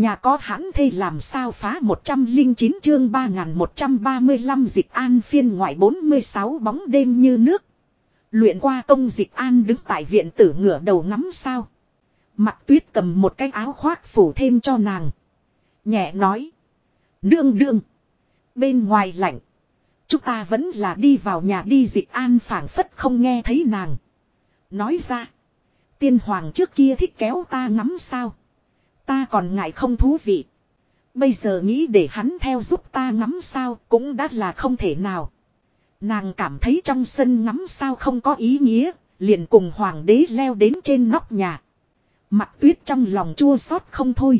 Nhà có hãn thê làm sao phá 109 chương 3135 Dịch An phiên ngoại 46 bóng đêm như nước. Luyện qua công Dịch An đứng tại viện tử ngửa đầu ngắm sao. Mặc Tuyết cầm một cái áo khoác phủ thêm cho nàng. Nhẹ nói. Nương nương. Bên ngoài lạnh. Chúng ta vẫn là đi vào nhà đi. Dịch An phảng phất không nghe thấy nàng. Nói ra. Tiên hoàng trước kia thích kéo ta ngắm sao. Ta còn ngại không thú vị. Bây giờ nghĩ để hắn theo giúp ta ngắm sao cũng đã là không thể nào. Nàng cảm thấy trong sân ngắm sao không có ý nghĩa. Liền cùng hoàng đế leo đến trên nóc nhà. Mặc Tuyết trong lòng chua xót không thôi.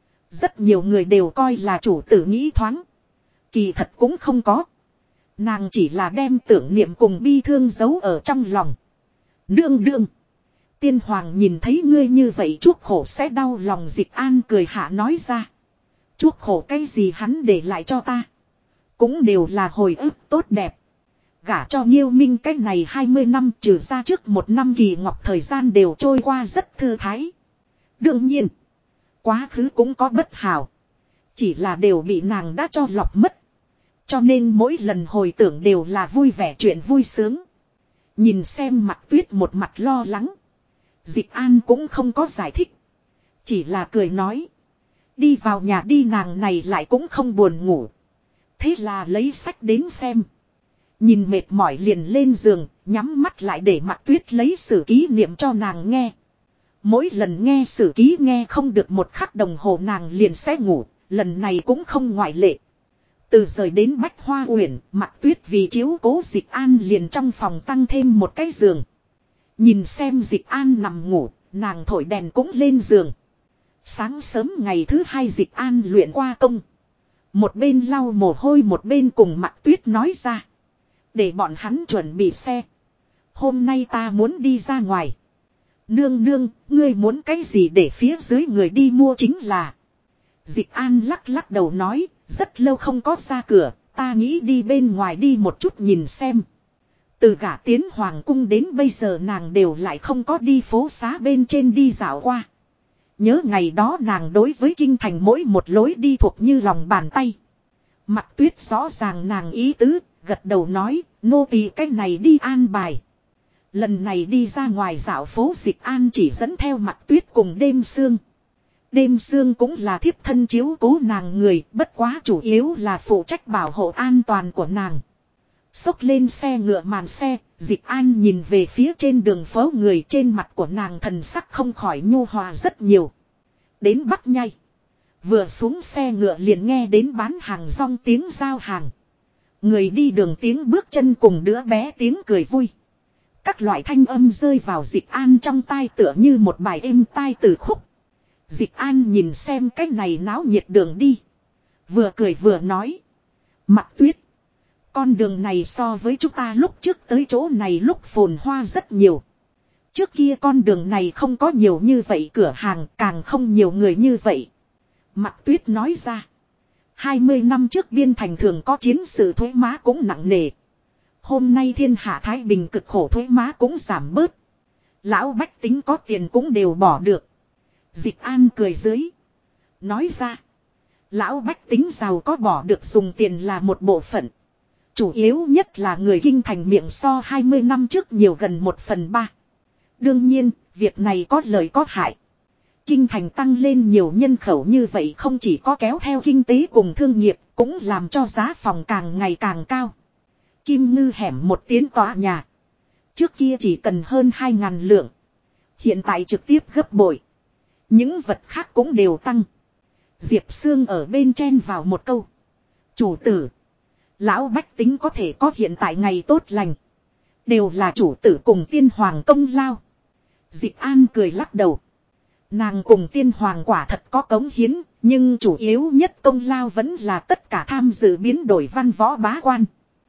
Rất nhiều người đều coi là chủ tử nghĩ thoáng. Kỳ thật cũng không có. Nàng chỉ là đem tưởng niệm cùng bi thương giấu ở trong lòng. Nương nương. Tiên hoàng nhìn thấy ngươi như vậy chuốc khổ sẽ đau lòng. Dịch An cười hạ nói ra. Chuốc khổ cái gì hắn để lại cho ta. Cũng đều là hồi ức tốt đẹp. Gả cho Nhiêu Minh cái này 20 năm trừ ra trước 1 năm Kỳ Ngọc thời gian đều trôi qua rất thư thái. Đương nhiên. Quá khứ cũng có bất hảo. Chỉ là đều bị nàng đã cho lọc mất. Cho nên mỗi lần hồi tưởng đều là vui vẻ chuyện vui sướng. Nhìn xem Mặc Tuyết một mặt lo lắng. Dịch An cũng không có giải thích. Chỉ là cười nói. Đi vào nhà đi nàng này lại cũng không buồn ngủ. Thế là lấy sách đến xem. Nhìn mệt mỏi liền lên giường. Nhắm mắt lại để Mặc Tuyết lấy sử ký niệm cho nàng nghe. Mỗi lần nghe sử ký nghe không được 1 khắc đồng hồ nàng liền sẽ ngủ. Lần này cũng không ngoại lệ. Từ rời đến Bách Hoa Uyển, Mặc Tuyết vì chiếu cố Dịch An liền trong phòng tăng thêm một cái giường. Nhìn xem Dịch An nằm ngủ, nàng thổi đèn cũng lên giường. Sáng sớm ngày thứ 2 Dịch An luyện qua công. Một bên lau mồ hôi một bên cùng Mặc Tuyết nói ra. Để bọn hắn chuẩn bị xe. Hôm nay ta muốn đi ra ngoài. Nương nương, ngươi muốn cái gì để phía dưới người đi mua chính là. Dịch An lắc lắc đầu nói, rất lâu không có ra cửa, ta nghĩ đi bên ngoài đi một chút nhìn xem. Từ gả tiến hoàng cung đến bây giờ nàng đều lại không có đi phố xá bên trên đi dạo qua. Nhớ ngày đó nàng đối với kinh thành mỗi một lối đi thuộc như lòng bàn tay. Mặc Tuyết rõ ràng nàng ý tứ, gật đầu nói, nô tỳ cách này đi an bài. Lần này đi ra ngoài dạo phố Dịch An chỉ dẫn theo Mặc Tuyết cùng Đêm Sương. Đêm Sương cũng là thiếp thân chiếu cố nàng người, bất quá chủ yếu là phụ trách bảo hộ an toàn của nàng. Xốc lên xe ngựa màn xe, Dịch An nhìn về phía trên đường phố người, trên mặt của nàng thần sắc không khỏi nhu hòa rất nhiều. Đến Bắc Nhai. Vừa xuống xe ngựa liền nghe đến bán hàng rong tiếng giao hàng. Người đi đường tiếng bước chân cùng đứa bé tiếng cười vui. Các loại thanh âm rơi vào Dịch An trong tai tựa như một bài êm tai từ khúc. Dịch An nhìn xem cái này náo nhiệt đường đi. Vừa cười vừa nói. Mặc Tuyết. Con đường này so với chúng ta lúc trước tới chỗ này lúc phồn hoa rất nhiều. Trước kia con đường này không có nhiều như vậy cửa hàng, càng không nhiều người như vậy. Mặc Tuyết nói ra. 20 năm trước biên thành thường có chiến sự thuế má cũng nặng nề. Hôm nay thiên hạ thái bình cực khổ thuế má cũng giảm bớt. Lão bách tính có tiền cũng đều bỏ được. Dịch An cười dưới. Nói ra. Lão bách tính giàu có bỏ được dùng tiền là một bộ phận. Chủ yếu nhất là người kinh thành miệng so 20 năm trước nhiều gần 1/3. Đương nhiên, việc này có lợi có hại. Kinh thành tăng lên nhiều nhân khẩu như vậy không chỉ có kéo theo kinh tế cùng thương nghiệp, cũng làm cho giá phòng càng ngày càng cao. Kim Ngư hẻm một tiến tòa nhà. Trước kia chỉ cần hơn 2.000 lượng. Hiện tại trực tiếp gấp bội. Những vật khác cũng đều tăng. Diệp Sương ở bên chen vào một câu. Chủ tử. Lão bách tính có thể có hiện tại ngày tốt lành. Đều là chủ tử cùng tiên hoàng công lao. Dịch An cười lắc đầu. Nàng cùng tiên hoàng quả thật có cống hiến. Nhưng chủ yếu nhất công lao vẫn là tất cả tham dự biến đổi văn võ bá quan.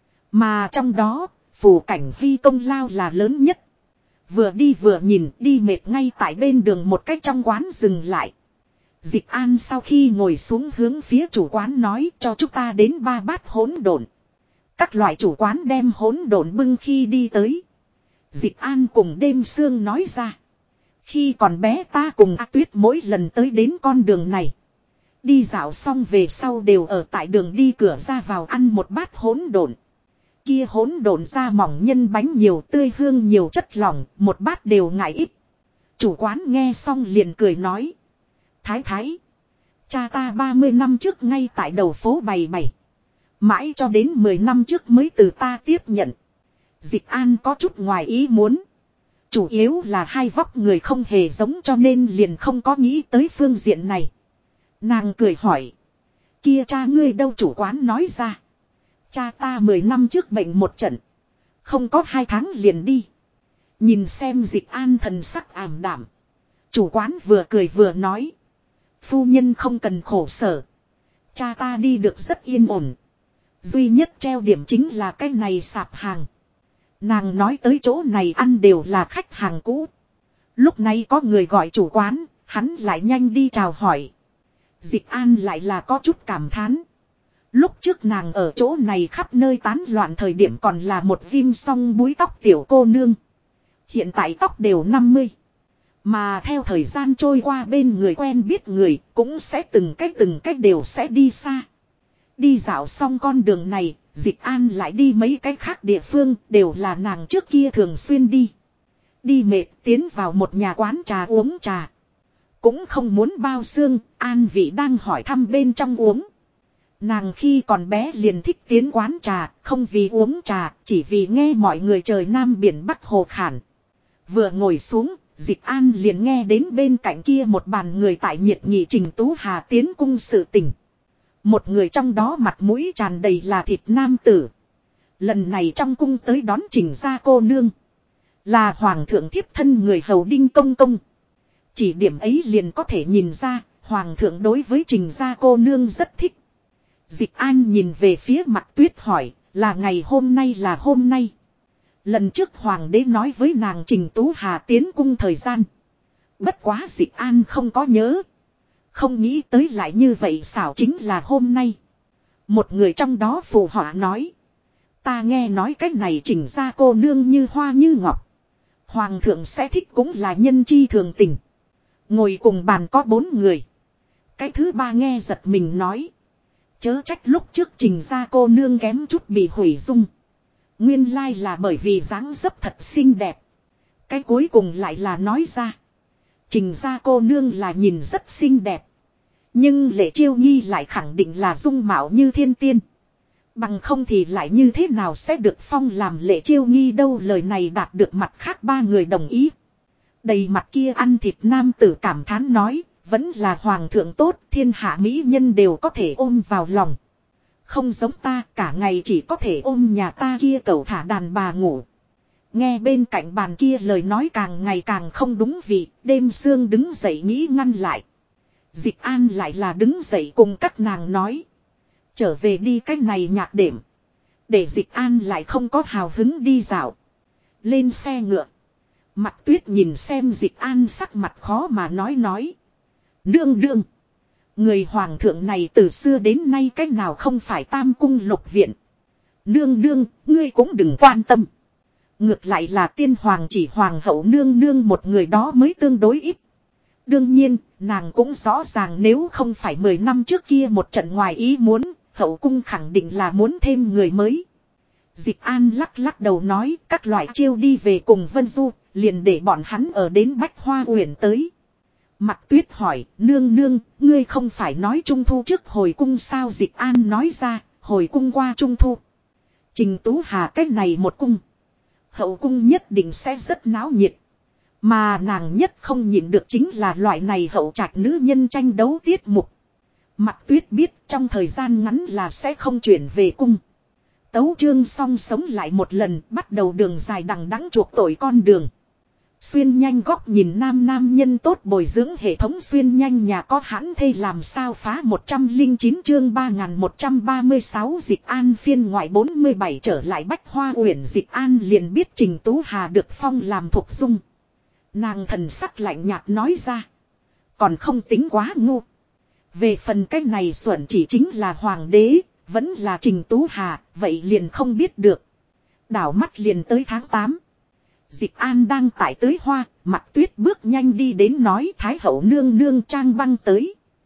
Mà trong đó, Phù Cảnh Hy công lao là lớn nhất. Vừa đi vừa nhìn đi mệt ngay tại bên đường một cách trong quán dừng lại. Dịch An sau khi ngồi xuống hướng phía chủ quán nói cho chúng ta đến 3 bát hỗn độn. Các loại chủ quán đem hỗn độn bưng khi đi tới. Dịch An cùng Đêm Sương nói ra. Khi còn bé ta cùng A Tuyết mỗi lần tới đến con đường này. Đi dạo xong về sau đều ở tại đường đi cửa ra vào ăn một bát hỗn độn. Kia hỗn độn ra mỏng nhân bánh nhiều tươi hương nhiều chất lỏng, một bát đều ngại ít. Chủ quán nghe xong liền cười nói. Thái thái. Cha ta 30 năm trước ngay tại đầu phố bày bày. Mãi cho đến 10 năm trước mới từ ta tiếp nhận. Dịch An có chút ngoài ý muốn. Chủ yếu là hai vóc người không hề giống cho nên liền không có nghĩ tới phương diện này. Nàng cười hỏi. Kia cha ngươi đâu chủ quán nói ra. Cha ta 10 năm trước bệnh một trận. Không có 2 tháng liền đi. Nhìn xem Dịch An thần sắc ảm đạm. Chủ quán vừa cười vừa nói. Phu nhân không cần khổ sở. Cha ta đi được rất yên ổn. Duy nhất treo điểm chính là cái này sạp hàng. Nàng nói tới chỗ này ăn đều là khách hàng cũ. Lúc này có người gọi chủ quán, hắn lại nhanh đi chào hỏi. Dịch An lại là có chút cảm thán. Lúc trước nàng ở chỗ này khắp nơi tán loạn thời điểm còn là một viêm song búi tóc tiểu cô nương. Hiện tại tóc đều 50. Mà theo thời gian trôi qua bên người quen biết người cũng sẽ từng cách đều sẽ đi xa. Đi dạo xong con đường này, Dịch An lại đi mấy cái khác địa phương đều là nàng trước kia thường xuyên đi. Đi mệt tiến vào một nhà quán trà uống trà. Cũng không muốn bao xương, An Vị đang hỏi thăm bên trong uống. Nàng khi còn bé liền thích tiến quán trà, không vì uống trà, chỉ vì nghe mọi người trời Nam Biển Bắc hồ khản. Vừa ngồi xuống, Dịch An liền nghe đến bên cạnh kia một bàn người tại nhiệt nghị Trình Tú Hà tiến cung sự tình. Một người trong đó mặt mũi tràn đầy là thịt nam tử. Lần này trong cung tới đón Trình gia cô nương. Là hoàng thượng thiếp thân người hầu Đinh Công Công. Chỉ điểm ấy liền có thể nhìn ra, hoàng thượng đối với Trình gia cô nương rất thích. Dịch An nhìn về phía Mặt Tuyết hỏi, là ngày hôm nay là hôm nay. Lần trước hoàng đế nói với nàng Trình Tú Hà tiến cung thời gian. Bất quá Dịch An không có nhớ. Không nghĩ tới lại như vậy xảo chính là hôm nay. Một người trong đó phù họa nói. Ta nghe nói cách này Trình gia cô nương như hoa như ngọc. Hoàng thượng sẽ thích cũng là nhân chi thường tình. Ngồi cùng bàn có 4 người. Cái thứ ba nghe giật mình nói. Chớ trách lúc trước Trình gia cô nương kém chút bị hủy dung. Nguyên lai là bởi vì dáng dấp thật xinh đẹp. Cái cuối cùng lại là nói ra. Trình gia cô nương là nhìn rất xinh đẹp. Nhưng Lệ Chiêu Nghi lại khẳng định là dung mạo như thiên tiên. Bằng không thì lại như thế nào sẽ được phong làm Lệ Chiêu Nghi đâu, lời này đạt được mặt khác 3 người đồng ý. Đầy mặt kia ăn thịt nam tử cảm thán nói, vẫn là hoàng thượng tốt, thiên hạ mỹ nhân đều có thể ôm vào lòng. Không giống ta, cả ngày chỉ có thể ôm nhà ta kia cẩu thả đàn bà ngủ. Nghe bên cạnh bàn kia lời nói càng ngày càng không đúng vị, đêm sương đứng dậy nghĩ ngăn lại. Dịch An lại là đứng dậy cùng các nàng nói. Trở về đi cái này nhạc đệm. Để Dịch An lại không có hào hứng đi dạo. Lên xe ngựa. Mặt Tuyết nhìn xem Dịch An sắc mặt khó mà nói. Nương nương. Người hoàng thượng này từ xưa đến nay cách nào không phải Tam Cung Lục Viện. Nương nương, ngươi cũng đừng quan tâm. Ngược lại là tiên hoàng chỉ hoàng hậu nương nương một người đó mới tương đối ít. Đương nhiên, nàng cũng rõ ràng nếu không phải 10 năm trước kia một trận ngoài ý muốn, hậu cung khẳng định là muốn thêm người mới. Dịch An lắc đầu nói các loại chiêu đi về cùng Vân Du, liền để bọn hắn ở đến Bách Hoa Uyển tới. Mặt Tuyết hỏi, nương nương, ngươi không phải nói trung thu trước hồi cung sao? Dịch An nói ra, hồi cung qua trung thu. Trình Tú Hà cách này một cung. Hậu cung nhất định sẽ rất náo nhiệt. Mà nàng nhất không nhịn được chính là loại này hậu trạch nữ nhân tranh đấu tiết mục. Mặt Tuyết biết trong thời gian ngắn là sẽ không chuyển về cung. Tấu chương xong sống lại một lần, bắt đầu đường dài đằng đẵng chuộc tội con đường. Xuyên nhanh góc nhìn nam nhân tốt bồi dưỡng hệ thống xuyên nhanh nhà có hãn thê làm sao phá 109 chương 3136 Dịch An phiên ngoại 47 trở lại Bách Hoa Uyển. Dịch An liền biết Trình Tú Hà được phong làm thục dung. Nàng thần sắc lạnh nhạt nói ra. Còn không tính quá ngu. Về phần cách này xuẩn chỉ chính là hoàng đế, vẫn là Trình Tú Hà, vậy liền không biết được. Đảo mắt liền tới tháng 8. Dịch An đang tải tới hoa, Mặt Tuyết bước nhanh đi đến nói Thái hậu nương nương Trang Băng tới.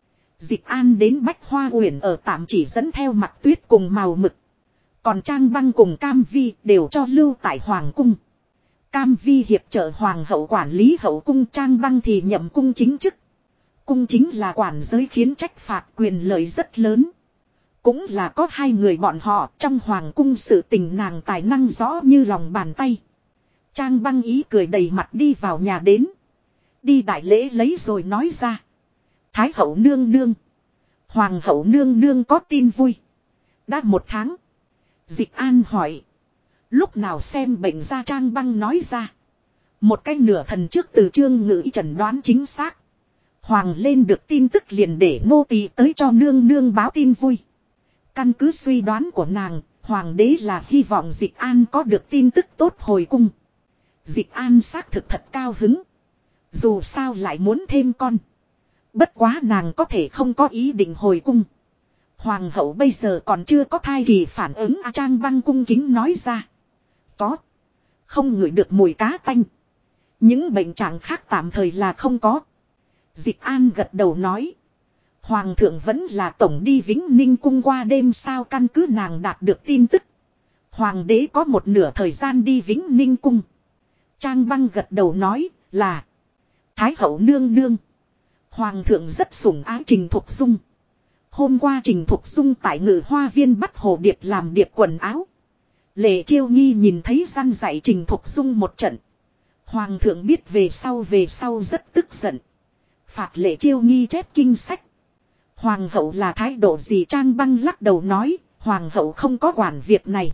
Dịch An đến Bách Hoa Uyển ở tạm chỉ dẫn theo Mặc Tuyết cùng Màu Mực. Còn Trang Băng cùng Cam Vi đều cho lưu tại Hoàng cung. Cam Vi hiệp trợ Hoàng hậu quản lý hậu cung, Trang Băng thì nhậm cung chính chức. Cung chính là quản giới khiến trách phạt quyền lợi rất lớn. Cũng là có hai người bọn họ trong Hoàng cung sự tình nàng tài năng rõ như lòng bàn tay. Trang Băng ý cười đầy mặt đi vào nhà đến. Đi đại lễ lấy rồi nói ra. Thái hậu nương nương. Hoàng hậu nương nương có tin vui. Đã 1 tháng. Dịch An hỏi. Lúc nào xem bệnh ra, Trang Băng nói ra. 1 cái nửa thần trước từ Trương Ngữ chẩn đoán chính xác. Hoàng lên được tin tức liền để nô tỳ tới cho nương nương báo tin vui. Căn cứ suy đoán của nàng, Hoàng đế là hy vọng Dịch An có được tin tức tốt hồi cung. Dịch An xác thực thật cao hứng. Dù sao lại muốn thêm con. Bất quá nàng có thể không có ý định hồi cung. Hoàng hậu bây giờ còn chưa có thai kỳ phản ứng. Trang Băng cung kính nói ra. Có. Không ngửi được mùi cá tanh. Những bệnh trạng khác tạm thời là không có. Dịch An gật đầu nói. Hoàng thượng vẫn là tổng đi Vĩnh Ninh cung qua đêm sao, căn cứ nàng đạt được tin tức. Hoàng đế có 1/2 thời gian đi Vĩnh Ninh cung. Trang Băng gật đầu nói là. Thái hậu nương nương. Hoàng thượng rất sủng ái Trình Thục Dung. Hôm qua Trình Thục Dung tại Ngự Hoa Viên bắt hồ điệp làm điệp quần áo. Lệ Chiêu Nghi nhìn thấy răn dạy Trình Thục Dung một trận. Hoàng thượng biết về sau rất tức giận. Phạt Lệ Chiêu Nghi chép kinh sách. Hoàng hậu là thái độ gì? Trang Băng lắc đầu nói. Hoàng hậu không có quản việc này.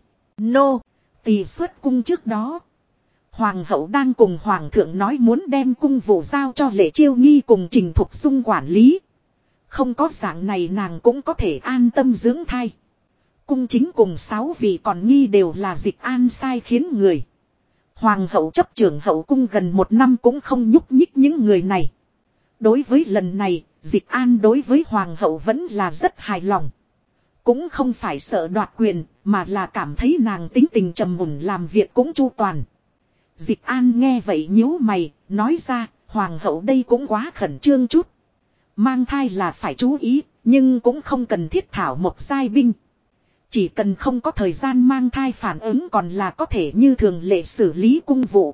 Tỳ xuất cung trước đó. Hoàng hậu đang cùng Hoàng thượng nói muốn đem cung vụ giao cho Lệ Chiêu Nghi cùng Trình Thục Dung quản lý. Không có dạng này nàng cũng có thể an tâm dưỡng thai. Cung chính cùng 6 vị còn nghi đều là Dịch An sai khiến người. Hoàng hậu chấp trưởng hậu cung gần 1 năm cũng không nhúc nhích những người này. Đối với lần này, Dịch An đối với Hoàng hậu vẫn là rất hài lòng. Cũng không phải sợ đoạt quyền, mà là cảm thấy nàng tính tình trầm mùn, làm việc cũng chu toàn. Dịch An nghe vậy nhíu mày, nói ra, Hoàng hậu đây cũng quá khẩn trương chút. Mang thai là phải chú ý, nhưng cũng không cần thiết thảo một giai binh. Chỉ cần không có thời gian mang thai phản ứng còn là có thể như thường lệ xử lý cung vụ.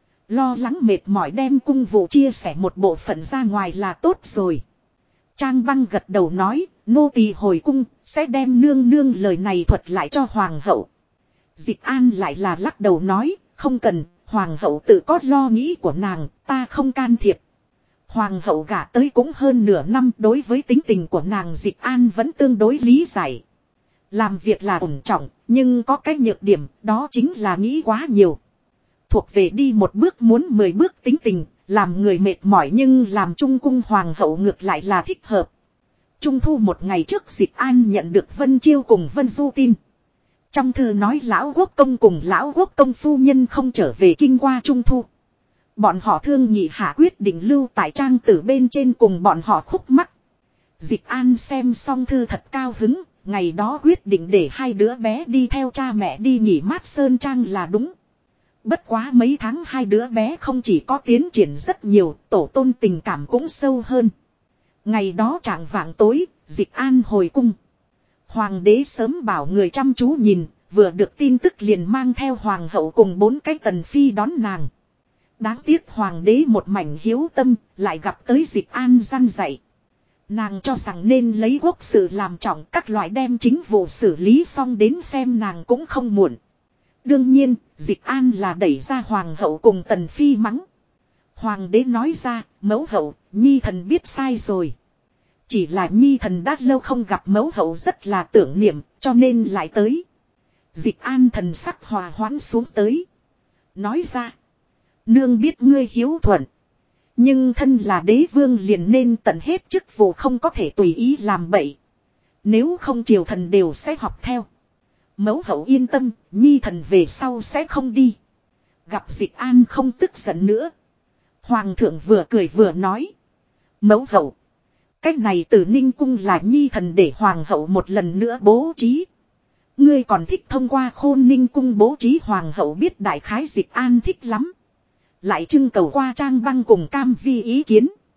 Lo lắng mệt mỏi đem cung vụ chia sẻ một bộ phận ra ngoài là tốt rồi. Trang Băng gật đầu nói, nô tỳ hồi cung, sẽ đem nương nương lời này thuật lại cho Hoàng hậu. Dịch An lại là lắc đầu nói, không cần, Hoàng hậu tự có lo nghĩ của nàng, ta không can thiệp. Hoàng hậu gả tới cũng hơn nửa năm, đối với tính tình của nàng Dịch An vẫn tương đối lý giải. Làm việc là ổn trọng, nhưng có cái nhược điểm, đó chính là nghĩ quá nhiều. Thuộc về đi 1 bước muốn 10 bước tính tình, làm người mệt mỏi, nhưng làm trung cung Hoàng hậu ngược lại là thích hợp. Trung thu 1 ngày trước Dịch An nhận được Vân Chiêu cùng Vân Du tin. Trong thư nói Lão Quốc Công cùng Lão Quốc Công phu nhân không trở về kinh qua Trung thu. Bọn họ thương nghị hạ quyết định lưu tại Trang Tử bên trên cùng bọn họ khúc mắc. Dịch An xem xong thư thật cao hứng, ngày đó quyết định để 2 đứa bé đi theo cha mẹ đi nghỉ mát Sơn Trang là đúng. Bất quá mấy tháng 2 đứa bé không chỉ có tiến triển rất nhiều, tổ tôn tình cảm cũng sâu hơn. Ngày đó trạng vạng tối, Dịch An hồi cung. Hoàng đế sớm bảo người chăm chú nhìn, vừa được tin tức liền mang theo Hoàng hậu cùng 4 cái tần phi đón nàng. Đáng tiếc Hoàng đế một mảnh hiếu tâm, lại gặp tới Dịch An răn dạy. Nàng cho rằng nên lấy quốc sự làm trọng, các loại đem chính vụ xử lý xong đến xem nàng cũng không muộn. Đương nhiên, Dịch An là đẩy ra Hoàng hậu cùng tần phi mắng. Hoàng đế nói ra, mẫu hậu, nhi thần biết sai rồi. Chỉ là nhi thần đã lâu không gặp mẫu hậu rất là tưởng niệm, cho nên lại tới. Dịch An thần sắc hòa hoãn xuống tới. Nói ra, nương biết ngươi hiếu thuận. Nhưng thân là đế vương liền nên tận hết chức vụ, không có thể tùy ý làm bậy. Nếu không triều thần đều sẽ học theo. Mẫu hậu yên tâm, nhi thần về sau sẽ không đi. Gặp Dịch An không tức giận nữa. Hoàng thượng vừa cười vừa nói. Mẫu hậu, cách này từ Ninh cung là nhi thần để Hoàng hậu một lần nữa bố trí. Ngươi còn thích thông qua Khôn Ninh cung bố trí. Hoàng hậu biết đại khái Dịch An thích lắm. Lại trưng cầu qua Trang Băng cùng Cam Vi ý kiến.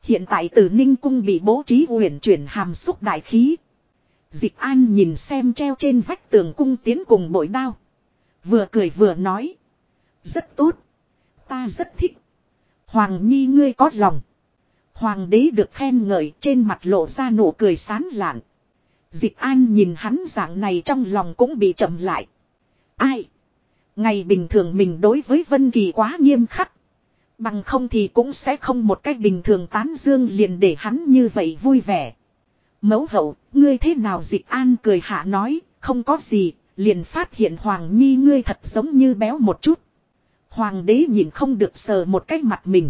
Hiện tại Từ Ninh cung bị bố trí uyển chuyển hàm xúc đại khí. Dịch An nhìn xem treo trên vách tường cung tiến cùng bội đao. Vừa cười vừa nói. Rất tốt. Ta rất thích. Hoàng nhi ngươi có lòng. Hoàng đế được khen ngợi, trên mặt lộ ra nụ cười sán lạn. Dịch An nhìn hắn dạng này trong lòng cũng bị chậm lại. Ai? Ngày bình thường mình đối với Vân Kỳ quá nghiêm khắc. Bằng không thì cũng sẽ không một cách bình thường tán dương liền để hắn như vậy vui vẻ. Mẫu hậu, ngươi thế nào? Dịch An cười hạ nói, không có gì, liền phát hiện Hoàng nhi ngươi thật giống như béo một chút. Hoàng đế nhìn không được sờ một cái mặt mình.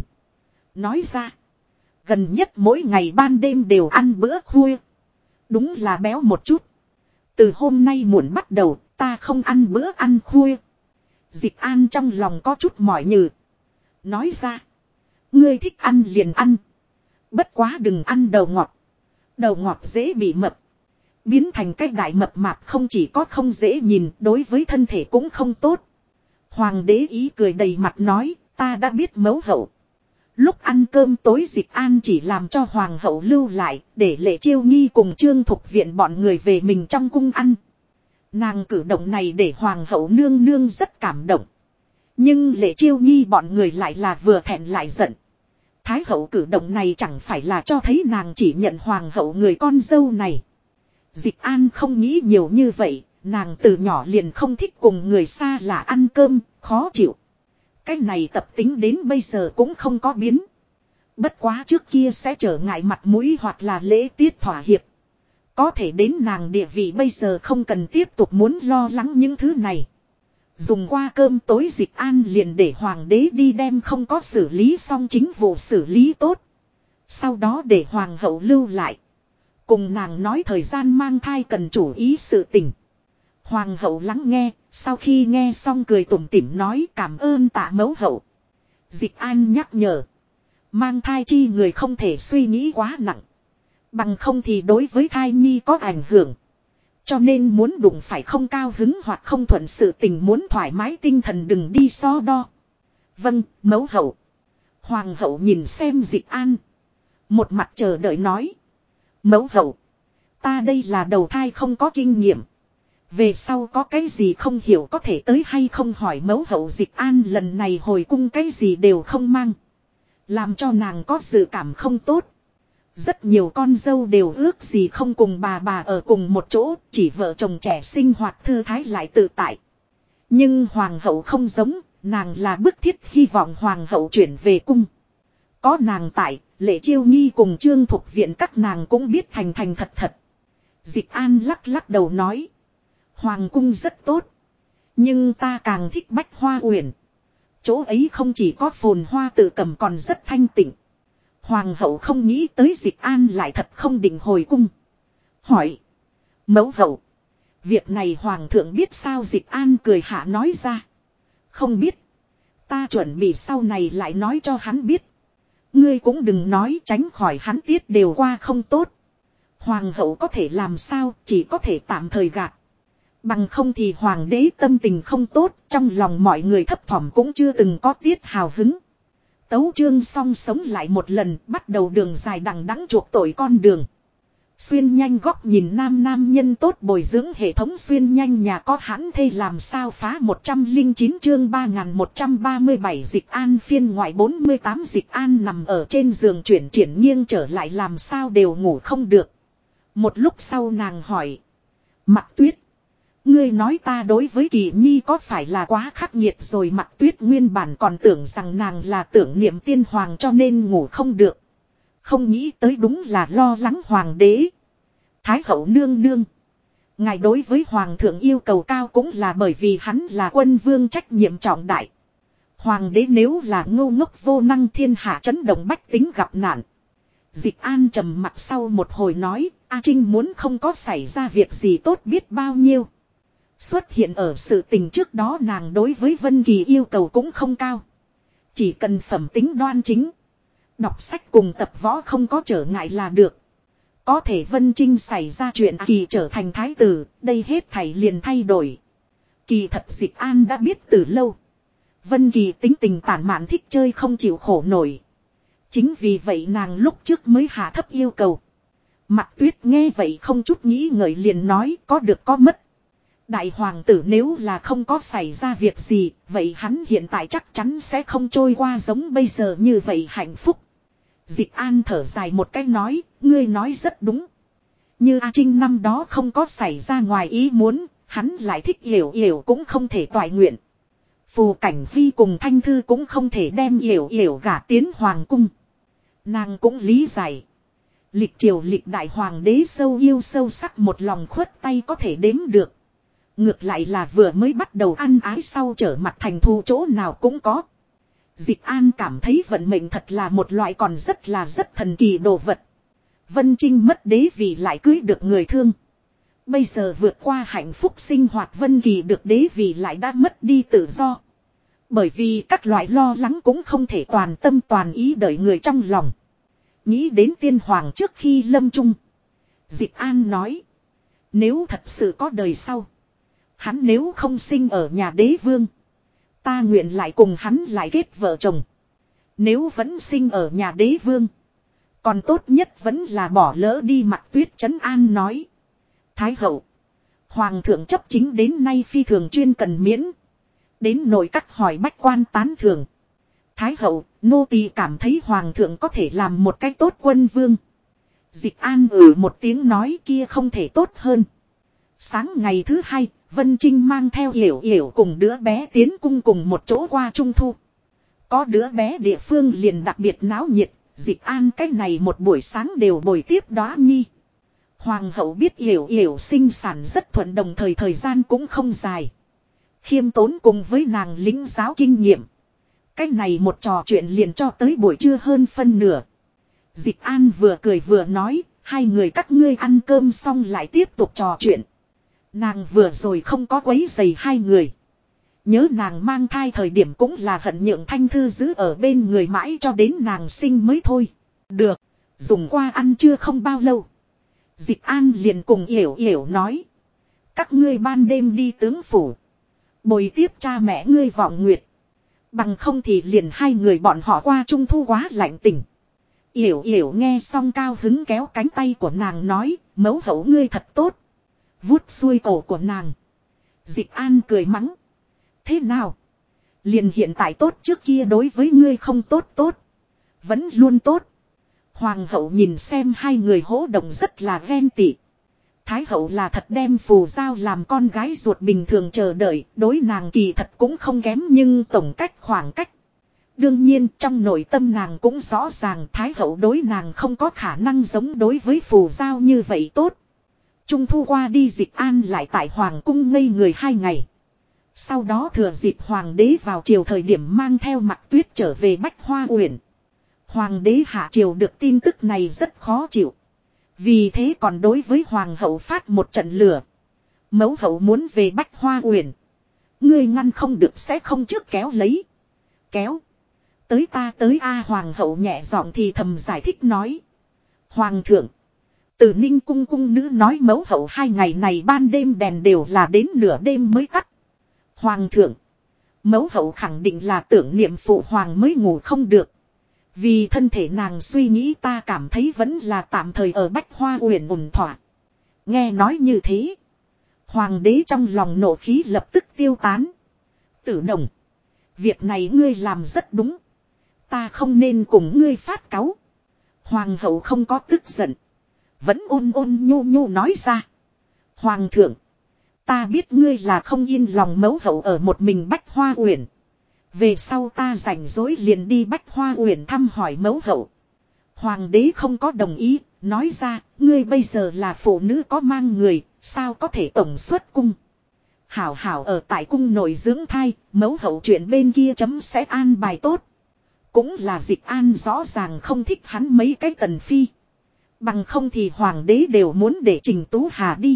Nói ra, gần nhất mỗi ngày ban đêm đều ăn bữa khuya. Đúng là béo một chút. Từ hôm nay muộn bắt đầu, ta không ăn bữa ăn khuya. Dịch An trong lòng có chút mỏi nhừ. Nói ra, ngươi thích ăn liền ăn. Bất quá đừng ăn đầu ngọt. Đầu ngọt dễ bị mập. Biến thành cái đại mập mạp không chỉ có không dễ nhìn, đối với thân thể cũng không tốt. Hoàng đế ý cười đầy mặt nói, ta đã biết mẫu hậu. Lúc ăn cơm tối Dịch An chỉ làm cho hoàng hậu lưu lại, để Lệ Chiêu Nghi cùng Trương Thục Viện bọn người về mình trong cung ăn. Nàng cử động này để hoàng hậu nương nương rất cảm động. Nhưng Lệ Chiêu Nghi bọn người lại là vừa thẹn lại giận. Thái hậu cử động này chẳng phải là cho thấy nàng chỉ nhận hoàng hậu người con dâu này. Dịch An không nghĩ nhiều như vậy, nàng từ nhỏ liền không thích cùng người xa lạ ăn cơm, khó chịu. Cái này tập tính đến bây giờ cũng không có biến. Bất quá trước kia sẽ trở ngại mặt mũi hoặc là lễ tiết thỏa hiệp. Có thể đến nàng địa vị bây giờ không cần tiếp tục muốn lo lắng những thứ này. Dùng qua cơm tối Dịch An liền để hoàng đế đi đem không có xử lý xong chính vụ xử lý tốt. Sau đó để hoàng hậu lưu lại. Cùng nàng nói thời gian mang thai cần chủ ý sự tình. Hoàng hậu lắng nghe, sau khi nghe xong cười tủm tỉm nói cảm ơn tạ mẫu hậu. Dịch An nhắc nhở. Mang thai chi người không thể suy nghĩ quá nặng. Bằng không thì đối với thai nhi có ảnh hưởng. Cho nên muốn đụng phải không cao hứng hoặc không thuận sự tình muốn thoải mái tinh thần đừng đi so đo. Vâng, mẫu hậu. Hoàng hậu nhìn xem Dịch An. Một mặt chờ đợi nói. Mẫu hậu. Ta đây là đầu thai không có kinh nghiệm. Về sau có cái gì không hiểu có thể tới hay không hỏi mẫu hậu. Dịch An lần này hồi cung cái gì đều không mang. Làm cho nàng có dự cảm không tốt. Rất nhiều con dâu đều ước gì không cùng bà ở cùng một chỗ, chỉ vợ chồng trẻ sinh hoạt thư thái lại tự tại. Nhưng hoàng hậu không giống, nàng là bức thiết hy vọng hoàng hậu chuyển về cung. Có nàng tại, Lệ Chiêu Nghi cùng Trương Thục Viện các nàng cũng biết thành thành thật thật. Dịch An lắc lắc đầu nói. Hoàng cung rất tốt. Nhưng ta càng thích Bách Hoa Uyển. Chỗ ấy không chỉ có phồn hoa tự cầm còn rất thanh tịnh. Hoàng hậu không nghĩ tới Dịch An lại thật không định hồi cung. Hỏi. Mẫu hậu. Việc này hoàng thượng biết sao? Dịch An cười hạ nói ra. Không biết. Ta chuẩn bị sau này lại nói cho hắn biết. Ngươi cũng đừng nói tránh khỏi hắn tiết đều qua không tốt. Hoàng hậu có thể làm sao chỉ có thể tạm thời gạt. Bằng không thì hoàng đế tâm tình không tốt. Trong lòng mọi người thấp thỏm cũng chưa từng có tiết hào hứng. Tấu chương xong sống lại một lần, bắt đầu đường dài đằng đẵng chuộc tội con đường. Xuyên nhanh góc nhìn nam nhân tốt bồi dưỡng hệ thống xuyên nhanh nhà có hãn thê làm sao phá 109 chương 3137 Dịch An phiên ngoại 48 Dịch An nằm ở trên giường chuyển triển nghiêng trở lại làm sao đều ngủ không được. Một lúc sau nàng hỏi. Mặc Tuyết. Ngươi nói ta đối với Kỳ Nhi có phải là quá khắc nghiệt rồi? Mặc Tuyết nguyên bản còn tưởng rằng nàng là tưởng niệm tiên hoàng cho nên ngủ không được. Không nghĩ tới đúng là lo lắng hoàng đế. Thái hậu nương nương. Ngài đối với hoàng thượng yêu cầu cao cũng là bởi vì hắn là quân vương trách nhiệm trọng đại. Hoàng đế nếu là ngu ngốc vô năng thiên hạ chấn động bách tính gặp nạn. Dịch An trầm mặt sau một hồi nói, A Trinh muốn không có xảy ra việc gì tốt biết bao nhiêu. Xuất hiện ở sự tình trước đó nàng đối với Vân Kỳ yêu cầu cũng không cao. Chỉ cần phẩm tính đoan chính. Đọc sách cùng tập võ không có trở ngại là được. Có thể Vân Trinh xảy ra chuyện Kỳ trở thành thái tử, đây hết thảy liền thay đổi. Kỳ thật Dịch An đã biết từ lâu. Vân Kỳ tính tình tản mạn thích chơi không chịu khổ nổi. Chính vì vậy nàng lúc trước mới hạ thấp yêu cầu. Mạc Tuyết nghe vậy không chút nghĩ ngợi liền nói có được có mất. Đại hoàng tử nếu là không có xảy ra việc gì, vậy hắn hiện tại chắc chắn sẽ không trôi qua giống bây giờ như vậy hạnh phúc. Dịch An thở dài một cái nói, ngươi nói rất đúng. Như A Trinh năm đó không có xảy ra ngoài ý muốn, hắn lại thích Yểu Yểu cũng không thể toại nguyện. Phù Cảnh Huy cùng Thanh Thư cũng không thể đem Yểu Yểu gả tiến hoàng cung. Nàng cũng lý giải. Lịch triều lịch đại hoàng đế sâu yêu sâu sắc một lòng khuất tay có thể đếm được. Ngược lại là vừa mới bắt đầu ăn ái sau trở mặt thành thù chỗ nào cũng có. Dịch An cảm thấy vận mệnh thật là một loại còn rất thần kỳ đồ vật. Vân Trinh mất đế vì lại cưới được người thương. Bây giờ vượt qua hạnh phúc sinh hoạt Vân Kỳ được đế vì lại đã mất đi tự do. Bởi vì các loại lo lắng cũng không thể toàn tâm toàn ý đợi người trong lòng. Nghĩ đến tiên hoàng trước khi lâm chung. Dịch An nói. Nếu thật sự có đời sau. Hắn nếu không sinh ở nhà đế vương. Ta nguyện lại cùng hắn lại kết vợ chồng. Nếu vẫn sinh ở nhà đế vương. Còn tốt nhất vẫn là bỏ lỡ đi. Mạc Tuyết trấn an nói. Thái hậu. Hoàng thượng chấp chính đến nay phi thường chuyên cần miễn. Đến nội các hỏi bách quan tán thường. Thái hậu, nô tỳ cảm thấy hoàng thượng có thể làm một cách tốt quân vương. Dịch An một tiếng nói kia không thể tốt hơn. Sáng ngày thứ hai, Vân Trinh mang theo Yểu Yểu cùng đứa bé tiến cung cùng một chỗ qua trung thu. Có đứa bé địa phương liền đặc biệt náo nhiệt, Dịch An cách này một buổi sáng đều bồi tiếp Đóa Nhi. Hoàng hậu biết Yểu Yểu sinh sản rất thuận đồng thời thời gian cũng không dài. Khiêm tốn cùng với nàng lĩnh giáo kinh nghiệm. Cách này một trò chuyện liền cho tới buổi trưa hơn phân nửa. Dịch An vừa cười vừa nói, hai người các ngươi ăn cơm xong lại tiếp tục trò chuyện. Nàng vừa rồi không có quấy rầy hai người. Nhớ nàng mang thai thời điểm cũng là hận nhượng Thanh Thư giữ ở bên người mãi cho đến nàng sinh mới thôi. Được, dùng qua ăn trưa không bao lâu. Dịch An liền cùng Yểu Yểu nói. Các ngươi ban đêm đi tướng phủ. Bồi tiếp cha mẹ ngươi vọng nguyệt. Bằng không thì liền hai người bọn họ qua trung thu quá lạnh tỉnh. Yểu Yểu nghe xong cao hứng kéo cánh tay của nàng nói. Mẫu hậu ngươi thật tốt. Vuốt xuôi cổ của nàng. Dịch An cười mắng. Thế nào? Liền hiện tại tốt trước kia đối với ngươi không tốt tốt. Vẫn luôn tốt. Hoàng hậu nhìn xem hai người hỗ động rất là ghen tị. Thái hậu là thật đem Phù Giao làm con gái ruột bình thường chờ đợi. Đối nàng kỳ thật cũng không kém nhưng tổng cách khoảng cách. Đương nhiên trong nội tâm nàng cũng rõ ràng Thái hậu đối nàng không có khả năng giống đối với Phù Giao như vậy tốt. Trung thu qua đi Dịch An lại tại Hoàng cung ngây người 2 ngày. Sau đó thừa dịp Hoàng đế vào triều thời điểm mang theo Mạc Tuyết trở về Bách Hoa Uyển. Hoàng đế hạ triều được tin tức này rất khó chịu. Vì thế còn đối với Hoàng hậu phát một trận lửa. Mẫu hậu muốn về Bách Hoa Uyển. Ngươi ngăn không được sẽ không trước kéo lấy. Kéo. Tới ta tới a Hoàng hậu nhẹ giọng thì thầm giải thích nói. Hoàng thượng. Từ Ninh cung cung nữ nói mẫu hậu 2 ngày này ban đêm đèn đều là đến nửa đêm mới tắt. Hoàng thượng. Mẫu hậu khẳng định là tưởng niệm phụ hoàng mới ngủ không được. Vì thân thể nàng suy nghĩ ta cảm thấy vẫn là tạm thời ở Bách Hoa Uyển ổn thỏa. Nghe nói như thế. Hoàng đế trong lòng nộ khí lập tức tiêu tán. Tử Đồng. Việc này ngươi làm rất đúng. Ta không nên cùng ngươi phát cáu. Hoàng hậu không có tức giận. Vẫn ôn ôn nhu nhu nói ra. Hoàng thượng. Ta biết ngươi là không yên lòng mẫu hậu ở một mình Bách Hoa Uyển. Về sau ta rảnh rỗi liền đi Bách Hoa Uyển thăm hỏi mẫu hậu. Hoàng đế không có đồng ý, nói ra, ngươi bây giờ là phụ nữ có mang người, sao có thể tổng xuất cung. Hảo hảo ở tại cung nội dưỡng thai, mẫu hậu chuyện bên kia chấm sẽ an bài tốt. Cũng là Dịch An rõ ràng không thích hắn mấy cái tần phi. Bằng không thì hoàng đế đều muốn để Trình Tú Hà đi.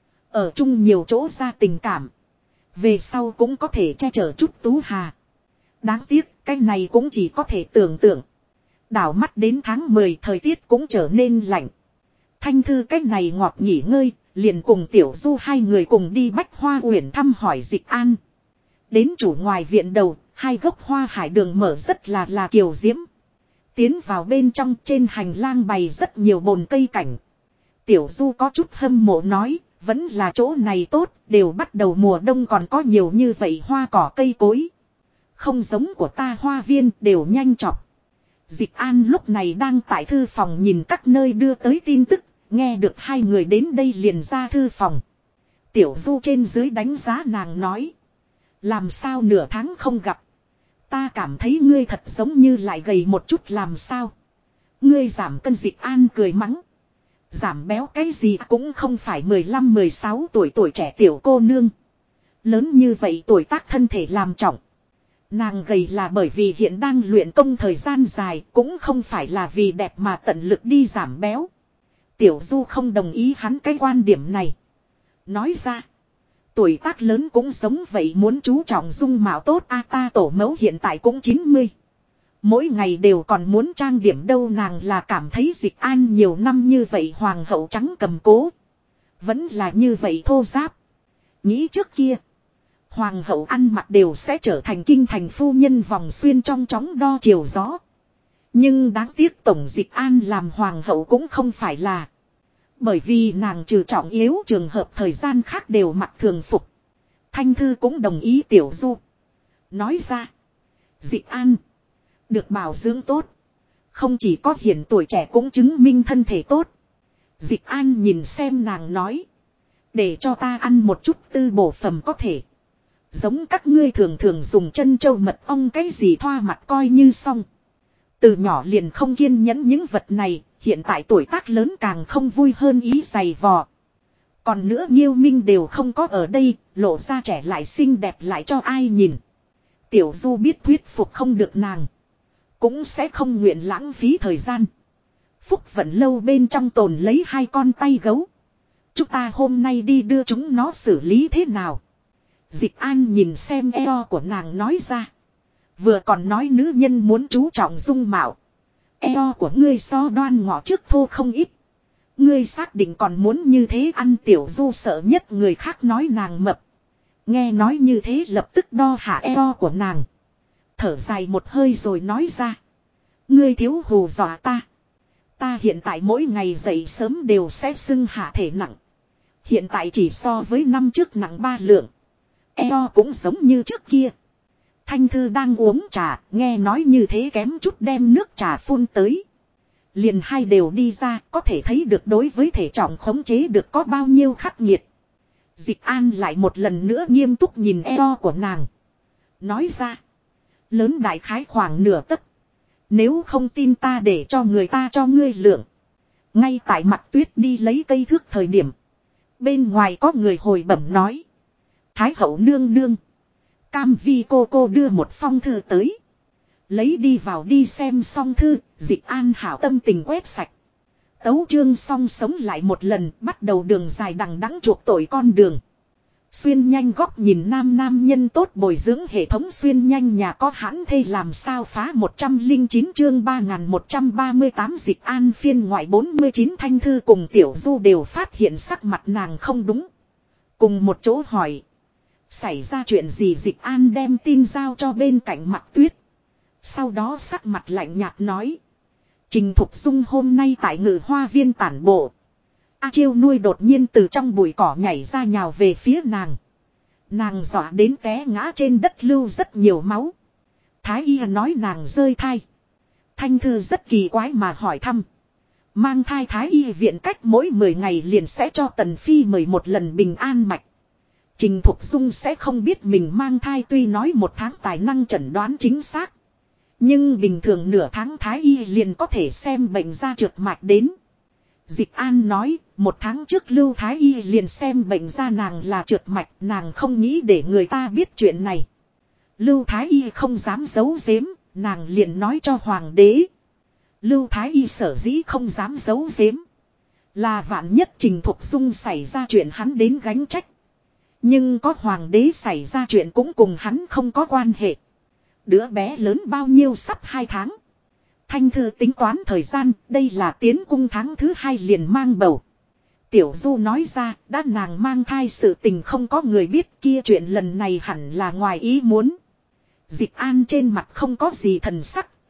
Ở chung nhiều chỗ ra tình cảm. Về sau cũng có thể che chở chút Tú Hà. Đáng tiếc cái này cũng chỉ có thể tưởng tượng. Đảo mắt đến tháng 10 thời tiết cũng trở nên lạnh. Thanh Thư cái này ngọt nghỉ ngơi, liền cùng Tiểu Du hai người cùng đi Bách Hoa Uyển thăm hỏi Dịch An. Đến chủ ngoài viện đầu, 2 gốc hoa hải đường mở rất là kiều diễm. Tiến vào bên trong, trên hành lang bày rất nhiều bồn cây cảnh. Tiểu Du có chút hâm mộ nói, vẫn là chỗ này tốt, đều bắt đầu mùa đông còn có nhiều như vậy hoa cỏ cây cối. Không giống của ta hoa viên đều nhanh chọc. Dịch An lúc này đang tại thư phòng nhìn các nơi đưa tới tin tức, nghe được hai người đến đây liền ra thư phòng. Tiểu Du trên dưới đánh giá nàng nói. Làm sao nửa tháng không gặp. Ta cảm thấy ngươi thật giống như lại gầy một chút làm sao. Ngươi giảm cân. Dịch An cười mắng. Giảm béo cái gì cũng không phải 15-16 tuổi trẻ tiểu cô nương. Lớn như vậy tuổi tác thân thể làm trọng. Nàng gầy là bởi vì hiện đang luyện công thời gian dài, cũng không phải là vì đẹp mà tận lực đi giảm béo. Tiểu Du không đồng ý hắn cái quan điểm này. Nói ra, tuổi tác lớn cũng giống vậy, muốn chú trọng dung mạo tốt a. Ta tổ mẫu hiện tại cũng 90. Mỗi ngày đều còn muốn trang điểm đâu. Nàng là cảm thấy Dịch An nhiều năm như vậy hoàng hậu trắng cầm cố. Vẫn là như vậy thô giáp. Nghĩ trước kia, hoàng hậu ăn mặc đều sẽ trở thành kinh thành phu nhân vòng xuyên trong chóng đo chiều gió. Nhưng đáng tiếc tổng Dịch An làm hoàng hậu cũng không phải là. Bởi vì nàng trừ trọng yếu trường hợp thời gian khác đều mặc thường phục. Thanh Thư cũng đồng ý Tiểu Du. Nói ra, Dịch An được bảo dưỡng tốt. Không chỉ có hiển tuổi trẻ cũng chứng minh thân thể tốt. Dịch An nhìn xem nàng nói. Để cho ta ăn một chút tư bổ phẩm có thể. Giống các ngươi thường thường dùng chân châu mật ong cái gì thoa mặt coi như xong. Từ nhỏ liền không kiên nhẫn những vật này. Hiện tại tuổi tác lớn càng không vui hơn ý giày vò. Còn nữa Nghiêu Minh đều không có ở đây. Lộ ra trẻ lại xinh đẹp lại cho ai nhìn. Tiểu Du biết thuyết phục không được nàng. Cũng sẽ không nguyện lãng phí thời gian. Phúc Vận lâu bên trong tồn lấy 2 con tay gấu. Chúng ta hôm nay đi đưa chúng nó xử lý thế nào? Dịch An nhìn xem eo của nàng nói ra. Vừa còn nói nữ nhân muốn chú trọng dung mạo. Eo của ngươi so Đoan Ngọ trước thô không ít. Ngươi xác định còn muốn như thế ăn. Tiểu Du sợ nhất người khác nói nàng mập. Nghe nói như thế lập tức đo hạ eo của nàng. Thở dài một hơi rồi nói ra. Ngươi thiếu hù dọa ta. Ta hiện tại mỗi ngày dậy sớm đều sẽ xưng hạ thể nặng. Hiện tại chỉ so với năm trước nặng 3 lượng. Eo cũng giống như trước kia. Thanh Thư đang uống trà, nghe nói như thế kém chút đem nước trà phun tới. Liền hai đều đi ra, có thể thấy được đối với thể trọng khống chế được có bao nhiêu khắc nghiệt. Dịch An lại một lần nữa nghiêm túc nhìn eo của nàng. Nói ra. Lớn đại khái khoảng nửa tấc. Nếu không tin ta để cho người ta cho ngươi lượng. Ngay tại Mặt Tuyết đi lấy cây thước thời điểm. Bên ngoài có người hồi bẩm nói. Thái hậu nương nương. Cam Vi cô đưa một phong thư tới. Lấy đi vào đi xem xong thư. Dịch An hảo tâm tình quét sạch. Tấu chương xong sống lại một lần. Bắt đầu đường dài đằng đẵng chuộc tội con đường. Xuyên nhanh góc nhìn nam nhân tốt bồi dưỡng hệ thống xuyên nhanh nhà có hãn thê làm sao phá 109 chương 3138 Dịch An phiên ngoại 49 Thanh Thư cùng Tiểu Du đều phát hiện sắc mặt nàng không đúng. Cùng một chỗ hỏi. Xảy ra chuyện gì? Dịch An đem tin giao cho bên cạnh Mặt Tuyết. Sau đó sắc mặt lạnh nhạt nói. Trình Thục Dung hôm nay tại Ngự Hoa Viên tản bộ. A Chiêu nuôi đột nhiên từ trong bụi cỏ nhảy ra nhào về phía nàng. Nàng dọa đến té ngã trên đất lưu rất nhiều máu. Thái y nói nàng rơi thai. Thanh Thư rất kỳ quái mà hỏi thăm. Mang thai Thái y viện cách mỗi 10 ngày liền sẽ cho Tần Phi mời một lần bình an mạch. Trình Thục Dung sẽ không biết mình mang thai, tuy nói 1 tháng tài năng chẩn đoán chính xác. Nhưng bình thường nửa tháng Thái y liền có thể xem bệnh ra trượt mạch đến. Dịch An nói, 1 tháng trước Lưu Thái y liền xem bệnh ra nàng là trượt mạch, nàng không nghĩ để người ta biết chuyện này. Lưu Thái y không dám giấu giếm, nàng liền nói cho hoàng đế. Lưu Thái y sở dĩ không dám giấu giếm, là vạn nhất Trình Thục Dung xảy ra chuyện hắn đến gánh trách. Nhưng có hoàng đế xảy ra chuyện cũng cùng hắn không có quan hệ. Đứa bé lớn bao nhiêu sắp 2 tháng. Thanh Thư tính toán thời gian, đây là tiến cung tháng thứ 2 liền mang bầu. Tiểu Du nói ra, đã nàng mang thai sự tình không có người biết, kia chuyện lần này hẳn là ngoài ý muốn. Dịch An trên mặt không có gì thần sắc,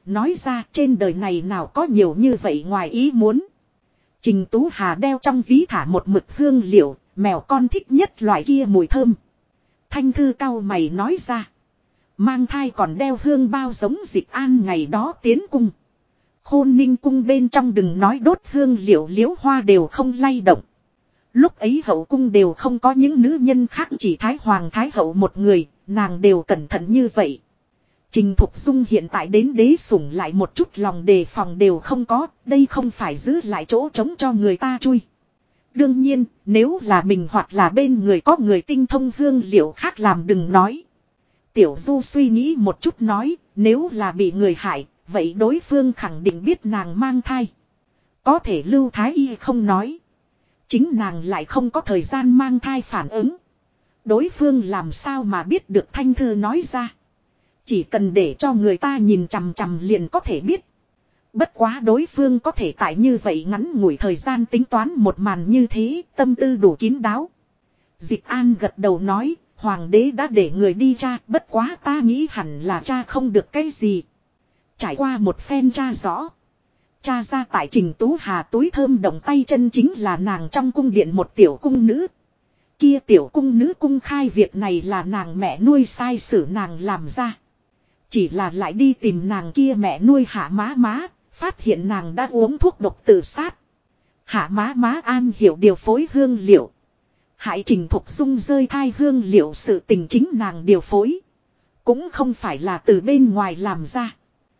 nói ra trên đời này nào có nhiều như vậy ngoài ý muốn. Trình Tú Hà đeo trong ví thả một mực hương liệu, mèo con thích nhất loại kia mùi thơm. Thanh Thư cau mày nói ra. Mang thai còn đeo hương bao giống Dịch An ngày đó tiến cung. Khôn Ninh cung bên trong đừng nói đốt hương liệu liễu hoa đều không lay động. Lúc ấy hậu cung đều không có những nữ nhân khác, chỉ Thái Hoàng Thái Hậu một người, nàng đều cẩn thận như vậy. Trình Thục Dung hiện tại đến đế sủng lại một chút lòng đề phòng đều không có, đây không phải giữ lại chỗ trống cho người ta chui. Đương nhiên, nếu là mình hoặc là bên người có người tinh thông hương liệu khác làm đừng nói. Tiểu Du suy nghĩ một chút nói, nếu là bị người hại, vậy đối phương khẳng định biết nàng mang thai. Có thể Lưu Thái Y không nói. Chính nàng lại không có thời gian mang thai phản ứng. Đối phương làm sao mà biết được Thanh Thư nói ra. Chỉ cần để cho người ta nhìn chằm chằm liền có thể biết. Bất quá đối phương có thể tại như vậy ngắn ngủi thời gian tính toán một màn như thế, tâm tư đủ kín đáo. Dịch An gật đầu nói, Hoàng đế đã để người đi tra, bất quá ta nghĩ hẳn là tra không được cái gì. Trải qua một phen tra rõ. Tra ra tại Trình Tú Hà túi thơm động tay chân chính là nàng trong cung điện một tiểu cung nữ. Kia tiểu cung nữ cung khai việc này là nàng mẹ nuôi sai sử nàng làm ra. Chỉ là lại đi tìm nàng kia mẹ nuôi Hạ Má Má, phát hiện nàng đã uống thuốc độc tự sát. Hạ Má Má an hiểu điều phối hương liệu. Hại Trình Thục Dung rơi thai hương liệu sự tình chính nàng điều phối. Cũng không phải là từ bên ngoài làm ra.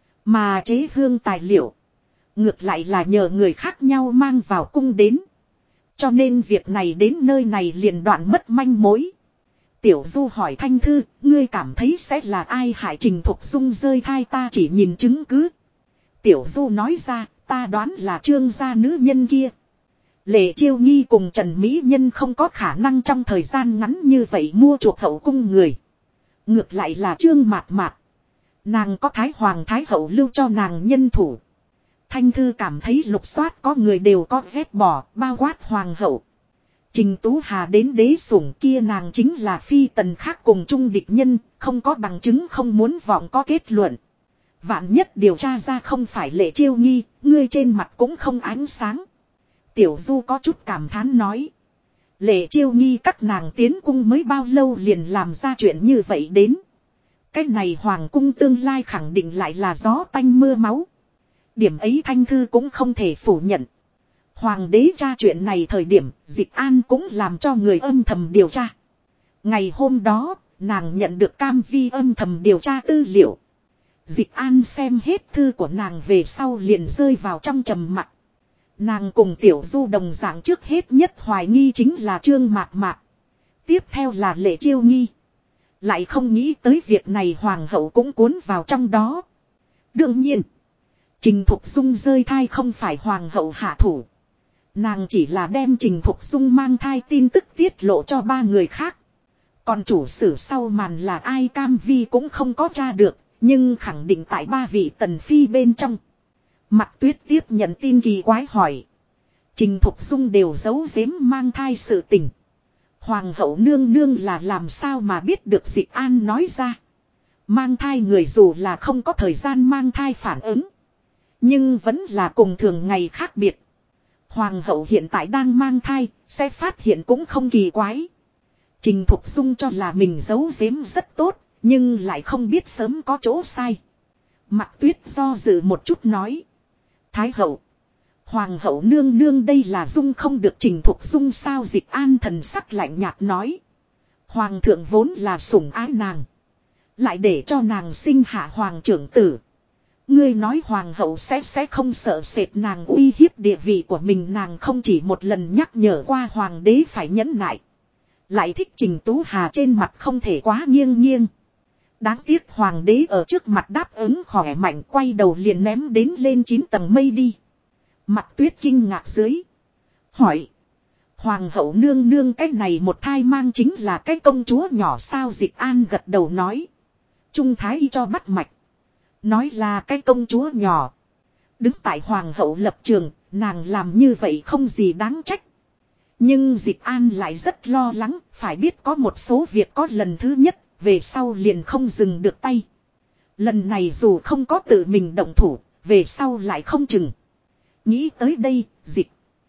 Mà chế hương tài liệu. Ngược lại là nhờ người khác nhau mang vào cung đến. Cho nên việc này đến nơi này liền đoạn mất manh mối. Tiểu Du hỏi Thanh Thư, ngươi cảm thấy sẽ là ai hại Trình Thục Dung rơi thai, ta chỉ nhìn chứng cứ. Tiểu Du nói ra, ta đoán là Trương gia nữ nhân kia. Lệ Chiêu Nghi cùng Trần Mỹ Nhân không có khả năng trong thời gian ngắn như vậy mua chuộc hậu cung người. Ngược lại là Trương Mạt Mạt. Nàng có Thái Hoàng Thái Hậu lưu cho nàng nhân thủ. Thanh Thư cảm thấy lục soát có người đều có ghét bỏ, bao quát Hoàng Hậu. Trình Tú Hà đến đế sủng kia nàng chính là phi tần khác cùng chung địch nhân, không có bằng chứng không muốn vọng có kết luận. Vạn nhất điều tra ra không phải Lệ Chiêu Nghi, ngươi trên mặt cũng không ánh sáng. Tiểu Du có chút cảm thán nói. Lệ Chiêu Nghi các nàng tiến cung mới bao lâu liền làm ra chuyện như vậy đến. Cái này hoàng cung tương lai khẳng định lại là gió tanh mưa máu. Điểm ấy Thanh Thư cũng không thể phủ nhận. Hoàng đế tra chuyện này thời điểm, Dịch An cũng làm cho người âm thầm điều tra. Ngày hôm đó, nàng nhận được Cam Vi âm thầm điều tra tư liệu. Dịch An xem hết thư của nàng về sau liền rơi vào trong trầm mặc. Nàng cùng Tiểu Du đồng dạng trước hết nhất hoài nghi chính là Trương Mạt Mạt. Tiếp theo là Lệ Chiêu Nghi. Lại không nghĩ tới việc này Hoàng hậu cũng cuốn vào trong đó. Đương nhiên, Trình Thục Dung rơi thai không phải Hoàng hậu hạ thủ. Nàng chỉ là đem Trình Thục Dung mang thai tin tức tiết lộ cho ba người khác. Còn chủ sử sau màn là ai Cam Vi cũng không có tra được, nhưng khẳng định tại ba vị tần phi bên trong. Mạc Tuyết tiếp nhận tin kỳ quái hỏi. Trình Thục Dung đều giấu giếm mang thai sự tình. Hoàng hậu nương nương là làm sao mà biết được Dịch An nói ra. Mang thai người dù là không có thời gian mang thai phản ứng. Nhưng vẫn là cùng thường ngày khác biệt. Hoàng hậu hiện tại đang mang thai, sẽ phát hiện cũng không kỳ quái. Trình Thục Dung cho là mình giấu giếm rất tốt, nhưng lại không biết sớm có chỗ sai. Mạc Tuyết do dự một chút nói. Thái hậu, Hoàng hậu nương nương đây là dung không được Trình Thục Dung sao? Dịch An thần sắc lạnh nhạt nói. Hoàng thượng vốn là sủng ái nàng. Lại để cho nàng sinh hạ hoàng trưởng tử. Ngươi nói hoàng hậu sẽ không sợ sệt nàng uy hiếp địa vị của mình, nàng không chỉ một lần nhắc nhở qua hoàng đế phải nhẫn nại. Lại thích Trình Tú Hà trên mặt không thể quá nghiêng nghiêng. Đáng tiếc hoàng đế ở trước mặt đáp ứng khỏe mạnh, quay đầu liền ném đến lên 9 tầng mây đi. Mạc Tuyết kinh ngạc dưới. Hỏi. Hoàng hậu nương nương cái này một thai mang chính là cái công chúa nhỏ sao? Dịch An gật đầu nói. Trung thái y cho bắt mạch. Nói là cái công chúa nhỏ. Đứng tại hoàng hậu lập trường, nàng làm như vậy không gì đáng trách. Nhưng Dịch An lại rất lo lắng, phải biết có một số việc có lần thứ nhất, về sau liền không dừng được tay. Lần này dù không có tự mình động thủ, về sau lại không chừng. Nghĩ tới đây, Dịch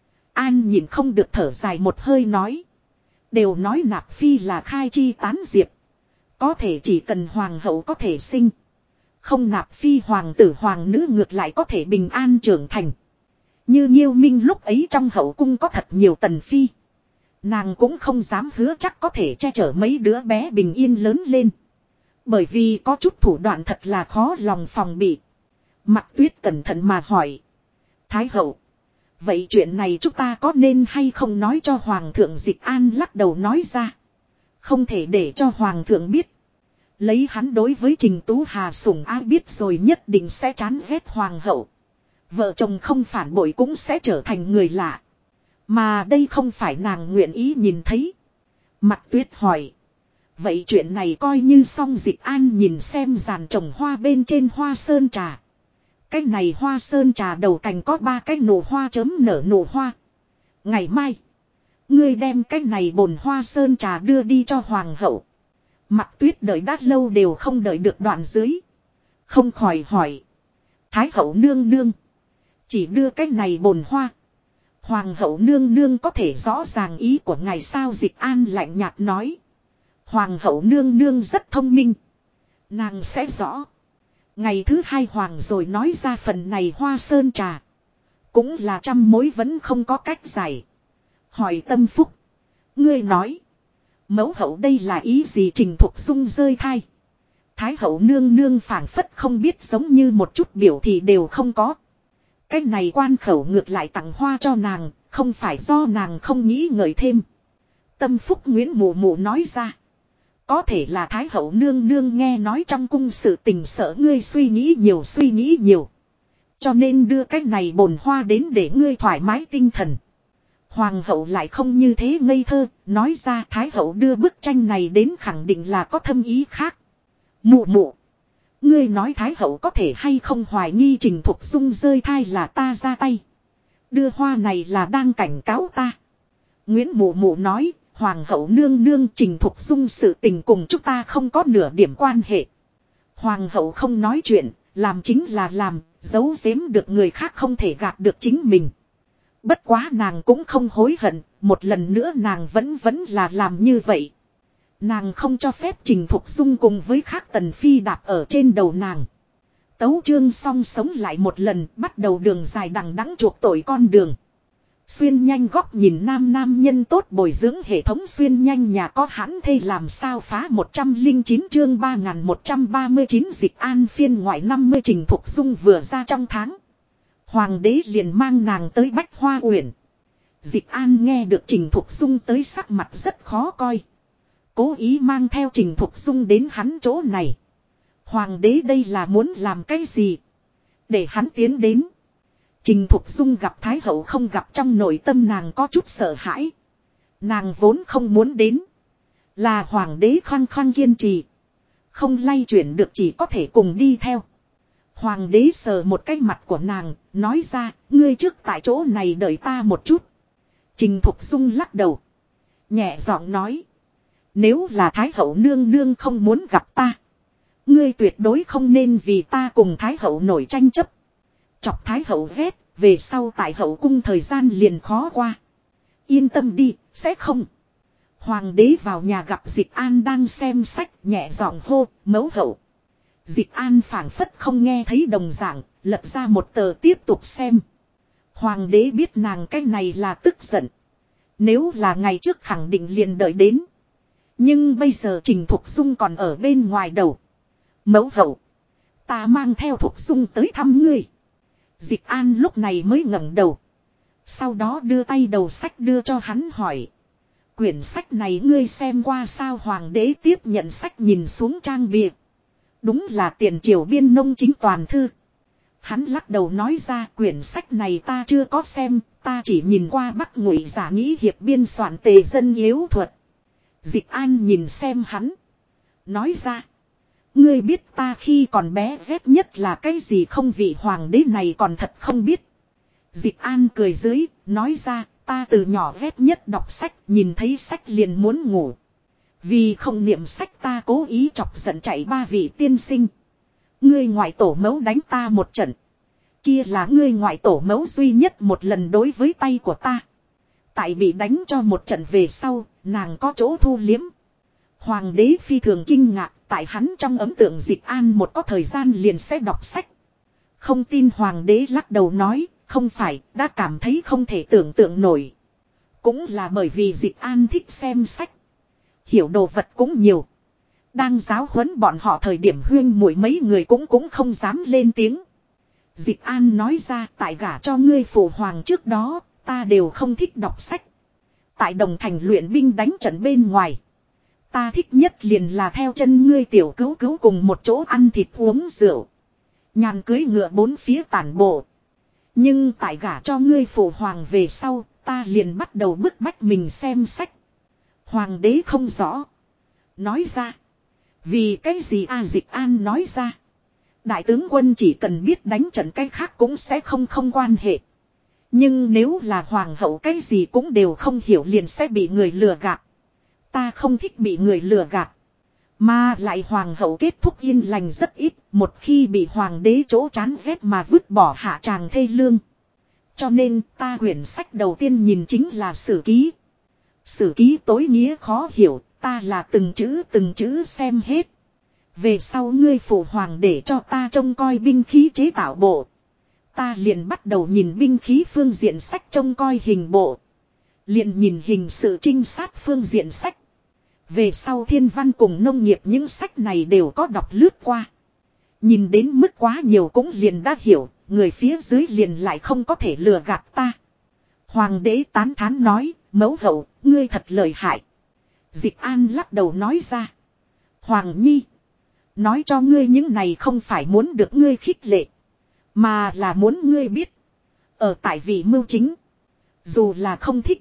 An nhìn không được thở dài một hơi nói. Đều nói nạp phi là khai chi tán diệp. Có thể chỉ cần hoàng hậu có thể sinh. Không nạp phi hoàng tử hoàng nữ ngược lại có thể bình an trưởng thành. Như Nhiêu Minh lúc ấy trong hậu cung có thật nhiều tần phi. Nàng cũng không dám hứa chắc có thể che chở mấy đứa bé bình yên lớn lên. Bởi vì có chút thủ đoạn thật là khó lòng phòng bị. Mặc Tuyết cẩn thận mà hỏi. Thái hậu. Vậy chuyện này chúng ta có nên hay không nói cho Hoàng thượng? Dịch An lắc đầu nói ra. Không thể để cho Hoàng thượng biết. Lấy hắn đối với Trình Tú Hà sủng ái biết rồi nhất định sẽ chán ghét Hoàng hậu. Vợ chồng không phản bội cũng sẽ trở thành người lạ. Mà đây không phải nàng nguyện ý nhìn thấy. Mặc Tuyết hỏi. Vậy chuyện này coi như xong. Dịch An nhìn xem giàn trồng hoa bên trên hoa sơn trà. Cái này hoa sơn trà đầu cành có 3 cái nụ hoa chớm nở nụ hoa. Ngày mai. Ngươi đem cái này bồn hoa sơn trà đưa đi cho Hoàng hậu. Mặc Tuyết đợi đã lâu đều không đợi được đoạn dưới. Không khỏi hỏi. Thái hậu nương nương. Chỉ đưa cái này bồn hoa. Hoàng hậu nương nương có thể rõ ràng ý của ngài sao? Dịch An lạnh nhạt nói. Hoàng hậu nương nương rất thông minh. Nàng sẽ rõ. Ngày thứ 2 hoàng rồi nói ra phần này hoa sơn trà. Cũng là trăm mối vẫn không có cách giải. Hỏi Tâm Phúc. Ngươi nói. Mẫu hậu đây là ý gì? Trình Thục Dung rơi thai. Thái hậu nương nương phảng phất không biết, giống như một chút biểu thị đều không có. Cái này quan khẩu ngược lại tặng hoa cho nàng. Không phải do nàng không nghĩ ngợi thêm. Tâm Phúc Nguyễn mụ mụ nói ra. Có thể là Thái hậu nương nương nghe nói trong cung sự tình, sợ ngươi suy nghĩ nhiều. Cho nên đưa cái này bồn hoa đến để ngươi thoải mái tinh thần. Hoàng hậu lại không như thế ngây thơ, nói ra Thái hậu đưa bức tranh này đến khẳng định là có thâm ý khác. Mụ mụ. Ngươi nói Thái hậu có thể hay không hoài nghi Trình Thục Dung rơi thai là ta ra tay. Đưa hoa này là đang cảnh cáo ta. Nguyễn mụ mụ nói. Hoàng hậu nương nương, Trình Thục Dung sự tình cùng chúng ta không có nửa điểm quan hệ. Hoàng hậu không nói chuyện, làm chính là làm, giấu giếm được người khác không thể gạt được chính mình. Bất quá nàng cũng không hối hận, một lần nữa nàng vẫn là làm như vậy. Nàng không cho phép Trình Thục Dung cùng với khác tần phi đạp ở trên đầu nàng. Tấu chương xong sống lại một lần, bắt đầu đường dài đằng đẵng chuộc tội con đường. Xuyên nhanh góc nhìn nam nhân tốt bồi dưỡng hệ thống xuyên nhanh nhà có hãn thê làm sao phá 109 chương 3139 Dịch An phiên ngoại 50. Trình Thục Dung vừa ra trong tháng. Hoàng đế liền mang nàng tới Bách Hoa Uyển. Dịch An nghe được Trình Thục Dung tới sắc mặt rất khó coi. Cố ý mang theo Trình Thục Dung đến hắn chỗ này. Hoàng đế đây là muốn làm cái gì? Để hắn tiến đến. Trình Thục Dung gặp Thái hậu không gặp, trong nội tâm nàng có chút sợ hãi. Nàng vốn không muốn đến. Là hoàng đế khăng kiên trì. Không lay chuyển được, chỉ có thể cùng đi theo. Hoàng đế sờ một cái mặt của nàng, nói ra, ngươi trước tại chỗ này đợi ta một chút. Trình Thục Dung lắc đầu. Nhẹ giọng nói. Nếu là Thái hậu nương nương không muốn gặp ta. Ngươi tuyệt đối không nên vì ta cùng Thái hậu nổi tranh chấp. Chọc Thái hậu ghét, về sau tại hậu cung thời gian liền khó qua. Yên tâm đi, sẽ không. Hoàng đế vào nhà gặp Dịch An đang xem sách, nhẹ giọng hô, mẫu hậu. Dịch An phảng phất không nghe thấy đồng dạng, lật ra một tờ tiếp tục xem. Hoàng đế biết nàng cái này là tức giận. Nếu là ngày trước khẳng định liền đợi đến. Nhưng bây giờ Trình Thục Dung còn ở bên ngoài đầu. Mẫu hậu. Ta mang theo Thục Dung tới thăm ngươi. Dịch An lúc này mới ngẩng đầu. Sau đó đưa tay đầu sách đưa cho hắn hỏi. Quyển sách này ngươi xem qua sao? Hoàng đế tiếp nhận sách nhìn xuống trang bìa. Đúng là tiền triều biên nông chính toàn thư. Hắn lắc đầu nói ra, quyển sách này ta chưa có xem, ta chỉ nhìn qua Bắc Ngụy Giả Nghĩ Hiệp biên soạn Tề Dân Yếu Thuật. Dịch An nhìn xem hắn. Nói ra. Ngươi biết ta khi còn bé ghét nhất là cái gì không? Vị hoàng đế này còn thật không biết. Dịch An cười dưới, nói ra, ta từ nhỏ ghét nhất đọc sách, nhìn thấy sách liền muốn ngủ. Vì không niệm sách ta cố ý chọc giận chạy 3 vị tiên sinh. Ngươi ngoại tổ mẫu đánh ta một trận. Kia là ngươi ngoại tổ mẫu duy nhất một lần đối với tay của ta. Tại bị đánh cho một trận về sau, nàng có chỗ thu liếm. Hoàng đế phi thường kinh ngạc, tại hắn trong ấn tượng Dịch An một có thời gian liền sẽ đọc sách. Không tin hoàng đế lắc đầu nói, không phải, đã cảm thấy không thể tưởng tượng nổi. Cũng là bởi vì Dịch An thích xem sách. Hiểu đồ vật cũng nhiều. Đang giáo huấn bọn họ thời điểm huyên muội mấy người cũng không dám lên tiếng. Dịch An nói ra tại gả cho ngươi phụ hoàng trước đó, ta đều không thích đọc sách. Tại Đồng Thành luyện binh đánh trận bên ngoài. Ta thích nhất liền là theo chân ngươi tiểu cứu cứu cùng một chỗ ăn thịt uống rượu. Nhàn cưới ngựa bốn phía tản bộ. Nhưng tại gả cho ngươi phụ hoàng về sau, ta liền bắt đầu bức bách mình xem sách. Hoàng đế không rõ. Nói ra. Vì cái gì Dịch An nói ra. Đại tướng quân chỉ cần biết đánh trận cái khác cũng sẽ không quan hệ. Nhưng nếu là hoàng hậu cái gì cũng đều không hiểu liền sẽ bị người lừa gạt. Ta không thích bị người lừa gạt. Mà lại hoàng hậu kết thúc yên lành rất ít. Một khi bị hoàng đế chỗ chán ghét mà vứt bỏ hạ tràng thê lương. Cho nên ta quyển sách đầu tiên nhìn chính là sử ký. Sử ký tối nghĩa khó hiểu. Ta là từng chữ xem hết. Về sau ngươi phụ hoàng để cho ta trông coi binh khí chế tạo bộ. Ta liền bắt đầu nhìn binh khí phương diện sách trông coi hình bộ. Liền nhìn hình sự trinh sát phương diện sách. Về sau thiên văn cùng nông nghiệp những sách này đều có đọc lướt qua. Nhìn đến mức quá nhiều cũng liền đã hiểu, người phía dưới liền lại không có thể lừa gạt ta. Hoàng đế tán thán nói, mẫu hậu, ngươi thật lợi hại. Dịch An lắc đầu nói ra. Hoàng nhi. Nói cho ngươi những này không phải muốn được ngươi khích lệ. Mà là muốn ngươi biết. Ở tại vị mưu chính. Dù là không thích.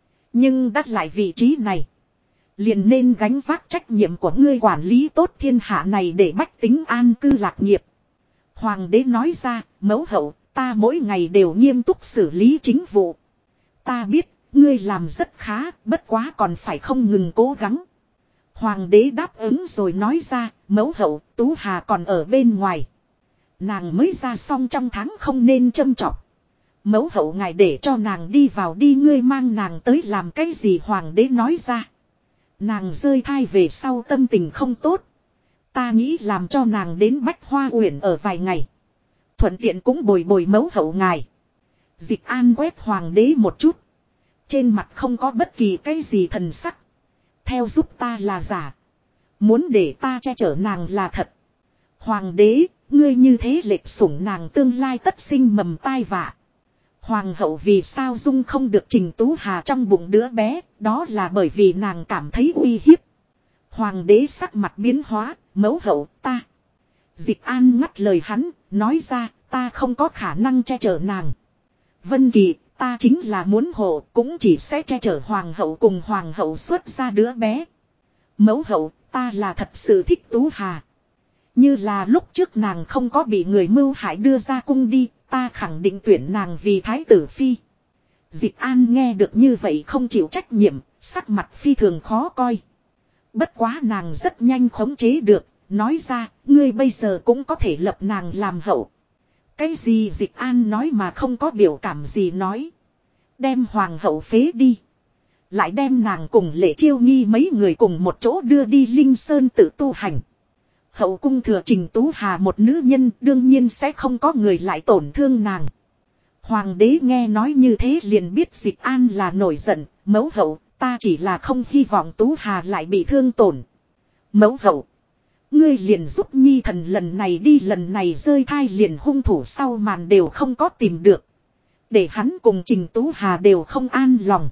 Nhưng đắt lại vị trí này. Liền nên gánh vác trách nhiệm của ngươi quản lý tốt thiên hạ này để bách tính an cư lạc nghiệp. Hoàng đế nói ra, mẫu hậu, ta mỗi ngày đều nghiêm túc xử lý chính vụ. Ta biết, ngươi làm rất khá, bất quá còn phải không ngừng cố gắng. Hoàng đế đáp ứng rồi nói ra, mẫu hậu, Tú Hà còn ở bên ngoài. Nàng mới ra xong trong tháng không nên châm chọc. Mẫu hậu ngài để cho nàng đi vào đi, ngươi mang nàng tới làm cái gì? Hoàng đế nói ra. Nàng rơi thai về sau tâm tình không tốt. Ta nghĩ làm cho nàng đến Bách Hoa Uyển ở vài ngày. Thuận tiện cũng bồi bồi mẫu hậu ngài. Dịch An quét hoàng đế một chút. Trên mặt không có bất kỳ cái gì thần sắc. Theo giúp ta là giả. Muốn để ta che chở nàng là thật. Hoàng đế, ngươi như thế lệch sủng nàng tương lai tất sinh mầm tai vạ. Hoàng hậu vì sao dung không được Trình Tú Hà trong bụng đứa bé, đó là bởi vì nàng cảm thấy uy hiếp. Hoàng đế sắc mặt biến hóa, mẫu hậu ta. Dịch An ngắt lời hắn, nói ra, ta không có khả năng che chở nàng. Vân Kỳ, ta chính là muốn hộ, cũng chỉ sẽ che chở hoàng hậu cùng hoàng hậu xuất ra đứa bé. Mẫu hậu, ta là thật sự thích Tú Hà. Như là lúc trước nàng không có bị người mưu hại đưa ra cung đi, ta khẳng định tuyển nàng vì thái tử phi. Dịch An nghe được như vậy không chịu trách nhiệm, sắc mặt phi thường khó coi. Bất quá nàng rất nhanh khống chế được, nói ra, ngươi bây giờ cũng có thể lập nàng làm hậu. Cái gì? Dịch An nói mà không có biểu cảm gì nói. Đem hoàng hậu phế đi. Lại đem nàng cùng Lệ Chiêu Nghi mấy người cùng một chỗ đưa đi Linh Sơn tự tu hành. Hậu cung thừa Trình Tú Hà một nữ nhân, đương nhiên sẽ không có người lại tổn thương nàng. Hoàng đế nghe nói như thế liền biết Dịch An là nổi giận. Mẫu hậu, ta chỉ là không hy vọng Tú Hà lại bị thương tổn. Mẫu hậu, ngươi liền giúp nhi thần lần này đi, lần này rơi thai liền hung thủ sau màn đều không có tìm được. Để hắn cùng Trình Tú Hà đều không an lòng.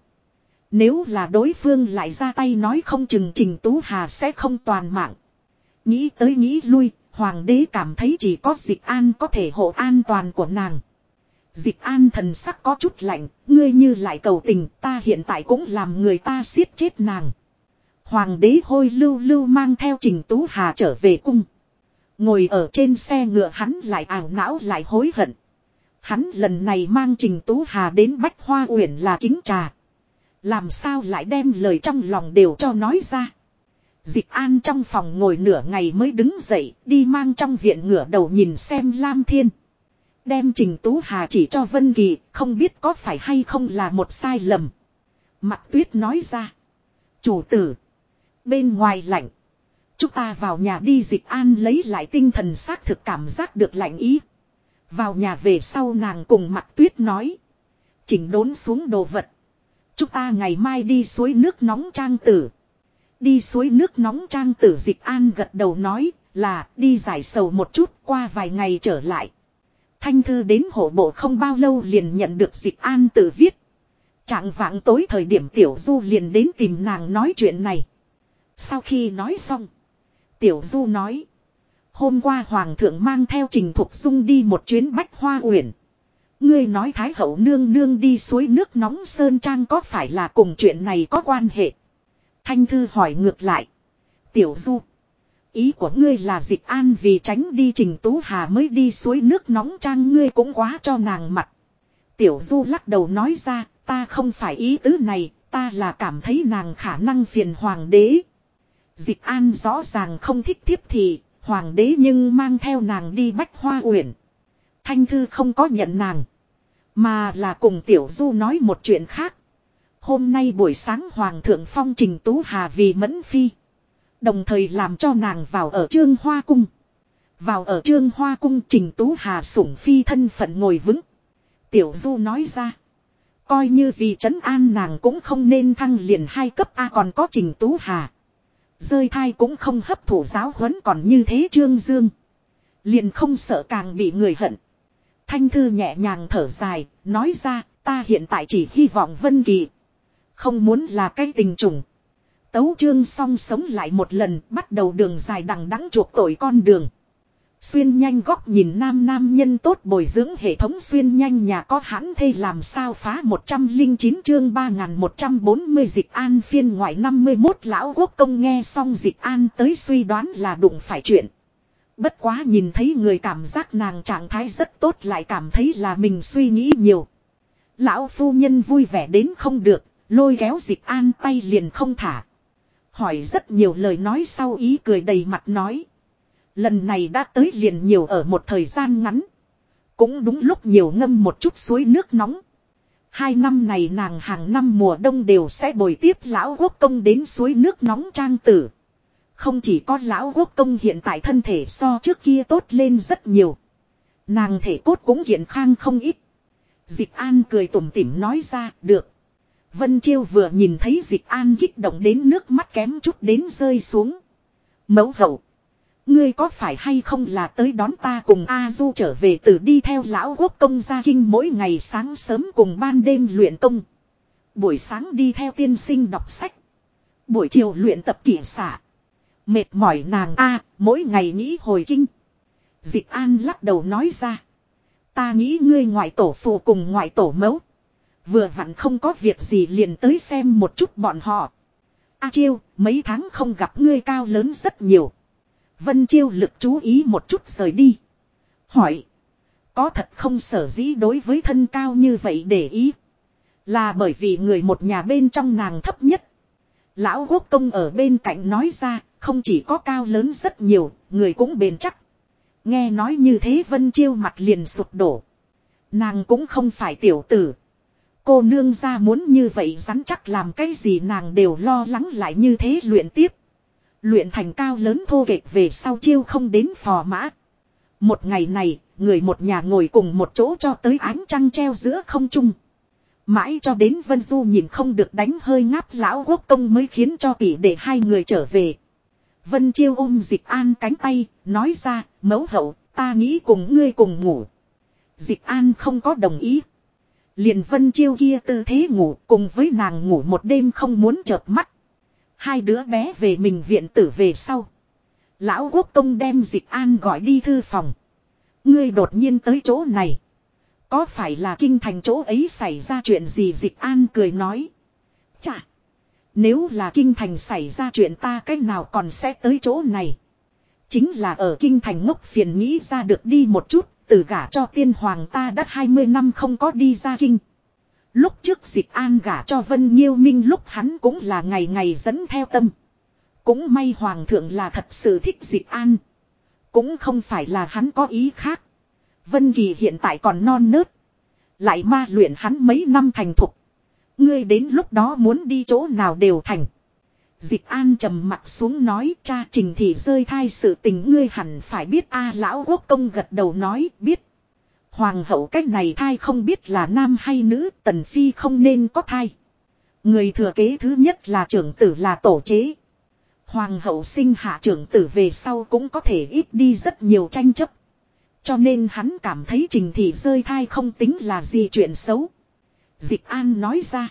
Nếu là đối phương lại ra tay nói không chừng Trình Tú Hà sẽ không toàn mạng. Nghĩ tới nghĩ lui, hoàng đế cảm thấy chỉ có Dịch An có thể hộ an toàn của nàng. Dịch An thần sắc có chút lạnh, ngươi như lại cầu tình, ta hiện tại cũng làm người ta siết chết nàng. Hoàng đế hôi lưu lưu mang theo Trình Tú Hà trở về cung. Ngồi ở trên xe ngựa hắn lại ảo não lại hối hận. Hắn lần này mang Trình Tú Hà đến Bách Hoa Uyển là kính trà. Làm sao lại đem lời trong lòng đều cho nói ra. Dịch An trong phòng ngồi nửa ngày mới đứng dậy, đi mang trong viện ngửa đầu nhìn xem Lam Thiên. Đem Trình Tú Hà chỉ cho Vân Kỳ, không biết có phải hay không là một sai lầm. Mạc Tuyết nói ra. Chủ tử. Bên ngoài lạnh. Chúng ta vào nhà đi. Dịch An lấy lại tinh thần, xác thực cảm giác được lạnh ý. Vào nhà về sau nàng cùng Mạc Tuyết nói. Chỉnh đốn xuống đồ vật. Chúng ta ngày mai đi suối nước nóng Trang Tử. Đi suối nước nóng Trang Tử. Dịch An gật đầu nói là đi giải sầu một chút, qua vài ngày trở lại. Thanh thư đến hộ bộ không bao lâu liền nhận được Dịch An tự viết. Trạng vạng tối thời điểm Tiểu Du liền đến tìm nàng nói chuyện này. Sau khi nói xong, Tiểu Du nói. Hôm qua Hoàng thượng mang theo Trình Thục Dung đi một chuyến Bách Hoa Uyển. Ngươi nói Thái hậu nương nương đi suối nước nóng Sơn Trang có phải là cùng chuyện này có quan hệ? Thanh thư hỏi ngược lại. Tiểu Du, ý của ngươi là Dịch An vì tránh đi Trình Tú Hà mới đi suối nước nóng Trang, ngươi cũng quá cho nàng mặt. Tiểu Du lắc đầu nói ra, ta không phải ý tứ này, ta là cảm thấy nàng khả năng phiền hoàng đế. Dịch An rõ ràng không thích thiếp thì, hoàng đế nhưng mang theo nàng đi Bách Hoa Uyển. Thanh thư không có nhận nàng, mà là cùng Tiểu Du nói một chuyện khác. Hôm nay buổi sáng Hoàng thượng phong Trình Tú Hà vì mẫn phi. Đồng thời làm cho nàng vào ở Trương Hoa Cung. Vào ở Trương Hoa Cung Trình Tú Hà sủng phi thân phận ngồi vững. Tiểu Du nói ra. Coi như vì trấn an nàng cũng không nên thăng liền 2 cấp A, còn có Trình Tú Hà. Rơi thai cũng không hấp thụ giáo huấn, còn như thế Trương Dương. Liền không sợ càng bị người hận. Thanh thư nhẹ nhàng thở dài, nói ra, ta hiện tại chỉ hy vọng Vân Kỳ. Không muốn là cái tình trùng. Tấu chương xong sống lại một lần, bắt đầu đường dài đằng đẵng chuộc tội con đường. Xuyên nhanh góc nhìn nam nhân tốt bồi dưỡng hệ thống xuyên nhanh nhà có hãn thê làm sao phá 109 chương 3140 Dịch An phiên ngoại 51 lão quốc công nghe xong Dịch An tới suy đoán là đụng phải chuyện. Bất quá nhìn thấy người cảm giác nàng trạng thái rất tốt, lại cảm thấy là mình suy nghĩ nhiều. Lão phu nhân vui vẻ đến không được, lôi kéo Dịch An tay liền không thả. Hỏi rất nhiều lời nói sau ý cười đầy mặt nói. Lần này đã tới liền nhiều ở một thời gian ngắn. Cũng đúng lúc nhiều ngâm một chút suối nước nóng. 2 năm này nàng hàng năm mùa đông đều sẽ bồi tiếp lão quốc công đến suối nước nóng Trang Tử. Không chỉ có lão quốc công hiện tại thân thể so trước kia tốt lên rất nhiều. Nàng thể cốt cũng hiện khang không ít. Dịch An cười tủm tỉm nói ra, được. Vân Chiêu vừa nhìn thấy Dịch An kích động đến nước mắt kém chút đến rơi xuống. Mẫu hậu, ngươi có phải hay không là tới đón ta cùng A Du trở về từ đi theo lão quốc công ra kinh, mỗi ngày sáng sớm cùng ban đêm luyện công. Buổi sáng đi theo tiên sinh đọc sách. Buổi chiều luyện tập kỹ xạ. Mệt mỏi nàng a, mỗi ngày nghĩ hồi kinh. Dịch An lắc đầu nói ra. Ta nghĩ ngươi ngoại tổ phụ cùng ngoại tổ mẫu. Vừa vặn không có việc gì liền tới xem một chút bọn họ. A Chiêu, mấy tháng không gặp ngươi cao lớn rất nhiều. Vân Chiêu lực chú ý một chút rời đi. Hỏi. Có thật không sở dĩ đối với thân cao như vậy để ý. Là bởi vì người một nhà bên trong nàng thấp nhất. Lão quốc công ở bên cạnh nói ra. Không chỉ có cao lớn rất nhiều, người cũng bền chắc. Nghe nói như thế Vân Chiêu mặt liền sụp đổ. Nàng cũng không phải tiểu tử. Cô nương ra muốn như vậy rắn chắc làm cái gì nàng đều lo lắng, lại như thế luyện tiếp. Luyện thành cao lớn thô kệch về sau Chiêu không đến phò mã. Một ngày này, người một nhà ngồi cùng một chỗ cho tới ánh trăng treo giữa không trung. Mãi cho đến Vân Du nhìn không được đánh hơi ngáp lão quốc công mới khiến cho tỷ để 2 người trở về. Vân Chiêu ôm Dịch An cánh tay, nói ra, mẫu hậu, ta nghĩ cùng ngươi cùng ngủ. Dịch An không có đồng ý. Liền Vân Chiêu kia tư thế ngủ, cùng với nàng ngủ một đêm không muốn chợp mắt. 2 đứa bé về mình viện tử về sau. Lão quốc công đem Dịch An gọi đi thư phòng. Ngươi đột nhiên tới chỗ này. Có phải là kinh thành chỗ ấy xảy ra chuyện gì? Dịch An cười nói. Chà! Nếu là kinh thành xảy ra chuyện ta cách nào còn sẽ tới chỗ này. Chính là ở kinh thành ngốc phiền nghĩ ra được đi một chút. Từ gả cho tiên hoàng ta đã 20 năm không có đi ra kinh. Lúc trước Dịch An gả cho Vân Nhiêu Minh lúc hắn cũng là ngày ngày dẫn theo tâm. Cũng may hoàng thượng là thật sự thích Dịch An. Cũng không phải là hắn có ý khác. Vân Kỳ hiện tại còn non nớt. Lại ma luyện hắn mấy năm thành thục. Ngươi đến lúc đó muốn đi chỗ nào đều thành. Dịch An trầm mặt xuống nói, cha, Trình Thị rơi thai sự tình ngươi hẳn phải biết a. Lão Quốc Công gật đầu nói, biết. Hoàng hậu cách này thai không biết là nam hay nữ, Tần Phi không nên có thai. Người thừa kế thứ nhất là trưởng tử là tổ chế. Hoàng hậu sinh hạ trưởng tử về sau cũng có thể ít đi rất nhiều tranh chấp. Cho nên hắn cảm thấy Trình Thị rơi thai không tính là gì chuyện xấu. Dịch An nói ra.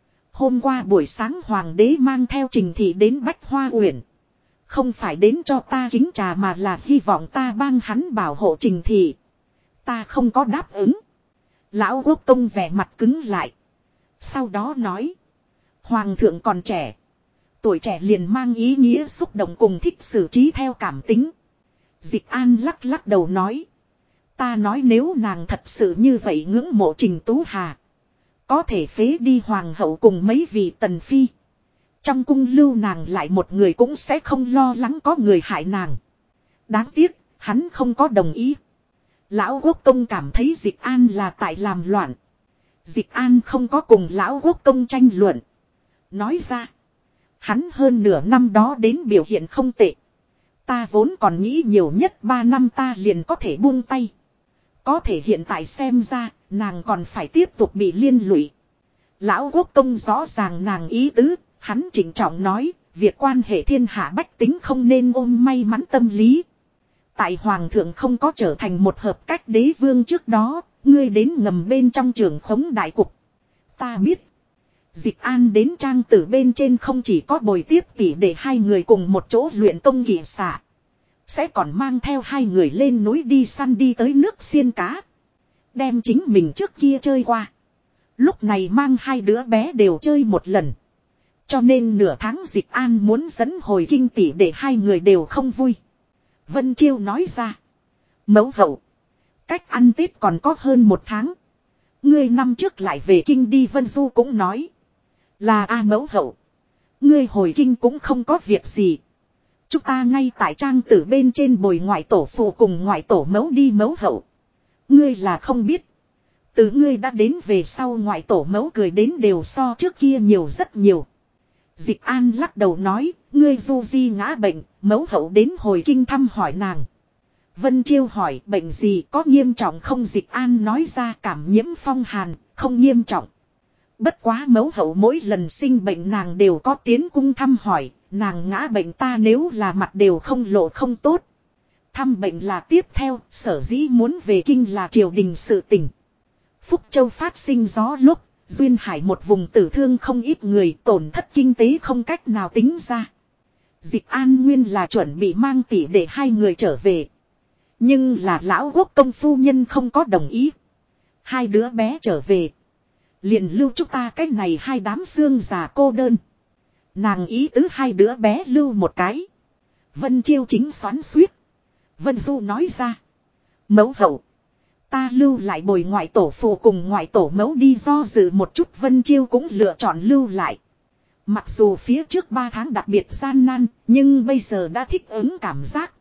Hôm qua buổi sáng hoàng đế mang theo Trình Thị đến Bách Hoa Uyển. Không phải đến cho ta kính trà mà là hy vọng ta帮hắn bảo hộ Trình Thị. Ta không có đáp ứng. Lão Quốc Công vẻ mặt cứng lại. Sau đó nói. Hoàng thượng còn trẻ. Tuổi trẻ liền mang ý nghĩa xúc động cùng thích xử trí theo cảm tính. Dịch An lắc lắc đầu nói. Ta nói nếu nàng thật sự như vậy ngưỡng mộ Trình Tú Hà. Có thể phế đi hoàng hậu cùng mấy vị tần phi. Trong cung lưu nàng lại một người cũng sẽ không lo lắng có người hại nàng. Đáng tiếc, hắn không có đồng ý. Lão Quốc Công cảm thấy Dịch An là tại làm loạn. Dịch An không có cùng Lão Quốc Công tranh luận. Nói ra. Hắn hơn nửa năm đó đến biểu hiện không tệ. Ta vốn còn nghĩ nhiều nhất 3 năm ta liền có thể buông tay. Có thể hiện tại xem ra, nàng còn phải tiếp tục bị liên lụy. Lão Quốc Công rõ ràng nàng ý tứ, hắn chỉnh trọng nói, việc quan hệ thiên hạ bách tính không nên ôm may mắn tâm lý. Tại Hoàng thượng không có trở thành một hợp cách đế vương trước đó, ngươi đến ngầm bên trong trường khống đại cục. Ta biết. Dịch An đến trang tử bên trên không chỉ có bồi tiếp tỷ để hai người cùng một chỗ luyện công kỵ xạ. Sẽ còn mang theo hai người lên núi đi săn đi tới nước xiên cá. Đem chính mình trước kia chơi qua. Lúc này mang hai đứa bé đều chơi một lần. Cho nên nửa tháng Dịch An muốn dẫn hồi kinh tỷ để hai người đều không vui. Vân Chiêu nói ra. Mẫu hậu. Cách ăn Tết còn có hơn 1 tháng. Ngươi năm trước lại về kinh đi. Vân Du cũng nói. Là a mẫu hậu. Ngươi hồi kinh cũng không có việc gì. Chúng ta ngay tại trang tử bên trên bồi ngoại tổ phụ cùng ngoại tổ mẫu đi. Mẫu hậu. Ngươi là không biết. Từ ngươi đã đến về sau ngoại tổ mẫu cười đến đều so trước kia nhiều rất nhiều. Dịch An lắc đầu nói. Ngươi Du Di ngã bệnh. Mẫu hậu đến hồi kinh thăm hỏi nàng. Vân Chiêu hỏi bệnh gì có nghiêm trọng không. Dịch An nói ra cảm nhiễm phong hàn. Không nghiêm trọng. Bất quá mẫu hậu mỗi lần sinh bệnh nàng đều có tiến cung thăm hỏi. Nàng ngã bệnh ta nếu là mặt đều không lộ không tốt. Thăm bệnh là tiếp theo, sở dĩ muốn về kinh là triều đình sự tình. Phúc Châu phát sinh gió lúc, duyên hải một vùng tử thương không ít người, tổn thất kinh tế không cách nào tính ra. Dịch An nguyên là chuẩn bị mang tỷ để hai người trở về. Nhưng là Lão Quốc Công phu nhân không có đồng ý. Hai đứa bé trở về. Liền lưu chúng ta cái này hai đám xương già cô đơn. Nàng ý tứ hai đứa bé lưu một cái. Vân Chiêu chính xoắn xuýt. Vân Du nói ra. Mẫu hậu. Ta lưu lại bồi ngoại tổ phụ cùng ngoại tổ mẫu đi do dự một chút. Vân Chiêu cũng lựa chọn lưu lại. Mặc dù phía trước 3 tháng đặc biệt gian nan. Nhưng bây giờ đã thích ứng cảm giác.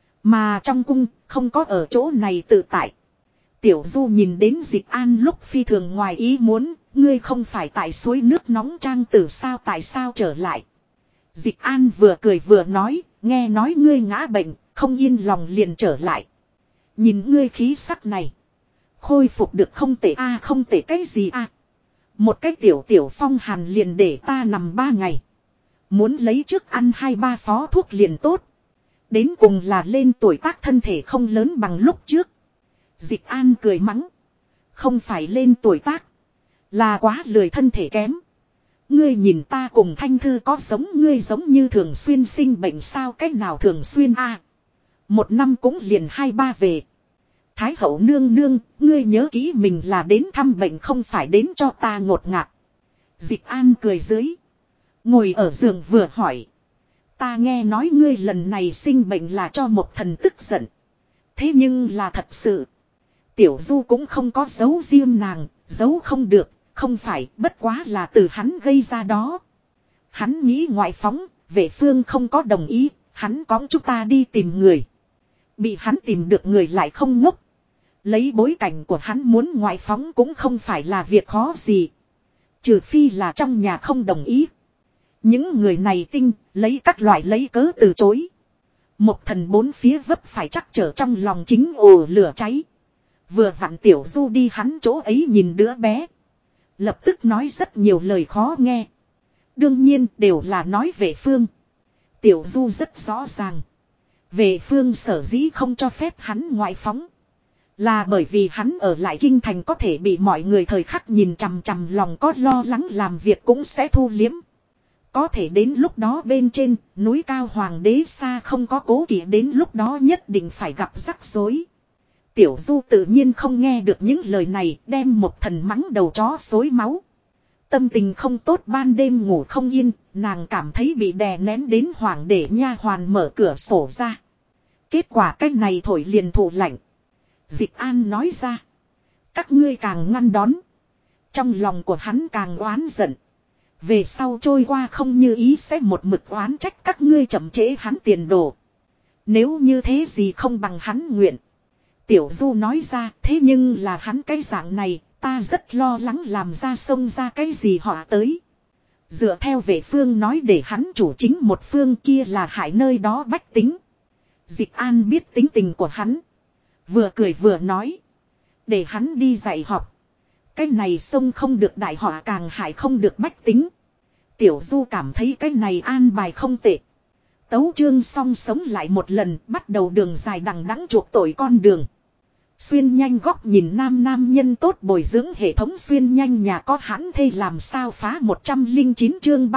Mà trong cung không có ở chỗ này tự tại. Tiểu Du nhìn đến Dịch An lúc phi thường ngoài ý muốn. Ngươi không phải tại suối nước nóng trang tử sao tại sao trở lại. Dịch An vừa cười vừa nói. Nghe nói ngươi ngã bệnh. Không yên lòng liền trở lại. Nhìn ngươi khí sắc này. Khôi phục được không tệ a không tệ cái gì a. Một cái tiểu phong hàn liền để ta nằm 3 ngày. Muốn lấy trước ăn 2-3 phó thuốc liền tốt. Đến cùng là lên tuổi tác thân thể không lớn bằng lúc trước. Dịch An cười mắng. Không phải lên tuổi tác. Là quá lười thân thể kém. Ngươi nhìn ta cùng Thanh Thư có giống ngươi giống như thường xuyên sinh bệnh sao cách nào thường xuyên a. 1 năm cũng liền 2-3 về. Thái hậu nương nương, ngươi nhớ kỹ mình là đến thăm bệnh không phải đến cho ta ngột ngạt. Dịch An cười dưới. Ngồi ở giường vừa hỏi. Ta nghe nói ngươi lần này sinh bệnh là cho một thần tức giận. Thế nhưng là thật sự. Tiểu Du cũng không có giấu riêng nàng, giấu không được, không phải bất quá là từ hắn gây ra đó. Hắn nghĩ ngoại phóng, Vệ Phương không có đồng ý, hắn cõng chúng ta đi tìm người. Bị hắn tìm được người lại không ngốc. Lấy bối cảnh của hắn muốn ngoại phóng cũng không phải là việc khó gì. Trừ phi là trong nhà không đồng ý. Những người này tinh, lấy các loại lấy cớ từ chối. Một thần bốn phía vấp phải chắc trở trong lòng chính ồ lửa cháy. Vừa vặn Tiểu Du đi hắn chỗ ấy nhìn đứa bé. Lập tức nói rất nhiều lời khó nghe. Đương nhiên đều là nói Vệ Phương. Tiểu Du rất rõ ràng. Vệ Phương sở dĩ không cho phép hắn ngoại phóng. Là bởi vì hắn ở lại kinh thành có thể bị mọi người thời khắc nhìn chằm chằm, lòng có lo lắng làm việc cũng sẽ thu liếm. Có thể đến lúc đó bên trên núi cao hoàng đế xa không có cố kỵ, đến lúc đó nhất định phải gặp rắc rối. Tiểu Du tự nhiên không nghe được những lời này, đem một thần mắng đầu chó xối máu. Tâm tình không tốt, ban đêm ngủ không yên, nàng cảm thấy bị đè nén đến hoảng, để nha hoàn mở cửa sổ ra. Kết quả cái này thổi liền thụ lạnh. Dịch An nói ra. Các ngươi càng ngăn đón. Trong lòng của hắn càng oán giận. Về sau trôi qua không như ý sẽ một mực oán trách các ngươi chậm trễ hắn tiền đồ. Nếu như thế gì không bằng hắn nguyện. Tiểu Du nói ra, thế nhưng là hắn cái dạng này, ta rất lo lắng làm ra xông ra cái gì họ tới. Dựa theo Vệ Phương nói để hắn chủ chính một phương, kia là hại nơi đó bách tính. Dịch An biết tính tình của hắn. Vừa cười vừa nói. Để hắn đi dạy học. Cái này xông không được đại họa, càng hại không được bách tính. Tiểu Du cảm thấy cái này an bài không tệ. Tấu chương xong sống lại một lần, bắt đầu đường dài đằng đẵng chuộc tội con đường. Xuyên nhanh góc nhìn nam nhân tốt bồi dưỡng hệ thống xuyên nhanh nhà có hãn thê làm sao phá 109 chương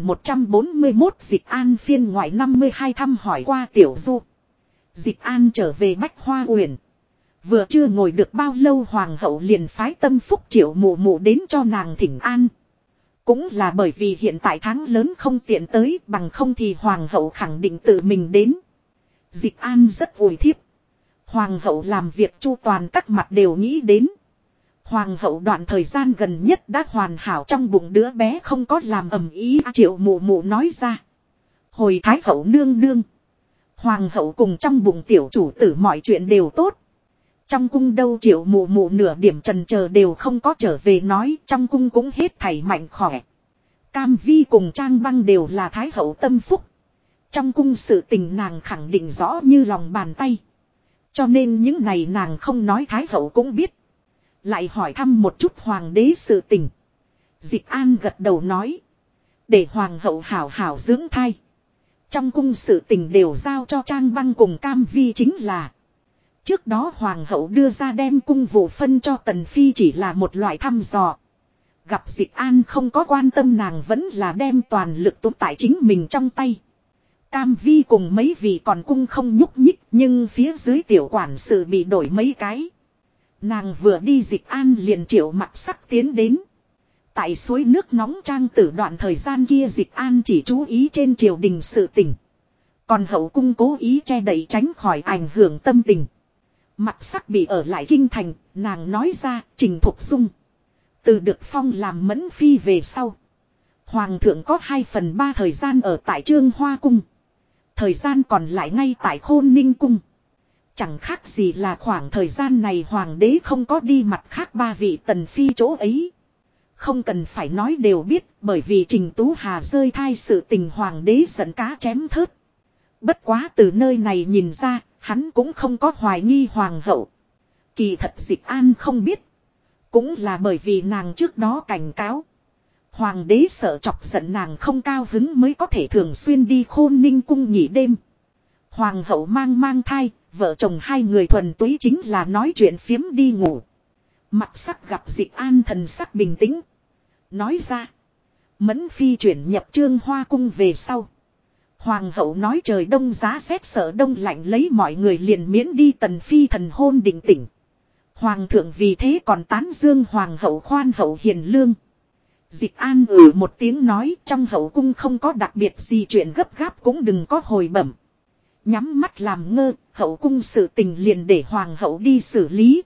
3141 Dịch An phiên ngoại 52 thăm hỏi qua Tiểu Du. Dịch An trở về Bách Hoa Uyển. Vừa chưa ngồi được bao lâu hoàng hậu liền phái Tâm Phúc Triệu mụ mụ đến cho nàng thỉnh an. Cũng là bởi vì hiện tại tháng lớn không tiện tới, bằng không thì hoàng hậu khẳng định tự mình đến. Dịch An rất vui thiếp. Hoàng hậu làm việc chu toàn các mặt đều nghĩ đến. Hoàng hậu đoạn thời gian gần nhất đã hoàn hảo, trong bụng đứa bé không có làm ầm ĩ. Triệu mụ mụ nói ra. Hồi thái hậu nương nương. Hoàng hậu cùng trong bụng tiểu chủ tử mọi chuyện đều tốt. Trong cung đâu? Triệu mụ mụ nửa điểm chần chờ đều không có trở về nói, trong cung cũng hết thảy mạnh khỏe. Cam Vi cùng Trang Băng đều là thái hậu tâm phúc. Trong cung sự tình nàng khẳng định rõ như lòng bàn tay. Cho nên những này nàng không nói thái hậu cũng biết. Lại hỏi thăm một chút hoàng đế sự tình. Dịch An gật đầu nói. Để hoàng hậu hảo hảo dưỡng thai. Trong cung sự tình đều giao cho Trang Băng cùng Cam Vi chính là. Trước đó hoàng hậu đưa ra đem cung vụ phân cho Tần Phi chỉ là một loại thăm dò. Gặp Dịch An không có quan tâm, nàng vẫn là đem toàn lực tụ tại chính mình trong tay. Cam Vi cùng mấy vị còn cung không nhúc nhích, nhưng phía dưới tiểu quản sự bị đổi mấy cái. Nàng vừa đi Dịch An liền Triệu Mặc Sắc tiến đến. Tại suối nước nóng Trang Tử đoạn thời gian kia Dịch An chỉ chú ý trên triều đình sự tình. Còn hậu cung cố ý che đậy tránh khỏi ảnh hưởng tâm tình. Mặc Sắc bị ở lại kinh thành, nàng nói ra Trình Thục Dung. Từ được phong làm mẫn phi về sau. Hoàng thượng có 2/3 thời gian ở tại Trương Hoa Cung. Thời gian còn lại ngay tại Khôn Ninh Cung. Chẳng khác gì là khoảng thời gian này hoàng đế không có đi mặt khác 3 vị tần phi chỗ ấy. Không cần phải nói đều biết, bởi vì Trình Tú Hà rơi thai sự tình hoàng đế giận cá chém thớt. Bất quá từ nơi này nhìn ra, hắn cũng không có hoài nghi hoàng hậu. Kỳ thật Dịch An không biết. Cũng là bởi vì nàng trước đó cảnh cáo. Hoàng đế sợ chọc giận nàng không cao hứng mới có thể thường xuyên đi Khôn Ninh Cung nghỉ đêm. Hoàng hậu mang thai, vợ chồng hai người thuần túy chính là nói chuyện phiếm đi ngủ. Mặc Sắc gặp Dịch An thần sắc bình tĩnh. Nói ra. Mẫn phi chuyển nhập Trương Hoa Cung về sau. Hoàng hậu nói trời đông giá rét sợ đông lạnh, lấy mọi người liền miễn đi tần phi thần hôn định tỉnh. Hoàng thượng vì thế còn tán dương hoàng hậu khoan hậu hiền lương. Dịch An một tiếng nói, trong hậu cung không có đặc biệt gì chuyện gấp gáp cũng đừng có hồi bẩm. Nhắm mắt làm ngơ, hậu cung sự tình liền để hoàng hậu đi xử lý.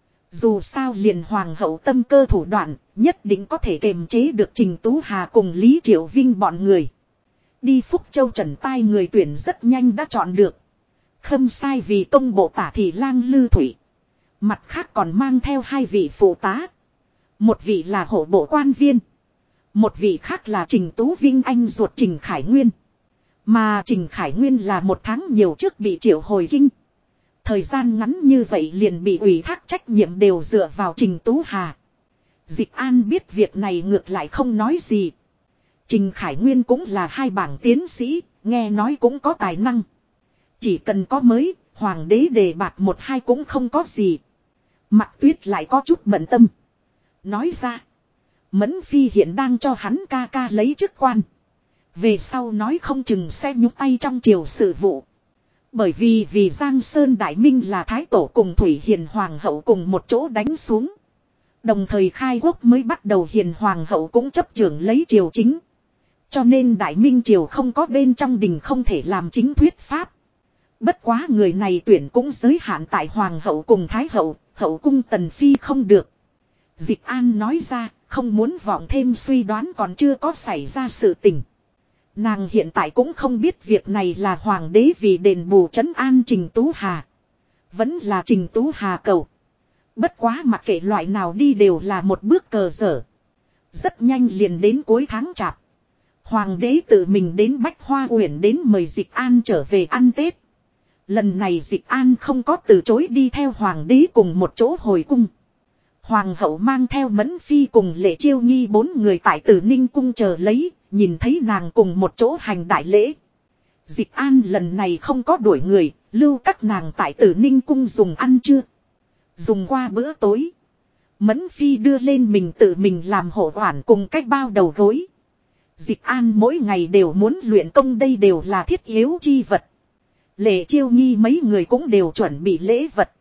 Dù sao liền hoàng hậu tâm cơ thủ đoạn, nhất định có thể kiềm chế được Trình Tú Hà cùng Lý Triệu Vinh bọn người. Đi Phúc Châu trần tai người tuyển rất nhanh đã chọn được. Khâm sai vì công bộ tả thị lang Lư Thủy. Mặt khác còn mang theo 2 vị phụ tá. Một vị là hộ bộ quan viên. Một vị khác là Trình Tú Vinh anh ruột Trình Khải Nguyên. Mà Trình Khải Nguyên là 1 tháng nhiều trước bị triệu hồi kinh. Thời gian ngắn như vậy liền bị ủy thác trách nhiệm đều dựa vào Trình Tú Hà. Dịch An biết việc này ngược lại không nói gì. Trình Khải Nguyên cũng là 2 bảng tiến sĩ, nghe nói cũng có tài năng. Chỉ cần có mới, hoàng đế đề bạt 1-2 cũng không có gì. Mạc Tuyết lại có chút bận tâm. Nói ra, Mẫn Phi hiện đang cho hắn ca ca lấy chức quan. Về sau nói không chừng sẽ nhúc tay trong triều sự vụ. Bởi vì Giang Sơn Đại Minh là Thái Tổ cùng Thủy Hiền Hoàng hậu cùng một chỗ đánh xuống. Đồng thời khai quốc mới bắt đầu Hiền Hoàng hậu cũng chấp trưởng lấy triều chính. Cho nên Đại Minh triều không có bên trong đình không thể làm chính thuyết pháp. Bất quá người này tuyển cũng giới hạn tại Hoàng hậu cùng Thái hậu, hậu cung Tần Phi không được. Dịch An nói ra, không muốn vọng thêm suy đoán còn chưa có xảy ra sự tình. Nàng hiện tại cũng không biết việc này là hoàng đế vì đền bù trấn an Trình Tú Hà. Vẫn là Trình Tú Hà cầu. Bất quá mặc kệ loại nào đi đều là một bước cờ dở. Rất nhanh liền đến cuối tháng chạp. Hoàng đế tự mình đến Bách Hoa Uyển đến mời Dịch An trở về ăn Tết. Lần này Dịch An không có từ chối đi theo hoàng đế cùng một chỗ hồi cung. Hoàng hậu mang theo Mẫn Phi cùng Lệ Chiêu Nghi 4 người tại Tử Ninh cung chờ lấy, nhìn thấy nàng cùng một chỗ hành đại lễ. Dịch An lần này không có đuổi người, lưu các nàng tại Tử Ninh cung dùng ăn trưa. Dùng qua bữa tối. Mẫn Phi đưa lên mình tự mình làm hộ oản cùng cách bao đầu gối. Dịch An mỗi ngày đều muốn luyện công, đây đều là thiết yếu chi vật. Lệ Chiêu Nghi mấy người cũng đều chuẩn bị lễ vật.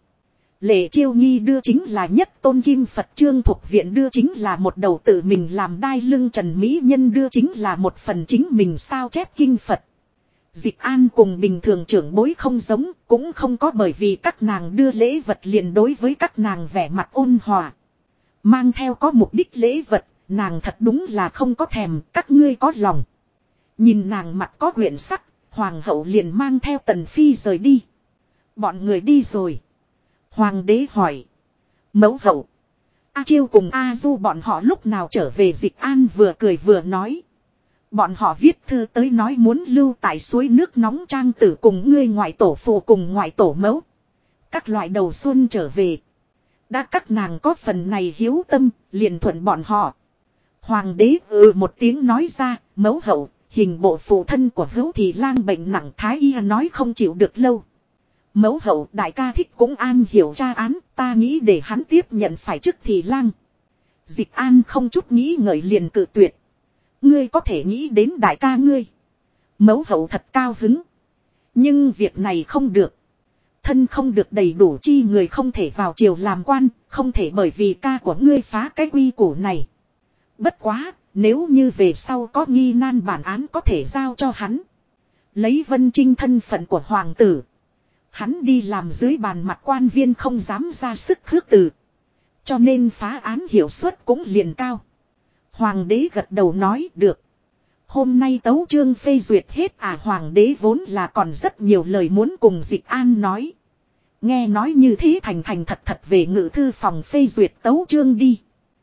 Lệ Chiêu Nghi đưa chính là nhất tôn kim Phật, Trương Thục Viện đưa chính là một đầu tự mình làm đai lưng, Trần Mỹ Nhân đưa chính là một phần chính mình sao chép kinh Phật. Dịch An cùng bình thường trưởng bối không giống, cũng không có bởi vì các nàng đưa lễ vật liền đối với các nàng vẻ mặt ôn hòa. Mang theo có mục đích lễ vật, nàng thật đúng là không có thèm, các ngươi có lòng. Nhìn nàng mặt có quyện sắc, hoàng hậu liền mang theo Tần Phi rời đi. Bọn người đi rồi. Hoàng đế hỏi. Mẫu hậu. A Chiêu cùng A Du bọn họ lúc nào trở về? Dịch An vừa cười vừa nói. Bọn họ viết thư tới nói muốn lưu tại suối nước nóng Trang Tử cùng ngươi ngoại tổ phụ cùng ngoại tổ mẫu. Các loại đầu xuân trở về. Đã các nàng có phần này hiếu tâm, liền thuận bọn họ. Hoàng đế một tiếng nói ra, mẫu hậu, hình bộ phụ thân của Hữu Thị Lang bệnh nặng, thái y nói không chịu được lâu. Mẫu hậu, đại ca thích cũng an hiểu tra án, ta nghĩ để hắn tiếp nhận phải chức Thị Lang. Dịch An không chút nghĩ ngợi liền cự tuyệt. Ngươi có thể nghĩ đến đại ca ngươi. Mẫu hậu thật cao hứng. Nhưng việc này không được. Thân không được đầy đủ chi người không thể vào triều làm quan, không thể bởi vì ca của ngươi phá cái quy củ này. Bất quá, nếu như về sau có nghi nan bản án có thể giao cho hắn. Lấy Vân Trinh thân phận của hoàng tử. Hắn đi làm dưới bàn mặt quan viên không dám ra sức khước từ. Cho nên phá án hiệu suất cũng liền cao. Hoàng đế gật đầu nói được. Hôm nay tấu chương phê duyệt hết à? Hoàng đế vốn là còn rất nhiều lời muốn cùng Dịch An nói. Nghe nói như thế thành thành thật thật về ngự thư phòng phê duyệt tấu chương đi.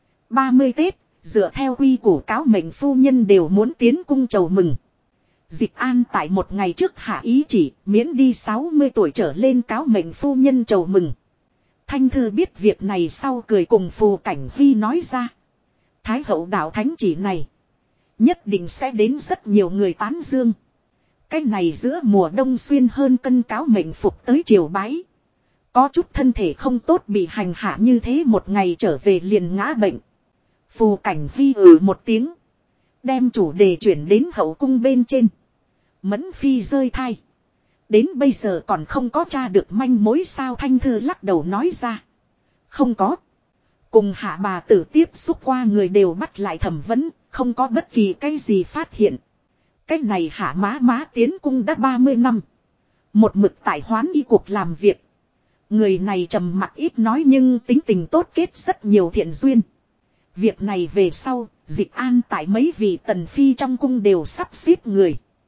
30 Tết, dựa theo quy củ cáo mệnh phu nhân đều muốn tiến cung chầu mừng. Dịch An tại một ngày trước hạ ý chỉ miễn đi 60 tuổi trở lên cáo mệnh phu nhân chầu mừng. Thanh thư biết việc này sau cười cùng Phù Cảnh Huy nói ra. Thái hậu đạo thánh chỉ này. Nhất định sẽ đến rất nhiều người tán dương. Cái này giữa mùa đông xuyên hơn cân cáo mệnh phục tới triều bái. Có chút thân thể không tốt bị hành hạ như thế một ngày trở về liền ngã bệnh. Phù Cảnh Huy một tiếng. Đem chủ đề chuyển đến hậu cung bên trên. Mẫn Phi rơi thai. Đến bây giờ còn không có tra được manh mối sao? Thanh thư lắc đầu nói ra. Không có. Cùng hạ bà tử tiếp xúc qua người đều bắt lại thẩm vấn. Không có bất kỳ cái gì phát hiện. Cái này hạ má tiến cung đã 30 năm. Một mực tại Hoán Y cuộc làm việc. Người này trầm mặc ít nói nhưng tính tình tốt, kết rất nhiều thiện duyên. Việc này về sau, Dịch An tại mấy vị tần phi trong cung đều sắp xếp người.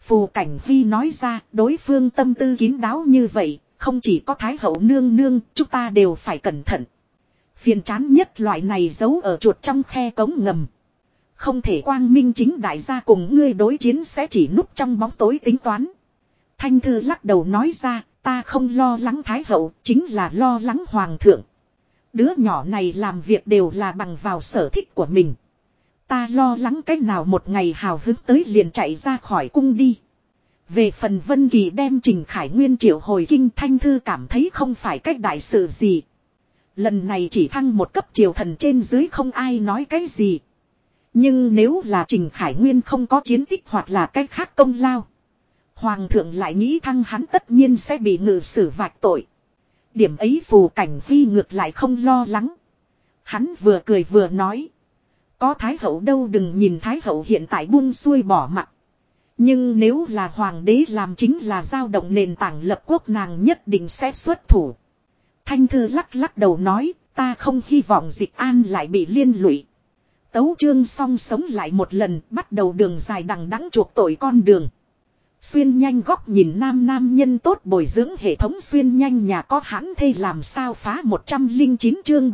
Phù Cảnh Vi nói ra, đối phương tâm tư kín đáo như vậy, không chỉ có Thái hậu nương nương, chúng ta đều phải cẩn thận. Phiền chán nhất loại này giấu ở chuột trong khe cống ngầm. Không thể quang minh chính đại gia cùng ngươi đối chiến sẽ chỉ núp trong bóng tối tính toán. Thanh Thư lắc đầu nói ra, ta không lo lắng Thái hậu, chính là lo lắng Hoàng thượng. Đứa nhỏ này làm việc đều là bằng vào sở thích của mình. Ta lo lắng cách nào một ngày hào hứng tới liền chạy ra khỏi cung đi. Về phần Vân Kỳ đem Trình Khải Nguyên triệu hồi kinh, Thanh Thư cảm thấy không phải cách đại sự gì. Lần này chỉ thăng một cấp triều thần trên dưới không ai nói cái gì. Nhưng nếu là Trình Khải Nguyên không có chiến tích hoặc là cách khác công lao, Hoàng thượng lại nghĩ thăng hắn tất nhiên sẽ bị ngự xử vạch tội. Điểm ấy Phù Cảnh Vi ngược lại không lo lắng. Hắn vừa cười vừa nói. Có Thái hậu đâu, đừng nhìn Thái hậu hiện tại buông xuôi bỏ mặt. Nhưng nếu là Hoàng đế làm chính là dao động nền tảng lập quốc, nàng nhất định sẽ xuất thủ. Thanh Thư lắc lắc đầu nói, ta không hy vọng Dịch An lại bị liên lụy. Tấu chương xong sống lại một lần, bắt đầu đường dài đằng đẵng chuộc tội con đường. Xuyên nhanh góc nhìn nam nhân tốt bồi dưỡng hệ thống xuyên nhanh nhà có hãn thê làm sao phá 109 chương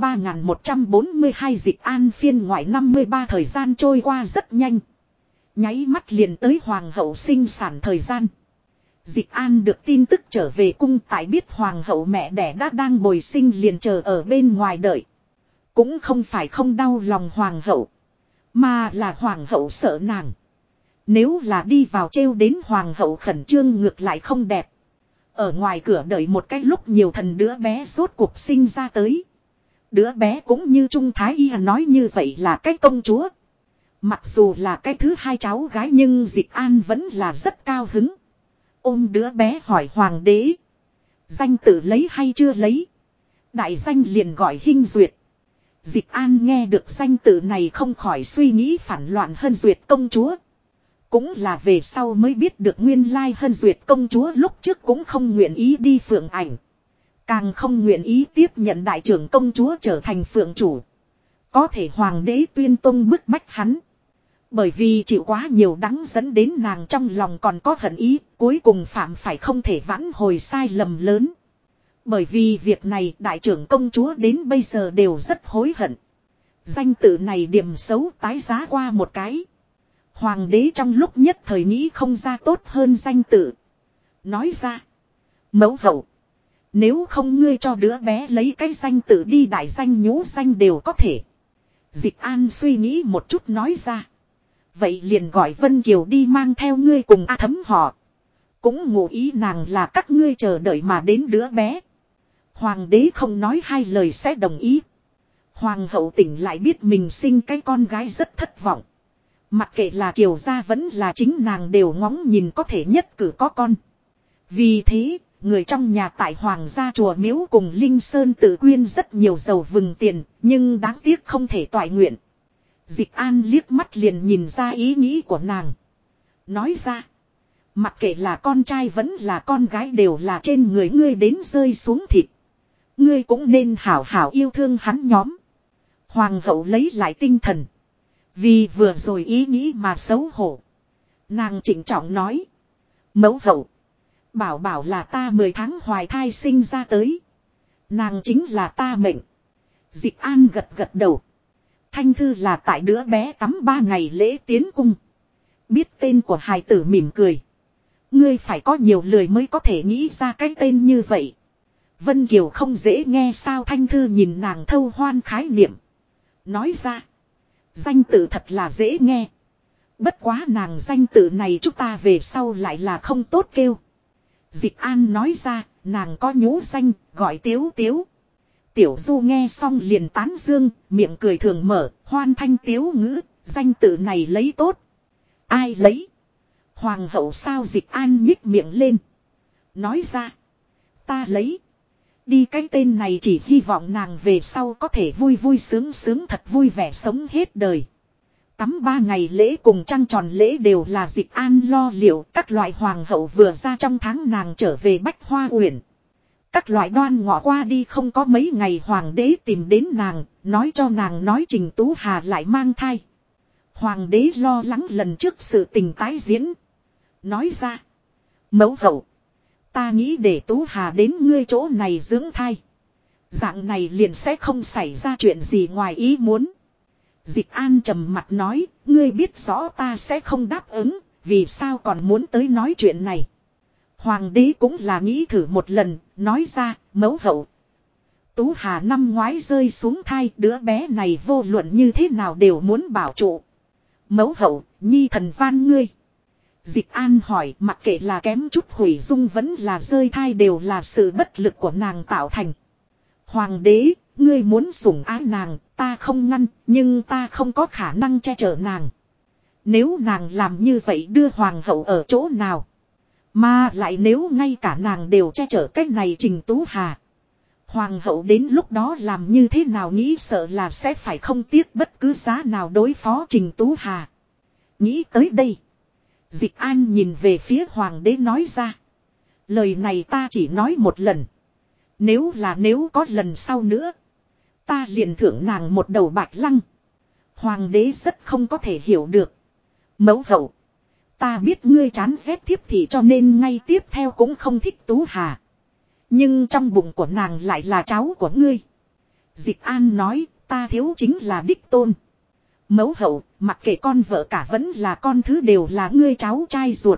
3142 Dịch An phiên ngoại 53. Thời gian trôi qua rất nhanh. Nháy mắt liền tới Hoàng hậu sinh sản thời gian. Dịch An được tin tức trở về cung, tại biết Hoàng hậu mẹ đẻ đã đang bồi sinh liền chờ ở bên ngoài đợi. Cũng không phải không đau lòng Hoàng hậu, mà là Hoàng hậu sợ nàng. Nếu là đi vào trêu đến Hoàng hậu khẩn trương ngược lại không đẹp. Ở ngoài cửa đợi một cái lúc nhiều thần đứa bé rốt cuộc sinh ra tới. Đứa bé cũng như Trung Thái Y nói như vậy là cái công chúa. Mặc dù là cái thứ hai cháu gái nhưng Dịch An vẫn là rất cao hứng. Ôm đứa bé hỏi Hoàng đế. Danh tự lấy hay chưa lấy? Đại danh liền gọi Hinh Duyệt. Dịch An nghe được danh tự này không khỏi suy nghĩ phản loạn Hân Duyệt công chúa. Cũng là về sau mới biết được nguyên lai Hân Duyệt công chúa lúc trước cũng không nguyện ý đi phượng ảnh. Càng không nguyện ý tiếp nhận đại trưởng công chúa trở thành phượng chủ. Có thể Hoàng đế tuyên tông bức bách hắn. Bởi vì chịu quá nhiều đắng dẫn đến nàng trong lòng còn có hận ý, cuối cùng phạm phải không thể vãn hồi sai lầm lớn. Bởi vì việc này đại trưởng công chúa đến bây giờ đều rất hối hận. Danh tự này điểm xấu tái giá qua một cái. Hoàng đế trong lúc nhất thời nghĩ không ra tốt hơn danh tự. Nói ra. Mẫu hậu. Nếu không ngươi cho đứa bé lấy cái danh tự đi, đại danh nhũ danh đều có thể. Dịch An suy nghĩ một chút nói ra. Vậy liền gọi Vân Kiều đi mang theo ngươi cùng A Thấm họ. Cũng ngụ ý nàng là các ngươi chờ đợi mà đến đứa bé. Hoàng đế không nói hai lời sẽ đồng ý. Hoàng hậu tỉnh lại biết mình sinh cái con gái rất thất vọng. Mặc kệ là Kiều gia vẫn là chính nàng đều ngóng nhìn có thể nhất cử có con. Vì thế, người trong nhà tại Hoàng gia chùa miếu cùng Linh Sơn tự quyên rất nhiều dầu vừng tiền, nhưng đáng tiếc không thể toại nguyện. Dịch An liếc mắt liền nhìn ra ý nghĩ của nàng. Nói ra. Mặc kệ là con trai vẫn là con gái đều là trên người ngươi đến rơi xuống thịt. Ngươi cũng nên hảo hảo yêu thương hắn nhóm. Hoàng hậu lấy lại tinh thần. Vì vừa rồi ý nghĩ mà xấu hổ. Nàng trịnh trọng nói. Mẫu hậu. Bảo bảo là ta 10 tháng hoài thai sinh ra tới. Nàng chính là ta mệnh. Dịch An gật gật đầu. Thanh Thư là tại đứa bé tắm 3 ngày lễ tiến cung. Biết tên của hài tử mỉm cười. Ngươi phải có nhiều lời mới có thể nghĩ ra cái tên như vậy. Vân Kiều không dễ nghe sao? Thanh Thư nhìn nàng thâu hoan khái niệm. Nói ra. Danh tự thật là dễ nghe. Bất quá nàng danh tự này chúng ta về sau lại là không tốt kêu. Dịch An nói ra. Nàng có nhũ danh gọi Tiếu Tiếu. Tiểu Du nghe xong liền tán dương, miệng cười thường mở, hoan thanh tiếu ngữ, danh tự này lấy tốt. Ai lấy? Hoàng hậu sao? Dịch An nhích miệng lên. Nói ra. Ta lấy. Đi cái tên này chỉ hy vọng nàng về sau có thể vui vui sướng sướng thật vui vẻ sống hết đời. Tắm 3 ngày lễ cùng trăng tròn lễ đều là Dịch An lo liệu. Các loại hoàng hậu vừa ra trong tháng nàng trở về Bách Hoa Uyển. Các loại đoan ngọ qua đi không có mấy ngày hoàng đế tìm đến nàng, nói cho nàng nói Trình Tú Hà lại mang thai. Hoàng đế lo lắng lần trước sự tình tái diễn. Nói ra. Mẫu hậu. Ta nghĩ để Tú Hà đến ngươi chỗ này dưỡng thai. Dạng này liền sẽ không xảy ra chuyện gì ngoài ý muốn. Dịch An trầm mặt nói, ngươi biết rõ ta sẽ không đáp ứng, vì sao còn muốn tới nói chuyện này. Hoàng đế cũng là nghĩ thử một lần, nói ra, mẫu hậu. Tú Hà năm ngoái rơi xuống thai, đứa bé này vô luận như thế nào đều muốn bảo trụ. Mẫu hậu, nhi thần van ngươi. Dịch An hỏi, mặc kệ là kém chút hủy dung vẫn là rơi thai đều là sự bất lực của nàng tạo thành. Hoàng đế, ngươi muốn sủng ái nàng, ta không ngăn, nhưng ta không có khả năng che chở nàng. Nếu nàng làm như vậy đưa hoàng hậu ở chỗ nào? Mà lại nếu ngay cả nàng đều che chở cách này Trình Tú Hà. Hoàng hậu đến lúc đó làm như thế nào nghĩ sợ là sẽ phải không tiếc bất cứ giá nào đối phó Trình Tú Hà. Nghĩ tới đây. Dịch An nhìn về phía hoàng đế nói ra. Lời này ta chỉ nói một lần. Nếu có lần sau nữa. Ta liền thưởng nàng một đầu bạch lăng. Hoàng đế rất không có thể hiểu được. Mẫu hậu. Ta biết ngươi chán ghét thiếp thị cho nên ngay tiếp theo cũng không thích Tú Hà. Nhưng trong bụng của nàng lại là cháu của ngươi. Dịch An nói ta thiếu chính là đích tôn. Mẫu hậu, mặc kệ con vợ cả vẫn là con thứ đều là ngươi cháu trai ruột.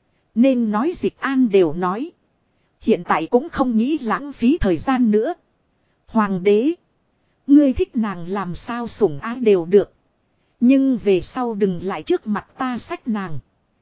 Nên nói Dịch An đều nói. Hiện tại cũng không nghĩ lãng phí thời gian nữa. Hoàng đế. Ngươi thích nàng làm sao sủng ái đều được. Nhưng về sau đừng lại trước mặt ta xách nàng.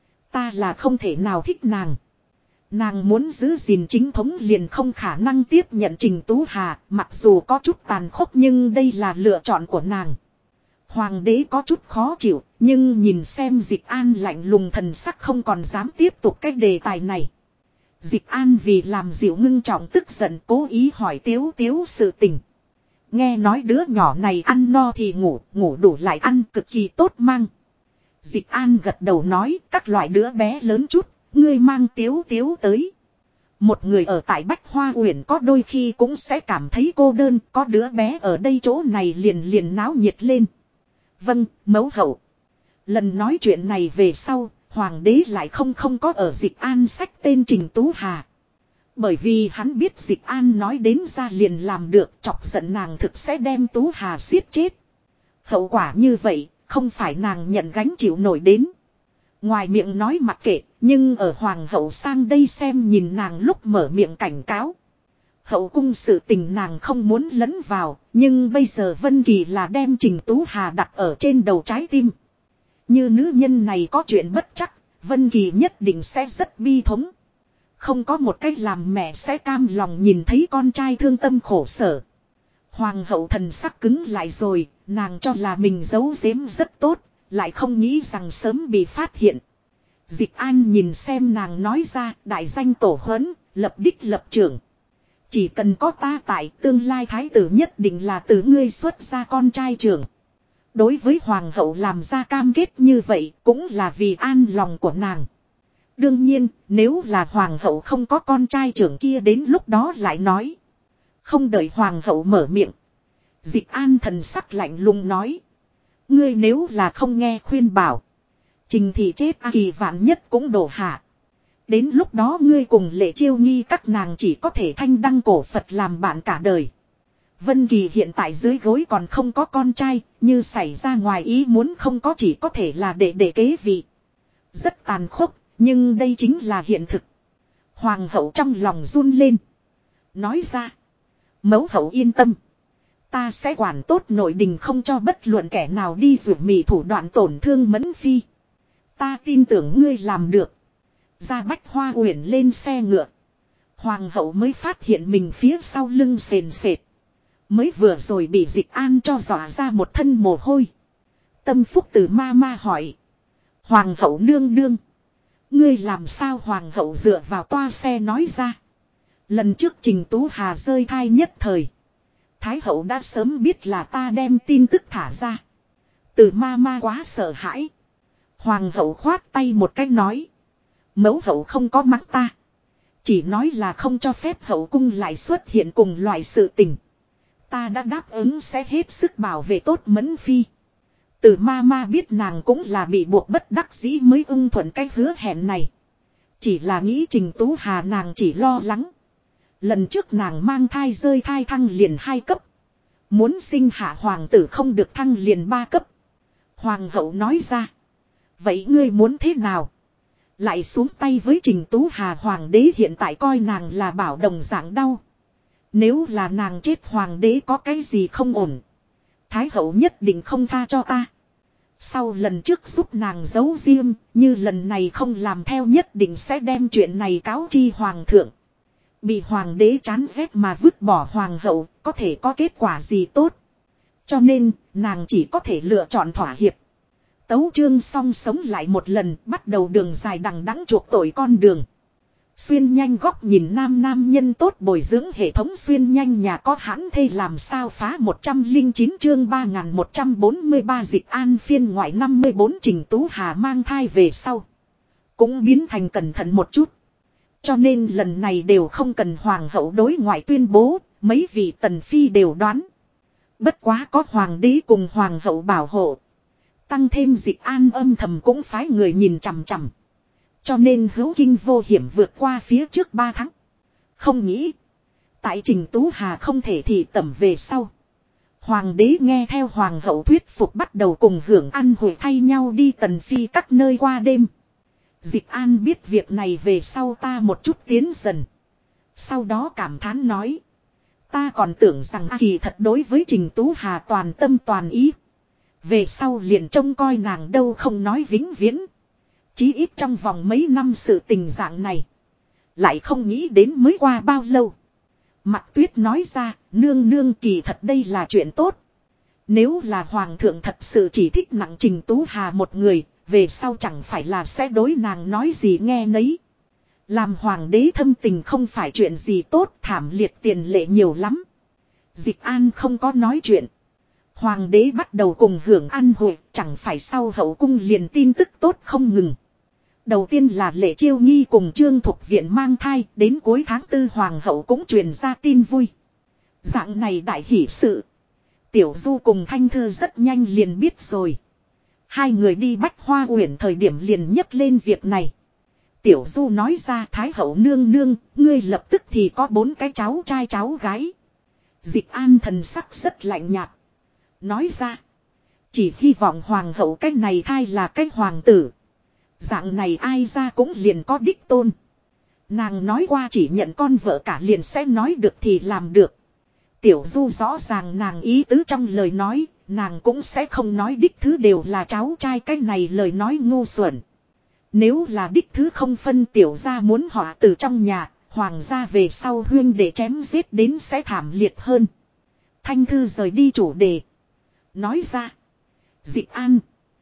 Ta là không thể nào thích nàng. Nàng muốn giữ gìn chính thống liền không khả năng tiếp nhận Trình Tú Hà. Mặc dù có chút tàn khốc nhưng đây là lựa chọn của nàng. Hoàng đế có chút khó chịu. Nhưng nhìn xem Dịch An lạnh lùng thần sắc không còn dám tiếp tục cái đề tài này. Dịch An vì làm dịu ngưng trọng tức giận cố ý hỏi Tiếu Tiếu sự tình. Nghe nói đứa nhỏ này ăn no thì ngủ, ngủ đủ lại ăn cực kỳ tốt mang. Dịch An gật đầu nói các loại đứa bé lớn chút, ngươi mang Tiếu Tiếu tới. Một người ở tại Bách Hoa Uyển có đôi khi cũng sẽ cảm thấy cô đơn, có đứa bé ở đây chỗ này liền náo nhiệt lên. Vâng, mẫu hậu. Lần nói chuyện này về sau, hoàng đế lại không có ở Dịch An sách tên Trình Tú Hà. Bởi vì hắn biết Dịch An nói đến ra liền làm được, chọc giận nàng thực sẽ đem Tú Hà giết chết. Hậu quả như vậy, không phải nàng nhận gánh chịu nổi đến. Ngoài miệng nói mặc kệ, nhưng ở hoàng hậu sang đây xem nhìn nàng lúc mở miệng cảnh cáo. Hậu cung sự tình nàng không muốn lấn vào, nhưng bây giờ Vân Kỳ là đem Trình Tú Hà đặt ở trên đầu trái tim. Như nữ nhân này có chuyện bất chắc, Vân Kỳ nhất định sẽ rất bi thống. Không có một cách làm mẹ sẽ cam lòng nhìn thấy con trai thương tâm khổ sở. Hoàng hậu thần sắc cứng lại rồi, nàng cho là mình giấu giếm rất tốt, lại không nghĩ rằng sớm bị phát hiện. Dịch An nhìn xem nàng nói ra, đại danh tổ huấn, lập đích lập trưởng. Chỉ cần có ta tại, tương lai thái tử nhất định là từ ngươi xuất ra con trai trưởng. Đối với hoàng hậu làm ra cam kết như vậy, cũng là vì an lòng của nàng. Đương nhiên, nếu là hoàng hậu không có con trai trưởng kia đến lúc đó lại nói. Không đợi hoàng hậu mở miệng. Dịch An thần sắc lạnh lùng nói. Ngươi nếu là không nghe khuyên bảo. Trình thì chết kỳ vạn nhất cũng đổ hạ. Đến lúc đó ngươi cùng Lệ Chiêu Nghi các nàng chỉ có thể thanh đăng cổ Phật làm bạn cả đời. Vân Kỳ hiện tại dưới gối còn không có con trai, như xảy ra ngoài ý muốn không có chỉ có thể là để kế vị. Rất tàn khốc, nhưng đây chính là hiện thực. Hoàng hậu trong lòng run lên. Nói ra. Mẫu hậu yên tâm. Ta sẽ quản tốt nội đình không cho bất luận kẻ nào đi rủ mị thủ đoạn tổn thương Mẫn Phi. Ta tin tưởng ngươi làm được. Ra Bách Hoa Uyển lên xe ngựa. Hoàng hậu mới phát hiện mình phía sau lưng sền sệt. Mới vừa rồi bị Dịch An cho dọa ra một thân mồ hôi. Tâm phúc từ ma ma hỏi. Hoàng hậu nương nương. Ngươi làm sao hoàng hậu dựa vào toa xe nói ra. Lần trước Trình Tú Hà rơi thai nhất thời. Thái hậu đã sớm biết là ta đem tin tức thả ra. Từ ma ma quá sợ hãi. Hoàng hậu khoát tay một cách nói. Mẫu hậu không có mắng ta. Chỉ nói là không cho phép hậu cung lại xuất hiện cùng loại sự tình. Ta đã đáp ứng sẽ hết sức bảo vệ tốt Mẫn Phi. Từ ma ma biết nàng cũng là bị buộc bất đắc dĩ mới ưng thuận cái hứa hẹn này. Chỉ là nghĩ Trình Tú Hà nàng chỉ lo lắng. Lần trước nàng mang thai rơi thai thăng liền 2 cấp. Muốn sinh hạ hoàng tử không được thăng liền 3 cấp. Hoàng hậu nói ra. Vậy ngươi muốn thế nào? Lại xuống tay với Trình Tú Hà, hoàng đế hiện tại coi nàng là bảo đồng dạng đau. Nếu là nàng chết hoàng đế có cái gì không ổn. Thái hậu nhất định không tha cho ta. Sau lần trước giúp nàng giấu riêng, như lần này không làm theo nhất định sẽ đem chuyện này cáo chi hoàng thượng. Bị hoàng đế chán ghét mà vứt bỏ hoàng hậu, có thể có kết quả gì tốt. Cho nên, nàng chỉ có thể lựa chọn thỏa hiệp. Tấu chương xong sống lại một lần, bắt đầu đường dài đằng đẵng chuộc tội con đường. Xuyên nhanh góc nhìn nam nhân tốt bồi dưỡng hệ thống xuyên nhanh nhà có hãn thê làm sao phá 109 chương 3143 dịch an phiên ngoại 54 Trình Tú Hà mang thai về sau. Cũng biến thành cẩn thận một chút. Cho nên lần này đều không cần hoàng hậu đối ngoại tuyên bố, mấy vị tần phi đều đoán. Bất quá có hoàng đế cùng hoàng hậu bảo hộ. Tăng thêm dịch an âm thầm cũng phái người nhìn chằm chằm. Cho nên hữu kinh vô hiểm vượt qua phía trước 3 tháng. Không nghĩ. Tại Trình Tú Hà không thể thì tẩm về sau. Hoàng đế nghe theo hoàng hậu thuyết phục bắt đầu cùng hưởng ăn hội thay nhau đi tần phi các nơi qua đêm. Dịch an biết việc này về sau ta một chút tiến dần. Sau đó cảm thán nói. Ta còn tưởng rằng kỳ thật đối với Trình Tú Hà toàn tâm toàn ý. Về sau liền trông coi nàng đâu không nói vĩnh viễn. Chí ít trong vòng mấy năm sự tình dạng này. Lại không nghĩ đến mới qua bao lâu. Mặt Tuyết nói ra, nương kỳ thật đây là chuyện tốt. Nếu là hoàng thượng thật sự chỉ thích nặng Trình Tú Hà một người, về sau chẳng phải là sẽ đối nàng nói gì nghe nấy. Làm hoàng đế thâm tình không phải chuyện gì tốt, thảm liệt tiền lệ nhiều lắm. Dịch an không có nói chuyện. Hoàng đế bắt đầu cùng hưởng ăn hội, chẳng phải sau hậu cung liền tin tức tốt không ngừng. Đầu tiên là Lệ Chiêu Nghi cùng Trương Thục Viện mang thai, đến cuối tháng 4 hoàng hậu cũng truyền ra tin vui. Dạng này đại hỷ sự. Tiểu Du cùng Thanh Thư rất nhanh liền biết rồi. Hai người đi Bách Hoa Uyển thời điểm liền nhấc lên việc này. Tiểu Du nói ra Thái hậu nương, ngươi lập tức thì có 4 cái cháu trai cháu gái. Dịch an thần sắc rất lạnh nhạt. Nói ra. Chỉ hy vọng hoàng hậu cái này thai là cái hoàng tử. Dạng này ai ra cũng liền có đích tôn. Nàng nói qua chỉ nhận con vợ cả liền sẽ nói được thì làm được. Tiểu Du rõ ràng nàng ý tứ trong lời nói. Nàng cũng sẽ không nói đích thứ đều là cháu trai, cái này lời nói ngu xuẩn. Nếu là đích thứ không phân tiểu gia muốn họ từ trong nhà. Hoàng gia về sau huyên để chém giết đến sẽ thảm liệt hơn. Thanh Thư rời đi chủ đề. Nói ra. Dịch an.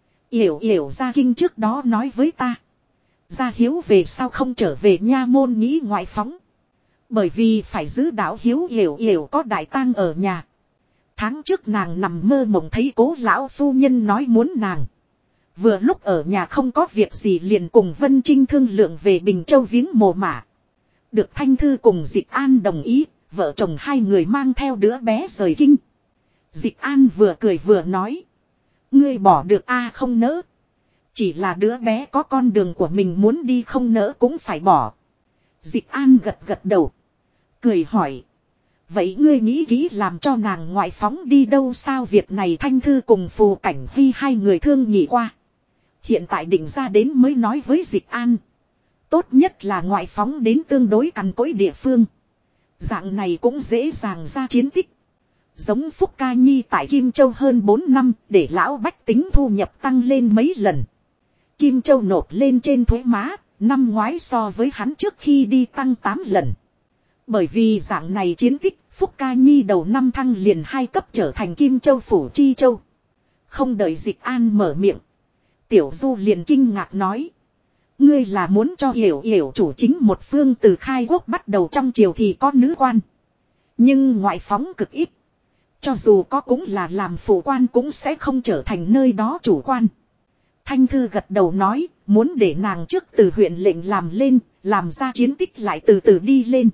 Yểu ra kinh trước đó nói với ta. Gia Hiếu về sau không trở về nha môn nghĩ ngoại phóng. Bởi vì phải giữ đạo Hiếu Yểu có đại tang ở nhà. Tháng trước nàng nằm mơ mộng thấy Cố lão phu nhân nói muốn nàng. Vừa lúc ở nhà không có việc gì liền cùng Vân Trinh thương lượng về Bình Châu viếng mồ mả. Được Thanh Thư cùng Dịch an đồng ý, vợ chồng hai người mang theo đứa bé rời kinh. Dịch an vừa cười vừa nói. Ngươi bỏ được a không nỡ. Chỉ là đứa bé có con đường của mình muốn đi không nỡ cũng phải bỏ. Dịch an gật đầu. Cười hỏi. Vậy ngươi nghĩ kỹ làm cho nàng ngoại phóng đi đâu sao? Việc này Thanh Thư cùng Phù Cảnh Huy hai người thương nghị qua. Hiện tại định ra đến mới nói với Dịch an. Tốt nhất là ngoại phóng đến tương đối cằn cỗi địa phương. Dạng này cũng dễ dàng ra chiến tích. Giống Phúc Ca Nhi tại Kim Châu hơn 4 năm để lão bách tính thu nhập tăng lên mấy lần. Kim Châu nộp lên trên thuế má, năm ngoái so với hắn trước khi đi tăng 8 lần. Bởi vì dạng này chiến tích, Phúc Ca Nhi đầu năm thăng liền 2 cấp trở thành Kim Châu Phủ Chi Châu. Không đợi Dịch an mở miệng. Tiểu Du liền kinh ngạc nói. Ngươi là muốn cho Yểu chủ chính một phương từ khai quốc bắt đầu trong triều thì có nữ quan. Nhưng ngoại phóng cực ít. Cho dù có cũng là làm phụ quan cũng sẽ không trở thành nơi đó chủ quan. Thanh Thư gật đầu nói, muốn để nàng trước từ huyện lệnh làm lên, làm ra chiến tích lại từ từ đi lên.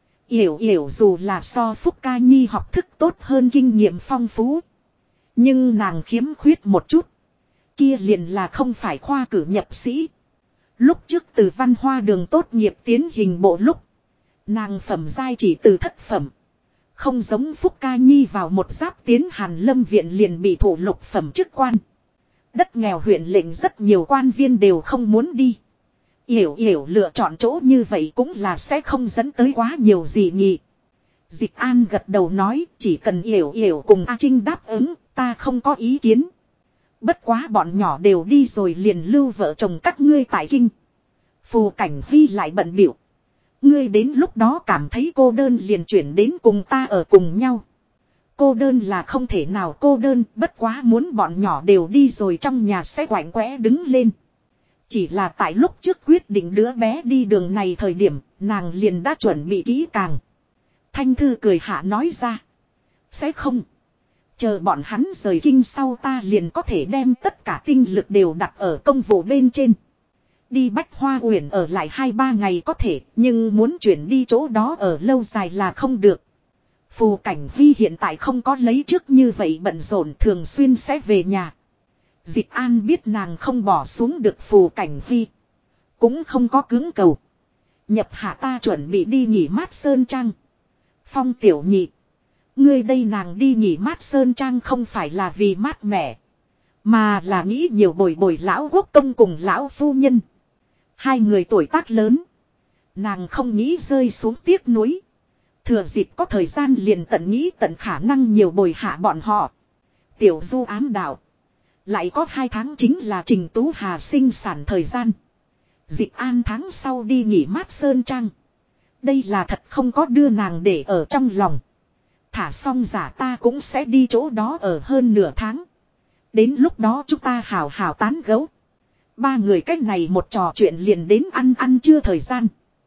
Yểu dù là so Phúc Ca Nhi học thức tốt hơn kinh nghiệm phong phú. Nhưng nàng khiếm khuyết một chút. Kia liền là không phải khoa cử nhập sĩ. Lúc trước từ văn hoa đường tốt nghiệp tiến hình bộ lúc. Nàng phẩm giai chỉ từ thất phẩm. Không giống Phúc Ca Nhi vào một giáp tiến Hàn Lâm viện liền bị thụ lục phẩm chức quan. Đất nghèo huyện lệnh rất nhiều quan viên đều không muốn đi. Yểu yểu lựa chọn chỗ như vậy cũng là sẽ không dẫn tới quá nhiều gì nhỉ. Dịch An gật đầu nói chỉ cần Yểu yểu cùng A Trinh đáp ứng ta không có ý kiến. Bất quá bọn nhỏ đều đi rồi liền lưu vợ chồng các ngươi tại kinh. Phù Cảnh Huy lại bận biểu. Ngươi đến lúc đó cảm thấy cô đơn liền chuyển đến cùng ta ở cùng nhau. Cô đơn là không thể nào cô đơn, bất quá muốn bọn nhỏ đều đi rồi trong nhà sẽ quạnh quẽ đứng lên. Chỉ là tại lúc trước quyết định đứa bé đi đường này thời điểm, nàng liền đã chuẩn bị kỹ càng. Thanh Thư cười hạ nói ra. Sẽ không. Chờ bọn hắn rời kinh sau ta liền có thể đem tất cả tinh lực đều đặt ở công vụ bên trên. Đi Bách Hoa Uyển ở lại 2-3 ngày có thể, nhưng muốn chuyển đi chỗ đó ở lâu dài là không được. Phù Cảnh Huy hiện tại không có lấy trước như vậy bận rộn thường xuyên sẽ về nhà. Dịch An biết nàng không bỏ xuống được Phù Cảnh Huy. Cũng không có cứng cầu. Nhập hạ ta chuẩn bị đi nghỉ mát Sơn Trang. Phong tiểu nhị. Ngươi đây nàng đi nghỉ mát Sơn Trang không phải là vì mát mẻ. Mà là nghĩ nhiều bồi bồi lão quốc công cùng lão phu nhân. Hai người tuổi tác lớn. Nàng không nghĩ rơi xuống tiếc nuối. Thừa dịp có thời gian liền tận nghĩ tận khả năng nhiều bồi hạ bọn họ. Tiểu Du ám đạo. Lại có 2 tháng chính là Trình Tú Hà sinh sản thời gian. Dịch An tháng sau đi nghỉ mát Sơn Trang. Đây là thật không có đưa nàng để ở trong lòng. Thả xong giả ta cũng sẽ đi chỗ đó ở hơn nửa tháng. Đến lúc đó chúng ta hào hào tán gẫu. 3 người cách này một trò chuyện liền đến ăn trưa thời gian.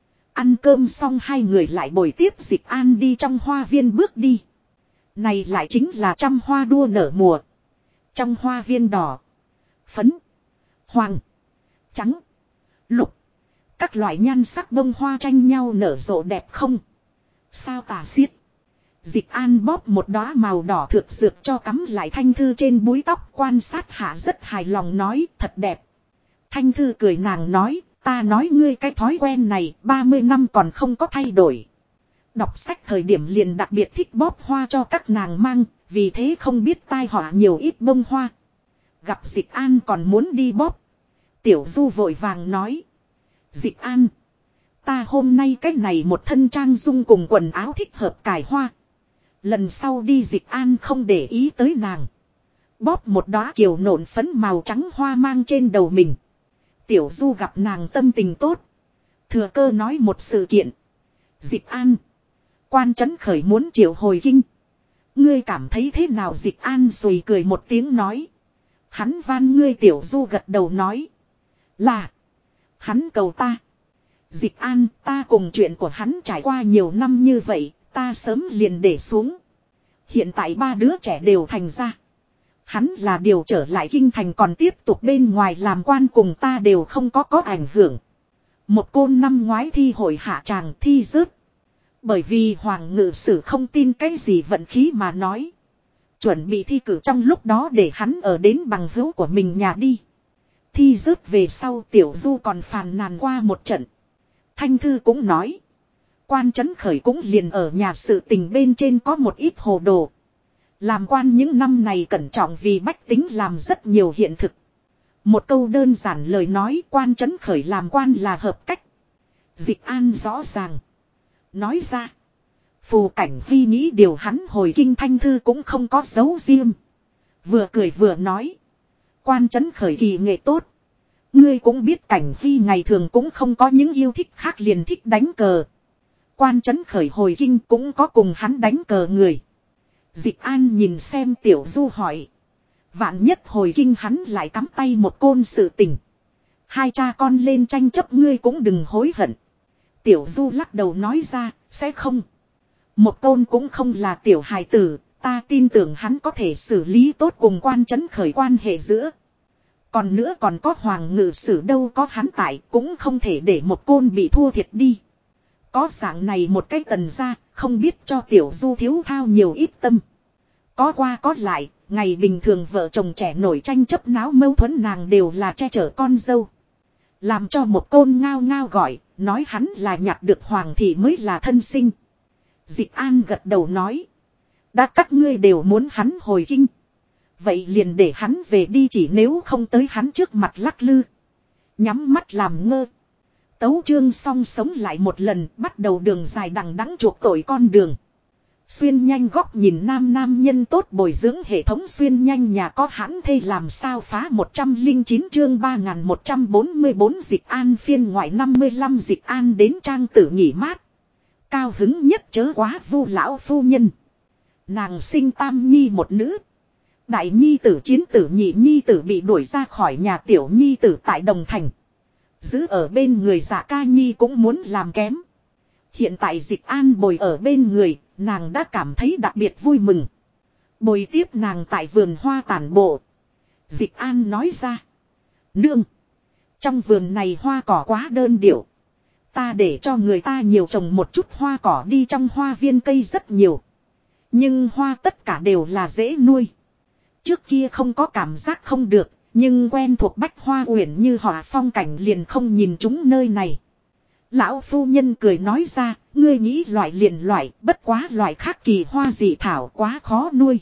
Ăn cơm xong 2 người lại bồi tiếp Dịch An đi trong hoa viên bước đi. Này lại chính là trăm hoa đua nở mùa. Trong hoa viên đỏ, phấn, hoàng, trắng, lục. Các loại nhan sắc bông hoa tranh nhau nở rộ đẹp không? Sao tả xiết. Dịch An bóp một đóa màu đỏ thực dược cho cắm lại Thanh Thư trên búi tóc quan sát hạ rất hài lòng nói thật đẹp. Thanh Thư cười nàng nói ta nói ngươi cái thói quen này 30 năm còn không có thay đổi. Đọc sách thời điểm liền đặc biệt thích bóp hoa cho các nàng mang, vì thế không biết tai họa nhiều ít bông hoa. Gặp Dịch An còn muốn đi bóp. Tiểu Du vội vàng nói. Dịch An. Ta hôm nay cái này một thân trang dung cùng quần áo thích hợp cài hoa. Lần sau đi Dịch An không để ý tới nàng. Bóp một đóa kiều nộn phấn màu trắng hoa mang trên đầu mình. Tiểu Du gặp nàng tâm tình tốt. Thừa cơ nói một sự kiện. Dịch An. Quan Trấn Khởi muốn triệu hồi kinh. Ngươi cảm thấy thế nào? Dịch An rồi cười một tiếng nói. Hắn van ngươi. Tiểu Du gật đầu nói. Là. Hắn cầu ta. Dịch An ta cùng chuyện của hắn trải qua nhiều năm như vậy. Ta sớm liền để xuống. Hiện tại 3 đứa trẻ đều thành ra. Hắn là điều trở lại kinh thành còn tiếp tục bên ngoài làm quan cùng ta đều không có ảnh hưởng. Một côn năm ngoái thi hội hạ tràng thi rớt. Bởi vì Hoàng Ngự Sử không tin cái gì vận khí mà nói. Chuẩn bị thi cử trong lúc đó để hắn ở đến bằng hữu của mình nhà đi. Thi rớt về sau Tiểu Du còn phàn nàn qua một trận. Thanh Thư cũng nói. Quan Trấn Khởi cũng liền ở nhà sự tình bên trên có một ít hồ đồ. Làm quan những năm này cẩn trọng vì bách tính làm rất nhiều hiện thực. Một câu đơn giản lời nói Quan Trấn Khởi làm quan là hợp cách. Dịch An rõ ràng. Nói ra. Phù Cảnh Huy nghĩ điều hắn hồi kinh. Thanh Thư cũng không có dấu riêng. Vừa cười vừa nói. Quan Trấn Khởi kỳ nghệ tốt. Ngươi cũng biết Cảnh Huy ngày thường cũng không có những yêu thích khác liền thích đánh cờ. Quan Trấn Khởi hồi kinh cũng có cùng hắn đánh cờ người. Dịch An nhìn xem Tiểu Du hỏi. Vạn nhất hồi kinh hắn lại cắm tay một côn sự tình. 2 cha con lên tranh chấp ngươi cũng đừng hối hận. Tiểu Du lắc đầu nói ra, sẽ không. Một côn cũng không là tiểu hài tử, ta tin tưởng hắn có thể xử lý tốt cùng Quan Trấn Khởi quan hệ giữa. Còn nữa còn có Hoàng Ngự Sử đâu có hắn tại cũng không thể để một côn bị thua thiệt đi. Có dạng này một cái tần ra, không biết cho Tiểu Du thiếu thao nhiều ít tâm. Có qua có lại, ngày bình thường vợ chồng trẻ nổi tranh chấp náo mâu thuẫn nàng đều là che chở con dâu. Làm cho một côn ngao ngao gọi, nói hắn là nhặt được hoàng thị mới là thân sinh. Dịch An gật đầu nói. Đã các ngươi đều muốn hắn hồi kinh. Vậy liền để hắn về đi, chỉ nếu không tới hắn trước mặt lắc lư. Nhắm mắt làm ngơ. Tấu chương xong sống lại một lần, bắt đầu đường dài đằng đẵng chuộc tội con đường. Xuyên nhanh góc nhìn nam nhân tốt bồi dưỡng hệ thống xuyên nhanh nhà có hãn thê làm sao phá 109 chương 3144 Dịch An phiên ngoại 55 Dịch An đến trang tử nghỉ mát. Cao hứng nhất chớ quá Vu lão phu nhân. Nàng sinh tam nhi một nữ. Đại nhi tử chiến tử, nhị nhi tử bị đuổi ra khỏi nhà, tiểu nhi tử tại Đồng Thành. Giữ ở bên người Dạ ca nhi cũng muốn làm kém. Hiện tại Dịch An bồi ở bên người, nàng đã cảm thấy đặc biệt vui mừng. Bồi tiếp nàng tại vườn hoa tản bộ. Dịch An nói ra. Nương. Trong vườn này hoa cỏ quá đơn điệu. Ta để cho người ta nhiều trồng một chút hoa cỏ đi, trong hoa viên cây rất nhiều. Nhưng hoa tất cả đều là dễ nuôi. Trước kia không có cảm giác không được, nhưng quen thuộc bách hoa uyển như họa phong cảnh liền không nhìn chúng nơi này. Lão phu nhân cười nói ra, ngươi nghĩ loại liền loại, bất quá loại khác kỳ hoa dị thảo quá khó nuôi.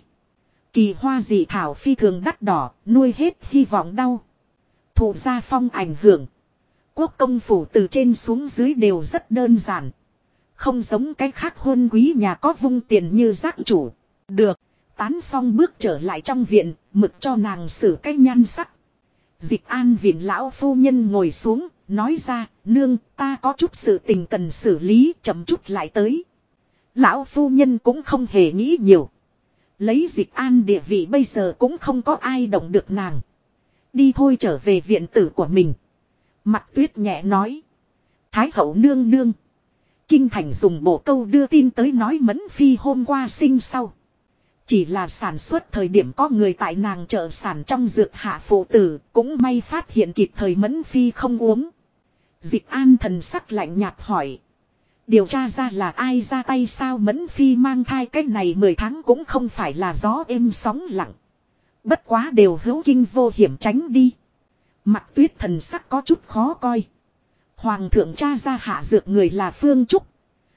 Kỳ hoa dị thảo phi thường đắt đỏ, nuôi hết hy vọng đau. Thụ gia phong ảnh hưởng. Quốc công phủ từ trên xuống dưới đều rất đơn giản. Không giống cái khác huân quý nhà có vung tiền như giác chủ. Được, tán xong bước trở lại trong viện, mực cho nàng xử cái nhan sắc. Dịch An viện lão phu nhân ngồi xuống, nói ra, nương, ta có chút sự tình cần xử lý, chậm chút lại tới. Lão phu nhân cũng không hề nghĩ nhiều. Lấy Dịch An địa vị bây giờ cũng không có ai động được nàng. Đi thôi, trở về viện tử của mình. Mặc Tuyết nhẹ nói. Thái hậu nương nương. Kinh thành dùng bộ câu đưa tin tới nói Mẫn Phi hôm qua sinh sau. Chỉ là sản xuất thời điểm có người tại nàng chợ sản trong dược hạ phụ tử, cũng may phát hiện kịp thời Mẫn Phi không uống. Dịch An thần sắc lạnh nhạt hỏi. Điều tra ra là ai ra tay sao? Mẫn Phi mang thai cái này 10 tháng cũng không phải là gió êm sóng lặng. Bất quá đều hữu kinh vô hiểm tránh đi. Mặc Tuyết thần sắc có chút khó coi. Hoàng thượng tra ra hạ dược người là Phương Trúc.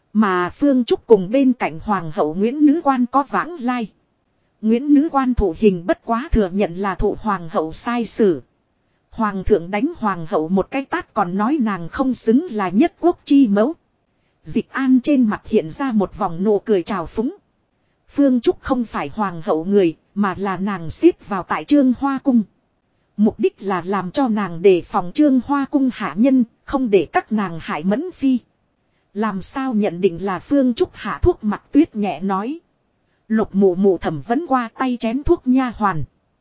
Mà Phương Trúc cùng bên cạnh Hoàng hậu Nguyễn Nữ Quan có vãng lai. Nguyễn Nữ Quan thụ hình bất quá thừa nhận là thụ Hoàng hậu sai sử. Hoàng thượng đánh Hoàng hậu một cái tát còn nói nàng không xứng là nhất quốc chi mẫu. Dịch An trên mặt hiện ra một vòng nụ cười trào phúng. Phương Trúc không phải Hoàng hậu người, mà là nàng xếp vào tại Trương Hoa Cung. Mục đích là làm cho nàng đề phòng Trương Hoa Cung hạ nhân, không để các nàng hại Mẫn Phi. Làm sao nhận định là Phương Trúc hạ thuốc? Mặc Tuyết nhẹ nói. Lục mụ mụ thẩm vấn qua tay chén thuốc nha hoàn.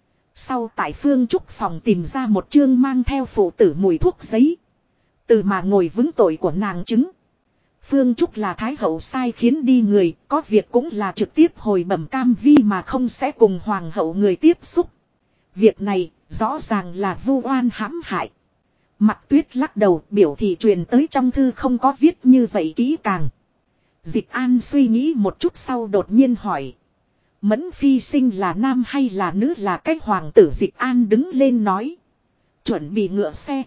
Sau tại Phương Trúc phòng tìm ra một chương mang theo phụ tử mùi thuốc giấy. Từ mà ngồi vững tội của nàng chứng. Phương Trúc là Thái hậu sai khiến đi người, có việc cũng là trực tiếp hồi bẩm cam vi mà không sẽ cùng Hoàng hậu người tiếp xúc. Việc này rõ ràng là vu oan hãm hại. Mặc Tuyết lắc đầu, biểu thị truyền tới trong thư không có viết như vậy kỹ càng. Dịch An suy nghĩ một chút sau đột nhiên hỏi. Mẫn Phi sinh là nam hay là nữ? Là cái hoàng tử. Dịch An đứng lên nói. Chuẩn bị ngựa xe.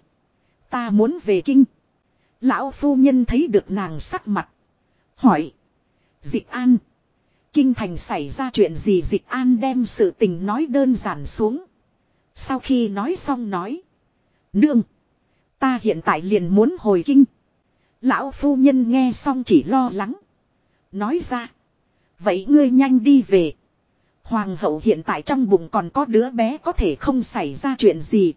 Ta muốn về kinh. Lão phu nhân thấy được nàng sắc mặt. Hỏi. Dịch An. Kinh thành xảy ra chuyện gì? Dịch An đem sự tình nói đơn giản xuống. Sau khi nói xong nói. Nương. Ta hiện tại liền muốn hồi kinh. Lão phu nhân nghe xong chỉ lo lắng. Nói ra. Vậy ngươi nhanh đi về. Hoàng hậu hiện tại trong bụng còn có đứa bé, có thể không xảy ra chuyện gì.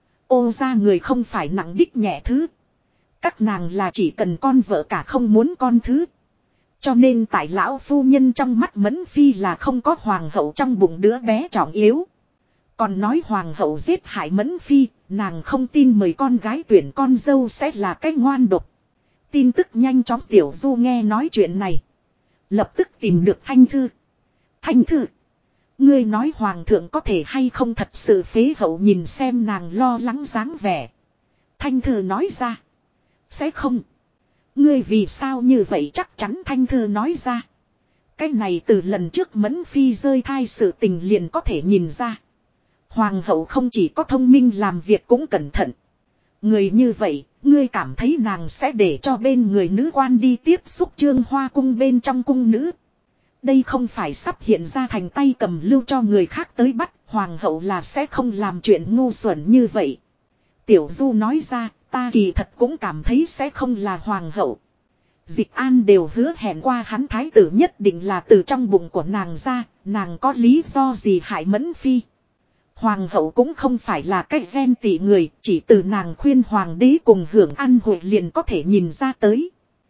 Ô ra người không phải nặng đích nhẹ thứ. Các nàng là chỉ cần con vợ cả, không muốn con thứ. Cho nên tại lão phu nhân trong mắt Mẫn Phi là không có hoàng hậu trong bụng đứa bé trọng yếu. Còn nói hoàng hậu giết hại Mẫn Phi, nàng không tin mời con gái tuyển con dâu sẽ là cái ngoan độc. Tin tức nhanh chóng. Tiểu Du nghe nói chuyện này. Lập tức tìm được Thanh Thư. Thanh Thư. Ngươi nói hoàng thượng có thể hay không thật sự phế hậu? Nhìn xem nàng lo lắng dáng vẻ. Thanh Thư nói ra. Sẽ không. Ngươi vì sao như vậy? Chắc chắn. Thanh Thư nói ra. Cái này từ lần trước Mẫn Phi rơi thai sự tình liền có thể nhìn ra. Hoàng hậu không chỉ có thông minh, làm việc cũng cẩn thận. Người như vậy, ngươi cảm thấy nàng sẽ để cho bên người nữ quan đi tiếp xúc Trương Hoa cung bên trong cung nữ. Đây không phải sắp hiện ra thành tay cầm lưu cho người khác tới bắt, hoàng hậu là sẽ không làm chuyện ngu xuẩn như vậy. Tiểu Du nói ra, ta kỳ thật cũng cảm thấy sẽ không là hoàng hậu. Dịch An đều hứa hẹn qua hắn thái tử nhất định là từ trong bụng của nàng ra, nàng có lý do gì hại Mẫn Phi. Hoàng hậu cũng không phải là cái ghen tị người, chỉ từ nàng khuyên hoàng đế cùng hưởng ăn hội liền có thể nhìn ra tới.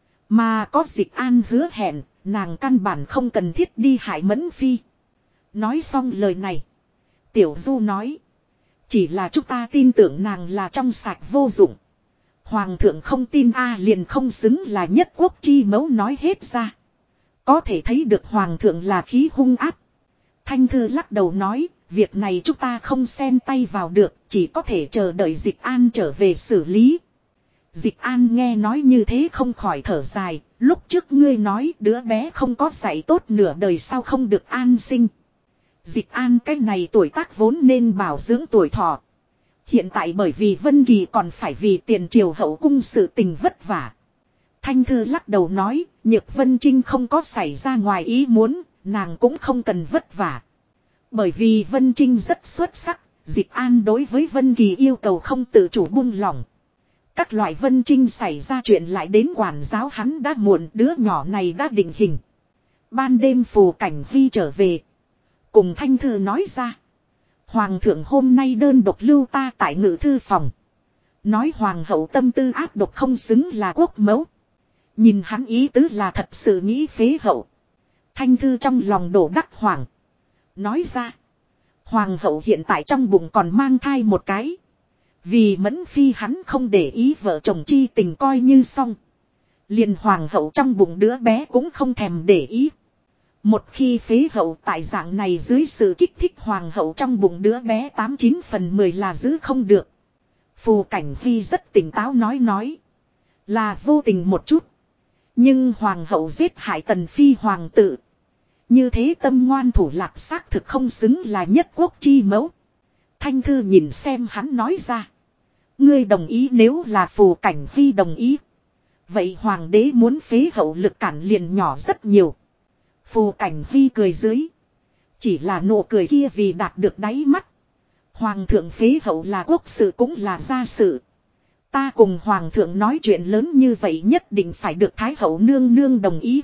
Mà có Dịch An hứa hẹn, nàng căn bản không cần thiết đi hại Mẫn Phi. Nói xong lời này, Tiểu Du nói, chỉ là chúng ta tin tưởng nàng là trong sạch vô dụng. Hoàng thượng không tin liền không xứng là nhất quốc chi mẫu nói hết ra. Có thể thấy được hoàng thượng là khí hung áp. Thanh Thư lắc đầu nói, việc này chúng ta không xen tay vào được, chỉ có thể chờ đợi Dịch An trở về xử lý. Dịch An nghe nói như thế không khỏi thở dài, lúc trước ngươi nói đứa bé không có dạy tốt nửa đời sau không được an sinh. Dịch An cái này tuổi tác vốn nên bảo dưỡng tuổi thọ. Hiện tại bởi vì Vân Kỳ còn phải vì tiền triều hậu cung sự tình vất vả. Thanh Thư lắc đầu nói, Nhược Vân Trinh không có xảy ra ngoài ý muốn, nàng cũng không cần vất vả. Bởi vì Vân Trinh rất xuất sắc, Dịch An đối với Vân Kỳ yêu cầu không tự chủ buông lỏng. Các loại Vân Trinh xảy ra chuyện lại đến quản giáo hắn đã muộn, đứa nhỏ này đã định hình. Ban đêm Phù Cảnh Hy trở về. Cùng Thanh Thư nói ra. Hoàng thượng hôm nay đơn độc lưu ta tại ngự thư phòng. Nói hoàng hậu tâm tư áp độc không xứng là quốc mẫu. Nhìn hắn ý tứ là thật sự nghĩ phế hậu. Thanh Thư trong lòng đổ đắc hoàng. Nói ra. Hoàng hậu hiện tại trong bụng còn mang thai một cái. Vì Mẫn Phi hắn không để ý vợ chồng chi tình coi như xong. Liền hoàng hậu trong bụng đứa bé cũng không thèm để ý. Một khi phế hậu tại dạng này dưới sự kích thích hoàng hậu trong bụng đứa bé 89/10 là giữ không được. Phù Cảnh Hy rất tỉnh táo nói. Là vô tình một chút. Nhưng hoàng hậu giết hại Tần Phi hoàng tử. Như thế tâm ngoan thủ lạc xác thực không xứng là nhất quốc chi mẫu. Thanh Thư nhìn xem hắn nói ra. Ngươi đồng ý nếu là Phù Cảnh Hy đồng ý. Vậy hoàng đế muốn phế hậu lực cản liền nhỏ rất nhiều. Phù Cảnh Hy cười dưới. Chỉ là nụ cười kia vì đạt được đáy mắt. Hoàng thượng phế hậu là quốc sự cũng là gia sự. Ta cùng hoàng thượng nói chuyện lớn như vậy nhất định phải được Thái hậu nương nương đồng ý.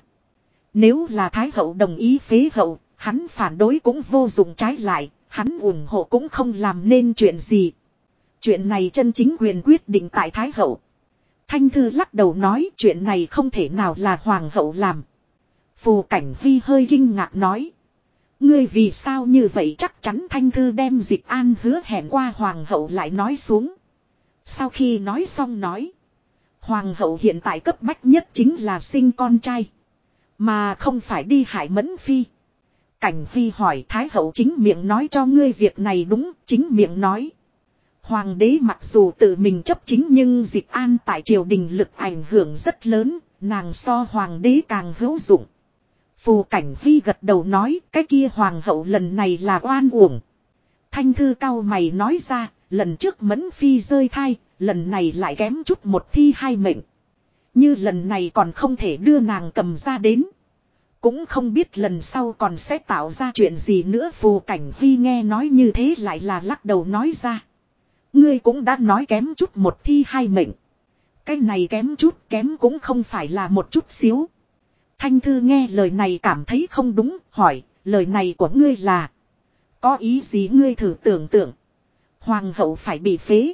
Nếu là Thái hậu đồng ý phế hậu, hắn phản đối cũng vô dụng trái lại, hắn ủng hộ cũng không làm nên chuyện gì. Chuyện này chân chính quyền quyết định tại Thái hậu. Thanh Thư lắc đầu nói chuyện này không thể nào là hoàng hậu làm. Phù Cảnh Hy hơi kinh ngạc nói. Ngươi vì sao như vậy chắc chắn Thanh Thư đem Dịch An hứa hẹn qua hoàng hậu lại nói xuống. Sau khi nói xong nói. Hoàng hậu hiện tại cấp bách nhất chính là sinh con trai. Mà không phải đi hại Mẫn Phi. Cảnh Hy hỏi Thái hậu chính miệng nói cho ngươi việc này đúng, chính miệng nói. Hoàng đế mặc dù tự mình chấp chính nhưng Dịch An tại triều đình lực ảnh hưởng rất lớn, nàng so hoàng đế càng hữu dụng. Phù Cảnh Hy gật đầu nói cái kia hoàng hậu lần này là oan uổng. Thanh Thư cau mày nói ra, lần trước Mẫn Phi rơi thai, lần này lại kém chút một thi hai mệnh. Như lần này còn không thể đưa nàng cầm ra đến. Cũng không biết lần sau còn sẽ tạo ra chuyện gì nữa. Phù Cảnh Hy nghe nói như thế lại là lắc đầu nói ra. Ngươi cũng đã nói kém chút một thi hai mệnh. Cái này kém chút kém cũng không phải là một chút xíu. Thanh Thư nghe lời này cảm thấy không đúng, hỏi, lời này của ngươi là. Có ý gì ngươi thử tưởng tượng. Hoàng hậu phải bị phế.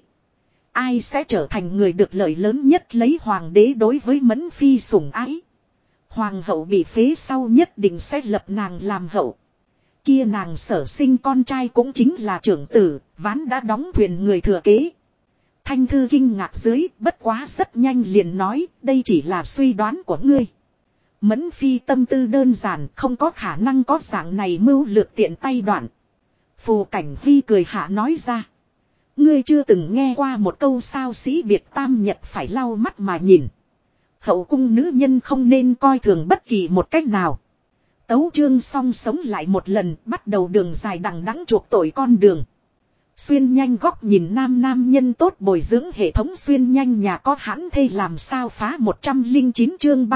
Ai sẽ trở thành người được lợi lớn nhất lấy hoàng đế đối với Mẫn Phi sủng ái. Hoàng hậu bị phế sau nhất định sẽ lập nàng làm hậu. Kia nàng sở sinh con trai cũng chính là trưởng tử, ván đã đóng thuyền người thừa kế. Thanh Thư kinh ngạc dưới, bất quá rất nhanh liền nói, đây chỉ là suy đoán của ngươi. Mẫn Phi tâm tư đơn giản, không có khả năng có dạng này mưu lược tiện tay đoạn. Phù Cảnh Hy cười hạ nói ra. Ngươi chưa từng nghe qua một câu sao sĩ biệt tam nhật phải lau mắt mà nhìn. Hậu cung nữ nhân không nên coi thường bất kỳ một cách nào. Tấu chương xong sống lại một lần, bắt đầu đường dài đằng đẵng chuộc tội con đường. Xuyên nhanh góc nhìn nam nhân tốt bồi dưỡng hệ thống xuyên nhanh nhà có hãn thê làm sao phá 109 chương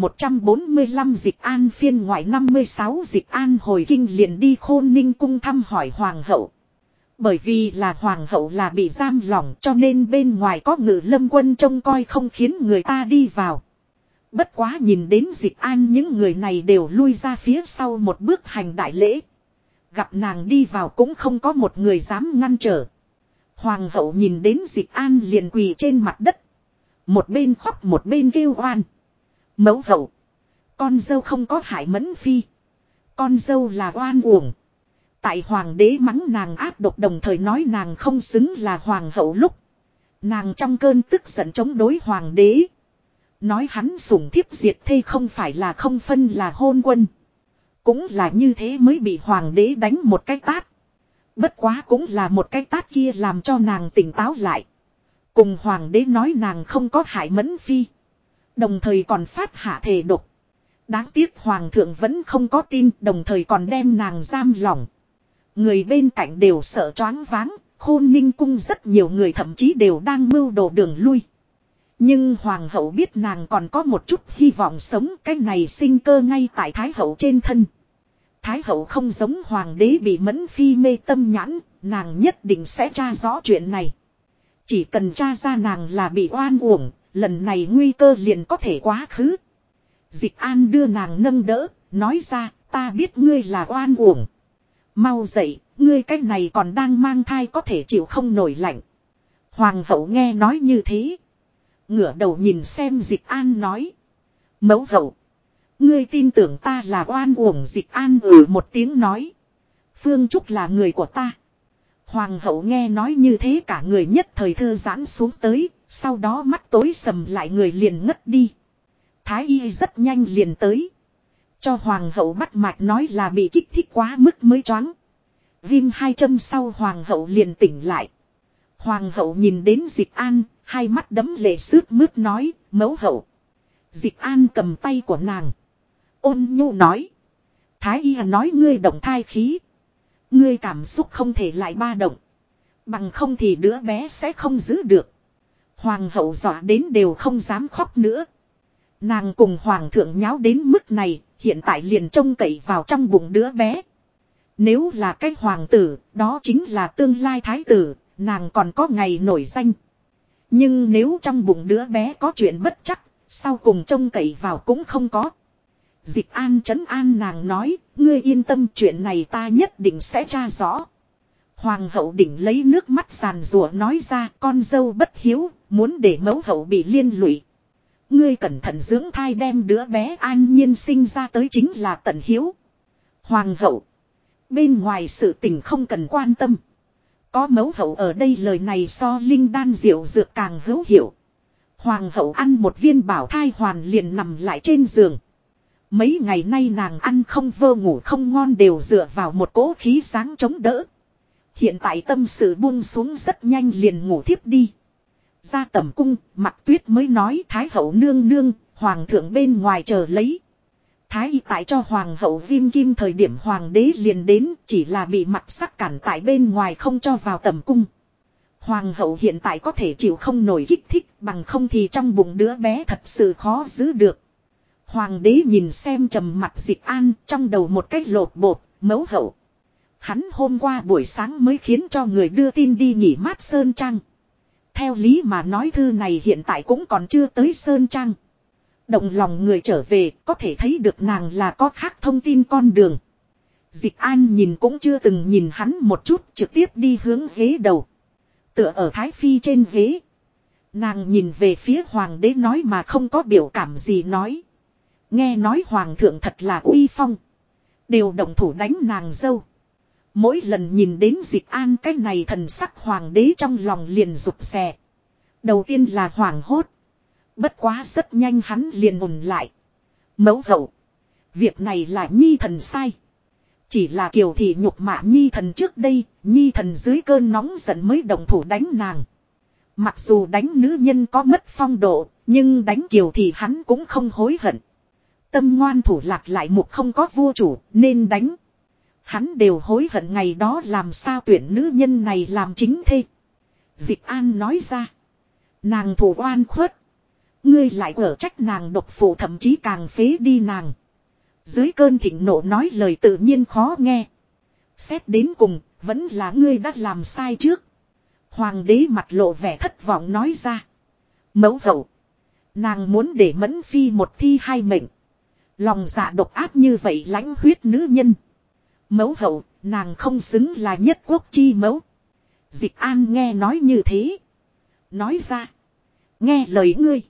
3145 Dịch An phiên ngoại 56 Dịch An hồi kinh liền đi Khôn Ninh cung thăm hỏi hoàng hậu. Bởi vì là hoàng hậu là bị giam lỏng cho nên bên ngoài có Ngự Lâm quân trông coi không khiến người ta đi vào. Bất quá nhìn đến Dịch An những người này đều lui ra phía sau một bước hành đại lễ. Gặp nàng đi vào cũng không có một người dám ngăn trở. Hoàng hậu nhìn đến Dịch An liền quỳ trên mặt đất. Một bên khóc một bên kêu oan. Mẫu hậu. Con dâu không có hại Mẫn Phi. Con dâu là oan uổng. Tại hoàng đế mắng nàng ác độc đồng thời nói nàng không xứng là hoàng hậu lúc. Nàng trong cơn tức giận chống đối hoàng đế. Nói hắn sủng thiếp diệt thê không phải là không phân là hôn quân. Cũng là như thế mới bị hoàng đế đánh một cái tát. Bất quá cũng là một cái tát kia làm cho nàng tỉnh táo lại. Cùng hoàng đế nói nàng không có hại Mẫn Phi. Đồng thời còn phát hạ thề độc. Đáng tiếc hoàng thượng vẫn không có tin đồng thời còn đem nàng giam lỏng. Người bên cạnh đều sợ choáng váng. Khôn Ninh cung rất nhiều người thậm chí đều đang mưu đồ đường lui. Nhưng hoàng hậu biết nàng còn có một chút hy vọng sống, cái này sinh cơ ngay tại thái hậu trên thân. Thái hậu không giống hoàng đế bị Mẫn Phi mê tâm nhãn, nàng nhất định sẽ tra rõ chuyện này. Chỉ cần tra ra nàng là bị oan uổng, lần này nguy cơ liền có thể quá khứ. Dịch An đưa nàng nâng đỡ, nói ra, ta biết ngươi là oan uổng. Mau dậy, ngươi cái này còn đang mang thai có thể chịu không nổi lạnh. Hoàng hậu nghe nói như thế. Ngửa đầu nhìn xem Dịch An nói. Mẫu hậu. Ngươi tin tưởng ta là oan uổng. Dịch An một tiếng nói. Phương Trúc là người của ta. Hoàng hậu nghe nói như thế cả người nhất thời thư giãn xuống tới. Sau đó mắt tối sầm lại người liền ngất đi. Thái y rất nhanh liền tới. Cho hoàng hậu bắt mạch nói là bị kích thích quá mức mới choáng. Viêm 2 châm sau hoàng hậu liền tỉnh lại. Hoàng hậu nhìn đến Dịch An. Hai mắt đấm lệ sướt mướt nói, mẫu hậu. Dịch An cầm tay của nàng. Ôn nhu nói. Thái y nói ngươi động thai khí. Ngươi cảm xúc không thể lại ba động. Bằng không thì đứa bé sẽ không giữ được. Hoàng hậu dọa đến đều không dám khóc nữa. Nàng cùng hoàng thượng nháo đến mức này, hiện tại liền trông cậy vào trong bụng đứa bé. Nếu là cái hoàng tử, đó chính là tương lai thái tử, nàng còn có ngày nổi danh. Nhưng nếu trong bụng đứa bé có chuyện bất chắc, sau cùng trông cậy vào cũng không có. Dịch An trấn an nàng nói, ngươi yên tâm chuyện này ta nhất định sẽ tra rõ. Hoàng hậu đỉnh lấy nước mắt giàn rủa nói ra con dâu bất hiếu, muốn để mẫu hậu bị liên lụy. Ngươi cẩn thận dưỡng thai đem đứa bé an nhiên sinh ra tới chính là tận hiếu. Hoàng hậu, bên ngoài sự tình không cần quan tâm. Có mẫu hậu ở đây lời này so linh đan diệu dược càng hữu hiệu. Hoàng hậu ăn một viên bảo thai hoàn liền nằm lại trên giường. Mấy ngày nay nàng ăn không vơ ngủ không ngon đều dựa vào một cỗ khí sáng chống đỡ. Hiện tại tâm sự buông xuống rất nhanh liền ngủ thiếp đi. Ra tẩm cung, Mặc Tuyết mới nói Thái hậu nương nương, hoàng thượng bên ngoài chờ lấy. Thái y tại cho hoàng hậu viêm kim thời điểm hoàng đế liền đến, chỉ là bị Mặc Sắc cản tại bên ngoài không cho vào tẩm cung. Hoàng hậu hiện tại có thể chịu không nổi kích thích, bằng không thì trong bụng đứa bé thật sự khó giữ được. Hoàng đế nhìn xem trầm mặt Dịch An, trong đầu một cách lột bột, mẫu hậu. Hắn hôm qua buổi sáng mới khiến cho người đưa tin đi nghỉ mát Sơn Trang. Theo lý mà nói thư này hiện tại cũng còn chưa tới Sơn Trang. Động lòng người trở về có thể thấy được nàng là có khác thông tin con đường. Dịch An nhìn cũng chưa từng nhìn hắn một chút trực tiếp đi hướng ghế đầu. Tựa ở Thái Phi trên ghế. Nàng nhìn về phía hoàng đế nói mà không có biểu cảm gì nói. Nghe nói hoàng thượng thật là uy phong. Đều động thủ đánh nàng dâu. Mỗi lần nhìn đến Dịch An cái này thần sắc hoàng đế trong lòng liền rụt rè. Đầu tiên là hoảng hốt. Bất quá rất nhanh hắn liền ổn lại. Mẫu hậu. Việc này là nhi thần sai. Chỉ là Kiều thị nhục mạ nhi thần trước đây. Nhi thần dưới cơn nóng giận mới động thủ đánh nàng. Mặc dù đánh nữ nhân có mất phong độ. Nhưng đánh Kiều thị hắn cũng không hối hận. Tâm ngoan thủ lạc lại mục không có vua chủ nên đánh. Hắn đều hối hận ngày đó làm sao tuyển nữ nhân này làm chính thê. Dịch An nói ra. Nàng thù oan khuất. Ngươi lại ở trách nàng độc phụ, thậm chí càng phế đi nàng. Dưới cơn thịnh nộ nói lời tự nhiên khó nghe. Xét đến cùng, vẫn là ngươi đã làm sai trước. Hoàng đế mặt lộ vẻ thất vọng nói ra. Mẫu hậu. Nàng muốn để Mẫn Phi một thi hai mệnh. Lòng dạ độc ác như vậy lãnh huyết nữ nhân. Mẫu hậu, nàng không xứng là nhất quốc chi mẫu. Dịch An nghe nói như thế. Nói ra. Nghe lời ngươi.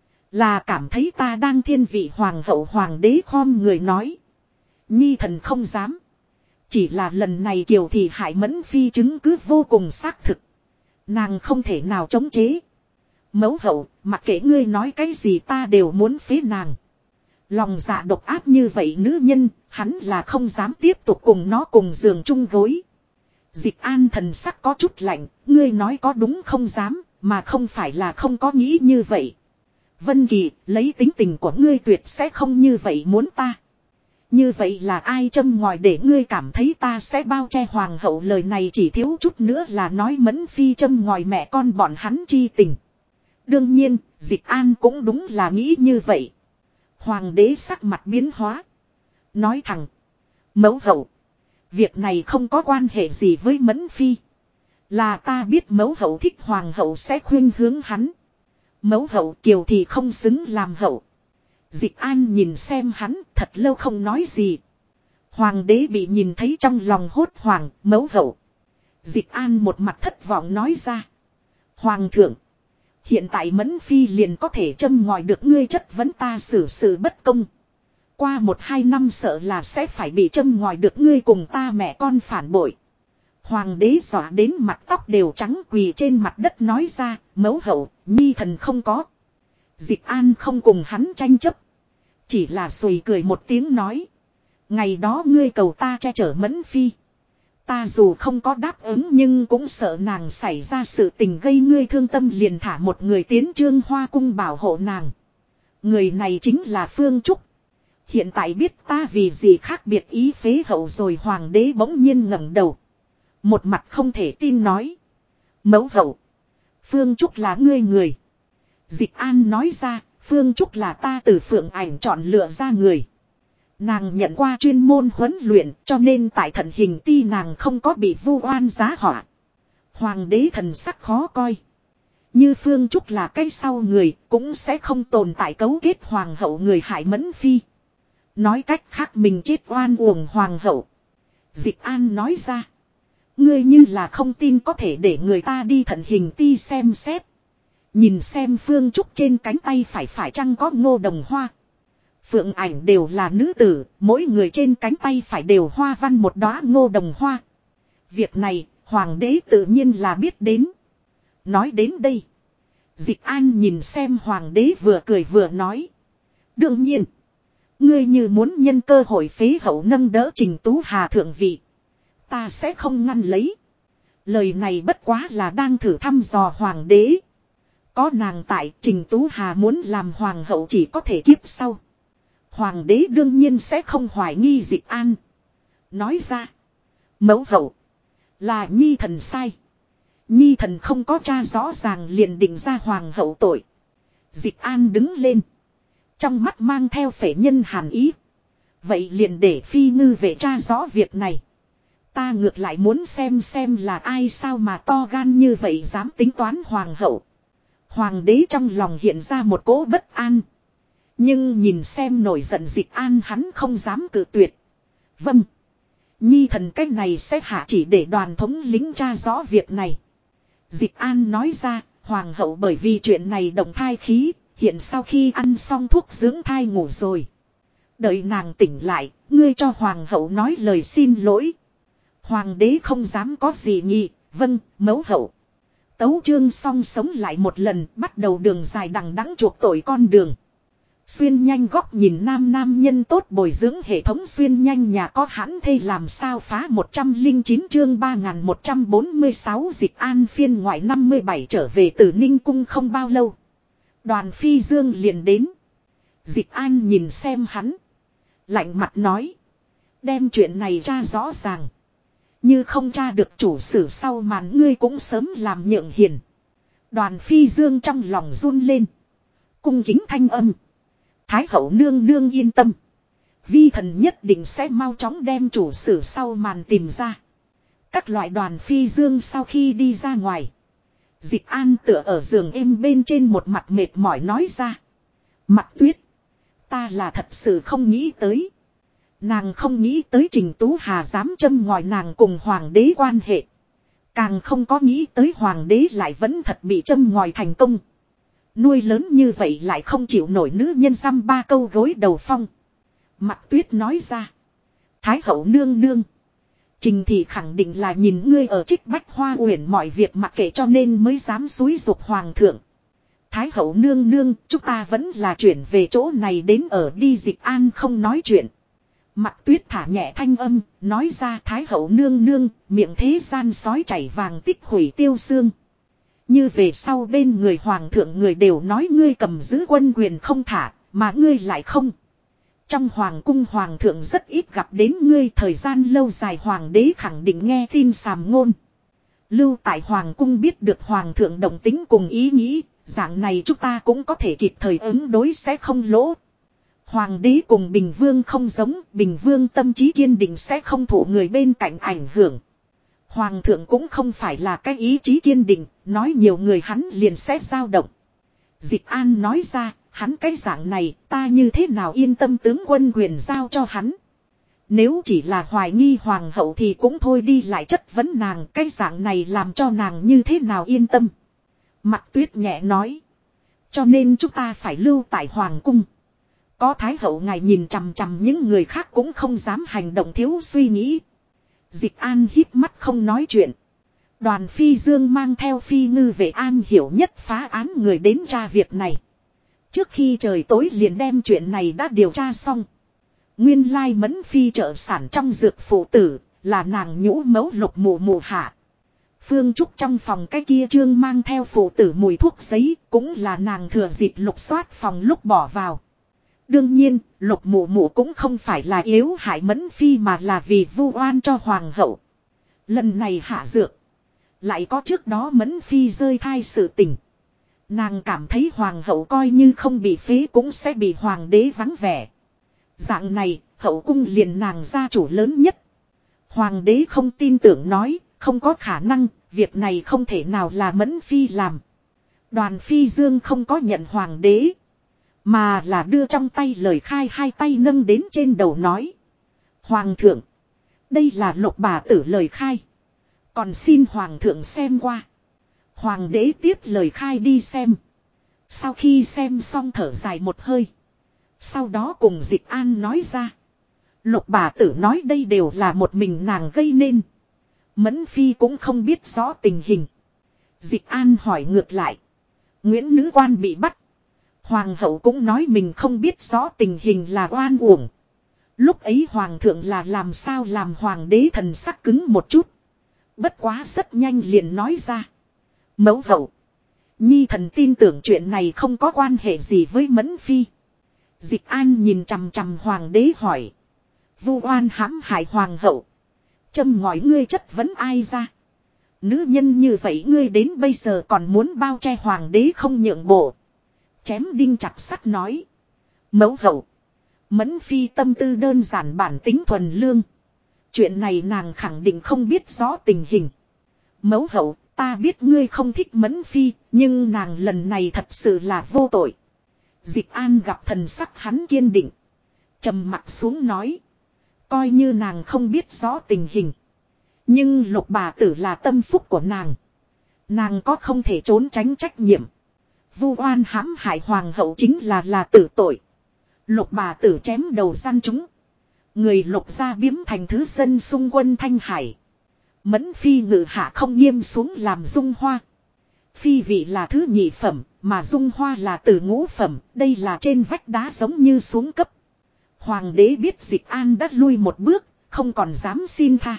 Là cảm thấy ta đang thiên vị hoàng hậu. Hoàng đế khom người nói. Nhi thần không dám. Chỉ là lần này Kiều Thị hại Mẫn Phi chứng cứ vô cùng xác thực. Nàng không thể nào chống chế. Mẫu hậu, mặc kệ ngươi nói cái gì ta đều muốn phế nàng. Lòng dạ độc ác như vậy nữ nhân, hắn là không dám tiếp tục cùng nó cùng giường chung gối. Dịch An thần sắc có chút lạnh, ngươi nói có đúng không dám, mà không phải là không có nghĩ như vậy. Vân Kỳ, lấy tính tình của ngươi tuyệt sẽ không như vậy muốn ta. Như vậy là ai châm ngòi để ngươi cảm thấy ta sẽ bao che hoàng hậu, lời này chỉ thiếu chút nữa là nói Mẫn Phi châm ngòi mẹ con bọn hắn chi tình. Đương nhiên, Dịch An cũng đúng là nghĩ như vậy. Hoàng đế sắc mặt biến hóa. Nói thẳng. Mẫu hậu. Việc này không có quan hệ gì với Mẫn Phi. Là ta biết mẫu hậu thích hoàng hậu sẽ khuyên hướng hắn. Mẫu hậu Kiều thì không xứng làm hậu. Dịch An nhìn xem hắn thật lâu không nói gì. Hoàng đế bị nhìn thấy trong lòng hốt hoảng, mẫu hậu. Dịch An một mặt thất vọng nói ra. Hoàng thượng. Hiện tại Mẫn Phi liền có thể châm ngòi được ngươi chất vấn ta xử sự bất công. Qua 1-2 năm sợ là sẽ phải bị châm ngòi được ngươi cùng ta mẹ con phản bội. Hoàng đế dọa đến mặt tóc đều trắng quỳ trên mặt đất nói ra, mẫu hậu, nhi thần không có. Dịch An không cùng hắn tranh chấp. Chỉ là sùi cười một tiếng nói. Ngày đó ngươi cầu ta che chở Mẫn Phi. Ta dù không có đáp ứng nhưng cũng sợ nàng xảy ra sự tình gây ngươi thương tâm, liền thả một người tiến Trương Hoa cung bảo hộ nàng. Người này chính là Phương Trúc. Hiện tại biết ta vì gì khác biệt ý phế hậu rồi. Hoàng đế bỗng nhiên ngẩng đầu. Một mặt không thể tin nói. Mẫu hậu. Phương Trúc là ngươi người. Dịch An nói ra, Phương Trúc là ta từ Phượng Ảnh chọn lựa ra người. Nàng nhận qua chuyên môn huấn luyện cho nên tại Thận Hình Ti nàng không có bị vu oan giá họa. Hoàng đế thần sắc khó coi. Như Phương Trúc là cái sau người cũng sẽ không tồn tại cấu kết hoàng hậu người hại Mẫn Phi. Nói cách khác mình chết oan uổng hoàng hậu. Dịch An nói ra. Ngươi như là không tin có thể để người ta đi Thận Hình Ti xem xét. Nhìn xem Phương Trúc trên cánh tay phải chăng có ngô đồng hoa. Phượng Ảnh đều là nữ tử, mỗi người trên cánh tay phải đều hoa văn một đóa ngô đồng hoa. Việc này, hoàng đế tự nhiên là biết đến. Nói đến đây. Dịch An nhìn xem hoàng đế vừa cười vừa nói. Đương nhiên, ngươi như muốn nhân cơ hội phế hậu nâng đỡ Trình Tú Hà thượng vị. Ta sẽ không ngăn lấy. Lời này bất quá là đang thử thăm dò hoàng đế. Có nàng tại, Trình Tú Hà muốn làm hoàng hậu chỉ có thể kiếp sau. Hoàng đế đương nhiên sẽ không hoài nghi Dịch An. Nói ra. Mẫu hậu. Là nhi thần sai. Nhi thần không có tra rõ ràng liền định ra hoàng hậu tội. Dịch An đứng lên. Trong mắt mang theo phệ nhân hàn ý. Vậy liền để phi ngư về tra rõ việc này. Ta ngược lại muốn xem là ai sao mà to gan như vậy dám tính toán hoàng hậu. Hoàng đế trong lòng hiện ra một cỗ bất an. Nhưng nhìn xem nổi giận Dịch An hắn không dám cự tuyệt. Vâng. Nhi thần cách này sẽ hạ chỉ để đoàn thống lĩnh tra rõ việc này. Dịch An nói ra, hoàng hậu bởi vì chuyện này động thai khí, hiện sau khi ăn xong thuốc dưỡng thai ngủ rồi. Đợi nàng tỉnh lại, ngươi cho hoàng hậu nói lời xin lỗi. Hoàng đế không dám có gì nhị, vâng, mẫu hậu. Tấu chương xong sống lại một lần, bắt đầu đường dài đằng đẵng chuộc tội con đường. Xuyên nhanh góc nhìn nam nhân tốt bồi dưỡng hệ thống xuyên nhanh nhà có hãn thê làm sao phá 109 chương 3146 Dịch An phiên ngoại 57 trở về từ Ninh Cung không bao lâu. Đoàn Phi Dương liền đến. Dịch An nhìn xem hắn. Lạnh mặt nói. Đem chuyện này tra rõ ràng. Như không tra được chủ sử sau màn ngươi cũng sớm làm nhượng hiền. Đoàn Phi Dương trong lòng run lên. Cung kính thanh âm. Thái hậu nương nương yên tâm. Vi thần nhất định sẽ mau chóng đem chủ sử sau màn tìm ra. Các loại Đoàn Phi Dương sau khi đi ra ngoài. Dịch An tựa ở giường êm bên trên một mặt mệt mỏi nói ra. Mặc Tuyết. Ta là thật sự không nghĩ tới. Nàng không nghĩ tới Trình Tú Hà dám châm ngòi nàng cùng hoàng đế quan hệ. Càng không có nghĩ tới hoàng đế lại vẫn thật bị châm ngòi thành công. Nuôi lớn như vậy lại không chịu nổi nữ nhân dăm ba câu gối đầu phong. Mặc Tuyết nói ra. Thái hậu nương nương. Trình thị khẳng định là nhìn ngươi ở Trích Bách Hoa Uyển mọi việc mặc kệ cho nên mới dám xúi giục hoàng thượng. Thái hậu nương nương, chúng ta vẫn là chuyển về chỗ này đến ở đi. Dịch An không nói chuyện. Mặc Tuyết thả nhẹ thanh âm, nói ra Thái hậu nương nương, miệng thế gian sói chảy vàng tích hủy tiêu xương. Như về sau bên người hoàng thượng người đều nói ngươi cầm giữ quân quyền không thả, mà ngươi lại không. Trong hoàng cung hoàng thượng rất ít gặp đến ngươi, thời gian lâu dài hoàng đế khẳng định nghe tin sàm ngôn. Lưu tại hoàng cung biết được hoàng thượng động tính cùng ý nghĩ, dạng này chúng ta cũng có thể kịp thời ứng đối sẽ không lỗ. Hoàng đế cùng Bình Vương không giống, Bình Vương tâm trí kiên định sẽ không thụ người bên cạnh ảnh hưởng. Hoàng thượng cũng không phải là cái ý chí kiên định, nói nhiều người hắn liền sẽ dao động. Dịch An nói ra, hắn cái dạng này ta như thế nào yên tâm tướng quân quyền giao cho hắn. Nếu chỉ là hoài nghi hoàng hậu thì cũng thôi đi lại chất vấn nàng, cái dạng này làm cho nàng như thế nào yên tâm. Mặc Tuyết nhẹ nói. Cho nên chúng ta phải lưu tại hoàng cung. Có Thái hậu ngài nhìn chằm chằm những người khác cũng không dám hành động thiếu suy nghĩ. Dịch An hít mắt không nói chuyện. Đoàn Phi Dương mang theo phi ngư vệ an hiểu nhất phá án người đến tra việc này. Trước khi trời tối liền đem chuyện này đã điều tra xong. Nguyên lai Mẫn Phi trợ sản trong dược phụ tử, là nàng nhũ mẫu Lục Mụ Mụ hạ. Phương Trúc trong phòng cái kia trương mang theo phụ tử mùi thuốc giấy, cũng là nàng thừa dịp lục soát phòng lúc bỏ vào. Đương nhiên, Lục Mụ Mụ cũng không phải là yếu hại Mẫn Phi mà là vì vu oan cho hoàng hậu. Lần này hạ dược, lại có trước đó Mẫn Phi rơi thai sự tình. Nàng cảm thấy hoàng hậu coi như không bị phế cũng sẽ bị hoàng đế vắng vẻ. Dạng này, hậu cung liền nàng gia chủ lớn nhất. Hoàng đế không tin tưởng nói, không có khả năng, việc này không thể nào là Mẫn Phi làm. Đoàn Phi Dương không có nhận hoàng đế, mà là đưa trong tay lời khai, hai tay nâng đến trên đầu nói. Hoàng thượng, đây là Lục bà tử lời khai. Còn xin hoàng thượng xem qua. Hoàng đế tiếp lời khai đi xem. Sau khi xem xong thở dài một hơi. Sau đó cùng Dịch An nói ra. Lục bà tử nói đây đều là một mình nàng gây nên. Mẫn Phi cũng không biết rõ tình hình. Dịch An hỏi ngược lại. Nguyễn nữ quan bị bắt. Hoàng hậu cũng nói mình không biết rõ tình hình là oan uổng. Lúc ấy hoàng thượng là làm sao làm hoàng đế thần sắc cứng một chút. Bất quá rất nhanh liền nói ra. Mẫu hậu. Nhi thần tin tưởng chuyện này không có quan hệ gì với Mẫn Phi. Dịch An nhìn chằm chằm hoàng đế hỏi. Vu oan hãm hại hoàng hậu. Châm ngòi ngươi chất vấn ai ra. Nữ nhân như vậy ngươi đến bây giờ còn muốn bao che hoàng đế không nhượng bộ. Chém đinh chặt sắt nói. Mẫu hậu. Mẫn Phi tâm tư đơn giản bản tính thuần lương. Chuyện này nàng khẳng định không biết rõ tình hình. Mẫu hậu, ta biết ngươi không thích Mẫn Phi, nhưng nàng lần này thật sự là vô tội. Dịch An gặp thần sắc hắn kiên định. Trầm mặt xuống nói. Coi như nàng không biết rõ tình hình. Nhưng Lục bà tử là tâm phúc của nàng. Nàng có không thể trốn tránh trách nhiệm. Vu oan hãm hại hoàng hậu chính là tử tội. Lục bà tử chém đầu gian chúng. Người Lục gia biếm thành thứ dân xung quân Thanh Hải. Mẫn Phi ngự hạ không nghiêm xuống làm Dung Hoa. Phi vị là thứ nhị phẩm, mà Dung Hoa là từ ngũ phẩm, đây là trên vách đá giống như xuống cấp. Hoàng đế biết Dịch An đã lui một bước, không còn dám xin tha.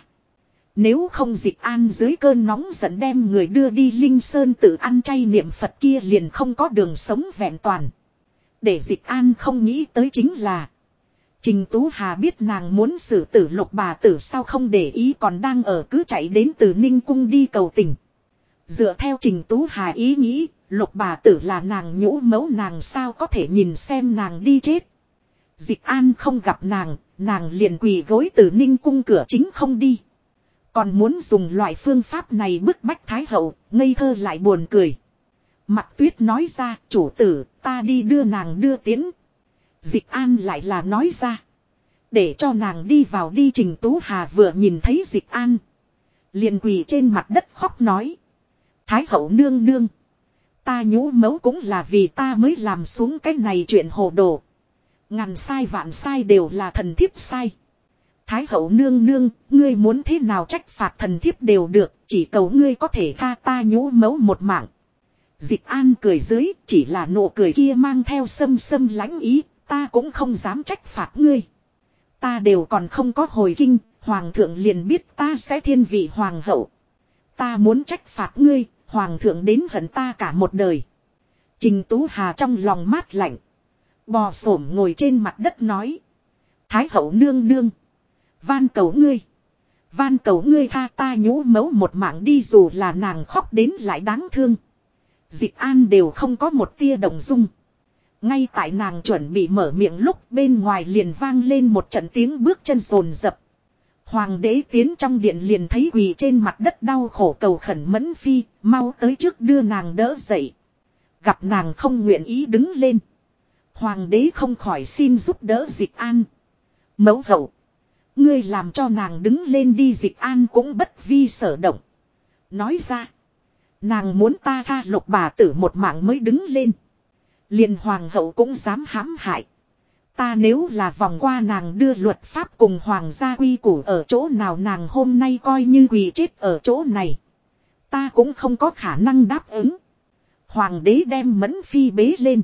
Nếu không Dịch An dưới cơn nóng giận đem người đưa đi Linh Sơn tự ăn chay niệm Phật kia liền không có đường sống vẹn toàn. Để Dịch An không nghĩ tới chính là Trình Tú Hà biết nàng muốn xử tử Lục bà tử sao không để ý còn đang ở cứ chạy đến từ Ninh Cung đi cầu tình. Dựa theo Trình Tú Hà ý nghĩ, Lục bà tử là nàng nhũ mẫu nàng sao có thể nhìn xem nàng đi chết. Dịch An không gặp nàng liền quỳ gối từ Ninh Cung cửa chính không đi. Còn muốn dùng loại phương pháp này bức bách Thái hậu, ngây thơ lại buồn cười. Mặc Tuyết nói ra, chủ tử, ta đi đưa nàng đưa tiễn. Dịch An lại là nói ra. Để cho nàng đi vào đi. Trình Tú Hà vừa nhìn thấy Dịch An. Liền quỳ trên mặt đất khóc nói. Thái hậu nương nương. Ta nhũ mẫu cũng là vì ta mới làm xuống cái này chuyện hồ đồ. Ngàn sai vạn sai đều là thần thiếp sai. Thái hậu nương nương, ngươi muốn thế nào trách phạt thần thiếp đều được, chỉ cầu ngươi có thể tha ta nhũ mẫu một mạng. Dịch An cười dưới, chỉ là nụ cười kia mang theo sâm sâm lãnh ý, ta cũng không dám trách phạt ngươi. Ta đều còn không có hồi kinh, hoàng thượng liền biết ta sẽ thiên vị hoàng hậu. Ta muốn trách phạt ngươi, hoàng thượng đến hận ta cả một đời. Trình Tú Hà trong lòng mát lạnh. Bò xổm ngồi trên mặt đất nói. Thái hậu nương nương. Van cầu ngươi tha ta nhũ mẫu một mạng đi dù là nàng khóc đến lại đáng thương. Dịch An đều không có một tia động dung. Ngay tại nàng chuẩn bị mở miệng lúc bên ngoài liền vang lên một trận tiếng bước chân rồn rập. Hoàng đế tiến trong điện liền thấy quỳ trên mặt đất đau khổ cầu khẩn Mẫn Phi, mau tới trước đưa nàng đỡ dậy. Gặp nàng không nguyện ý đứng lên. Hoàng đế không khỏi xin giúp đỡ Dịch An. Mẫu hậu. Ngươi làm cho nàng đứng lên đi. Dịch An cũng bất vi sở động. Nói ra. Nàng muốn ta tha Lục bà tử một mạng mới đứng lên. Liền hoàng hậu cũng dám hãm hại. Ta nếu là vòng qua nàng đưa luật pháp cùng hoàng gia quy củ ở chỗ nào nàng hôm nay coi như quỳ chết ở chỗ này. Ta cũng không có khả năng đáp ứng. Hoàng đế đem Mẫn Phi bế lên.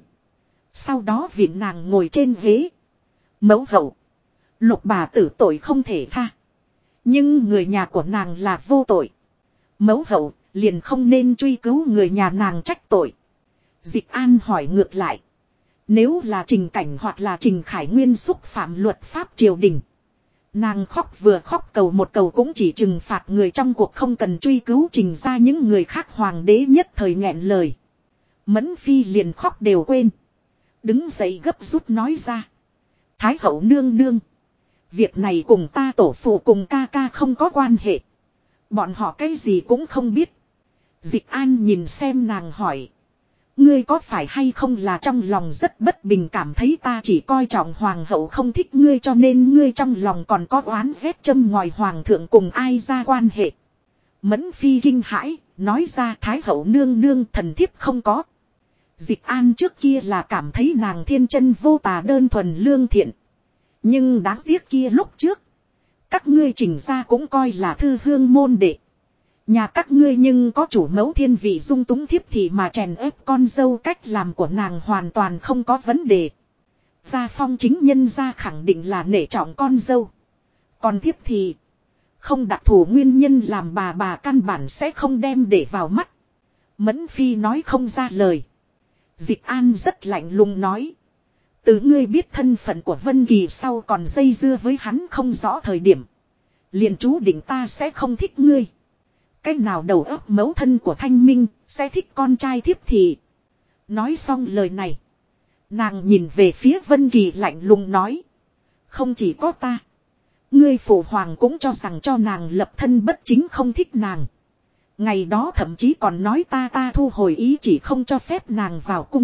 Sau đó viện nàng ngồi trên ghế. Mẫu hậu. Lục bà tử tội không thể tha. Nhưng người nhà của nàng là vô tội. Mẫu hậu liền không nên truy cứu người nhà nàng trách tội. Dịch An hỏi ngược lại. Nếu là Trình Cảnh hoặc là Trình Khải Nguyên xúc phạm luật pháp triều đình. Nàng khóc vừa khóc cầu một cầu cũng chỉ trừng phạt người trong cuộc không cần truy cứu Trình ra những người khác. Hoàng đế nhất thời nghẹn lời. Mẫn Phi liền khóc đều quên. Đứng dậy gấp rút nói ra. Thái hậu nương nương. Việc này cùng ta tổ phụ cùng ca ca không có quan hệ. Bọn họ cái gì cũng không biết. Dịch An nhìn xem nàng hỏi. Ngươi có phải hay không là trong lòng rất bất bình cảm thấy ta chỉ coi trọng hoàng hậu không thích ngươi cho nên ngươi trong lòng còn có oán ghét châm ngòi hoàng thượng cùng ai ra quan hệ. Mẫn Phi kinh hãi, nói ra Thái hậu nương nương thần thiếp không có. Dịch An trước kia là cảm thấy nàng thiên chân vô tà đơn thuần lương thiện. Nhưng đáng tiếc kia lúc trước. Các ngươi Trình ra cũng coi là thư hương môn đệ. Nhà các ngươi nhưng có chủ mẫu thiên vị dung túng thiếp thì mà chèn ép con dâu cách làm của nàng hoàn toàn không có vấn đề. Gia phong chính nhân gia khẳng định là nể trọng con dâu. Còn thiếp thì không đặc thù nguyên nhân làm bà căn bản sẽ không đem để vào mắt. Mẫn Phi nói không ra lời. Dịch An rất lạnh lùng nói. Từ ngươi biết thân phận của Vân Kỳ sau còn dây dưa với hắn không rõ thời điểm. Liền chú định ta sẽ không thích ngươi. Cách nào đầu óc mẫu thân của Thanh Minh sẽ thích con trai thiếp thì. Nói xong lời này. Nàng nhìn về phía Vân Kỳ lạnh lùng nói. Không chỉ có ta. Ngươi phụ hoàng cũng cho rằng cho nàng lập thân bất chính không thích nàng. Ngày đó thậm chí còn nói ta thu hồi ý chỉ không cho phép nàng vào cung.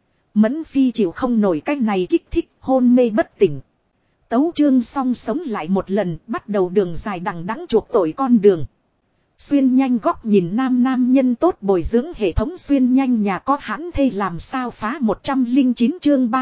Mẫn Phi chịu không nổi cái này kích thích hôn mê bất tỉnh. Tấu chương xong sống lại một lần bắt đầu đường dài đằng đẵng chuộc tội con đường. Xuyên nhanh góc nhìn nam nhân tốt bồi dưỡng hệ thống xuyên nhanh nhà có hãn thê làm sao phá 109 chương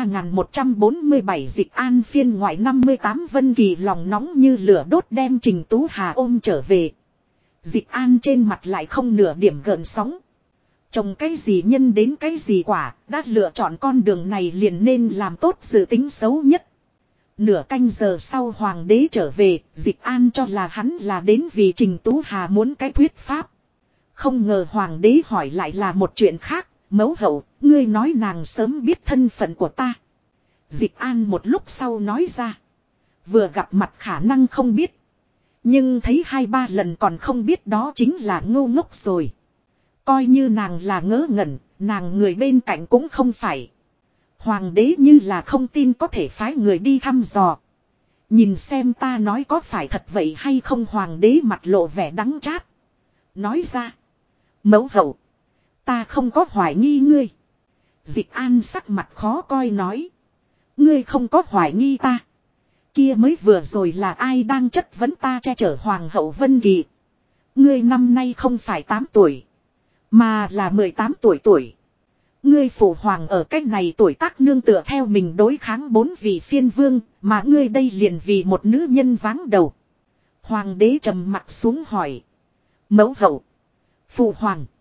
3147 Dịch An phiên ngoại 58 Vân Kỳ lòng nóng như lửa đốt đem Trình Tú Hà ôm trở về. Dịch An trên mặt lại không nửa điểm gợn sóng. Trồng cái gì nhân đến cái gì quả, đã lựa chọn con đường này liền nên làm tốt dự tính xấu nhất. Nửa canh giờ sau hoàng đế trở về, Dịch An cho là hắn là đến vì Trình Tú Hà muốn cái thuyết pháp. Không ngờ hoàng đế hỏi lại là một chuyện khác, mẫu hậu, ngươi nói nàng sớm biết thân phận của ta. Dịch An một lúc sau nói ra. Vừa gặp mặt khả năng không biết. Nhưng thấy 2-3 lần còn không biết đó chính là ngu ngốc rồi. Coi như nàng là ngớ ngẩn, nàng người bên cạnh cũng không phải. Hoàng đế như là không tin có thể phái người đi thăm dò. Nhìn xem ta nói có phải thật vậy hay không, hoàng đế mặt lộ vẻ đắng chát. Nói ra. Mẫu hậu. Ta không có hoài nghi ngươi. Dịch An sắc mặt khó coi nói. Ngươi không có hoài nghi ta. Kia mới vừa rồi là ai đang chất vấn ta che chở hoàng hậu Vân Kỳ. Ngươi năm nay không phải 8 tuổi. Mà là 18 tuổi. Ngươi phụ hoàng ở cách này tuổi tác nương tựa theo mình đối kháng 4 vị phiên vương. Mà ngươi đây liền vì một nữ nhân váng đầu. Hoàng đế trầm mặt xuống hỏi. Mẫu hậu. Phụ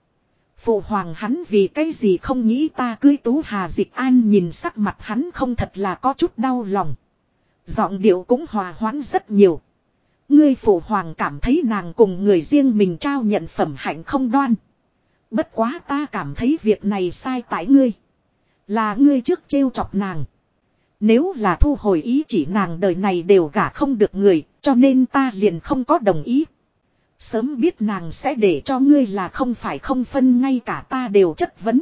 hoàng hắn vì cái gì không nghĩ ta cưới Tú Hà. Dịch An nhìn sắc mặt hắn không thật là có chút đau lòng. Giọng điệu cũng hòa hoãn rất nhiều. Ngươi phụ hoàng cảm thấy nàng cùng người riêng mình trao nhận phẩm hạnh không đoan. Bất quá ta cảm thấy việc này sai tại ngươi. Là ngươi trước trêu chọc nàng. Nếu là thu hồi ý chỉ nàng đời này đều gả không được người, cho nên ta liền không có đồng ý. Sớm biết nàng sẽ để cho ngươi là không phải không phân, ngay cả ta đều chất vấn.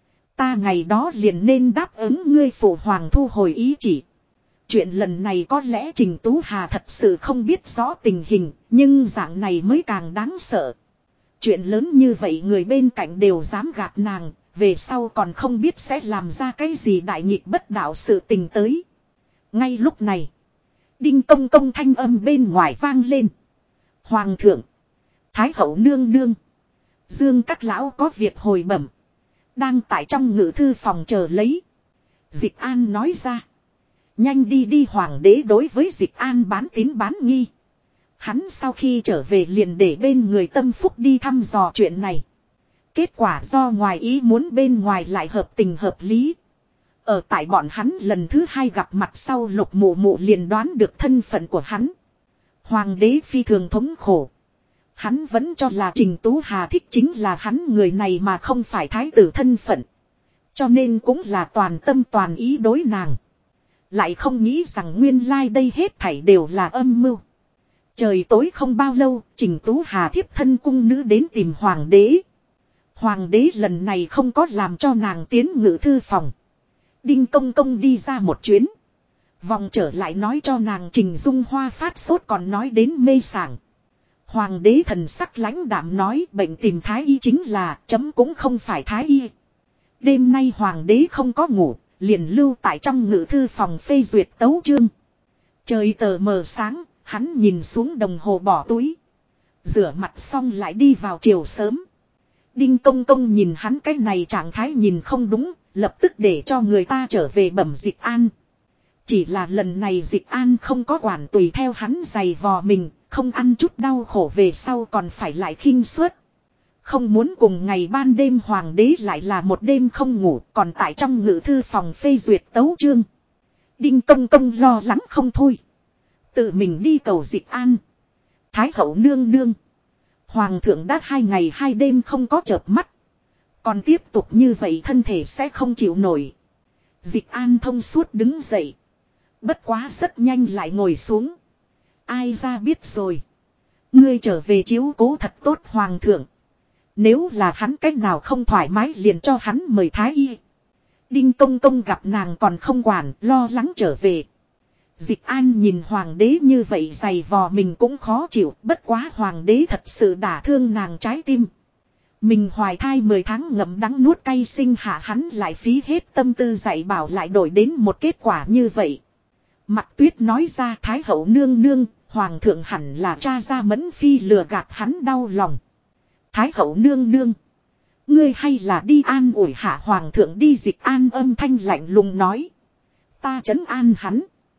Ta ngày đó liền nên đáp ứng ngươi phụ hoàng thu hồi ý chỉ. Chuyện lần này có lẽ Trình Tú Hà thật sự không biết rõ tình hình, nhưng dạng này mới càng đáng sợ. Chuyện lớn như vậy người bên cạnh đều dám gạt nàng, về sau còn không biết sẽ làm ra cái gì đại nghịch bất đạo sự tình tới. Ngay lúc này, đinh công công thanh âm bên ngoài vang lên. Hoàng thượng, Thái hậu nương nương, Dương các lão có việc hồi bẩm, đang tại trong ngự thư phòng chờ lấy. Dịch An nói ra. Nhanh đi hoàng đế đối với Dịch An bán tín bán nghi. Hắn sau khi trở về liền để bên người tâm phúc đi thăm dò chuyện này. Kết quả do ngoài ý muốn bên ngoài lại hợp tình hợp lý. Ở tại bọn hắn lần thứ 2 gặp mặt sau, Lục Mụ Mụ liền đoán được thân phận của hắn. Hoàng đế phi thường thống khổ. Hắn vẫn cho là Trình Tú Hà thích chính là hắn người này mà không phải thái tử thân phận. Cho nên cũng là toàn tâm toàn ý đối nàng. Lại không nghĩ rằng nguyên lai đây hết thảy đều là âm mưu. Trời tối không bao lâu, Trình Tú Hà thiếp thân cung nữ đến tìm hoàng đế. Hoàng đế lần này không có làm cho nàng tiến ngự thư phòng. Đinh công công đi ra một chuyến. Vòng trở lại nói cho nàng Trình Dung Hoa phát sốt, còn nói đến mê sảng. Hoàng đế thần sắc lãnh đạm nói bệnh tìm thái y chính là, chấm cũng không phải thái y. Đêm nay hoàng đế không có ngủ, liền lưu tại trong ngự thư phòng phê duyệt tấu chương. Trời tờ mờ sáng, hắn nhìn xuống đồng hồ bỏ túi. Rửa mặt xong lại đi vào chiều sớm. Đinh công công nhìn hắn cái này trạng thái nhìn không đúng, lập tức để cho người ta trở về bẩm Dịch An. Chỉ là lần này Dịch An không có quản tùy theo hắn giày vò mình, không ăn chút đau khổ về sau còn phải lại khinh suất. Không muốn cùng ngày ban đêm hoàng đế lại là một đêm không ngủ, còn tại trong ngự thư phòng phê duyệt tấu chương. Đinh công công lo lắng không thôi. Tự mình đi cầu Dịch An. Thái hậu nương nương. Hoàng thượng đã 2 ngày 2 đêm không có chợp mắt. Còn tiếp tục như vậy thân thể sẽ không chịu nổi. Dịch An thông suốt đứng dậy. Bất quá rất nhanh lại ngồi xuống. Ai ra biết rồi. Ngươi trở về chiếu cố thật tốt hoàng thượng. Nếu là hắn cách nào không thoải mái liền cho hắn mời thái y. Đinh công công gặp nàng còn không quản, lo lắng trở về. Dịch An nhìn hoàng đế như vậy giày vò mình cũng khó chịu, bất quá hoàng đế thật sự đả thương nàng trái tim. Mình hoài thai 10 tháng ngậm đắng nuốt cay sinh hạ hắn lại phí hết tâm tư dạy bảo lại đổi đến một kết quả như vậy. Mặc Tuyết nói ra Thái hậu nương nương, hoàng thượng hẳn là cha ra Mẫn Phi lừa gạt hắn đau lòng. Thái hậu nương nương, ngươi hay là đi an ủi hạ hoàng thượng đi. Dịch An âm thanh lạnh lùng nói. Ta trấn an hắn.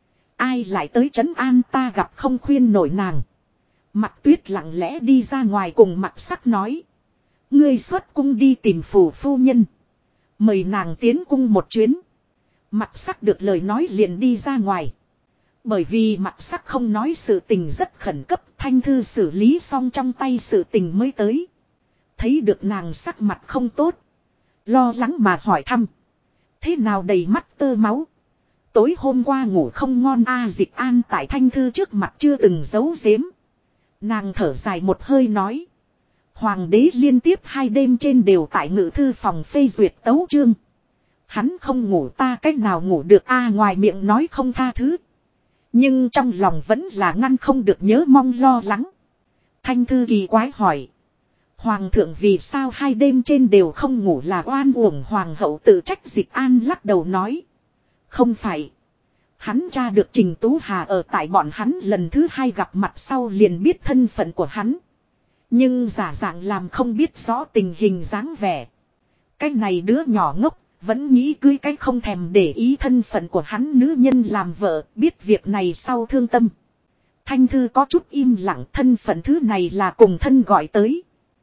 Ai lại tới trấn an ta, gặp không khuyên nổi nàng. Mặc Tuyết lặng lẽ đi ra ngoài cùng Mặc Sắc nói. Ngươi xuất cung đi tìm phủ phu nhân. Mời nàng tiến cung một chuyến. Mặc Sắc được lời nói liền đi ra ngoài. Bởi vì Mặc Sắc không nói sự tình rất khẩn cấp, Thanh Thư xử lý xong trong tay sự tình mới tới. Thấy được nàng sắc mặt không tốt. Lo lắng mà hỏi thăm. Thế nào đầy mắt tơ máu. Tối hôm qua ngủ không ngon Dịch An tại Thanh Thư trước mặt chưa từng giấu giếm. Nàng thở dài một hơi nói. Hoàng đế liên tiếp 2 đêm trên đều tại ngự thư phòng phê duyệt tấu chương. Hắn không ngủ ta cách nào ngủ được ngoài miệng nói không tha thứ. Nhưng trong lòng vẫn là ngăn không được nhớ mong lo lắng. Thanh Thư kỳ quái hỏi. Hoàng thượng vì sao 2 đêm trên đều không ngủ là oan uổng hoàng hậu tự trách Dịch An lắc đầu nói. Không phải. Hắn tra được Trình Tú Hà ở tại bọn hắn lần thứ 2 gặp mặt sau liền biết thân phận của hắn. Nhưng giả dạng làm không biết rõ tình hình dáng vẻ. Cái này đứa nhỏ ngốc, vẫn nghĩ cưới cái không thèm để ý thân phận của hắn nữ nhân làm vợ, biết việc này sau thương tâm. Thanh Thư có chút im lặng, thân phận thứ này là cùng thân gọi tới.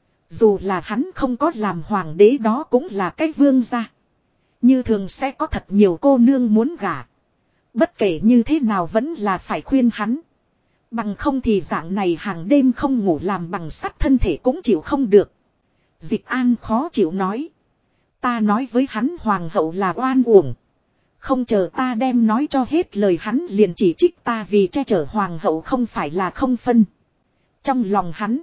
Dù là hắn không có làm hoàng đế đó cũng là cái vương gia. Như thường sẽ có thật nhiều cô nương muốn gả. Bất kể như thế nào vẫn là phải khuyên hắn. Bằng không thì dạng này hàng đêm không ngủ làm bằng sắt thân thể cũng chịu không được. Dịch An khó chịu nói. Ta nói với hắn hoàng hậu là oan uổng. Không chờ ta đem nói cho hết lời hắn liền chỉ trích ta vì che chở hoàng hậu không phải là không phân. Trong lòng hắn.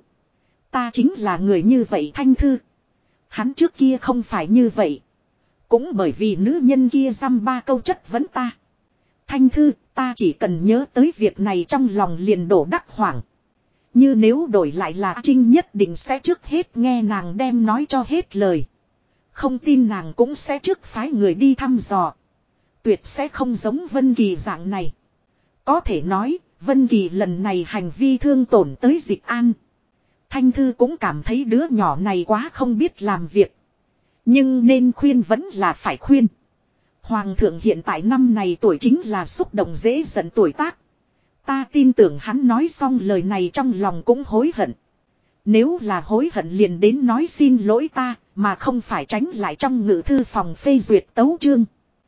Ta chính là người như vậy Thanh Thư. Hắn trước kia không phải như vậy. Cũng bởi vì nữ nhân kia dăm 3 câu chất vấn ta. Thanh Thư, ta chỉ cần nhớ tới việc này trong lòng liền đổ đắc hoảng. Như nếu đổi lại là Trinh nhất định sẽ trước hết nghe nàng đem nói cho hết lời. Không tin nàng cũng sẽ trước phái người đi thăm dò. Tuyệt sẽ không giống Vân Kỳ dạng này. Có thể nói, Vân Kỳ lần này hành vi thương tổn tới Dịch An. Thanh Thư cũng cảm thấy đứa nhỏ này quá không biết làm việc. Nhưng nên khuyên vẫn là phải khuyên. Hoàng thượng hiện tại năm này tuổi chính là xúc động dễ giận tuổi tác. Ta tin tưởng hắn nói xong lời này trong lòng cũng hối hận. Nếu là hối hận liền đến nói xin lỗi ta, mà không phải tránh lại trong ngự thư phòng phê duyệt tấu chương.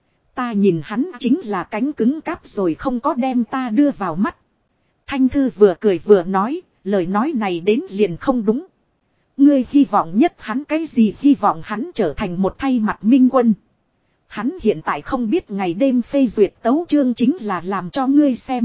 Ta nhìn hắn chính là cánh cứng cáp rồi không có đem ta đưa vào mắt. Thanh Thư vừa cười vừa nói, lời nói này đến liền không đúng. Ngươi hy vọng nhất hắn cái gì hy vọng hắn trở thành một thay mặt minh quân. Hắn hiện tại không biết ngày đêm phê duyệt tấu chương chính là làm cho ngươi xem.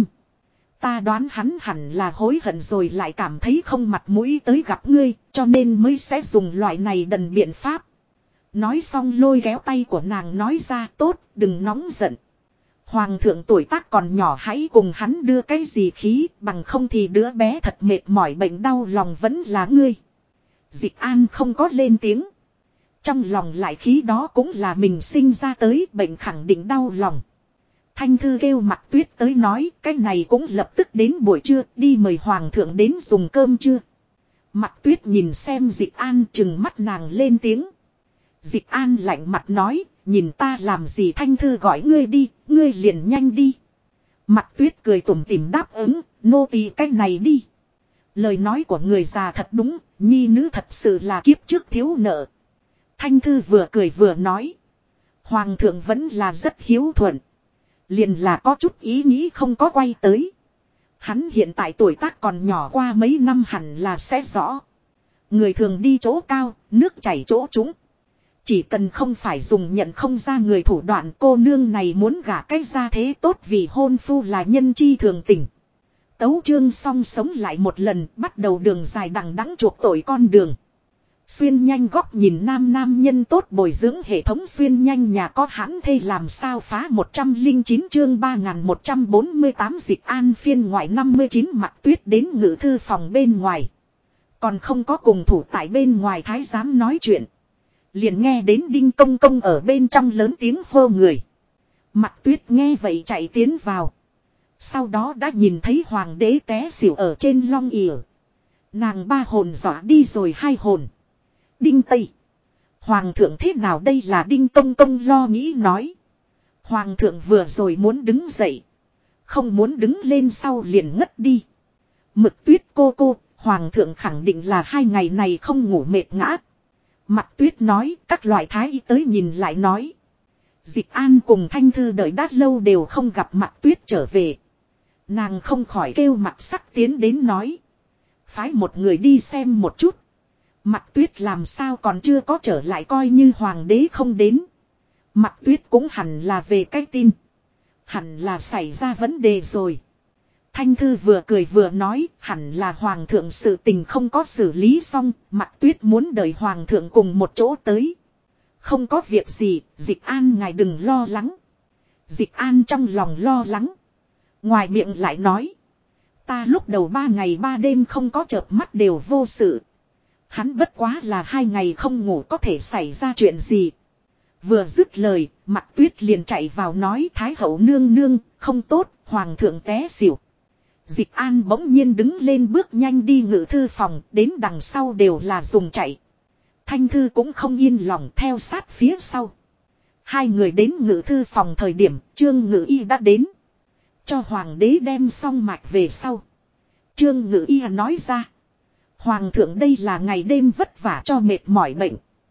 Ta đoán hắn hẳn là hối hận rồi lại cảm thấy không mặt mũi tới gặp ngươi, cho nên mới sẽ dùng loại này đần biện pháp. Nói xong lôi kéo tay của nàng nói ra tốt, đừng nóng giận. Hoàng thượng tuổi tác còn nhỏ hãy cùng hắn đưa cái gì khí, bằng không thì đứa bé thật mệt mỏi bệnh đau lòng vẫn là ngươi. Dịch An không có lên tiếng. Trong lòng lại khí đó cũng là mình sinh ra tới bệnh khẳng định đau lòng. Thanh Thư kêu Mặc Tuyết tới nói cái này cũng lập tức đến buổi trưa đi mời hoàng thượng đến dùng cơm trưa. Mặc Tuyết nhìn xem Dịch An chừng mắt nàng lên tiếng. Dịch An lạnh mặt nói nhìn ta làm gì Thanh Thư gọi ngươi đi, ngươi liền nhanh đi. Mặc Tuyết cười tủm tỉm đáp ứng, nô tỳ cách này đi. Lời nói của người già thật đúng, nhi nữ thật sự là kiếp trước thiếu nợ. Thanh Thư vừa cười vừa nói. Hoàng thượng vẫn là rất hiếu thuận. Liền là có chút ý nghĩ không có quay tới. Hắn hiện tại tuổi tác còn nhỏ qua mấy năm hẳn là sẽ rõ. Người thường đi chỗ cao, nước chảy chỗ trũng. Chỉ cần không phải dùng nhận không ra người thủ đoạn cô nương này muốn gả cái gia thế tốt vì hôn phu là nhân chi thường tình. Tấu chương xong sống lại một lần bắt đầu đường dài đằng đẵng chuộc tội con đường. Xuyên nhanh góc nhìn nam nhân tốt bồi dưỡng hệ thống xuyên nhanh nhà có hãn thê làm sao phá 109 chương 3148 Dịch An phiên ngoại 59 Mặc Tuyết đến ngự thư phòng bên ngoài. Còn không có cùng thủ tại bên ngoài thái giám nói chuyện. Liền nghe đến Đinh Công Công ở bên trong lớn tiếng hô người. Mặc Tuyết nghe vậy chạy tiến vào. Sau đó đã nhìn thấy hoàng đế té xỉu ở trên long ỉa. Nàng 3 hồn dọa đi rồi 2 hồn. Đinh Tây. Hoàng thượng thế nào đây là Đinh Công Công lo nghĩ nói. Hoàng thượng vừa rồi muốn đứng dậy. Không muốn đứng lên sau liền ngất đi. Mực Tuyết cô, Hoàng thượng khẳng định là 2 ngày này không ngủ mệt ngã. Mặc Tuyết nói các loại thái y tới nhìn lại nói. Dịch An cùng Thanh Thư đợi đã lâu đều không gặp Mặc Tuyết trở về. Nàng không khỏi kêu Mặc Sắc tiến đến nói. Phái một người đi xem một chút. Mặc Tuyết làm sao còn chưa có trở lại coi như hoàng đế không đến. Mặc Tuyết cũng hẳn là về cái tin. Hẳn là xảy ra vấn đề rồi. Thanh Thư vừa cười vừa nói, hẳn là Hoàng thượng sự tình không có xử lý xong, Mặc Tuyết muốn đợi Hoàng thượng cùng một chỗ tới. Không có việc gì, Dịch An ngài đừng lo lắng. Dịch An trong lòng lo lắng. Ngoài miệng lại nói. Ta lúc đầu 3 ngày 3 đêm không có chợp mắt đều vô sự. Hắn bất quá là 2 ngày không ngủ có thể xảy ra chuyện gì. Vừa dứt lời, Mặc Tuyết liền chạy vào nói Thái hậu nương nương, không tốt, Hoàng thượng té xỉu. Dịch An bỗng nhiên đứng lên bước nhanh đi ngự thư phòng, đến đằng sau đều là dùng chạy. Thanh Thư cũng không yên lòng theo sát phía sau. Hai người đến ngự thư phòng thời điểm Trương Ngự Y đã đến. Cho Hoàng đế đem xong mạch về sau. Trương Ngự Y nói ra. Hoàng thượng đây là ngày đêm vất vả cho mệt mỏi bệnh.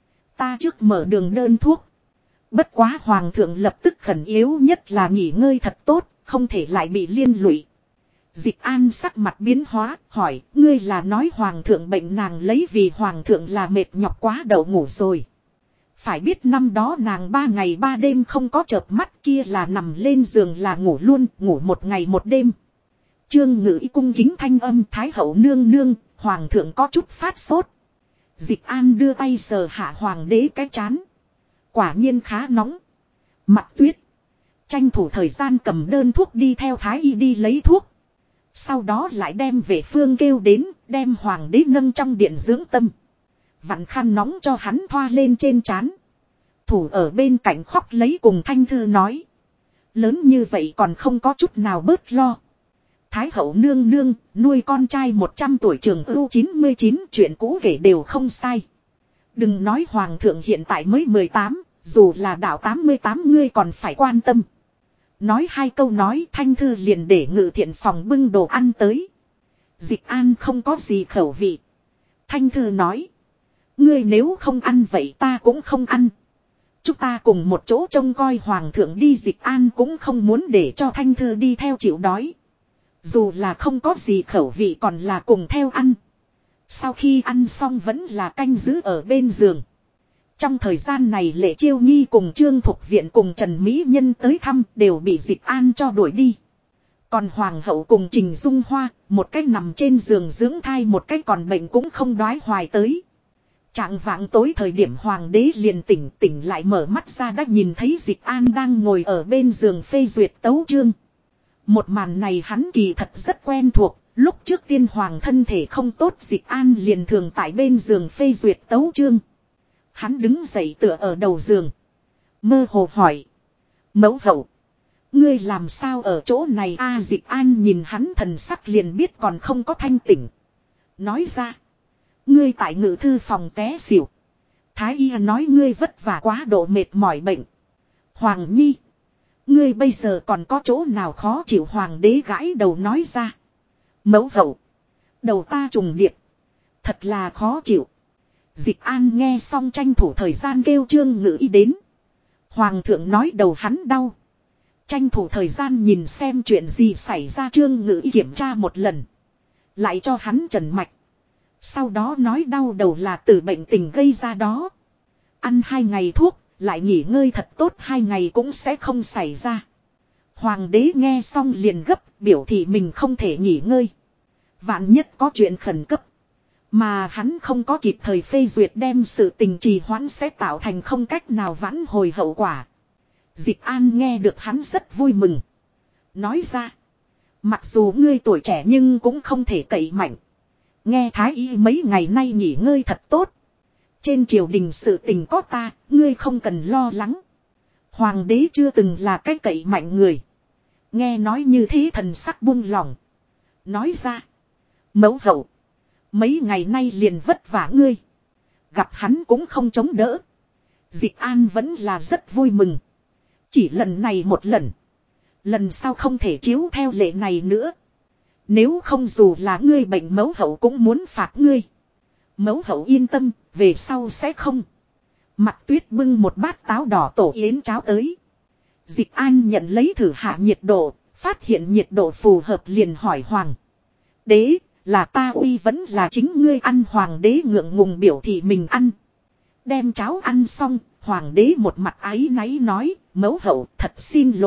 Ta trước mở đường đơn thuốc. Bất quá Hoàng thượng lập tức khẩn yếu nhất là nghỉ ngơi thật tốt, không thể lại bị liên lụy. Dịch An sắc mặt biến hóa, hỏi, ngươi là nói Hoàng thượng bệnh nàng lấy vì Hoàng thượng là mệt nhọc quá đậu ngủ rồi. Phải biết năm đó nàng 3 ngày 3 đêm không có chợp mắt kia là nằm lên giường là ngủ luôn, ngủ 1 ngày 1 đêm. Trương Ngự Y cung kính thanh âm Thái hậu nương nương, Hoàng thượng có chút phát sốt. Dịch An đưa tay sờ hạ Hoàng đế cái trán. Quả nhiên khá nóng. Mặc Tuyết. Tranh thủ thời gian cầm đơn thuốc đi theo Thái Y đi lấy thuốc. Sau đó lại đem về phương kêu đến, đem Hoàng đế nâng trong điện dưỡng tâm. Vặn khăn nóng cho hắn thoa lên trên trán. Thủ ở bên cạnh khóc lấy cùng Thanh Thư nói. Lớn như vậy còn không có chút nào bớt lo. Thái hậu nương nương, nuôi con trai 100 tuổi trường ưu 99 chuyện cũ kể đều không sai. Đừng nói Hoàng thượng hiện tại mới 18, dù là đạo 88 ngươi còn phải quan tâm. Nói 2 câu nói Thanh Thư liền để ngự thiện phòng bưng đồ ăn tới. Dịch An không có gì khẩu vị. Thanh Thư nói. Ngươi nếu không ăn vậy ta cũng không ăn. Chúng ta cùng một chỗ trông coi Hoàng thượng đi. Dịch An cũng không muốn để cho Thanh Thư đi theo chịu đói. Dù là không có gì khẩu vị còn là cùng theo ăn. Sau khi ăn xong vẫn là canh giữ ở bên giường. Trong thời gian này Lệ Chiêu Nghi cùng Trương Thục Viện cùng Trần Mỹ Nhân tới thăm đều bị Dịch An cho đuổi đi. Còn Hoàng hậu cùng Trình Dung Hoa, một cái nằm trên giường dưỡng thai, một cái còn bệnh cũng không đoái hoài tới. Trạng vạng tối thời điểm Hoàng đế liền tỉnh lại mở mắt ra đã nhìn thấy Dịch An đang ngồi ở bên giường phê duyệt tấu chương. Một màn này hắn kỳ thật rất quen thuộc, lúc trước tiên hoàng thân thể không tốt Dịch An liền thường tại bên giường phê duyệt tấu chương. Hắn đứng dậy tựa ở đầu giường. Mơ hồ hỏi. Mẫu hậu. Ngươi làm sao ở chỗ này a Dịch An nhìn hắn thần sắc liền biết còn không có thanh tỉnh. Nói ra. Ngươi tại ngự thư phòng té xỉu. Thái y nói ngươi vất vả quá độ mệt mỏi bệnh. Hoàng Nhi. Ngươi bây giờ còn có chỗ nào khó chịu Hoàng đế gãi đầu nói ra. Mẫu hậu. Đầu ta trùng điệp. Thật là khó chịu. Dịch An nghe xong tranh thủ thời gian kêu Trương Ngự Y đến. Hoàng thượng nói đầu hắn đau. Tranh thủ thời gian nhìn xem chuyện gì xảy ra Trương Ngự Y kiểm tra một lần. Lại cho hắn trần mạch. Sau đó nói đau đầu là từ bệnh tình gây ra đó. Ăn 2 ngày thuốc, lại nghỉ ngơi thật tốt 2 ngày cũng sẽ không xảy ra. Hoàng đế nghe xong liền gấp, biểu thị mình không thể nghỉ ngơi. Vạn nhất có chuyện khẩn cấp. Mà hắn không có kịp thời phê duyệt đem sự tình trì hoãn sẽ tạo thành không cách nào vãn hồi hậu quả. Dịch An nghe được hắn rất vui mừng. Nói ra. Mặc dù ngươi tuổi trẻ nhưng cũng không thể cậy mạnh. Nghe Thái y mấy ngày nay nghỉ ngơi thật tốt. Trên triều đình sự tình có ta, ngươi không cần lo lắng. Hoàng đế chưa từng là cái cậy mạnh người. Nghe nói như thế thần sắc buông lòng. Nói ra. Mẫu hậu. Mấy ngày nay liền vất vả ngươi. Gặp hắn cũng không chống đỡ. Dịch An vẫn là rất vui mừng. Chỉ lần này một lần. Lần sau không thể chiếu theo lệ này nữa. Nếu không dù là ngươi bệnh mẫu hậu cũng muốn phạt ngươi. Mẫu hậu yên tâm, về sau sẽ không. Mặc Tuyết bưng một bát táo đỏ tổ yến cháo tới. Dịch An nhận lấy thử hạ nhiệt độ, phát hiện nhiệt độ phù hợp liền hỏi Hoàng đế, là ta uy vẫn là chính ngươi ăn. Hoàng đế ngượng ngùng biểu thị mình ăn. Đem cháo ăn xong, Hoàng đế một mặt áy náy nói, mẫu hậu thật xin lỗi,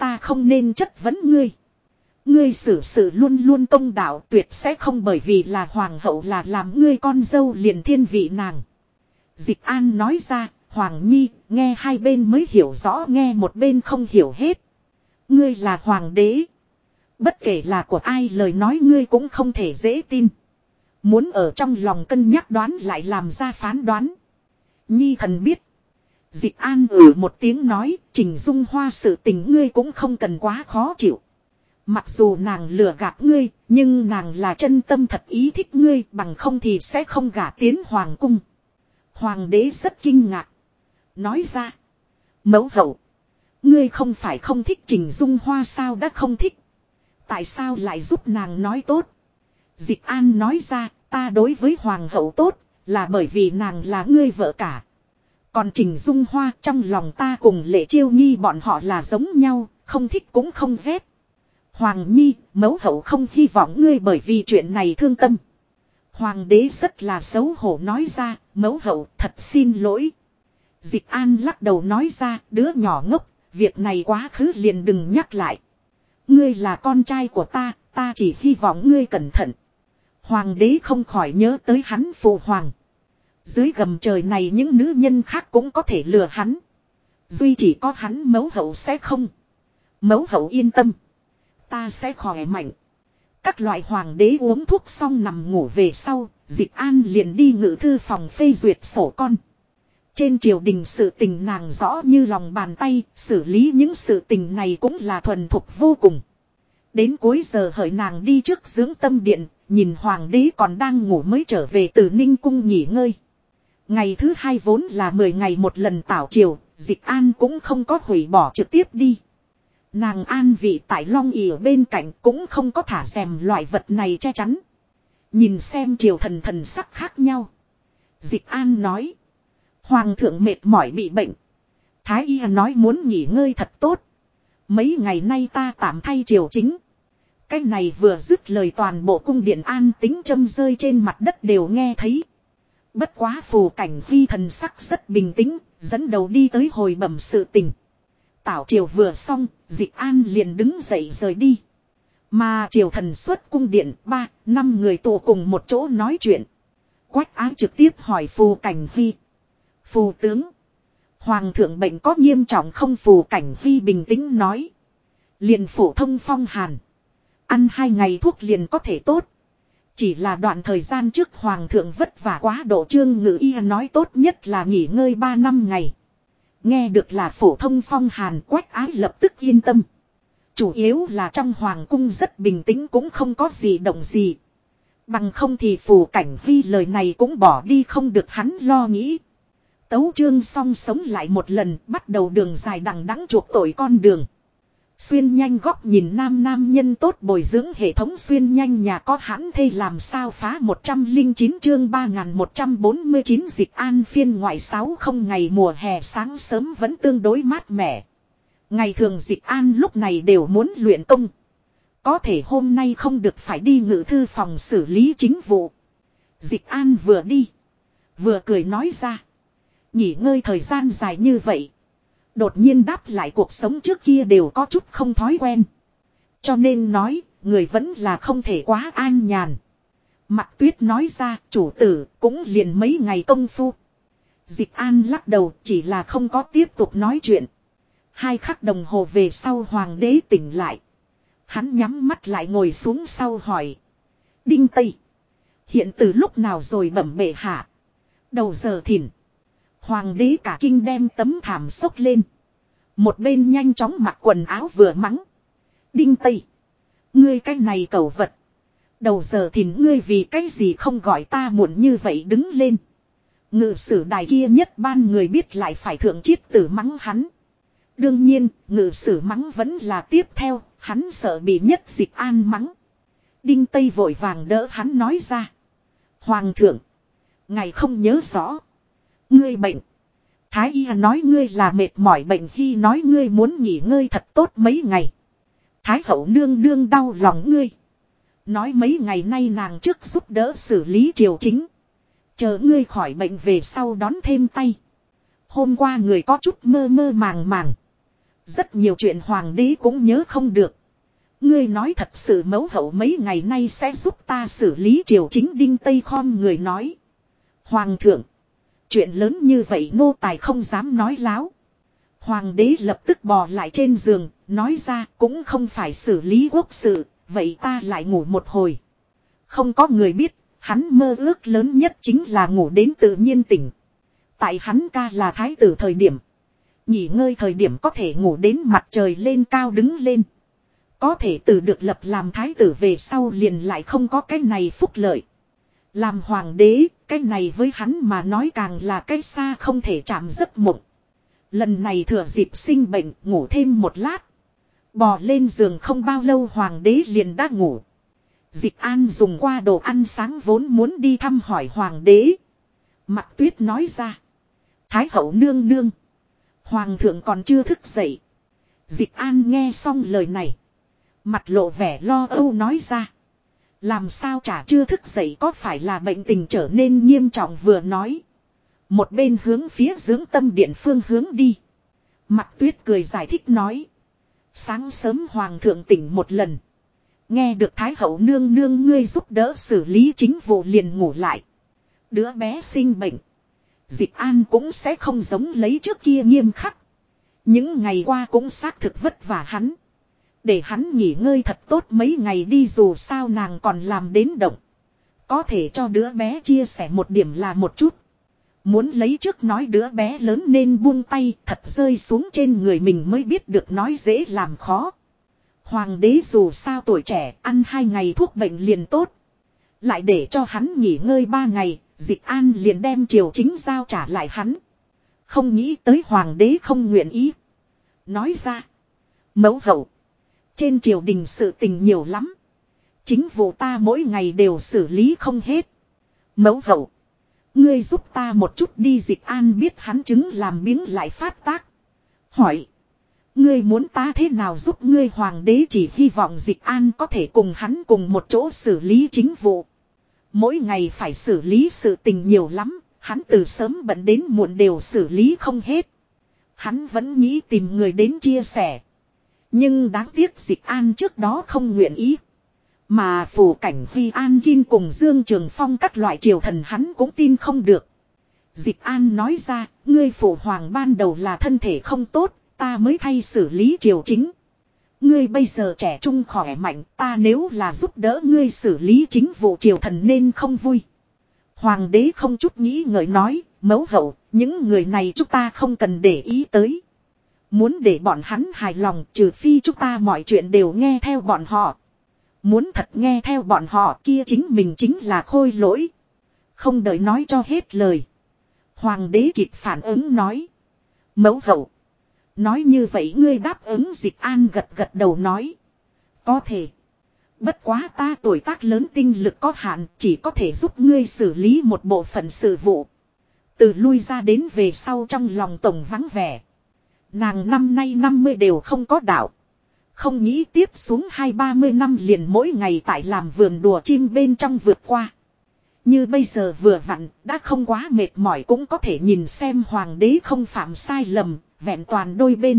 ta không nên chất vấn ngươi. Ngươi xử sự luôn luôn công đạo, tuyệt sẽ không bởi vì là hoàng hậu là làm ngươi con dâu liền thiên vị nàng. Dịch An nói ra, Hoàng Nhi, nghe hai bên mới hiểu rõ, nghe một bên không hiểu hết. Ngươi là hoàng đế. Bất kể là của ai lời nói ngươi cũng không thể dễ tin. Muốn ở trong lòng cân nhắc đoán lại làm ra phán đoán. Nhi thần biết. Dịch An một tiếng nói, Trình Dung Hoa sự tình ngươi cũng không cần quá khó chịu. Mặc dù nàng lừa gạt ngươi, nhưng nàng là chân tâm thật ý thích ngươi, bằng không thì sẽ không gả tiến hoàng cung. Hoàng đế rất kinh ngạc. Nói ra. Mẫu hậu. Ngươi không phải không thích Trình Dung Hoa sao, đã không thích. Tại sao lại giúp nàng nói tốt? Dịch An nói ra, ta đối với hoàng hậu tốt, là bởi vì nàng là ngươi vợ cả. Còn Trình Dung Hoa trong lòng ta cùng Lệ Chiêu Nghi bọn họ là giống nhau, không thích cũng không ghét. Hoàng Nhi, mẫu hậu không hy vọng ngươi bởi vì chuyện này thương tâm. Hoàng đế rất là xấu hổ nói ra, mẫu hậu thật xin lỗi. Dịch An lắc đầu nói ra, đứa nhỏ ngốc, việc này quá khứ liền đừng nhắc lại. Ngươi là con trai của ta, ta chỉ hy vọng ngươi cẩn thận. Hoàng đế không khỏi nhớ tới hắn phụ hoàng. Dưới gầm trời này những nữ nhân khác cũng có thể lừa hắn. Duy chỉ có hắn mẫu hậu sẽ không. Mẫu hậu yên tâm. Ta sẽ khỏe mạnh. Các loại hoàng đế uống thuốc xong nằm ngủ về sau, Dịch An liền đi ngự thư phòng phê duyệt sổ con. Trên triều đình sự tình nàng rõ như lòng bàn tay, xử lý những sự tình này cũng là thuần thục vô cùng. Đến cuối giờ hỡi nàng đi trước dưỡng tâm điện, nhìn hoàng đế còn đang ngủ mới trở về từ Ninh cung nghỉ ngơi. Ngày thứ hai vốn là 10 ngày một lần tảo triều, Dịch An cũng không có hủy bỏ trực tiếp đi. Nàng an vị tại long ỷ ở bên cạnh cũng không có thả rèm loại vật này che chắn. Nhìn xem triều thần thần sắc khác nhau. Dịch An nói. Hoàng thượng mệt mỏi bị bệnh. Thái y nói muốn nghỉ ngơi thật tốt. Mấy ngày nay ta tạm thay triều chính. Cái này vừa dứt lời toàn bộ cung điện an tính châm rơi trên mặt đất đều nghe thấy. Bất quá Phù Cảnh Hy thần sắc rất bình tĩnh, dẫn đầu đi tới hồi bẩm sự tình. Tảo triều vừa xong, Dịch An liền đứng dậy rời đi. Mà triều thần xuất cung điện 3-5 người tụ cùng một chỗ nói chuyện. Quách Ái trực tiếp hỏi Phù Cảnh Hy. Phù tướng. Hoàng thượng bệnh có nghiêm trọng không? Phù Cảnh Hy bình tĩnh nói. Liền phổ thông phong hàn. Ăn 2 ngày thuốc liền có thể tốt. Chỉ là đoạn thời gian trước hoàng thượng vất vả quá độ. Trương Ngự Y nói tốt nhất là nghỉ ngơi 3-5 ngày. Nghe được là phổ thông phong hàn, Quách Ái lập tức yên tâm. Chủ yếu là trong hoàng cung rất bình tĩnh cũng không có gì động gì. Bằng không thì Phù Cảnh Hy lời này cũng bỏ đi không được hắn lo nghĩ. Tấu chương xong sống lại một lần, bắt đầu đường dài đằng đẵng chuộc tội con đường. Xuyên nhanh góc nhìn nam nhân tốt bồi dưỡng hệ thống xuyên nhanh nhà có hãn thê làm sao phá 109 chương 3149 Dịch An phiên ngoại 60 ngày mùa hè sáng sớm vẫn tương đối mát mẻ. Ngày thường Dịch An lúc này đều muốn luyện công. Có thể hôm nay không được phải đi ngự thư phòng xử lý chính vụ. Dịch An vừa đi, vừa cười nói ra. Nghỉ ngơi thời gian dài như vậy. Đột nhiên đáp lại cuộc sống trước kia đều có chút không thói quen. Cho nên nói, người vẫn là không thể quá an nhàn. Mạc Tuyết nói ra, chủ tử cũng liền mấy ngày công phu. Dịch An lắc đầu chỉ là không có tiếp tục nói chuyện. 2 khắc đồng hồ về sau hoàng đế tỉnh lại. Hắn nhắm mắt lại ngồi xuống sau hỏi. Đinh Tây. Hiện từ lúc nào rồi bẩm bệ hạ. Đầu giờ thìn. Hoàng đế cả kinh đem tấm thảm xốc lên. Một bên nhanh chóng mặc quần áo vừa mắng. Đinh Tây. Ngươi cái này cẩu vật. Đầu giờ thìn ngươi vì cái gì không gọi ta muộn như vậy đứng lên. Ngự sử đài kia nhất ban người biết lại phải thượng chiết tử mắng hắn. Đương nhiên, ngự sử mắng vẫn là tiếp theo, hắn sợ bị nhất Dịch An mắng. Đinh Tây vội vàng đỡ hắn nói ra. Hoàng thượng. Ngài không nhớ rõ. Ngươi bệnh. Thái y nói ngươi là mệt mỏi bệnh khi nói ngươi muốn nghỉ ngơi thật tốt mấy ngày. Thái hậu nương nương đau lòng ngươi. Nói mấy ngày nay nàng trước giúp đỡ xử lý triều chính. Chờ ngươi khỏi bệnh về sau đón thêm tay. Hôm qua người có chút mơ mơ màng màng. Rất nhiều chuyện hoàng đế cũng nhớ không được. Ngươi nói thật sự mẫu hậu mấy ngày nay sẽ giúp ta xử lý triều chính. Đinh Tây khom người nói. Hoàng thượng. Chuyện lớn như vậy nô tài không dám nói láo. Hoàng đế lập tức bò lại trên giường, nói ra cũng không phải xử lý quốc sự, vậy ta lại ngủ một hồi. Không có người biết, hắn mơ ước lớn nhất chính là ngủ đến tự nhiên tỉnh. Tại hắn ca là thái tử thời điểm. Nghỉ ngơi thời điểm có thể ngủ đến mặt trời lên cao đứng lên. Có thể từ được lập làm thái tử về sau liền lại không có cái này phúc lợi. Làm hoàng đế, cái này với hắn mà nói càng là cái xa không thể chạm giấc mộng. Lần này thừa dịp sinh bệnh ngủ thêm một lát. Bò lên giường không bao lâu hoàng đế liền đã ngủ. Dịch An dùng qua đồ ăn sáng vốn muốn đi thăm hỏi hoàng đế. Mặc Tuyết nói ra. Thái hậu nương nương. Hoàng thượng còn chưa thức dậy. Dịch An nghe xong lời này. Mặt lộ vẻ lo âu nói ra. Làm sao chả chưa thức dậy có phải là bệnh tình trở nên nghiêm trọng vừa nói. Một bên hướng phía dưỡng tâm điện phương hướng đi. Mặc Tuyết cười giải thích nói. Sáng sớm hoàng thượng tỉnh một lần. Nghe được Thái hậu nương nương ngươi giúp đỡ xử lý chính vụ liền ngủ lại. Đứa bé sinh bệnh. Dịch An cũng sẽ không giống lấy trước kia nghiêm khắc. Những ngày qua cũng xác thực vất vả hắn. Để hắn nghỉ ngơi thật tốt mấy ngày đi dù sao nàng còn làm đến động. Có thể cho đứa bé chia sẻ một điểm là một chút. Muốn lấy trước nói đứa bé lớn nên buông tay thật rơi xuống trên người mình mới biết được nói dễ làm khó. Hoàng đế dù sao tuổi trẻ ăn 2 ngày thuốc bệnh liền tốt. Lại để cho hắn nghỉ ngơi 3 ngày, Dịch An liền đem triều chính giao trả lại hắn. Không nghĩ tới hoàng đế không nguyện ý. Nói ra. Mẫu hậu. Trên triều đình sự tình nhiều lắm. Chính vụ ta mỗi ngày đều xử lý không hết. Mẫu hậu. Ngươi giúp ta một chút đi. Dịch An biết hắn chứng làm biếng lại phát tác. Hỏi. Ngươi muốn ta thế nào giúp ngươi? Hoàng đế chỉ hy vọng Dịch An có thể cùng hắn cùng một chỗ xử lý chính vụ. Mỗi ngày phải xử lý sự tình nhiều lắm. Hắn từ sớm bận đến muộn đều xử lý không hết. Hắn vẫn nghĩ tìm người đến chia sẻ. Nhưng đáng tiếc Dịch An trước đó không nguyện ý. Mà Phủ Cảnh Huy An Kim cùng Dương Trường Phong các loại triều thần hắn cũng tin không được. Dịch An nói ra, ngươi phụ hoàng ban đầu là thân thể không tốt, ta mới thay xử lý triều chính. Ngươi bây giờ trẻ trung khỏe mạnh, ta nếu là giúp đỡ ngươi xử lý chính vụ triều thần nên không vui. Hoàng đế không chút nghĩ ngợi nói, mẫu hậu, những người này chúng ta không cần để ý tới. Muốn để bọn hắn hài lòng trừ phi chúng ta mọi chuyện đều nghe theo bọn họ. Muốn thật nghe theo bọn họ kia chính mình chính là khôi lỗi. Không đợi nói cho hết lời. Hoàng đế kịp phản ứng nói. Mẫu hậu. Nói như vậy ngươi đáp ứng. Dịch An gật gật đầu nói. Có thể. Bất quá ta tuổi tác lớn tinh lực có hạn chỉ có thể giúp ngươi xử lý một bộ phận sự vụ. Từ lui ra đến về sau trong lòng tổng vắng vẻ. Nàng năm nay 50 đều không có đạo. Không nghĩ tiếp xuống 20-30 năm liền mỗi ngày tại làm vườn đùa chim bên trong vượt qua. Như bây giờ vừa vặn, đã không quá mệt mỏi cũng có thể nhìn xem hoàng đế không phạm sai lầm, vẹn toàn đôi bên.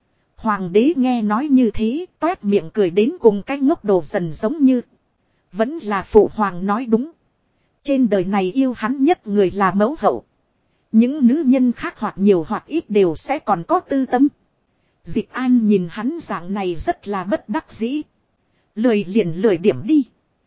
Hoàng đế nghe nói như thế, toét miệng cười đến cùng cái ngốc đồ dần giống như. Vẫn là phụ hoàng nói đúng. Trên đời này yêu hắn nhất người là mẫu hậu. Những nữ nhân khác hoặc nhiều hoặc ít đều sẽ còn có tư tâm. Dịch An nhìn hắn dạng này rất là bất đắc dĩ. Lười liền lười điểm đi.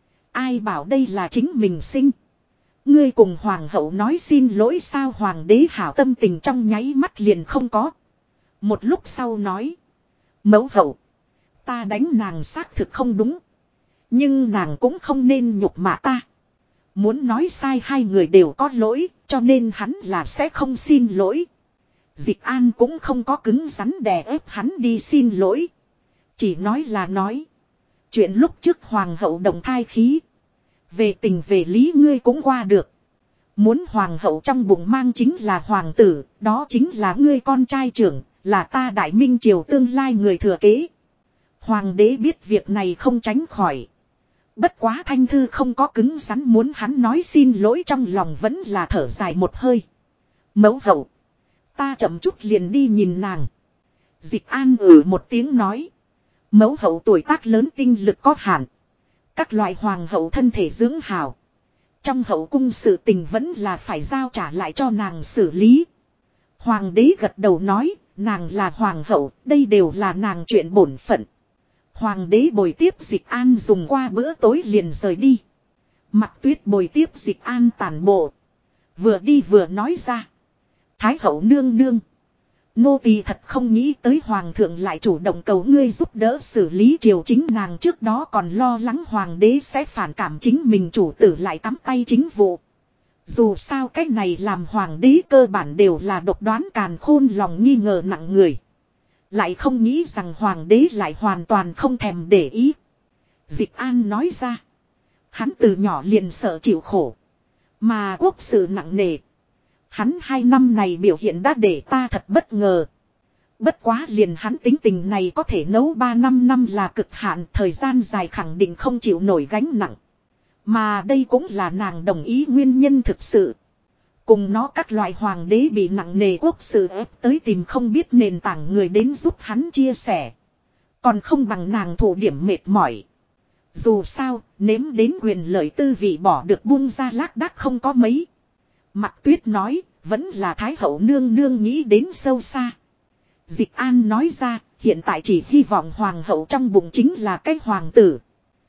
Ai bảo đây là chính mình sinh. Ngươi cùng hoàng hậu nói xin lỗi sao? Hoàng đế hảo tâm tình trong nháy mắt liền không có. Một lúc sau nói. Mẫu hậu. Ta đánh nàng xác thực không đúng. Nhưng nàng cũng không nên nhục mạ ta. Muốn nói sai hai người đều có lỗi. Cho nên hắn là sẽ không xin lỗi. Dịch An cũng không có cứng rắn đè ép hắn đi xin lỗi. Chỉ nói là nói. Chuyện lúc trước hoàng hậu động thai khí. Về tình về lý ngươi cũng qua được. Muốn hoàng hậu trong bụng mang chính là hoàng tử. Đó chính là ngươi con trai trưởng. Là ta Đại Minh triều tương lai người thừa kế. Hoàng đế biết việc này không tránh khỏi. Bất quá Thanh Thư không có cứng rắn muốn hắn nói xin lỗi, trong lòng vẫn là thở dài một hơi. Mẫu hậu. Ta chậm chút liền đi nhìn nàng. Dịch An một tiếng nói. Mẫu hậu tuổi tác lớn tinh lực có hạn. Các loại hoàng hậu thân thể dưỡng hảo. Trong hậu cung sự tình vẫn là phải giao trả lại cho nàng xử lý. Hoàng đế gật đầu nói, nàng là hoàng hậu, đây đều là nàng chuyện bổn phận. Hoàng đế bồi tiếp Dịch An dùng qua bữa tối liền rời đi. Mặc Tuyết bồi tiếp Dịch An tản bộ. Vừa đi vừa nói ra. Thái hậu nương nương. Nô tỳ thật không nghĩ tới hoàng thượng lại chủ động cầu ngươi giúp đỡ xử lý triều chính, nàng trước đó còn lo lắng hoàng đế sẽ phản cảm chính mình chủ tử lại cắm tay chính vụ. Dù sao cách này làm hoàng đế cơ bản đều là độc đoán càn khôn lòng nghi ngờ nặng người. Lại không nghĩ rằng hoàng đế lại hoàn toàn không thèm để ý. Dịch An nói ra. Hắn từ nhỏ liền sợ chịu khổ. Mà quốc sự nặng nề. Hắn 2 năm này biểu hiện đã để ta thật bất ngờ. Bất quá liền hắn tính tình này có thể nấu 3-5 năm là cực hạn, thời gian dài khẳng định không chịu nổi gánh nặng. Mà đây cũng là nàng đồng ý nguyên nhân thực sự. Cùng nó các loại hoàng đế bị nặng nề quốc sự ép tới tìm không biết nền tảng người đến giúp hắn chia sẻ. Còn không bằng nàng thụ điểm mệt mỏi. Dù sao, nếm đến quyền lợi tư vị bỏ được buông ra lác đác không có mấy. Mặc Tuyết nói, vẫn là Thái hậu nương nương nghĩ đến sâu xa. Dịch An nói ra, hiện tại chỉ hy vọng hoàng hậu trong bụng chính là cái hoàng tử.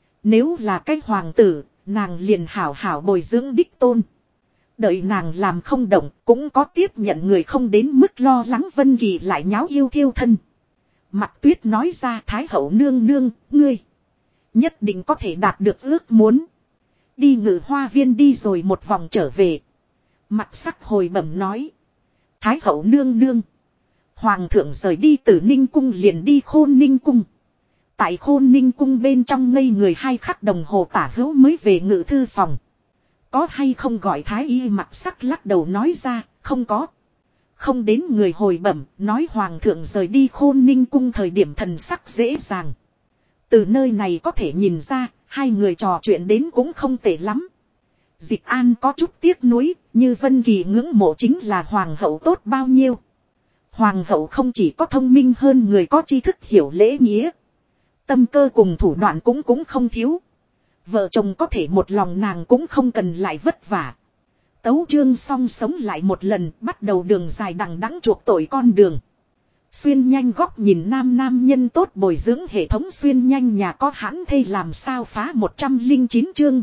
Nếu là cái hoàng tử, nàng liền hảo hảo bồi dưỡng đích tôn. Đợi nàng làm không động, cũng có tiếp nhận người không đến mức lo lắng Vân Kỳ lại nháo yêu thiêu thân. Mặc Tuyết nói ra, Thái hậu nương nương, ngươi nhất định có thể đạt được ước muốn. Đi Ngự Hoa Viên đi rồi một vòng trở về. Mặt sắc hồi bẩm nói. Thái hậu nương nương. Hoàng thượng rời đi từ Ninh Cung liền đi Khôn Ninh Cung. Tại Khôn Ninh Cung bên trong ngây người 2 khắc đồng hồ tả hữu mới về ngự thư phòng. Có hay không gọi Thái y? Mặt sắc lắc đầu nói ra, không có. Không đến người hồi bẩm, nói hoàng thượng rời đi Khôn Ninh Cung thời điểm thần sắc dễ dàng. Từ nơi này có thể nhìn ra, 2 người trò chuyện đến cũng không tệ lắm. Dịch An có chút tiếc nuối, như Vân Kỳ ngưỡng mộ chính là hoàng hậu tốt bao nhiêu. Hoàng hậu không chỉ có thông minh hơn người, có tri thức hiểu lễ nghĩa. Tâm cơ cùng thủ đoạn cũng không thiếu. Vợ chồng có thể một lòng, nàng cũng không cần lại vất vả. Tấu chương xong sống lại một lần, bắt đầu đường dài đằng đẵng chuộc tội con đường. Xuyên nhanh góc nhìn nam nhân tốt bồi dưỡng hệ thống xuyên nhanh nhà có hãn thây làm sao phá 109 chương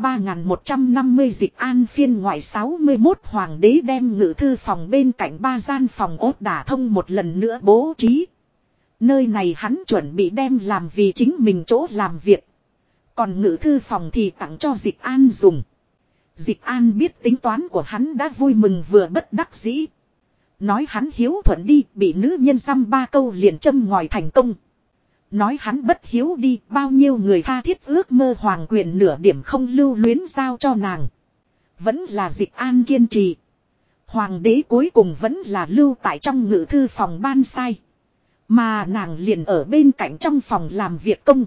3150 Dịch An phiên ngoại 61 hoàng đế đem ngự thư phòng bên cạnh 3 gian phòng ốt đả thông một lần nữa bố trí. Nơi này hắn chuẩn bị đem làm vì chính mình chỗ làm việc. Còn ngự thư phòng thì tặng cho Dịch An dùng. Dịch An biết tính toán của hắn đã vui mừng vừa bất đắc dĩ. Nói hắn hiếu thuận đi, bị nữ nhân dăm 3 câu liền châm ngòi thành công. Nói hắn bất hiếu đi, bao nhiêu người tha thiết ước mơ hoàng quyền nửa điểm không lưu luyến giao cho nàng. Vẫn là Dịch An kiên trì. Hoàng đế cuối cùng vẫn là lưu tại trong ngự thư phòng ban sai. Mà nàng liền ở bên cạnh trong phòng làm việc công.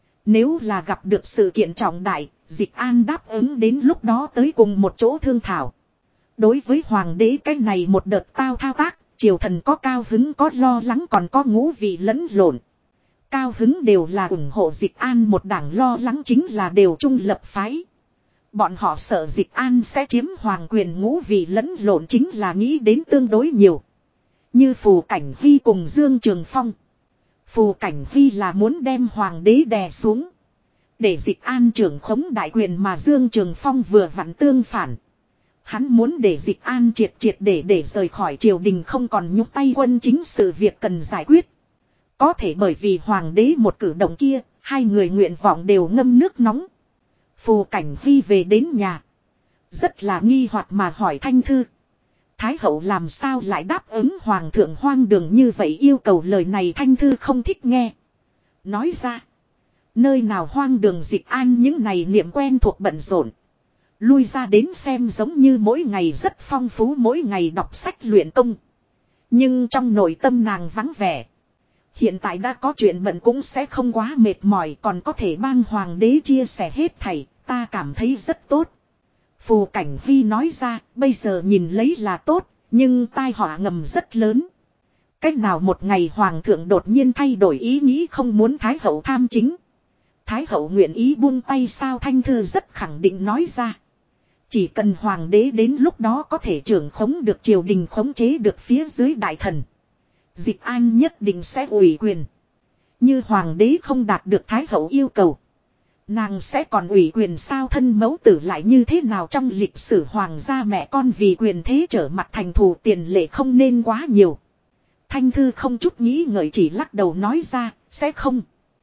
Nếu là gặp được sự kiện trọng đại, Dịch An đáp ứng đến lúc đó tới cùng một chỗ thương thảo. Đối với hoàng đế cái này một đợt thao tác, triều thần có cao hứng có lo lắng còn có ngũ vị lẫn lộn. Cao hứng đều là ủng hộ Dịch An một đảng, lo lắng chính là đều trung lập phái. Bọn họ sợ Dịch An sẽ chiếm hoàng quyền, ngũ vị lẫn lộn chính là nghĩ đến tương đối nhiều. Như Phù Cảnh Hy cùng Dương Trường Phong. Phù Cảnh Hy là muốn đem hoàng đế đè xuống. Để Dịch An trưởng khống đại quyền, mà Dương Trường Phong vừa vặn tương phản. Hắn muốn để Dịch An triệt để rời khỏi triều đình, không còn nhúc tay quân chính sự việc cần giải quyết. Có thể bởi vì hoàng đế một cử động kia, 2 người nguyện vọng đều ngâm nước nóng. Phù Cảnh Hy về đến nhà. Rất là nghi hoặc mà hỏi Thanh Thư. Thái hậu làm sao lại đáp ứng hoàng thượng hoang đường như vậy yêu cầu? Lời này Thanh Thư không thích nghe. Nói ra. Nơi nào hoang đường? Dịch An những này niệm quen thuộc bận rộn. Lui ra đến xem giống như mỗi ngày rất phong phú, mỗi ngày đọc sách luyện công. Nhưng trong nội tâm nàng vắng vẻ. Hiện tại đã có chuyện bận cũng sẽ không quá mệt mỏi, còn có thể bang hoàng đế chia sẻ hết thảy, ta cảm thấy rất tốt. Phù Cảnh Hy nói ra, bây giờ nhìn lấy là tốt, nhưng tai họa ngầm rất lớn. Cách nào một ngày hoàng thượng đột nhiên thay đổi ý nghĩ không muốn thái hậu tham chính. Thái hậu nguyện ý buông tay sao, Thanh Thư rất khẳng định nói ra. Chỉ cần hoàng đế đến lúc đó có thể trưởng khống được triều đình, khống chế được phía dưới đại thần, Dịch An nhất định sẽ ủy quyền. Như hoàng đế không đạt được thái hậu yêu cầu, nàng sẽ còn ủy quyền sao? Thân mẫu tử lại như thế nào? Trong lịch sử hoàng gia mẹ con vì quyền thế trở mặt thành thù, tiền lệ không nên quá nhiều. Thanh Thư không chút nghĩ ngợi chỉ lắc đầu nói ra, sẽ không.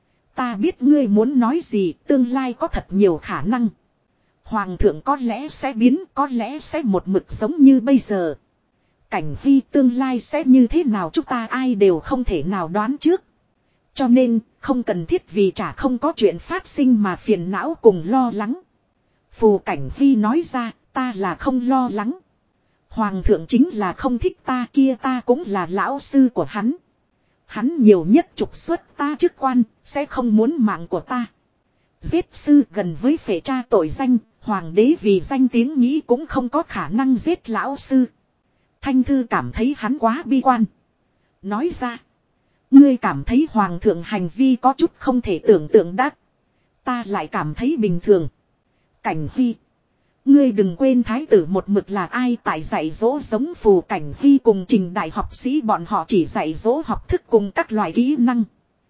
Ta biết ngươi muốn nói gì, tương lai có thật nhiều khả năng. Hoàng thượng có lẽ sẽ biến, có lẽ sẽ một mực giống như bây giờ. Cảnh Hy tương lai sẽ như thế nào chúng ta ai đều không thể nào đoán trước. Cho nên, không cần thiết vì chả không có chuyện phát sinh mà phiền não cùng lo lắng. Phù Cảnh Hy nói ra, ta là không lo lắng. Hoàng thượng chính là không thích ta, kia ta cũng là lão sư của hắn. Hắn nhiều nhất trục xuất ta chức quan, sẽ không muốn mạng của ta. Giết sư gần với phệ tra tội danh, hoàng đế vì danh tiếng nghĩ cũng không có khả năng giết lão sư. Thanh Thư cảm thấy hắn quá bi quan. Nói ra, ngươi cảm thấy hoàng thượng hành vi có chút không thể tưởng tượng đắc. Ta lại cảm thấy bình thường. Cảnh Hy, ngươi đừng quên thái tử một mực là ai tại dạy dỗ giống Phù Cảnh Hy cùng Trình đại học sĩ, bọn họ chỉ dạy dỗ học thức cùng các loại kỹ năng.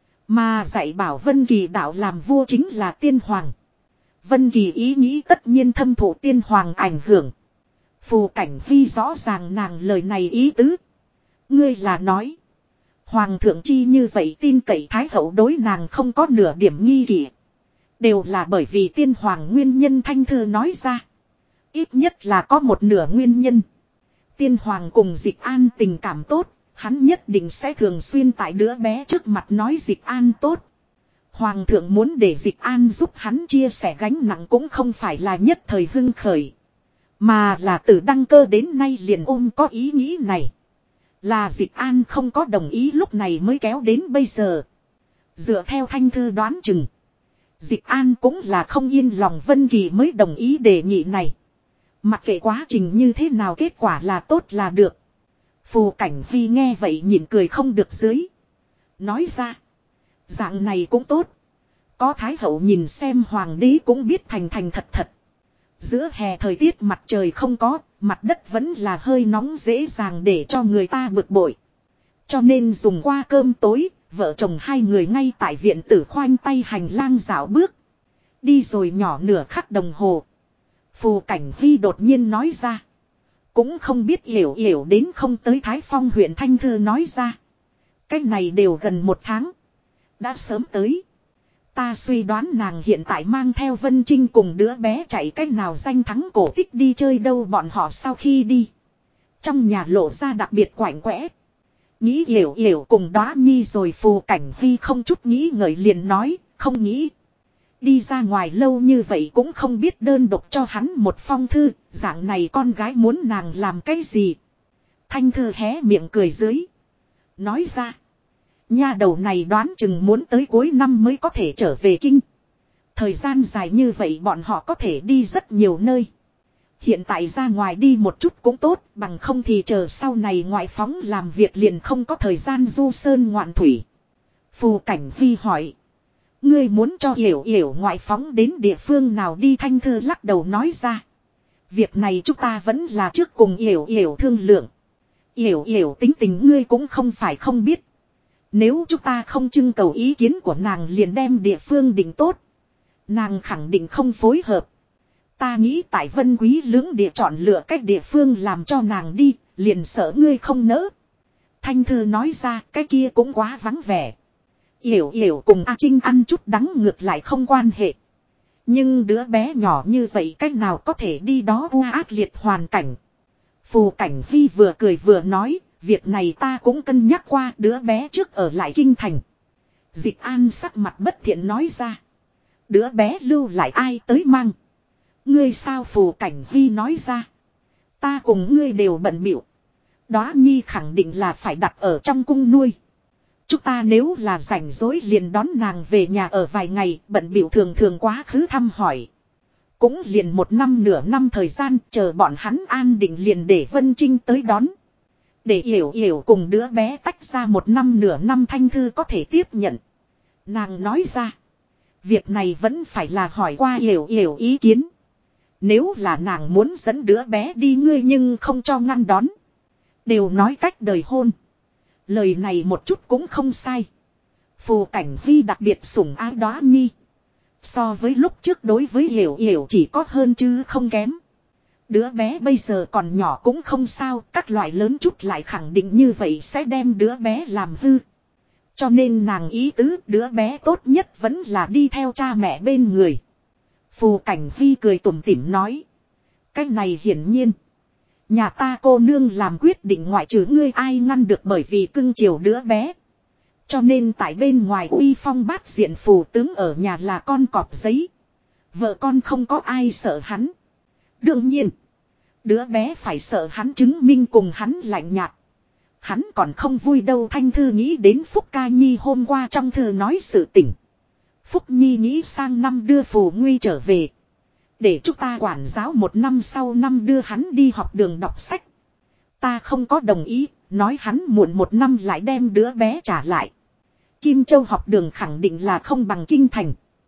Mà dạy bảo Vân Kỳ đạo làm vua chính là tiên hoàng. Vân Kỳ ý nghĩ tất nhiên thâm thụ tiên hoàng ảnh hưởng. Phù Cảnh Hy rõ ràng nàng lời này ý tứ. Ngươi là nói, hoàng thượng chi như vậy tin cậy thái hậu đối nàng không có nửa điểm nghi kỵ, đều là bởi vì tiên hoàng nguyên nhân. Thanh Thư nói ra, ít nhất là có một nửa nguyên nhân. Tiên hoàng cùng Dịch An tình cảm tốt, hắn nhất định sẽ thường xuyên tại đứa bé trước mặt nói Dịch An tốt. Hoàng thượng muốn để Dịch An giúp hắn chia sẻ gánh nặng cũng không phải là nhất thời hưng khởi, mà là từ đăng cơ đến nay liền ôm có ý nghĩ này. Là Dịch An không có đồng ý lúc này mới kéo đến bây giờ. Dựa theo Thanh Thư đoán chừng, Dịch An cũng là không yên lòng Vân Kỳ mới đồng ý đề nghị này. Mặc kệ quá trình như thế nào, kết quả là tốt là được. Phù Cảnh Hy nghe vậy nhịn cười không được dưới. Nói ra, dạng này cũng tốt. Có thái hậu nhìn xem hoàng đế cũng biết thành thành thật thật. Giữa hè thời tiết mặt trời không có, mặt đất vẫn là hơi nóng, dễ dàng để cho người ta bực bội. Cho nên dùng qua cơm tối, vợ chồng hai người ngay tại viện tử khoanh tay hành lang dạo bước. Đi rồi nhỏ nửa khắc đồng hồ, Phù Cảnh Hy đột nhiên nói ra, cũng không biết Yểu Yểu đến không tới Thái Phong huyện. Thanh Thư nói ra, cái này đều gần một tháng, đã sớm tới. Ta suy đoán nàng hiện tại mang theo Vân Trinh cùng đứa bé chạy cách nào danh thắng cổ tích đi chơi đâu. Bọn họ sau khi đi, trong nhà lộ ra đặc biệt quạnh quẽ. Nghĩ Yểu Yểu cùng Đóa Nhi rồi. Phù Cảnh Hy không chút nghĩ ngợi liền nói, không nghĩ. Đi ra ngoài lâu như vậy cũng không biết đơn độc cho hắn một phong thư, dạng này con gái muốn nàng làm cái gì. Thanh Thư hé miệng cười dưới, nói ra, nha đầu này đoán chừng muốn tới cuối năm mới có thể trở về kinh. Thời gian dài như vậy bọn họ có thể đi rất nhiều nơi. Hiện tại ra ngoài đi một chút cũng tốt, bằng không thì chờ sau này ngoại phóng làm việc liền không có thời gian du sơn ngoạn thủy. Phù Cảnh Hy hỏi, ngươi muốn cho Yểu Yểu ngoại phóng đến địa phương nào đi? Thanh Thư lắc đầu nói ra, việc này chúng ta vẫn là trước cùng Yểu Yểu thương lượng. Yểu Yểu tính tình ngươi cũng không phải không biết. Nếu chúng ta không trưng cầu ý kiến của nàng liền đem địa phương định tốt, nàng khẳng định không phối hợp. Ta nghĩ tại Vân Quý lưỡng địa chọn lựa cách địa phương làm cho nàng đi, liền sợ ngươi không nỡ. Thanh Thư nói ra, cái kia cũng quá vắng vẻ. Yểu Yểu cùng A Trinh ăn chút đắng ngược lại không quan hệ. Nhưng đứa bé nhỏ như vậy cách nào có thể đi đó ác liệt hoàn cảnh. Phù Cảnh Hy vừa cười vừa nói, việc này ta cũng cân nhắc qua, đứa bé trước ở lại kinh thành. Dịch An sắc mặt bất thiện nói ra, đứa bé lưu lại ai tới mang? Ngươi sao? Phù Cảnh Hy nói ra, ta cùng ngươi đều bận bịu. Đóa Nhi khẳng định là phải đặt ở trong cung nuôi. Chúng ta nếu là rảnh rỗi liền đón nàng về nhà ở vài ngày, bận bịu thường thường quá khứ thăm hỏi. Cũng liền một năm nửa năm thời gian, chờ bọn hắn an định liền để Vân Trinh tới đón. Để Yểu Yểu cùng đứa bé tách ra 1 năm nửa năm Thanh Thư có thể tiếp nhận. Nàng nói ra. Việc này vẫn phải là hỏi qua Yểu Yểu ý kiến. Nếu là nàng muốn dẫn đứa bé đi ngươi nhưng không cho ngăn đón. Đều nói cách đời hôn. Lời này một chút cũng không sai. Phù Cảnh Huy đặc biệt sủng ái Đóa Nhi. So với lúc trước đối với Yểu Yểu chỉ có hơn chứ không kém. Đứa bé bây giờ còn nhỏ cũng không sao. Các loại lớn chút lại khẳng định như vậy sẽ đem đứa bé làm hư. Cho nên nàng ý tứ đứa bé tốt nhất vẫn là đi theo cha mẹ bên người. Phù Cảnh Huy cười tủm tỉm nói. Cái này hiển nhiên. Nhà ta cô nương làm quyết định ngoại trừ ngươi ai ngăn được bởi vì cưng chiều đứa bé. Cho nên tại bên ngoài uy phong bát diện phù tướng ở nhà là con cọp giấy. Vợ con không có ai sợ hắn. Đương nhiên. Đứa bé phải sợ hắn chứng minh cùng hắn lạnh nhạt. Hắn còn không vui đâu. Thanh Thư nghĩ đến Phúc Ca Nhi hôm qua trong thư nói sự tình. Phúc Nhi nghĩ sang năm đưa Phù Nguy trở về. Để chúng ta quản giáo 1 năm sau năm đưa hắn đi học đường đọc sách. Ta không có đồng ý, nói hắn muộn 1 năm lại đem đứa bé trả lại. Kim Châu học đường khẳng định là không bằng Kinh Thành.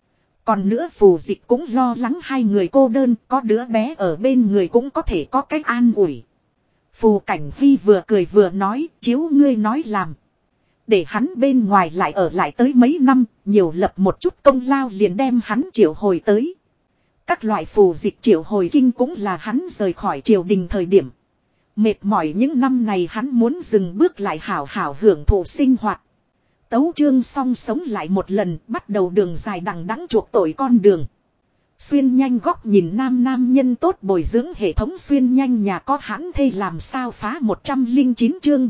Còn nữa Phù Dịch cũng lo lắng hai người cô đơn, có đứa bé ở bên người cũng có thể có cách an ủi. Phù Cảnh Huy vừa cười vừa nói, chiếu ngươi nói làm. Để hắn bên ngoài lại ở lại tới mấy năm, nhiều lập một chút công lao liền đem hắn triệu hồi tới. Các loại phù dịch triệu hồi kinh cũng là hắn rời khỏi triều đình thời điểm. Mệt mỏi những năm này hắn muốn dừng bước lại hảo hảo hưởng thụ sinh hoạt. Tấu chương xong sống lại một lần bắt đầu đường dài đằng đẵng chuộc tội con đường. Xuyên nhanh góc nhìn nam nhân tốt bồi dưỡng hệ thống xuyên nhanh nhà có hãn thê làm sao phá 109 chương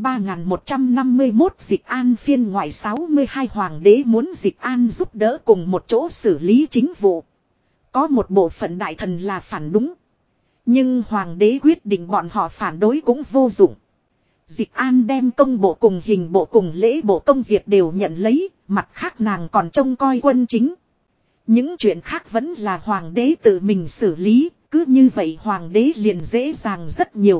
3151 Dịch An phiên ngoại 62 hoàng đế muốn Dịch An giúp đỡ cùng một chỗ xử lý chính vụ. Có một bộ phận đại thần là phản đúng. Nhưng hoàng đế quyết định bọn họ phản đối cũng vô dụng. Dịch An đem công bộ cùng hình bộ cùng lễ bộ công việc đều nhận lấy, mặt khác nàng còn trông coi quân chính. Những chuyện khác vẫn là hoàng đế tự mình xử lý, cứ như vậy hoàng đế liền dễ dàng rất nhiều.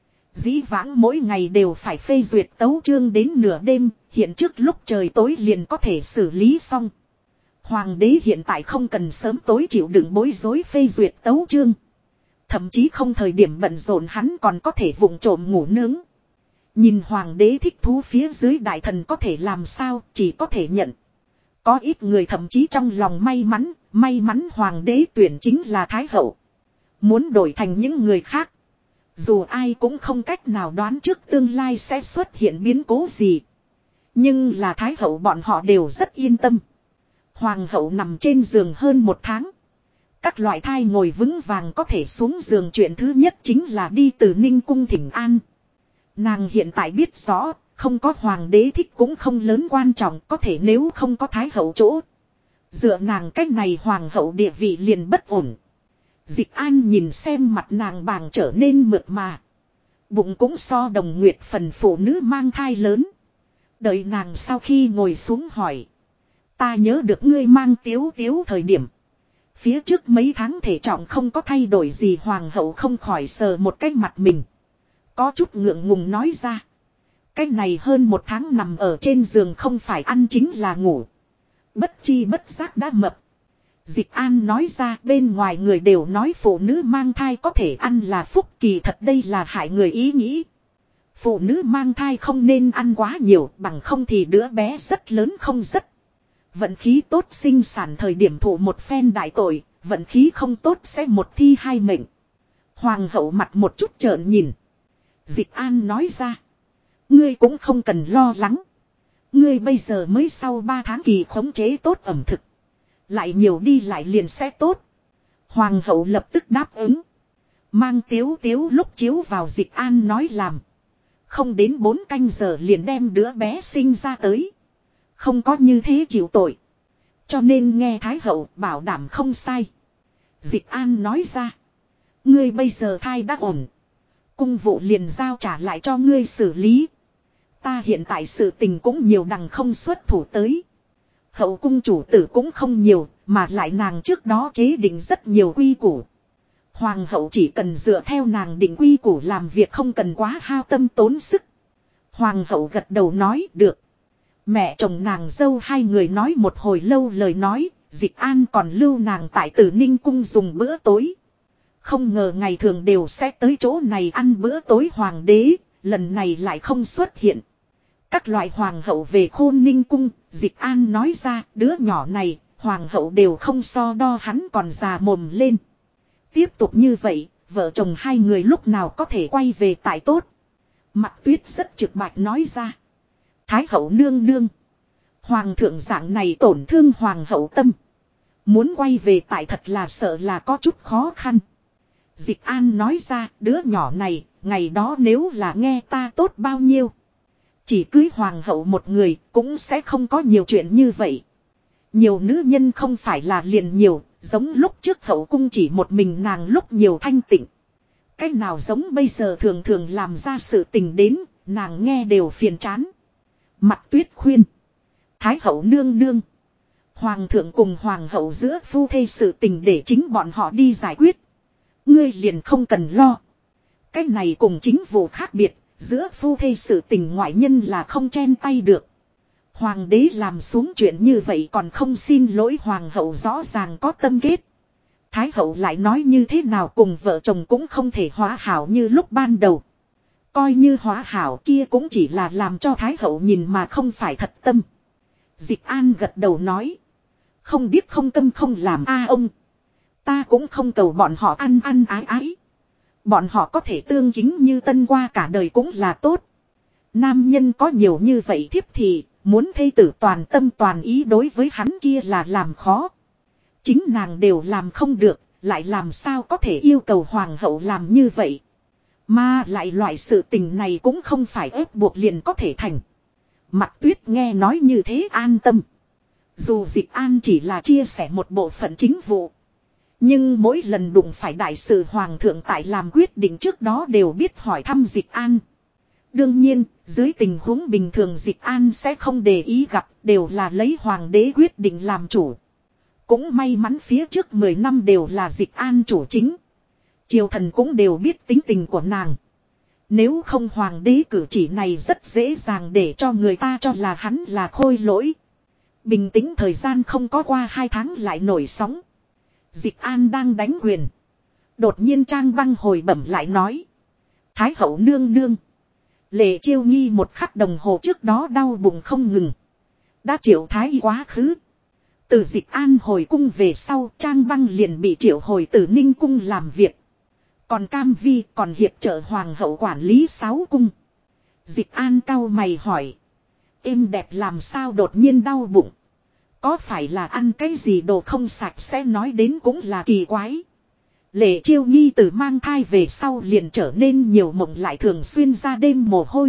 Dĩ vãng mỗi ngày đều phải phê duyệt tấu chương đến nửa đêm, hiện trước lúc trời tối liền có thể xử lý xong. Hoàng đế hiện tại không cần sớm tối chịu đựng bối rối phê duyệt tấu chương. Thậm chí không thời điểm bận rộn hắn còn có thể vụng trộm ngủ nướng. Nhìn hoàng đế thích thú phía dưới đại thần có thể làm sao chỉ có thể nhận. Có ít người thậm chí trong lòng may mắn hoàng đế tuyển chính là Thái Hậu. Muốn đổi thành những người khác. Dù ai cũng không cách nào đoán trước tương lai sẽ xuất hiện biến cố gì. Nhưng là Thái Hậu bọn họ đều rất yên tâm. Hoàng hậu nằm trên giường hơn 1 tháng. Các loại thai ngồi vững vàng có thể xuống giường chuyện thứ nhất chính là đi từ Ninh Cung thỉnh an. Nàng hiện tại biết rõ, không có hoàng đế thích cũng không lớn quan trọng, có thể nếu không có Thái Hậu chỗ. Dựa nàng cách này hoàng hậu địa vị liền bất ổn. Dịch An nhìn xem mặt nàng bàng trở nên mượt mà. Bụng cũng so Đồng Nguyệt phần phụ nữ mang thai lớn. Đợi nàng sau khi ngồi xuống hỏi. Ta nhớ được ngươi mang Tiếu Tiếu thời điểm. Phía trước mấy tháng thể trọng không có thay đổi gì hoàng hậu không khỏi sờ một cái mặt mình. Có chút ngượng ngùng nói ra. Cái này hơn 1 tháng nằm ở trên giường không phải ăn chính là ngủ. Bất chi bất giác đã mập. Dịch An nói ra bên ngoài người đều nói phụ nữ mang thai có thể ăn là phúc kỳ thật đây là hại người ý nghĩ. Phụ nữ mang thai không nên ăn quá nhiều bằng không thì đứa bé rất lớn không rất. Vận khí tốt sinh sản thời điểm thụ một phen đại tội, vận khí không tốt sẽ một thi 2 mệnh. Hoàng hậu mặt một chút trợn nhìn. Dịch An nói ra. Ngươi cũng không cần lo lắng. Ngươi bây giờ mới sau 3 tháng kỳ khống chế tốt ẩm thực. Lại nhiều đi lại liền sẽ tốt. Hoàng hậu lập tức đáp ứng. Mang Tiếu Tiếu lúc chiếu vào Dịch An nói làm. Không đến 4 canh giờ liền đem đứa bé sinh ra tới. Không có như thế chịu tội. Cho nên nghe Thái Hậu bảo đảm không sai. Dịch An nói ra. Ngươi bây giờ thai đã ổn. Cung vụ liền giao trả lại cho ngươi xử lý. Ta hiện tại sự tình cũng nhiều đằng không xuất thủ tới. Hậu cung chủ tử cũng không nhiều, mà lại nàng trước đó chế định rất nhiều quy củ. Hoàng hậu chỉ cần dựa theo nàng định quy củ làm việc không cần quá hao tâm tốn sức. Hoàng hậu gật đầu nói được. Mẹ chồng nàng dâu hai người nói một hồi lâu lời nói, Dịch An còn lưu nàng tại Tử Ninh cung dùng bữa tối. Không ngờ ngày thường đều sẽ tới chỗ này ăn bữa tối hoàng đế, lần này lại không xuất hiện. Các loại hoàng hậu về Khôn Ninh cung, Dịch An nói ra đứa nhỏ này, hoàng hậu đều không so đo hắn còn già mồm lên. Tiếp tục như vậy, vợ chồng hai người lúc nào có thể quay về tại tốt. Mặc Tuyết rất trực bạch nói ra. Thái hậu nương nương. Hoàng thượng dạng này tổn thương hoàng hậu tâm. Muốn quay về tại thật là sợ là có chút khó khăn. Dịch An nói ra đứa nhỏ này, ngày đó nếu là nghe ta tốt bao nhiêu. Chỉ cưới hoàng hậu một người cũng sẽ không có nhiều chuyện như vậy. Nhiều nữ nhân không phải là liền nhiều, giống lúc trước hậu cung chỉ một mình nàng lúc nhiều thanh tịnh. Cái nào giống bây giờ thường thường làm ra sự tình đến, nàng nghe đều phiền chán. Mặc Tuyết khuyên. Thái hậu nương nương. Hoàng thượng cùng hoàng hậu giữa phu thê sự tình để chính bọn họ đi giải quyết. Ngươi liền không cần lo. Cái này cùng chính vụ khác biệt, giữa phu thê sự tình ngoại nhân là không chen tay được. Hoàng đế làm xuống chuyện như vậy còn không xin lỗi hoàng hậu rõ ràng có tâm kết. Thái hậu lại nói như thế nào cùng vợ chồng cũng không thể hóa hảo như lúc ban đầu. Coi như hóa hảo kia cũng chỉ là làm cho Thái hậu nhìn mà không phải thật tâm. Dịch An gật đầu nói. Không điếc không câm không làm a ông. Ta cũng không cầu bọn họ ăn ăn ái ái. Bọn họ có thể tương kính như tân qua cả đời cũng là tốt. Nam nhân có nhiều như vậy thiếp thì muốn thê tử toàn tâm toàn ý đối với hắn kia là làm khó. Chính nàng đều làm không được, lại làm sao có thể yêu cầu hoàng hậu làm như vậy. Mà lại loại sự tình này cũng không phải ép buộc liền có thể thành. Mặc Tuyết nghe nói như thế an tâm. Dù Dịch An chỉ là chia sẻ một bộ phận chính vụ. Nhưng mỗi lần đụng phải đại sự hoàng thượng tại làm quyết định trước đó đều biết hỏi thăm Dịch An. Đương nhiên, dưới tình huống bình thường Dịch An sẽ không để ý gặp, đều là lấy hoàng đế quyết định làm chủ. Cũng may mắn phía trước 10 năm đều là Dịch An chủ chính. Triều thần cũng đều biết tính tình của nàng. Nếu không hoàng đế cử chỉ này rất dễ dàng để cho người ta cho là hắn là khôi lỗi. Bình tĩnh thời gian không có qua 2 tháng lại nổi sóng. Dịch An đang đánh quyền. Đột nhiên Trang Băng hồi bẩm lại nói. Thái hậu nương nương. Lệ Chiêu Nghi một khắc đồng hồ trước đó đau bụng không ngừng. Đã triệu thái y quá khứ. Từ Dịch An hồi cung về sau Trang Băng liền bị triệu hồi từ Ninh cung làm việc. Còn Cam Vi còn hiệp trợ hoàng hậu quản lý 6 cung. Dịch An cau mày hỏi. Êm đẹp làm sao đột nhiên đau bụng. Có phải là ăn cái gì đồ không sạch sẽ nói đến cũng là kỳ quái. Lệ Chiêu Nghi từ mang thai về sau liền trở nên nhiều mộng lại thường xuyên ra đêm mồ hôi.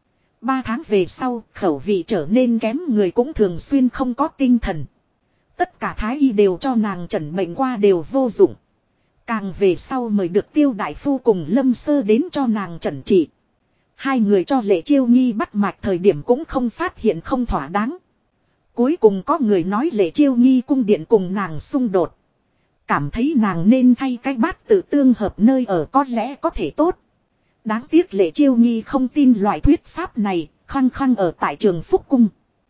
3 tháng về sau khẩu vị trở nên kém người cũng thường xuyên không có tinh thần. Tất cả thái y đều cho nàng chẩn bệnh qua đều vô dụng. Càng về sau mời được Tiêu đại phu cùng Lâm Sơ đến cho nàng chẩn trị. Hai người cho Lệ Chiêu Nghi bắt mạch thời điểm cũng không phát hiện không thỏa đáng. Cuối cùng có người nói Lệ Chiêu Nghi cung điện cùng nàng xung đột. Cảm thấy nàng nên thay cái bát tự tương hợp nơi ở có lẽ có thể tốt. Đáng tiếc Lệ Chiêu Nghi không tin loại thuyết pháp này, khăng khăng ở tại Trường Phúc Cung.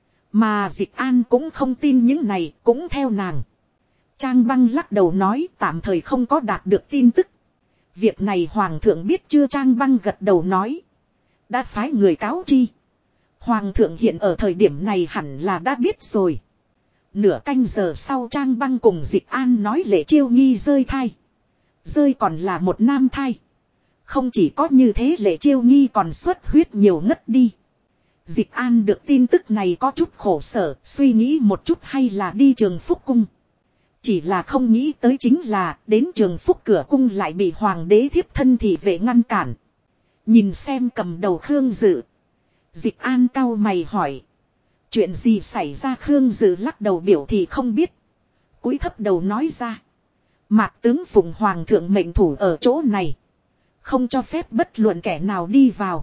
Mà Dịch An cũng không tin những này, cũng theo nàng. Trang Băng lắc đầu nói tạm thời không có đạt được tin tức. Việc này Hoàng thượng biết chưa? Trang Băng gật đầu nói. Đã phái người cáo chi. Hoàng thượng hiện ở thời điểm này hẳn là đã biết rồi. Nửa canh giờ sau Trang Băng cùng Dịch An nói Lệ Chiêu Nghi rơi thai. Rơi còn là một nam thai. Không chỉ có như thế Lệ Chiêu Nghi còn xuất huyết nhiều ngất đi. Dịch An được tin tức này có chút khổ sở, suy nghĩ một chút hay là đi Trường Phúc Cung. Chỉ là không nghĩ tới chính là đến Trường Phúc cửa cung lại bị hoàng đế thiếp thân thị vệ ngăn cản. Nhìn xem cầm đầu Khương Dự. Dịch An cau mày hỏi. Chuyện gì xảy ra? Khương Dự lắc đầu biểu thì không biết. Cúi thấp đầu nói ra. Mạc tướng phụng hoàng thượng mệnh thủ ở chỗ này. Không cho phép bất luận kẻ nào đi vào.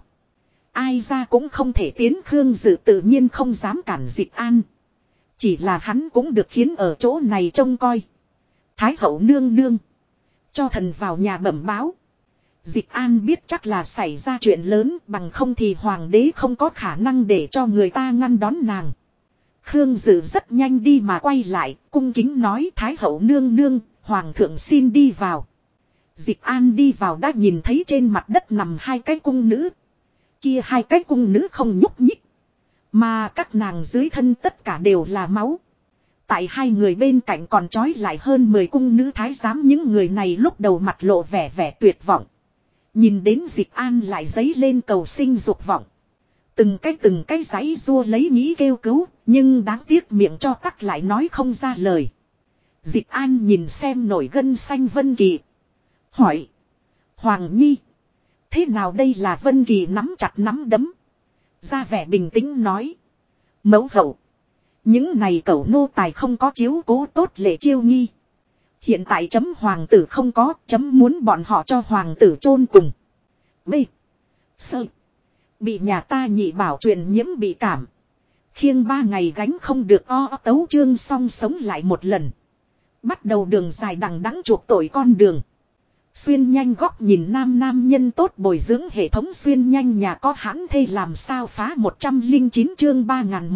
Ai ra cũng không thể tiến. Khương Dự tự nhiên không dám cản Dịch An. Chỉ là hắn cũng được khiến ở chỗ này trông coi. Thái hậu nương nương. Cho thần vào nhà bẩm báo. Dịch An biết chắc là xảy ra chuyện lớn, bằng không thì hoàng đế không có khả năng để cho người ta ngăn đón nàng. Khương Dự rất nhanh đi mà quay lại, cung kính nói Thái hậu nương nương, hoàng thượng xin đi vào. Dịch An đi vào đã nhìn thấy trên mặt đất nằm hai cái cung nữ. Kia hai cái cung nữ không nhúc nhích. Mà các nàng dưới thân tất cả đều là máu. Tại hai người bên cạnh còn trói lại hơn 10 cung nữ thái giám, những người này lúc đầu mặt lộ vẻ tuyệt vọng. Nhìn đến Dịch An lại dấy lên cầu sinh dục vọng. Từng cái giãy rua lấy nghĩ kêu cứu, nhưng đáng tiếc miệng cho tắc lại nói không ra lời. Dịch An nhìn xem nổi gân xanh Vân Kỳ. Hỏi. Hoàng Nhi. Thế nào đây là Vân Kỳ nắm chặt nắm đấm. Ra vẻ bình tĩnh nói. Mẫu hậu. Những này cẩu nô tài không có chiếu cố tốt Lệ Chiêu Nghi. Hiện tại chấm hoàng tử không có, chấm muốn bọn họ cho hoàng tử chôn cùng. B. Sơ. Bị nhà ta nhị bảo truyền nhiễm bị cảm. Khiêng 3 ngày gánh không được tấu chương xong sống lại một lần. Bắt đầu đường dài đằng đẵng chuộc tội con đường. Xuyên nhanh góc nhìn nam nhân tốt bồi dưỡng hệ thống xuyên nhanh nhà có hãn thê làm sao phá 109 chương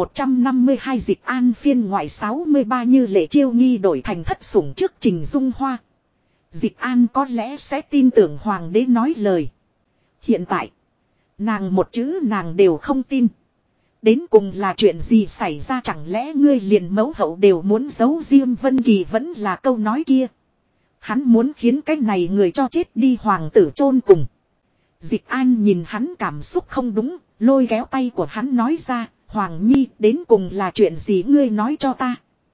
3152 Dịch An phiên ngoại 63 như Lệ Chiêu Nghi đổi thành thất sủng trước Trình Dung Hoa. Dịch An có lẽ sẽ tin tưởng hoàng đế nói lời. Hiện tại, nàng một chữ nàng đều không tin. Đến cùng là chuyện gì xảy ra, chẳng lẽ ngươi liền mẫu hậu đều muốn giấu riêng? Vân Kỳ vẫn là câu nói kia. Hắn muốn khiến cái này người cho chết đi hoàng tử chôn cùng. Dịch An nhìn hắn cảm xúc không đúng, lôi kéo tay của hắn nói ra, Hoàng Nhi đến cùng là chuyện gì ngươi nói cho ta.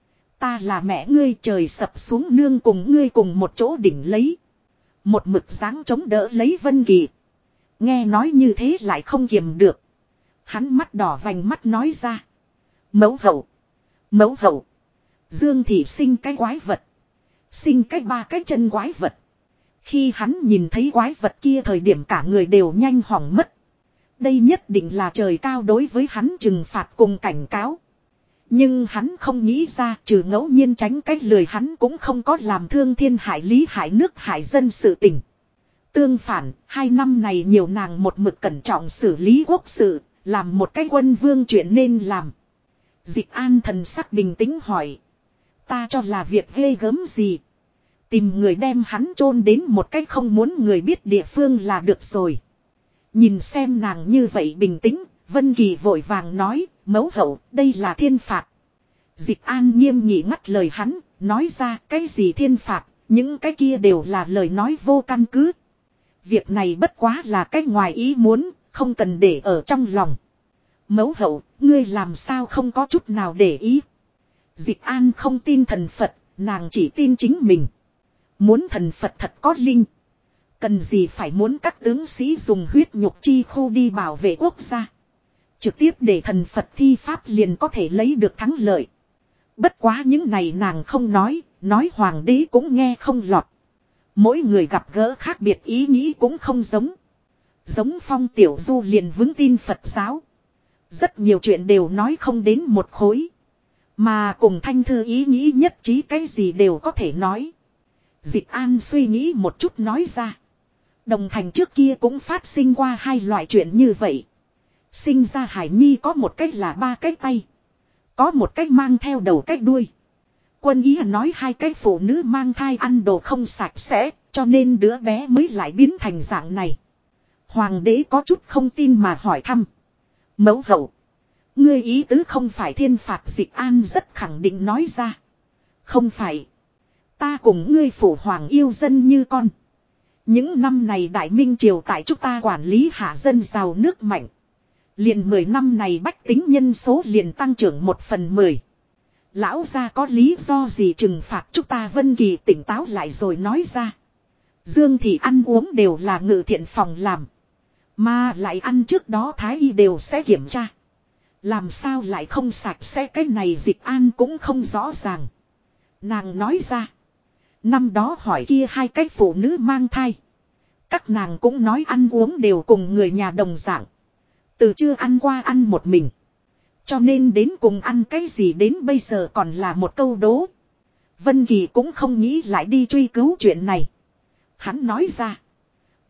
Ta là mẹ ngươi, trời sập xuống nương cùng ngươi cùng một chỗ đỉnh lấy. Một mực dáng chống đỡ lấy Vân Kỳ. Nghe nói như thế lại không kiềm được. Hắn mắt đỏ vành mắt nói ra. Mẫu hậu. Mẫu hậu. Dương thị sinh cái quái vật. Sinh cái 3 cái chân quái vật. Khi hắn nhìn thấy quái vật kia thời điểm cả người đều nhanh hỏng mất. Đây nhất định là trời cao đối với hắn trừng phạt cùng cảnh cáo. Nhưng hắn không nghĩ ra trừ ngẫu nhiên tránh cách lười hắn cũng không có làm thương thiên hại lý hại nước hại dân sự tình. Tương phản, 2 năm này nhiều nàng một mực cẩn trọng xử lý quốc sự, làm một cái quân vương chuyện nên làm. Dịch An thần sắc bình tĩnh hỏi. Ta cho là việc ghê gớm gì. Tìm người đem hắn chôn đến một cách không muốn người biết địa phương là được rồi. Nhìn xem nàng như vậy bình tĩnh, Vân Kỳ vội vàng nói, mẫu hậu, đây là thiên phạt. Dịch An nghiêm nghị ngắt lời hắn, nói ra cái gì thiên phạt, những cái kia đều là lời nói vô căn cứ. Việc này bất quá là cái ngoài ý muốn, không cần để ở trong lòng. Mẫu hậu, ngươi làm sao không có chút nào để ý. Dịch An không tin thần Phật, nàng chỉ tin chính mình. Muốn thần Phật thật có linh. Cần gì phải muốn các tướng sĩ dùng huyết nhục chi khu đi bảo vệ quốc gia. Trực tiếp để thần Phật thi pháp liền có thể lấy được thắng lợi. Bất quá những này nàng không nói hoàng đế cũng nghe không lọt. Mỗi người gặp gỡ khác biệt ý nghĩ cũng không giống. Giống Phong Tiểu Du liền vững tin Phật giáo. Rất nhiều chuyện đều nói không đến một khối. Mà cùng Thanh Thư ý nghĩ nhất trí cái gì đều có thể nói. Dịch An suy nghĩ một chút nói ra. Đồng Thành trước kia cũng phát sinh qua 2 loại chuyện như vậy. Sinh ra Hải Nhi có một cách là 3 cái tay. Có một cách mang theo đầu cách đuôi. Quân ý nói 2 cái phụ nữ mang thai ăn đồ không sạch sẽ, cho nên đứa bé mới lại biến thành dạng này. Hoàng đế có chút không tin mà hỏi thăm. Mẫu hậu. Ngươi ý tứ không phải thiên phạt? Dịch An rất khẳng định nói ra. Không phải. Ta cùng ngươi phụ hoàng yêu dân như con. Những năm này Đại Minh triều tại chúng ta quản lý hạ dân giàu nước mạnh. Liền 10 năm này bách tính nhân số liền tăng trưởng 1/10. Lão gia có lý do gì trừng phạt chúng ta? Vân Kỳ tỉnh táo lại rồi nói ra. Dương thị ăn uống đều là ngự thiện phòng làm. Mà lại ăn trước đó thái y đều sẽ kiểm tra. Làm sao lại không sạch sẽ? Cái này Dịch An cũng không rõ ràng. Nàng nói ra. Năm đó hỏi kia 2 cái phụ nữ mang thai. Các nàng cũng nói ăn uống đều cùng người nhà đồng dạng. Từ chưa ăn qua ăn một mình. Cho nên đến cùng ăn cái gì đến bây giờ còn là một câu đố. Vân Kỳ cũng không nghĩ lại đi truy cứu chuyện này. Hắn nói ra.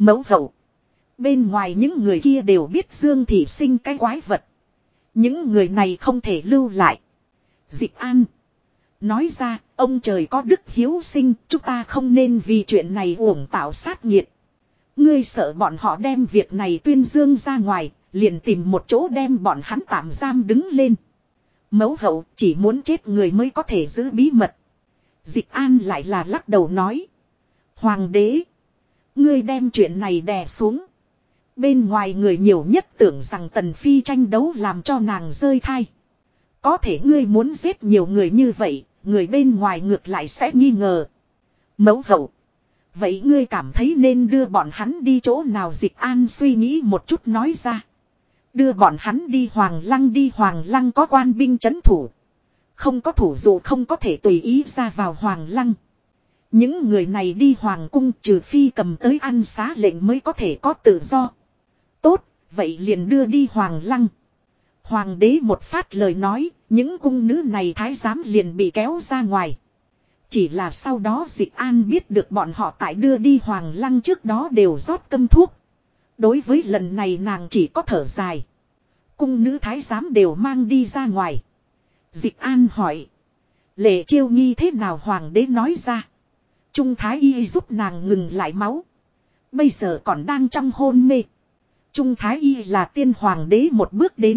Mẫu hậu. Bên ngoài những người kia đều biết Dương Thị sinh cái quái vật. Những người này không thể lưu lại. Dịch An. Nói ra, ông trời có đức hiếu sinh, chúng ta không nên vì chuyện này uổng tạo sát nghiệt. Ngươi sợ bọn họ đem việc này tuyên dương ra ngoài, liền tìm một chỗ đem bọn hắn tạm giam đứng lên. Mẫu hậu chỉ muốn chết người mới có thể giữ bí mật. Dịch An lại là lắc đầu nói. Hoàng đế. Ngươi đem chuyện này đè xuống. Bên ngoài người nhiều nhất tưởng rằng Tần Phi tranh đấu làm cho nàng rơi thai. Có thể ngươi muốn giết nhiều người như vậy, người bên ngoài ngược lại sẽ nghi ngờ. Mẫu hậu. Vậy ngươi cảm thấy nên đưa bọn hắn đi chỗ nào? Dịch An suy nghĩ một chút nói ra. Đưa bọn hắn đi Hoàng Lăng có quan binh trấn thủ. Không có thủ dụ không có thể tùy ý ra vào Hoàng Lăng. Những người này đi Hoàng cung trừ phi cầm tới ăn xá lệnh mới có thể có tự do. Tốt, vậy liền đưa đi Hoàng Lăng. Hoàng đế một phát lời nói, những cung nữ này thái giám liền bị kéo ra ngoài. Chỉ là sau đó Dịch An biết được bọn họ tại đưa đi Hoàng Lăng trước đó đều rót câm thuốc. Đối với lần này nàng chỉ có thở dài. Cung nữ thái giám đều mang đi ra ngoài. Dịch An hỏi. Lệ Chiêu Nghi thế nào? Hoàng đế nói ra. Trung thái y giúp nàng ngừng lại máu. Bây giờ còn đang trong hôn mê. Trung thái y là tiên hoàng đế một bước đến.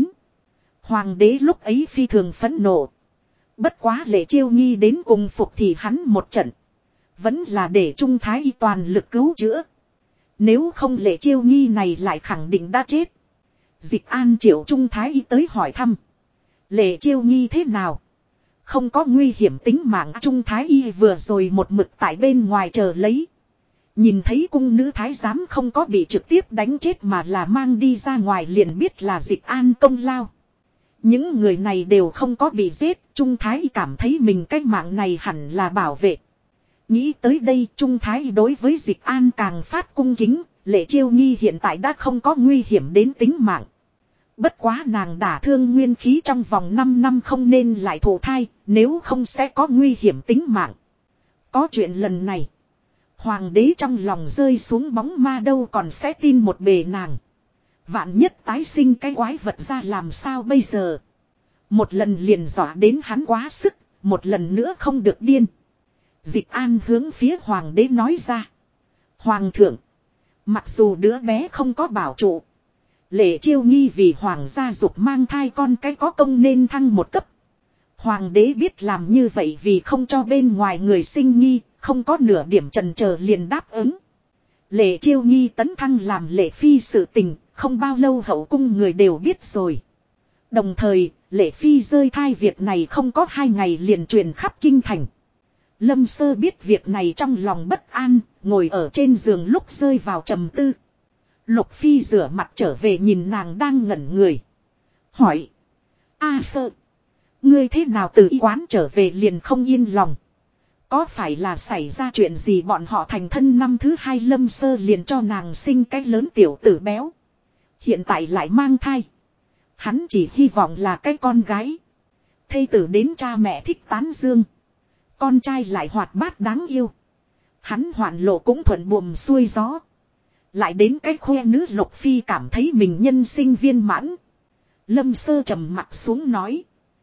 Hoàng đế lúc ấy phi thường phẫn nộ. Bất quá Lệ Chiêu Nghi đến cùng phục thì hắn một trận. Vẫn là để Trung thái y toàn lực cứu chữa. Nếu không Lệ Chiêu Nghi này lại khẳng định đã chết. Dịch An triệu Trung thái y tới hỏi thăm. Lệ Chiêu Nghi thế nào? Không có nguy hiểm tính mạng. Trung thái y vừa rồi một mực tại bên ngoài chờ lấy. Nhìn thấy cung nữ thái giám không có bị trực tiếp đánh chết mà là mang đi ra ngoài liền biết là Dịch An công lao. Những người này đều không có bị giết. Trung thái y cảm thấy mình cái mạng này hẳn là bảo vệ. Nghĩ tới đây Trung thái y đối với Dịch An càng phát cung kính. Lệ Chiêu Nghi hiện tại đã không có nguy hiểm đến tính mạng. Bất quá nàng đả thương nguyên khí trong vòng 5 năm không nên lại thụ thai, nếu không sẽ có nguy hiểm tính mạng. Có chuyện lần này, hoàng đế trong lòng rơi xuống bóng ma đâu còn sẽ tin một bề nàng. Vạn nhất tái sinh cái quái vật ra làm sao bây giờ? Một lần liền dọa đến hắn quá sức, một lần nữa không được điên. Dịch An hướng phía hoàng đế nói ra. Hoàng thượng, mặc dù đứa bé không có bảo trụ, Lệ Chiêu Nghi vì hoàng gia dục mang thai con cái có công nên thăng một cấp. Hoàng đế biết làm như vậy vì không cho bên ngoài người sinh nghi, không có nửa điểm chần chờ liền đáp ứng. Lệ Chiêu Nghi tấn thăng làm Lệ Phi sự tình, không bao lâu hậu cung người đều biết rồi. Đồng thời, Lệ Phi rơi thai việc này không có 2 ngày liền truyền khắp kinh thành. Lâm Sơ biết việc này trong lòng bất an, ngồi ở trên giường lúc rơi vào trầm tư. Lục Phi rửa mặt trở về nhìn nàng đang ngẩn người. Hỏi. A Sơ. Ngươi thế nào từ y quán trở về liền không yên lòng? Có phải là xảy ra chuyện gì? Bọn họ thành thân năm thứ 2 Lâm Sơ liền cho nàng sinh cái lớn tiểu tử béo. Hiện tại lại mang thai. Hắn chỉ hy vọng là cái con gái. Thê tử đến cha mẹ thích tán dương. Con trai lại hoạt bát đáng yêu. Hắn hoạn lộ cũng thuận buồm xuôi gió. Lại đến cái khoe nữ. Lục Phi cảm thấy mình nhân sinh viên mãn. Lâm Sơ trầm mặt xuống nói.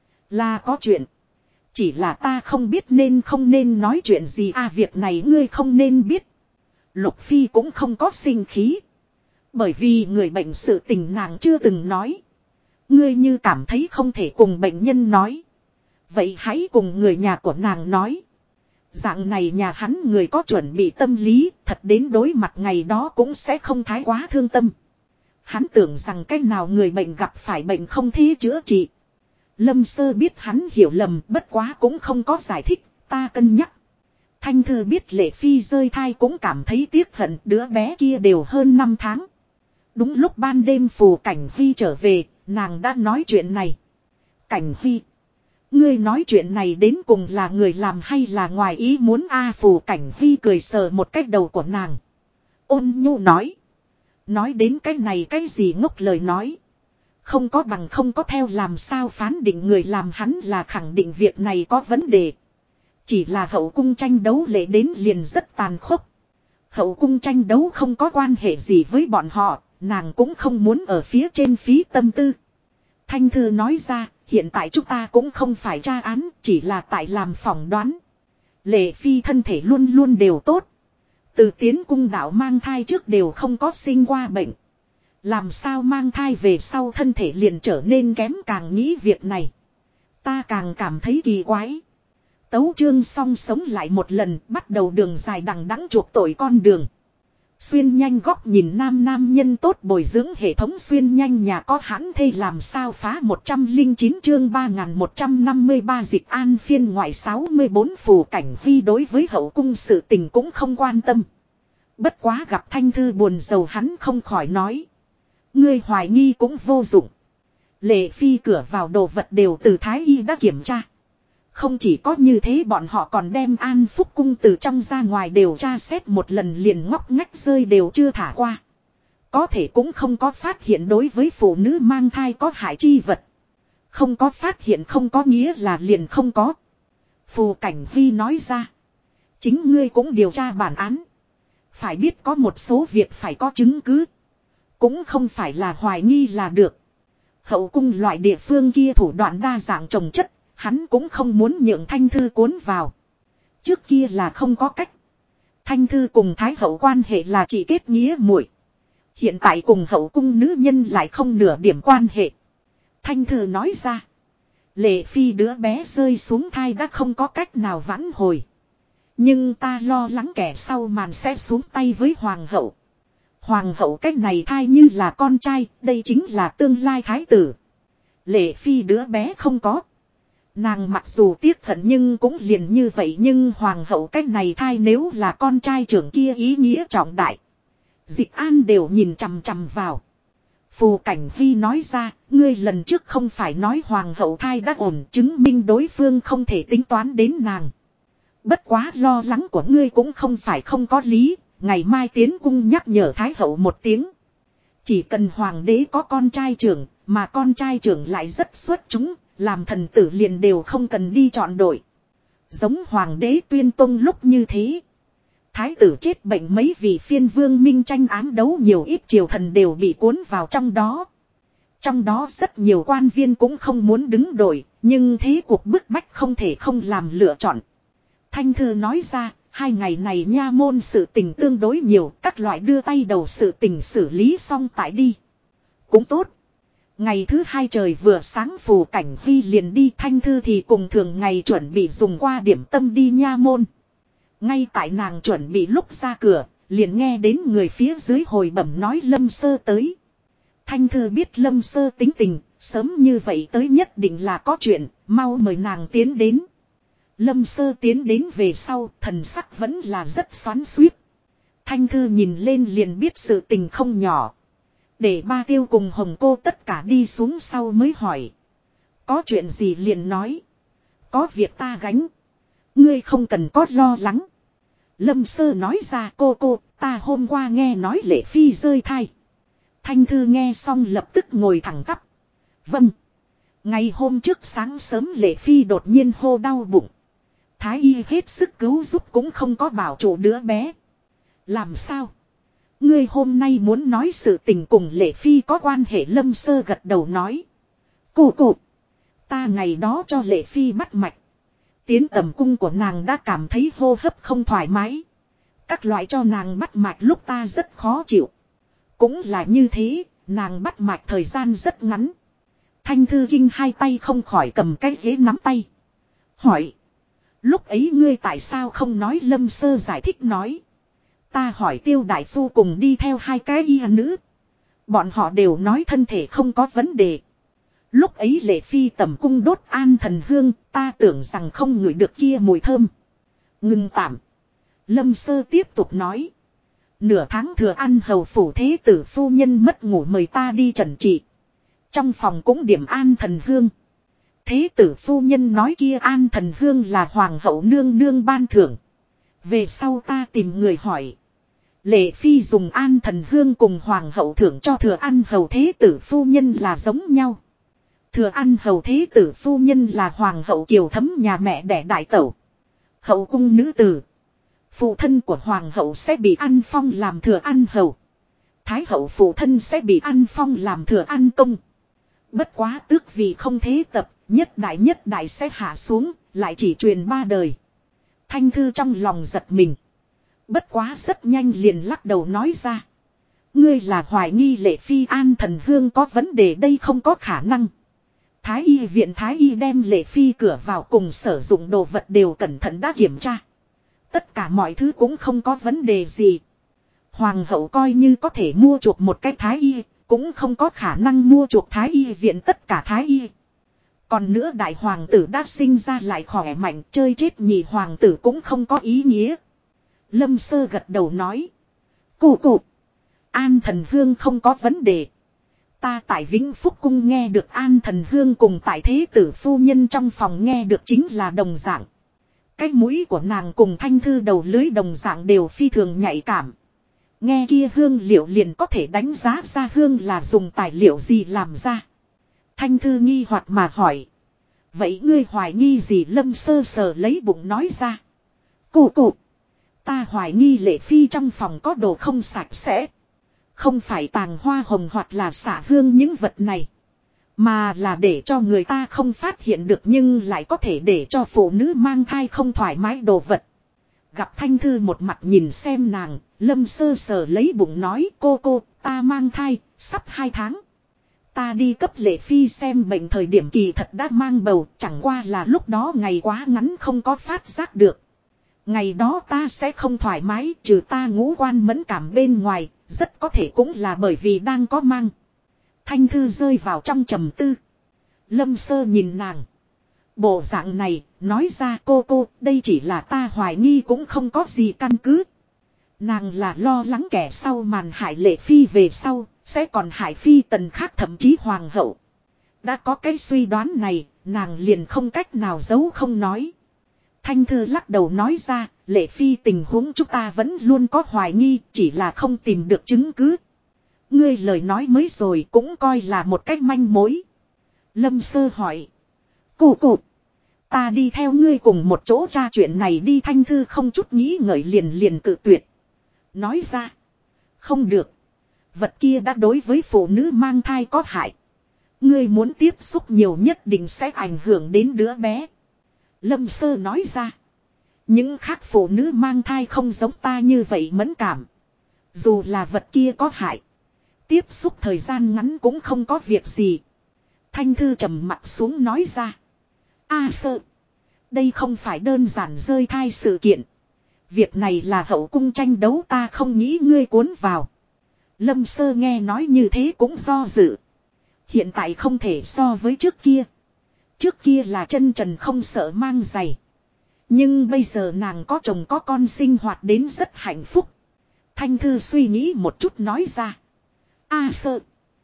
Là có chuyện. Chỉ là ta không biết nên không nên nói chuyện gì. Việc này ngươi không nên biết. Lục Phi cũng không có sinh khí. Bởi vì người bệnh sự tình nàng chưa từng nói. Ngươi như cảm thấy không thể cùng bệnh nhân nói. Vậy hãy cùng người nhà của nàng nói. Dạng này nhà hắn người có chuẩn bị tâm lý, thật đến đối mặt ngày đó cũng sẽ không thái quá thương tâm. Hắn tưởng rằng cách nào người bệnh gặp phải bệnh không thể chữa trị. Lâm Sơ biết hắn hiểu lầm, bất quá cũng không có giải thích, ta cân nhắc. Thanh Thư biết Lệ Phi rơi thai cũng cảm thấy tiếc hận, đứa bé kia đều hơn 5 tháng. Đúng lúc ban đêm Phù Cảnh Huy trở về, nàng đã nói chuyện này. Cảnh Huy. Ngươi nói chuyện này đến cùng là người làm hay là ngoài ý muốn? Phù Cảnh Huy cười sờ một cái đầu của nàng. Ôn nhu nói. Nói đến cái này cái gì ngốc lời nói. Không có bằng không có theo làm sao phán định người làm, hắn là khẳng định việc này có vấn đề. Chỉ là hậu cung tranh đấu lệ đến liền rất tàn khốc. Hậu cung tranh đấu không có quan hệ gì với bọn họ, nàng cũng không muốn ở phía trên phí tâm tư. Thanh Thư nói ra, hiện tại chúng ta cũng không phải tra án, chỉ là tại làm phỏng đoán. Lệ Phi thân thể luôn luôn đều tốt. Từ tiến cung đạo mang thai trước đều không có sinh qua bệnh. Làm sao mang thai về sau thân thể liền trở nên kém, càng nghĩ việc này ta càng cảm thấy kỳ quái. Tấu chương xong sống lại một lần, bắt đầu đường dài đằng đẵng chuộc tội con đường. Xuyên nhanh góc nhìn nam nhân tốt bồi dưỡng hệ thống xuyên nhanh nhà có hãn thê làm sao phá 109 chương 3153 dịch an phiên ngoại 64 phù cảnh Huy đối với hậu cung sự tình cũng không quan tâm. Bất quá gặp Thanh Thư buồn rầu hắn không khỏi nói. Ngươi hoài nghi cũng vô dụng. Lệ Phi cửa vào đồ vật đều từ Thái Y đã kiểm tra. Không chỉ có như thế, bọn họ còn đem An Phúc cung từ trong ra ngoài đều tra xét một lần, liền ngóc ngách rơi đều chưa thả qua. Có thể cũng không có phát hiện đối với phụ nữ mang thai có hại chi vật. Không có phát hiện không có nghĩa là liền không có. Phù Cảnh Huy nói ra. Chính ngươi cũng điều tra bản án. Phải biết có một số việc phải có chứng cứ. Cũng không phải là hoài nghi là được. Hậu cung loại địa phương kia thủ đoạn đa dạng trồng chất, hắn cũng không muốn nhượng Thanh Thư cuốn vào. Trước kia là không có cách. Thanh Thư cùng Thái Hậu quan hệ là chỉ kết nghĩa muội. Hiện tại cùng hậu cung nữ nhân lại không nửa điểm quan hệ. Thanh Thư nói ra. Lệ Phi đứa bé rơi xuống thai đã không có cách nào vãn hồi. Nhưng ta lo lắng kẻ sau màn sẽ xuống tay với Hoàng hậu. Hoàng hậu cách này thai như là con trai, đây chính là tương lai thái tử. Lệ Phi đứa bé không có. Nàng mặc dù tiếc hận nhưng cũng liền như vậy, nhưng hoàng hậu cách này thai nếu là con trai trưởng kia ý nghĩa trọng đại. Dịch An đều nhìn chằm chằm vào. Phù Cảnh Huy nói ra, ngươi lần trước không phải nói hoàng hậu thai đã ổn, chứng minh đối phương không thể tính toán đến nàng. Bất quá lo lắng của ngươi cũng không phải không có lý. Ngày mai tiến cung nhắc nhở Thái hậu một tiếng. Chỉ cần hoàng đế có con trai trưởng, mà con trai trưởng lại rất xuất chúng, làm thần tử liền đều không cần đi chọn đội. Giống hoàng đế Tuyên Tông lúc như thế. Thái tử chết bệnh mấy vị phiên vương minh tranh ám đấu nhiều ít triều thần đều bị cuốn vào trong đó. Trong đó rất nhiều quan viên cũng không muốn đứng đội, nhưng thế cuộc bức bách không thể không làm lựa chọn. Thanh Thư nói ra. 2 ngày này nha môn sự tình tương đối nhiều, các loại đưa tay đầu sự tình xử lý xong tại đi. Cũng tốt. Ngày thứ 2 trời vừa sáng Phù Cảnh Huy liền đi, Thanh Thư thì cùng thường ngày chuẩn bị dùng qua điểm tâm đi nha môn. Ngay tại nàng chuẩn bị lúc ra cửa, liền nghe đến người phía dưới hồi bẩm nói Lâm Sơ tới. Thanh Thư biết Lâm Sơ tính tình, sớm như vậy tới nhất định là có chuyện, mau mời nàng tiến đến. Lâm Sơ tiến đến về sau, thần sắc vẫn là rất xoắn xuýt. Thanh Thư nhìn lên liền biết sự tình không nhỏ. Để Ba Tiêu cùng Hồng Cô tất cả đi xuống sau mới hỏi. Có chuyện gì liền nói. Có việc ta gánh. Ngươi không cần có lo lắng. Lâm Sơ nói ra, cô, ta hôm qua nghe nói Lệ Phi rơi thai. Thanh Thư nghe xong lập tức ngồi thẳng tắp. Vâng. Ngày hôm trước sáng sớm Lệ Phi đột nhiên hô đau bụng. Thái y hết sức cứu giúp cũng không có bảo trụ đứa bé. Làm sao? Ngươi hôm nay muốn nói sự tình cùng Lệ Phi có quan hệ? Lâm Sơ gật đầu nói. Cô, ta ngày đó cho Lệ Phi bắt mạch. Tiến tầm cung của nàng đã cảm thấy hô hấp không thoải mái. Các loại cho nàng bắt mạch lúc ta rất khó chịu. Cũng là như thế, nàng bắt mạch thời gian rất ngắn. Thanh Thư Kinh hai tay không khỏi cầm cái ghế nắm tay. Hỏi. Lúc ấy ngươi tại sao không nói? Lâm Sơ giải thích nói. Ta hỏi Tiêu đại phu cùng đi theo 2 cái y nữ. Bọn họ đều nói thân thể không có vấn đề. Lúc ấy Lệ Phi tẩm cung đốt an thần hương, ta tưởng rằng không ngửi được kia mùi thơm. Ngừng tạm. Lâm Sơ tiếp tục nói. Nửa tháng thừa ăn hầu phủ thế tử phu nhân mất ngủ mời ta đi trần trị. Trong phòng cũng điểm an thần hương. Thế tử phu nhân nói kia an thần hương là hoàng hậu nương nương ban thưởng. Về sau ta tìm người hỏi. Lệ Phi dùng an thần hương cùng hoàng hậu thưởng cho thừa ăn hầu thế tử phu nhân là giống nhau. Thừa ăn hầu thế tử phu nhân là hoàng hậu Kiều Thấm nhà mẹ đẻ đại tẩu. Hậu cung nữ tử. Phụ thân của hoàng hậu sẽ bị ăn phong làm thừa ăn hầu. Thái hậu phụ thân sẽ bị ăn phong làm thừa ăn công. Bất quá tước vị không thế tập, nhất đại sẽ hạ xuống, lại chỉ truyền 3 đời. Thanh Thư trong lòng giật mình. Bất quá rất nhanh liền lắc đầu nói ra. Ngươi là hoài nghi Lệ Phi An Thần Hương có vấn đề, đây không có khả năng. Thái y viện Thái y đem Lệ Phi cửa vào cùng sử dụng đồ vật đều cẩn thận đã kiểm tra. Tất cả mọi thứ cũng không có vấn đề gì. Hoàng hậu coi như có thể mua chuộc một cái Thái y, cũng không có khả năng mua chuộc Thái y viện tất cả Thái y. Còn nữa đại hoàng tử đã sinh ra lại khỏe mạnh, chơi chết nhị hoàng tử cũng không có ý nghĩa. Lâm Sơ gật đầu nói. Cụ. An Thần Hương không có vấn đề. Ta tại Vĩnh Phúc Cung nghe được An Thần Hương cùng tại Thế Tử Phu Nhân trong phòng nghe được chính là đồng dạng. Cái mũi của nàng cùng Thanh Thư đầu lưới đồng dạng đều phi thường nhạy cảm. Nghe kia hương liệu liền có thể đánh giá ra hương là dùng tài liệu gì làm ra. Thanh Thư nghi hoặc mà hỏi. Vậy ngươi hoài nghi gì? Lâm Sơ sờ lấy bụng nói ra. Cụ. Ta hoài nghi Lệ Phi trong phòng có đồ không sạch sẽ. Không phải tàng hoa hồng hoặc là xả hương những vật này. Mà là để cho người ta không phát hiện được nhưng lại có thể để cho phụ nữ mang thai không thoải mái đồ vật. Gặp Thanh Thư một mặt nhìn xem nàng, Lâm Sơ sờ lấy bụng nói cô, ta mang thai, sắp 2 tháng. Ta đi cấp Lệ Phi xem bệnh thời điểm kỳ thật đã mang bầu, chẳng qua là lúc đó ngày quá ngắn không có phát giác được. Ngày đó ta sẽ không thoải mái, trừ ta ngũ quan mẫn cảm bên ngoài, rất có thể cũng là bởi vì đang có mang. Thanh Thư rơi vào trong trầm tư. Lâm Sơ nhìn nàng. Bộ dạng này, nói ra cô, đây chỉ là ta hoài nghi cũng không có gì căn cứ. Nàng là lo lắng kẻ sau màn hại Lệ Phi về sau, sẽ còn hại phi tần khác thậm chí hoàng hậu. Đã có cái suy đoán này, nàng liền không cách nào giấu không nói. Thanh Thư lắc đầu nói ra, Lệ Phi tình huống chúng ta vẫn luôn có hoài nghi, chỉ là không tìm được chứng cứ. Ngươi lời nói mới rồi cũng coi là một cách manh mối. Lâm Sơ hỏi. Cụ. Ta đi theo ngươi cùng một chỗ tra chuyện này đi. Thanh Thư không chút nghĩ ngợi liền cự tuyệt. Nói ra. Không được. Vật kia đã đối với phụ nữ mang thai có hại. Ngươi muốn tiếp xúc nhiều nhất định sẽ ảnh hưởng đến đứa bé. Lâm Sơ nói ra. Những khác phụ nữ mang thai không giống ta như vậy mẫn cảm. Dù là vật kia có hại. Tiếp xúc thời gian ngắn cũng không có việc gì. Thanh Thư trầm mặt xuống nói ra. Sơ. Đây không phải đơn giản rơi thai sự kiện. Việc này là hậu cung tranh đấu, ta không nghĩ ngươi cuốn vào. Lâm Sơ nghe nói như thế cũng do dự. Hiện tại không thể so với trước kia. Trước kia là chân trần không sợ mang giày. Nhưng bây giờ nàng có chồng có con, sinh hoạt đến rất hạnh phúc. Thanh Thư suy nghĩ một chút nói ra. Sơ.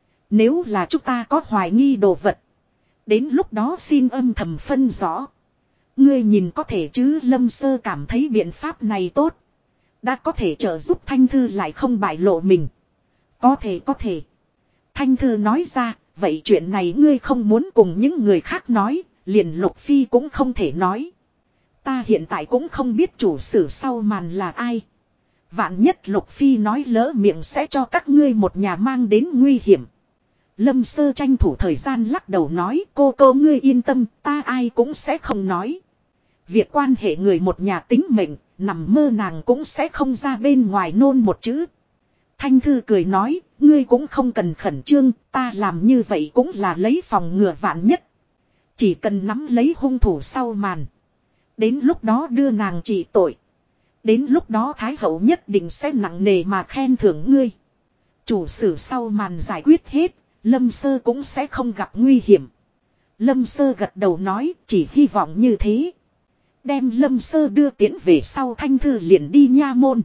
Nếu là chúng ta có hoài nghi đồ vật. Đến lúc đó xin âm thầm phân rõ. Ngươi nhìn có thể chứ? Lâm Sơ cảm thấy biện pháp này tốt. Đã có thể trợ giúp Thanh Thư lại không bại lộ mình. Có thể. Thanh Thư nói ra, vậy chuyện này ngươi không muốn cùng những người khác nói, liền Lục Phi cũng không thể nói. Ta hiện tại cũng không biết chủ sử sau màn là ai. Vạn nhất Lục Phi nói lỡ miệng sẽ cho các ngươi một nhà mang đến nguy hiểm. Lâm Sơ tranh thủ thời gian lắc đầu nói, cô ngươi yên tâm, ta ai cũng sẽ không nói. Việc quan hệ người một nhà tính mệnh, nằm mơ nàng cũng sẽ không ra bên ngoài nôn một chữ. Thanh Thư cười nói, ngươi cũng không cần khẩn trương, ta làm như vậy cũng là lấy phòng ngừa vạn nhất. Chỉ cần nắm lấy hung thủ sau màn. Đến lúc đó đưa nàng trị tội. Đến lúc đó Thái Hậu nhất định sẽ nặng nề mà khen thưởng ngươi. Chủ sử sau màn giải quyết hết, Lâm Sơ cũng sẽ không gặp nguy hiểm. Lâm Sơ gật đầu nói, chỉ hy vọng như thế. Đem Lâm Sơ đưa tiễn về sau, Thanh Thư liền đi nha môn.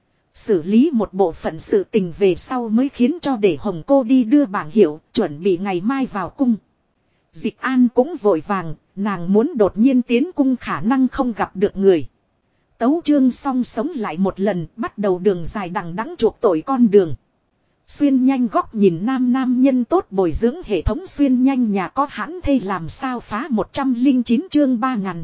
Xử lý một bộ phận sự tình về sau mới khiến cho để Hồng Cô đi đưa bảng hiệu, chuẩn bị ngày mai vào cung. Dịch An cũng vội vàng, nàng muốn đột nhiên tiến cung khả năng không gặp được người. Tấu chương xong sống lại một lần, bắt đầu đường dài đằng đẵng chuộc tội con đường. Xuyên nhanh góc nhìn nam nhân tốt bồi dưỡng hệ thống xuyên nhanh nhà có hãn thê làm sao phá 109 chương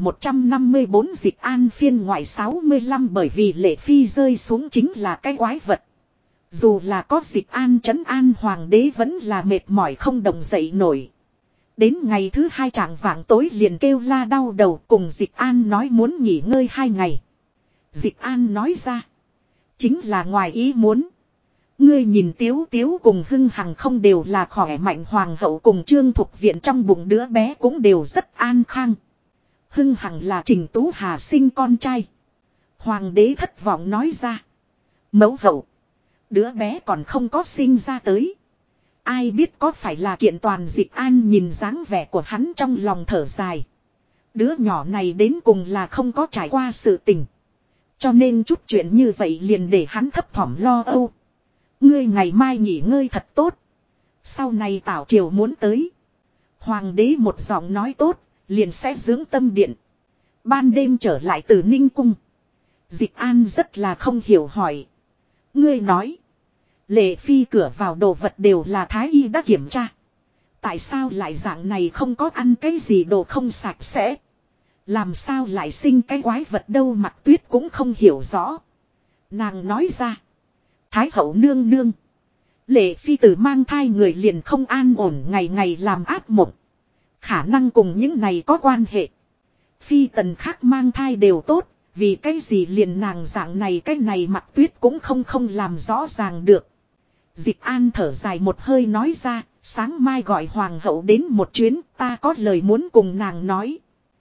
3154 dịch an phiên ngoại 65 bởi vì Lệ Phi rơi xuống chính là cái quái vật. Dù là có dịch an trấn an hoàng đế vẫn là mệt mỏi không động dậy nổi. Đến ngày thứ 2 trạng vạng tối liền kêu la đau đầu cùng dịch an nói muốn nghỉ ngơi 2 ngày. Dịch an nói ra. Chính là ngoài ý muốn. Ngươi nhìn Tiếu Tiếu cùng Hưng Hằng không đều là khỏe mạnh hoàng hậu cùng Trương Thục Viện trong bụng đứa bé cũng đều rất an khang. Hưng Hằng là Trình Tú Hà sinh con trai. Hoàng đế thất vọng nói ra. Mẫu hậu. Đứa bé còn không có sinh ra tới. Ai biết có phải là kiện toàn dịch an nhìn dáng vẻ của hắn trong lòng thở dài. Đứa nhỏ này đến cùng là không có trải qua sự tình. Cho nên chút chuyện như vậy liền để hắn thấp thỏm lo âu. Ngươi ngày mai nghỉ ngơi thật tốt. Sau này tảo triều muốn tới. Hoàng đế một giọng nói tốt, liền sẽ dưỡng tâm điện. Ban đêm trở lại từ Ninh Cung. Dịch An rất là không hiểu hỏi. Ngươi nói. Lệ Phi cửa vào đồ vật đều là Thái Y đã kiểm tra. Tại sao lại dạng này không có ăn cái gì đồ không sạch sẽ. Làm sao lại sinh cái quái vật đâu Mặc Tuyết cũng không hiểu rõ. Nàng nói ra. Thái hậu nương nương. Lệ Phi tử mang thai người liền không an ổn ngày ngày làm ác mộng. Khả năng cùng những này có quan hệ. Phi tần khác mang thai đều tốt. Vì cái gì liền nàng dạng này cái này Mặc Tuyết cũng không làm rõ ràng được. Dịch An thở dài một hơi nói ra. Sáng mai gọi hoàng hậu đến một chuyến ta có lời muốn cùng nàng nói.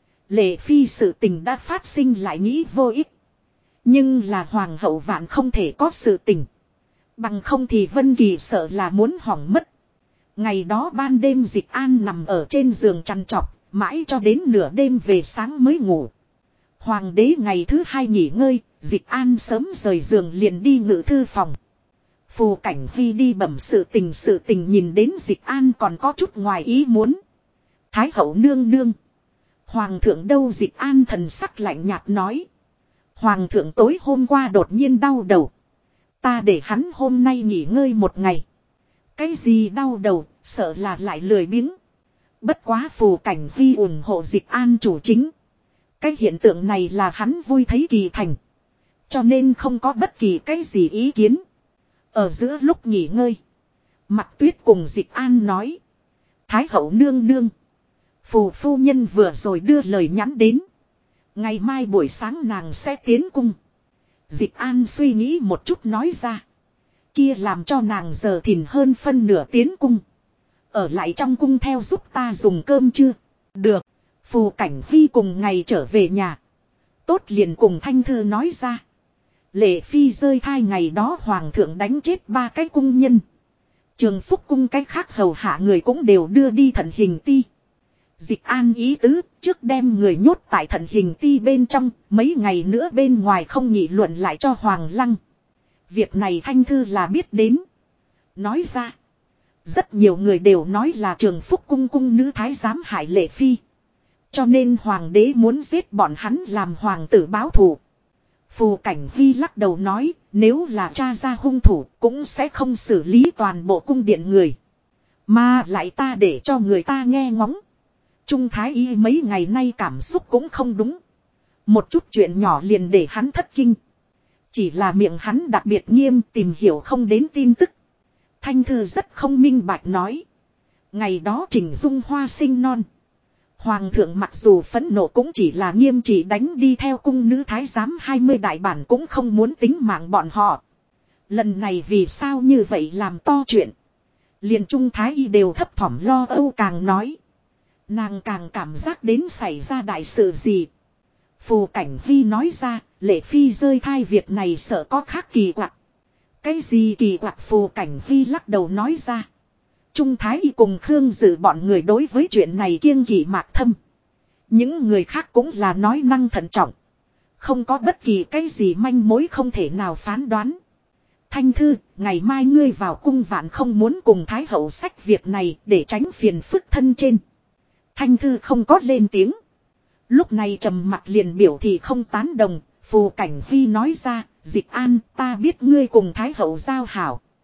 Lệ Phi sự tình đã phát sinh lại nghĩ vô ích. Nhưng là hoàng hậu vạn không thể có sự tình. Bằng không thì Vân Kỳ sợ là muốn hỏng mất. Ngày đó ban đêm Dịch An nằm ở trên giường chằn chọc, mãi cho đến nửa đêm về sáng mới ngủ. Hoàng đế ngày thứ 2 nghỉ ngơi, Dịch An sớm rời giường liền đi ngự thư phòng. Phù Cảnh Huy đi bẩm sự tình nhìn đến Dịch An còn có chút ngoài ý muốn. Thái hậu nương nương. Hoàng thượng đâu Dịch An thần sắc lạnh nhạt nói. Hoàng thượng tối hôm qua đột nhiên đau đầu. Ta để hắn hôm nay nghỉ ngơi một ngày. Cái gì đau đầu, sợ là lại lười biếng. Bất quá Phù Cảnh Huy ủng hộ Dịch An chủ chính. Cái hiện tượng này là hắn vui thấy kỳ thành. Cho nên không có bất kỳ cái gì ý kiến. Ở giữa lúc nghỉ ngơi. Mặc Tuyết cùng Dịch An nói. Thái hậu nương nương. Phù phu nhân vừa rồi đưa lời nhắn đến. Ngày mai buổi sáng nàng sẽ tiến cung. Dịch An suy nghĩ một chút nói ra. Kia làm cho nàng giờ thìn hơn phân nửa tiến cung. Ở lại trong cung theo giúp ta dùng cơm chưa? Được. Phù Cảnh Huy cùng ngày trở về nhà. Tốt liền cùng Thanh Thư nói ra. Lệ Phi rơi thai ngày đó hoàng thượng đánh chết 3 cái cung nhân. Trường Phúc cung cái khác hầu hạ người cũng đều đưa đi thận hình ti. Dịch An ý tứ trước đem người nhốt tại thận hình ti bên trong. Mấy ngày nữa bên ngoài không nghị luận lại cho Hoàng Lăng. Việc này Thanh Thư là biết đến. Nói ra. Rất nhiều người đều nói là Trường Phúc cung cung nữ thái giám hại Lệ Phi. Cho nên hoàng đế muốn giết bọn hắn làm hoàng tử báo thù. Phù Cảnh Huy lắc đầu nói, nếu là cha ra hung thủ cũng sẽ không xử lý toàn bộ cung điện người. Mà lại ta để cho người ta nghe ngóng. Trung Thái Y mấy ngày nay cảm xúc cũng không đúng. Một chút chuyện nhỏ liền để hắn thất kinh. Chỉ là miệng hắn đặc biệt nghiêm tìm hiểu không đến tin tức. Thanh Thư rất không minh bạch nói. Ngày đó Trình Dung Hoa sinh non. Hoàng thượng mặc dù phẫn nộ cũng chỉ là nghiêm trị đánh đi theo cung nữ thái giám 20 đại bản cũng không muốn tính mạng bọn họ. Lần này vì sao như vậy làm to chuyện. Liền Trung Thái Y đều thấp thỏm lo âu càng nói. Nàng càng cảm giác đến xảy ra đại sự gì. Phù Cảnh Huy nói ra, Lệ Phi rơi thai việc này sợ có khác kỳ quặc. Cái gì kỳ quặc Phù Cảnh Huy lắc đầu nói ra. Trung Thái Y cùng Khương Dự bọn người đối với chuyện này kiêng kỵ mạc thâm. Những người khác cũng là nói năng thận trọng. Không có bất kỳ cái gì manh mối không thể nào phán đoán. Thanh Thư, ngày mai ngươi vào cung vạn không muốn cùng Thái hậu sách việc này để tránh phiền phức thân trên. Thanh Thư không có lên tiếng. Lúc này trầm mặt liền biểu thì không tán đồng. Phù Cảnh Huy nói ra, Dịch An ta biết ngươi cùng Thái hậu giao hảo.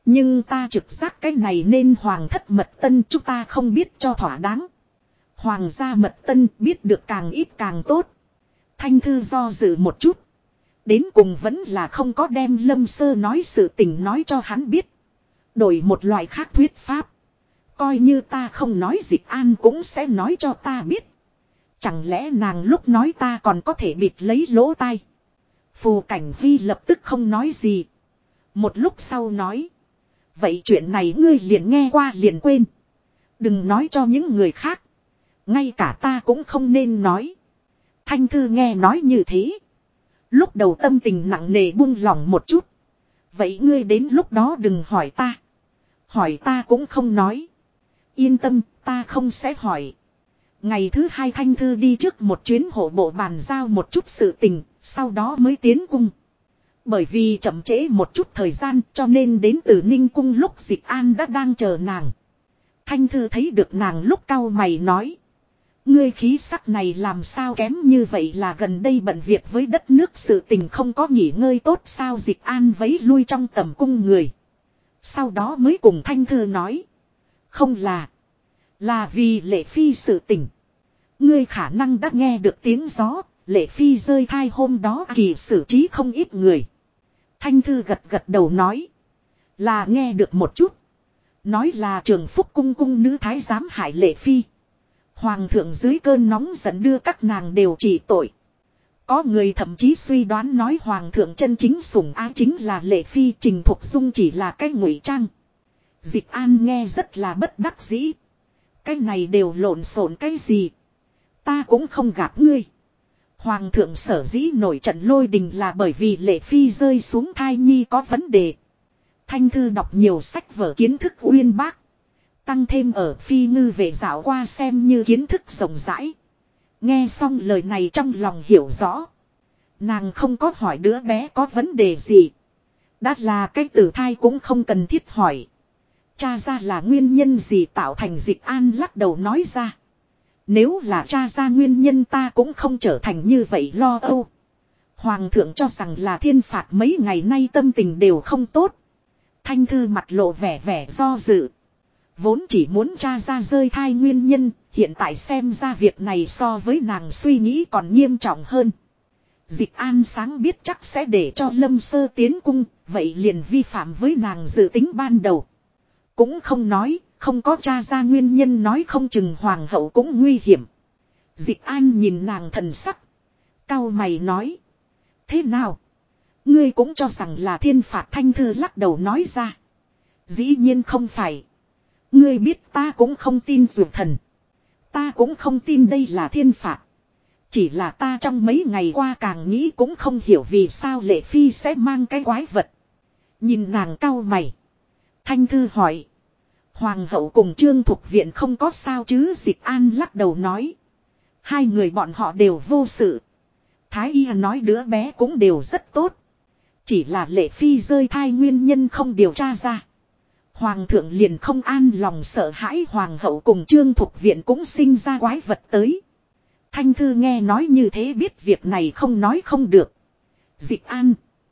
Nhưng ta trực giác cái này nên hoàng thất mật tân chúng ta không biết cho thỏa đáng. Hoàng gia mật tân biết được càng ít càng tốt. Thanh Thư do dự một chút. Đến cùng vẫn là không có đem Lâm Sơ nói sự tình nói cho hắn biết. Đổi một loại khác thuyết pháp. Coi như ta không nói Dịch An cũng sẽ nói cho ta biết. Chẳng lẽ nàng lúc nói ta còn có thể bịt lấy lỗ tai. Phù Cảnh Huy lập tức không nói gì. Một lúc sau nói. Vậy chuyện này ngươi liền nghe qua liền quên. Đừng nói cho những người khác. Ngay cả ta cũng không nên nói. Thanh Thư nghe nói như thế. Lúc đầu tâm tình nặng nề buông lỏng một chút. Vậy ngươi đến lúc đó đừng hỏi ta. Hỏi ta cũng không nói. Yên tâm, ta không sẽ hỏi. Ngày thứ hai Thanh Thư đi trước một chuyến hộ bộ bàn giao một chút sự tình, sau đó mới tiến cung. Bởi vì chậm trễ một chút thời gian cho nên đến từ Ninh Cung lúc Dịch An đã đang chờ nàng. Thanh Thư thấy được nàng lúc cau mày nói. Ngươi khí sắc này làm sao kém như vậy là gần đây bận việc với đất nước sự tình không có nghỉ ngơi tốt sao Dịch An vấy lui trong tầm cung người. Sau đó mới cùng Thanh Thư nói. Không là vì Lệ Phi sự tình. Ngươi khả năng đã nghe được tiếng gió, Lệ Phi rơi thai hôm đó kỳ xử trí không ít người. Thanh Thư gật gật đầu nói. Là nghe được một chút. Nói là Trường Phúc cung cung nữ thái giám hại Lệ Phi. Hoàng thượng dưới cơn nóng giận đưa các nàng đều trị tội. Có người thậm chí suy đoán nói Hoàng thượng chân chính sủng ái chính là Lệ Phi, Trình Thục Dung chỉ là cái ngụy trang. Dịch An nghe rất là bất đắc dĩ. Cái này đều lộn xộn cái gì. Ta cũng không gạt ngươi. Hoàng thượng sở dĩ nổi trận lôi đình là bởi vì Lệ Phi rơi xuống thai nhi có vấn đề. Thanh Thư đọc nhiều sách vở kiến thức uyên bác. Tăng thêm ở Phi Ngư về dạo qua xem như kiến thức rộng rãi. Nghe xong lời này trong lòng hiểu rõ. Nàng không có hỏi đứa bé có vấn đề gì. Đã là cái tử thai cũng không cần thiết hỏi. Cha ra là nguyên nhân gì tạo thành Dịch An lắc đầu nói ra. Nếu là cha ra nguyên nhân ta cũng không trở thành như vậy lo âu. Hoàng thượng cho rằng là thiên phạt mấy ngày nay tâm tình đều không tốt. Thanh Thư mặt lộ vẻ do dự. Vốn chỉ muốn tra ra rơi thai nguyên nhân, hiện tại xem ra việc này so với nàng suy nghĩ còn nghiêm trọng hơn. Dịch An sáng biết chắc sẽ để cho Lâm Sơ tiến cung, vậy liền vi phạm với nàng dự tính ban đầu. Cũng không nói, không có tra ra nguyên nhân nói không chừng hoàng hậu cũng nguy hiểm. Dịch An nhìn nàng thần sắc. Cau mày nói. Thế nào? Ngươi cũng cho rằng là thiên phạt. Thanh Thư lắc đầu nói ra. Dĩ nhiên không phải. Ngươi biết ta cũng không tin dược thần. Ta cũng không tin đây là thiên phạt. Chỉ là ta trong mấy ngày qua càng nghĩ cũng không hiểu vì sao Lệ Phi sẽ mang cái quái vật. Nhìn nàng cau mày. Thanh Thư hỏi. Hoàng hậu cùng Trương Thục Viện không có sao chứ Dịch An lắc đầu nói. Hai người bọn họ đều vô sự. Thái y nói đứa bé cũng đều rất tốt. Chỉ là Lệ Phi rơi thai nguyên nhân không điều tra ra. Hoàng thượng liền không an lòng sợ hãi Hoàng hậu cùng Trương Thục Viện cũng sinh ra quái vật tới. Thanh Thư nghe nói như thế biết việc này không nói không được. Dịch An.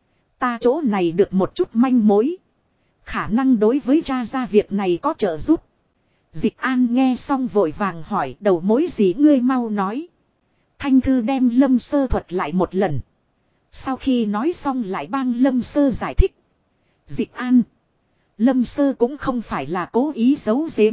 Ta chỗ này được một chút manh mối. Khả năng đối với cha ra việc này có trợ giúp. Dịch An nghe xong vội vàng hỏi đầu mối gì ngươi mau nói. Thanh Thư đem Lâm Sơ thuật lại một lần. Sau khi nói xong lại bang Lâm Sơ giải thích. Dịch An. Lâm Sơ cũng không phải là cố ý giấu giếm.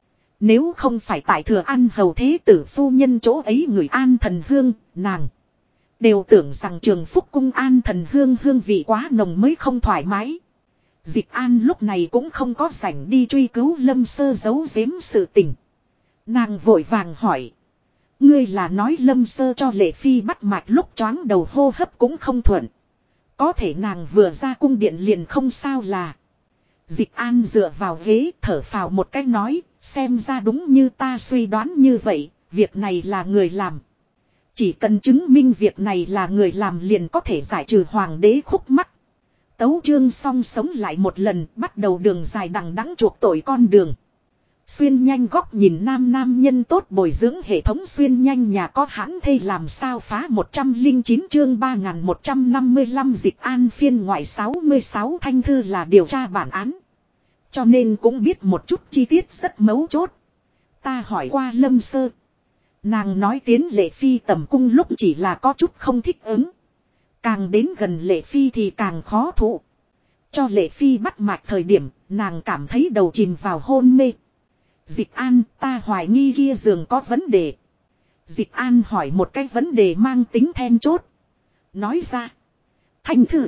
Nếu không phải tại Thừa An hầu thế tử phu nhân chỗ ấy người An Thần Hương, nàng đều tưởng rằng Trường Phúc cung An Thần Hương hương vị quá nồng mới không thoải mái. Dịch An lúc này cũng không có rảnh đi truy cứu Lâm Sơ giấu giếm sự tình. Nàng vội vàng hỏi. Ngươi là nói Lâm Sơ cho Lệ Phi bắt mạch lúc choáng đầu hô hấp cũng không thuận. Có thể nàng vừa ra cung điện liền không sao là. Dịch An dựa vào ghế thở phào một cách nói. Xem ra đúng như ta suy đoán như vậy. Việc này là người làm. Chỉ cần chứng minh việc này là người làm liền có thể giải trừ hoàng đế khúc mắc. Tấu chương xong sống lại một lần, bắt đầu đường dài đằng đẵng chuộc tội con đường. Xuyên nhanh góc nhìn nam nhân tốt bồi dưỡng hệ thống xuyên nhanh nhà có hãn thê làm sao phá 109 chương 3155 Dịch An phiên ngoại 66 Thanh Thư là điều tra bản án. Cho nên cũng biết một chút chi tiết rất mấu chốt. Ta hỏi qua Lâm Sơ. Nàng nói tiến Lệ Phi tẩm cung lúc chỉ là có chút không thích ứng. Càng đến gần Lệ Phi thì càng khó thụ. Cho Lệ Phi bắt mạch thời điểm, nàng cảm thấy đầu chìm vào hôn mê. Dịch An, ta hoài nghi kia giường có vấn đề. Dịch An hỏi một cái vấn đề mang tính then chốt. Nói ra. Thanh Thư.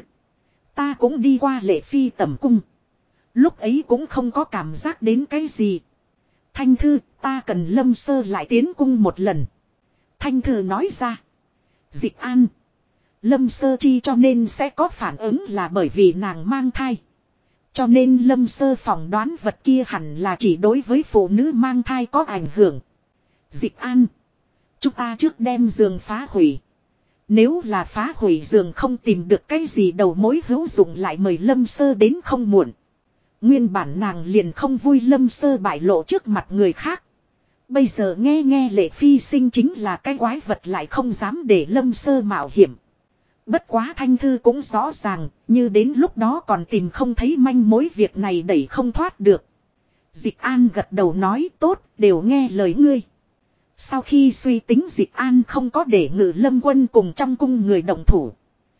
Ta cũng đi qua Lệ Phi tẩm cung. Lúc ấy cũng không có cảm giác đến cái gì. Thanh Thư, ta cần Lâm Sơ lại tiến cung một lần. Thanh Thư nói ra. Dịch An. Lâm Sơ chi cho nên sẽ có phản ứng là bởi vì nàng mang thai. Cho nên Lâm Sơ phỏng đoán vật kia hẳn là chỉ đối với phụ nữ mang thai có ảnh hưởng. Dịch An. Chúng ta trước đem giường phá hủy. Nếu là phá hủy giường không tìm được cái gì đầu mối hữu dụng lại mời Lâm Sơ đến không muộn. Nguyên bản nàng liền không vui Lâm Sơ bại lộ trước mặt người khác. Bây giờ nghe Lệ Phi sinh chính là cái quái vật lại không dám để Lâm Sơ mạo hiểm. Bất quá Thanh Thư cũng rõ ràng, như đến lúc đó còn tìm không thấy manh mối việc này đẩy không thoát được. Dịch An gật đầu nói tốt, đều nghe lời ngươi. Sau khi suy tính Dịch An không có để Ngự Lâm Quân cùng trong cung người động thủ.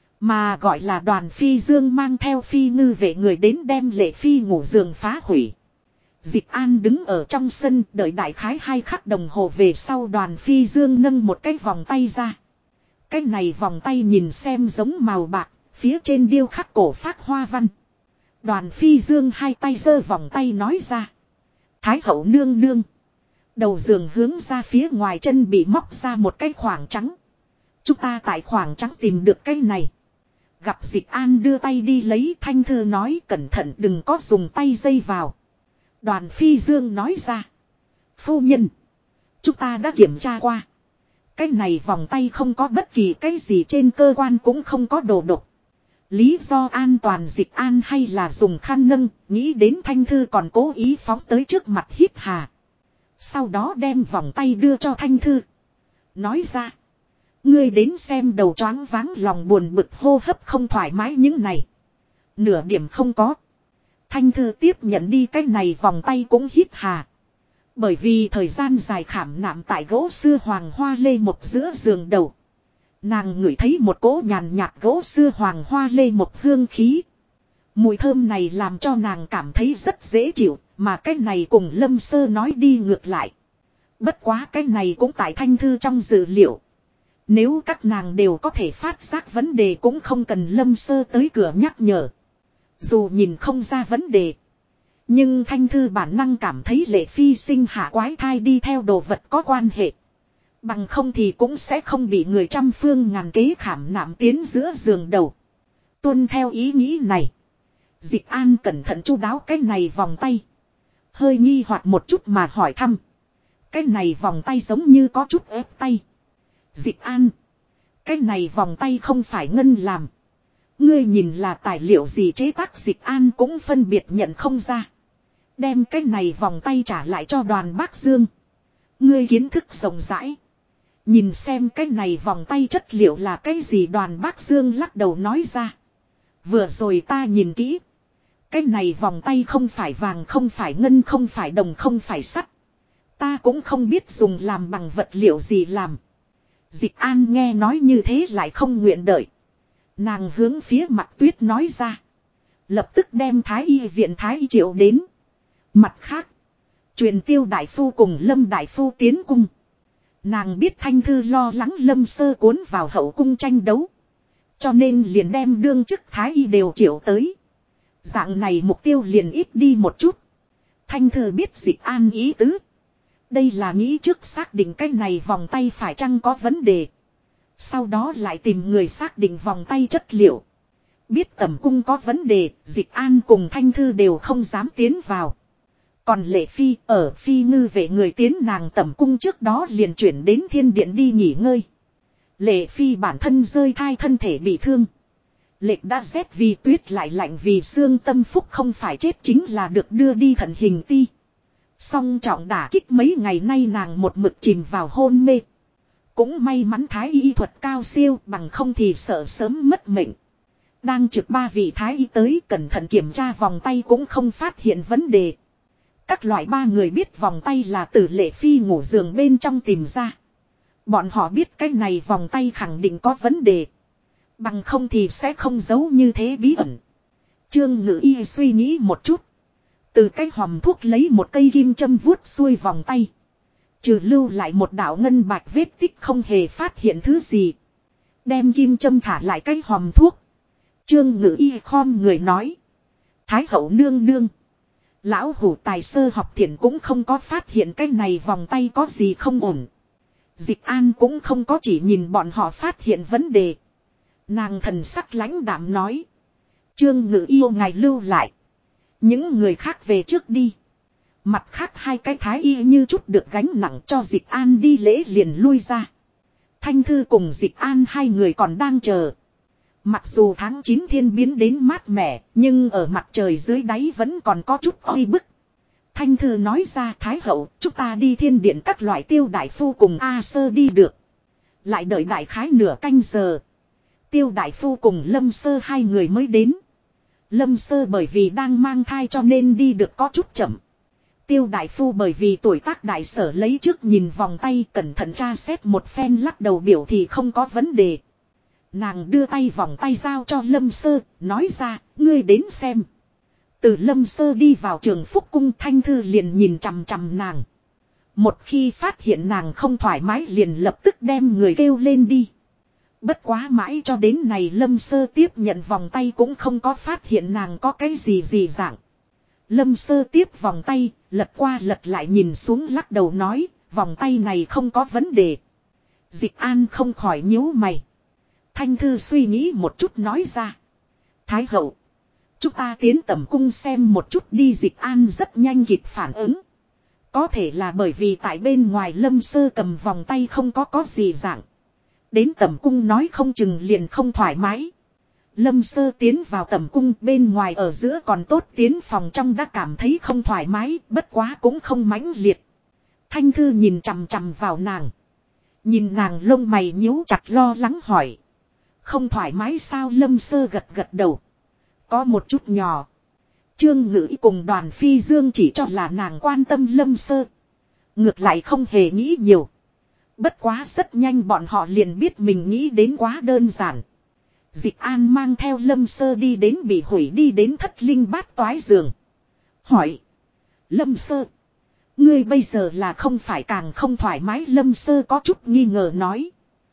Mà gọi là đoàn Phi Dương mang theo Phi Ngư vệ người đến đem Lệ Phi ngủ giường phá hủy. Dịch An đứng ở trong sân đợi đại khái 2 khắc đồng hồ về sau đoàn Phi Dương nâng một cái vòng tay ra. Cái này vòng tay nhìn xem giống màu bạc, phía trên điêu khắc cổ phác hoa văn. Đoàn Phi Dương hai tay giơ vòng tay nói ra. Thái hậu nương nương. Đầu giường hướng ra phía ngoài chân bị móc ra một cái khoảng trắng. Chúng ta tại khoảng trắng tìm được cái này. Gặp Dịch An đưa tay đi lấy Thanh Thư nói cẩn thận đừng có dùng tay dây vào. Đoàn Phi Dương nói ra. Phu nhân. Chúng ta đã kiểm tra qua. Cái này vòng tay không có bất kỳ cái gì trên cơ quan cũng không có đồ độc. Lý do an toàn Dịch An hay là dùng khăn nâng, nghĩ đến Thanh Thư còn cố ý phóng tới trước mặt hít hà. Sau đó đem vòng tay đưa cho Thanh Thư. Nói ra. Ngươi đến xem đầu choáng váng lòng buồn bực hô hấp không thoải mái những này. Nửa điểm không có. Thanh Thư tiếp nhận đi cái này vòng tay cũng hít hà. Bởi vì thời gian dài khảm nạm tại gỗ xưa hoàng hoa lê một giữa giường đầu. Nàng ngửi thấy một cỗ nhàn nhạt gỗ xưa hoàng hoa lê một hương khí. Mùi thơm này làm cho nàng cảm thấy rất dễ chịu, mà cái này cùng Lâm Sơ nói đi ngược lại. Bất quá cái này cũng tại Thanh Thư trong dự liệu. Nếu các nàng đều có thể phát giác vấn đề cũng không cần Lâm Sơ tới cửa nhắc nhở. Dù nhìn không ra vấn đề. Nhưng Thanh Thư bản năng cảm thấy Lệ Phi sinh hạ quái thai đi theo đồ vật có quan hệ. Bằng không thì cũng sẽ không bị người trăm phương ngàn kế khảm nạm tiến giữa giường đầu. Tuân theo ý nghĩ này. Dịch An cẩn thận chu đáo cái này vòng tay. Hơi nghi hoặc một chút mà hỏi thăm. Cái này vòng tay giống như có chút ép tay. Dịch An. Cái này vòng tay không phải ngân làm. Ngươi nhìn là tài liệu gì chế tác Dịch An cũng phân biệt nhận không ra. Đem cái này vòng tay trả lại cho Đoàn Bác Dương. Ngươi kiến thức rộng rãi. Nhìn xem cái này vòng tay chất liệu là cái gì Đoàn Bác Dương lắc đầu nói ra. Vừa rồi ta nhìn kỹ. Cái này vòng tay không phải vàng không phải ngân không phải đồng không phải sắt. Ta cũng không biết dùng làm bằng vật liệu gì làm. Dịch An nghe nói như thế lại không nguyện đợi. Nàng hướng phía Mặt Tuyết nói ra. Lập tức đem Thái Y viện Thái Y triệu đến. Mặt khác. Truyền Tiêu Đại Phu cùng Lâm Đại Phu tiến cung. Nàng biết Thanh Thư lo lắng Lâm Sơ cuốn vào hậu cung tranh đấu. Cho nên liền đem đương chức Thái Y đều triệu tới. Dạng này mục tiêu liền ít đi một chút. Thanh Thư biết Dịch An ý tứ. Đây là nghĩ trước xác định cái này vòng tay phải chăng có vấn đề. Sau đó lại tìm người xác định vòng tay chất liệu. Biết tẩm cung có vấn đề, Dịch An cùng Thanh Thư đều không dám tiến vào. Còn Lệ Phi ở Phi Ngư vệ người tiến nàng tẩm cung trước đó liền chuyển đến thiên điện đi nghỉ ngơi. Lệ Phi bản thân rơi thai thân thể bị thương. Lệch đã rét vì tuyết lại lạnh vì xương tâm phúc không phải chết chính là được đưa đi thận hình ti. Song trọng đả kích mấy ngày nay nàng một mực chìm vào hôn mê. Cũng may mắn Thái Y thuật cao siêu bằng không thì sợ sớm mất mệnh. Đang trực ba vị thái y tới cẩn thận kiểm tra vòng tay cũng không phát hiện vấn đề. Các loại ba người biết vòng tay là từ Lệ Phi ngủ giường bên trong tìm ra. Bọn họ biết cái này vòng tay khẳng định có vấn đề. Bằng không thì sẽ không giấu như thế bí ẩn. Trương Ngự Y suy nghĩ một chút. Từ cái hòm thuốc lấy một cây kim châm vuốt xuôi vòng tay. Trừ lưu lại một đạo ngân bạch vết tích không hề phát hiện thứ gì. Đem kim châm thả lại cái hòm thuốc. Trương Ngự Y khom người nói. Thái hậu nương nương. Lão hủ tài sơ học thiện cũng không có phát hiện cái này vòng tay có gì không ổn. Dịch An cũng không có chỉ nhìn bọn họ phát hiện vấn đề. Nàng thần sắc lãnh đạm nói. Trương Ngự Y ngài lưu lại. Những người khác về trước đi. Mặt khác hai cái thái y như chút được gánh nặng cho Dịch An đi lễ liền lui ra. Thanh Thư cùng Dịch An hai người còn đang chờ. Mặc dù tháng 9 thiên biến đến mát mẻ, nhưng ở mặt trời dưới đáy vẫn còn có chút oi bức. Thanh Thư nói ra Thái hậu, chúng ta đi thiên điện các loại Tiêu đại phu cùng A Sơ đi được. Lại đợi đại khái nửa canh giờ. Tiêu đại phu cùng Lâm Sơ hai người mới đến. Lâm Sơ bởi vì đang mang thai cho nên đi được có chút chậm. Tiêu đại phu bởi vì tuổi tác đại sở lấy trước nhìn vòng tay cẩn thận tra xét một phen lắc đầu biểu thì không có vấn đề. Nàng đưa tay vòng tay giao cho Lâm Sơ, nói ra, ngươi đến xem. Từ Lâm Sơ đi vào Trường Phúc Cung Thanh Thư liền nhìn chằm chằm nàng. Một khi phát hiện nàng không thoải mái liền lập tức đem người kêu lên đi. Bất quá mãi cho đến này Lâm Sơ tiếp nhận vòng tay cũng không có phát hiện nàng có cái gì dạng. Lâm Sơ tiếp vòng tay, lật qua lật lại nhìn xuống lắc đầu nói, vòng tay này không có vấn đề. Dịch An không khỏi nhíu mày. Thanh Thư suy nghĩ một chút nói ra. Thái hậu, chúng ta tiến tẩm cung xem một chút đi. Dịch An rất nhanh kịp phản ứng. Có thể là bởi vì tại bên ngoài Lâm Sơ cầm vòng tay không có gì dạng. Đến tẩm cung nói không chừng liền không thoải mái. Lâm Sơ tiến vào tẩm cung bên ngoài ở giữa còn tốt, tiến phòng trong đã cảm thấy không thoải mái, bất quá cũng không mãnh liệt. Thanh Thư nhìn chằm chằm vào nàng. Nhìn nàng lông mày nhíu chặt lo lắng hỏi. Không thoải mái sao? Lâm Sơ gật đầu. Có một chút nhỏ. Trương Ngự cùng Đoàn Phi Dương chỉ cho là nàng quan tâm Lâm Sơ. Ngược lại không hề nghĩ nhiều. Bất quá rất nhanh bọn họ liền biết mình nghĩ đến quá đơn giản. Dịch An mang theo Lâm Sơ đi đến bị hủy đi đến Thất Linh Bát Toái giường. Hỏi. Lâm Sơ. Ngươi bây giờ là không phải càng không thoải mái? Lâm Sơ có chút nghi ngờ nói.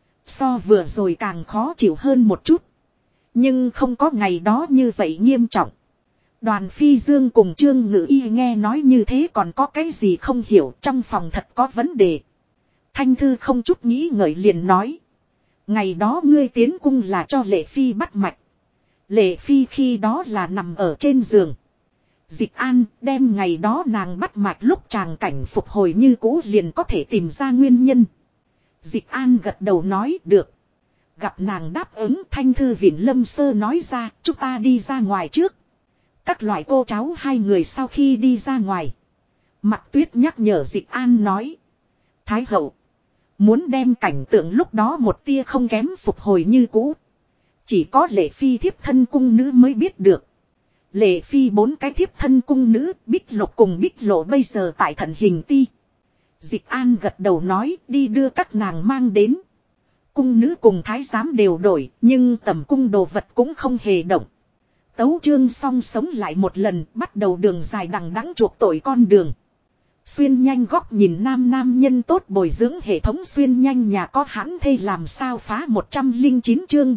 So vừa rồi càng khó chịu hơn một chút. Nhưng không có ngày đó như vậy nghiêm trọng. Đoàn Phi Dương cùng Trương Ngự Y nghe nói như thế còn có cái gì không hiểu, trong phòng thật có vấn đề. Thanh Thư không chút nghĩ ngợi liền nói. Ngày đó ngươi tiến cung là cho Lệ Phi bắt mạch. Lệ Phi khi đó là nằm ở trên giường. Dịch An đem ngày đó nàng bắt mạch lúc tràng cảnh phục hồi như cũ liền có thể tìm ra nguyên nhân. Dịch An gật đầu nói được. Gặp nàng đáp ứng, Thanh Thư viện Lâm Sơ nói ra, chúng ta đi ra ngoài trước. Các loại cô cháu hai người sau khi đi ra ngoài. Mặc Tuyết nhắc nhở Dịch An nói. Thái hậu. Muốn đem cảnh tượng lúc đó một tia không kém phục hồi như cũ. Chỉ có Lệ Phi thiếp thân cung nữ mới biết được. Lệ Phi 4 cái thiếp thân cung nữ, Bích Lục cùng Bích Lộ bây giờ tại Thận Hình Ti. Dịch An gật đầu nói đi đưa các nàng mang đến. Cung nữ cùng thái giám đều đổi, nhưng tầm cung đồ vật cũng không hề động. Tấu chương xong sống lại một lần, bắt đầu đường dài đằng đẵng chuộc tội con đường. Xuyên nhanh góc nhìn nam nhân tốt bồi dưỡng hệ thống xuyên nhanh nhà có hãn thê làm sao phá 109 chương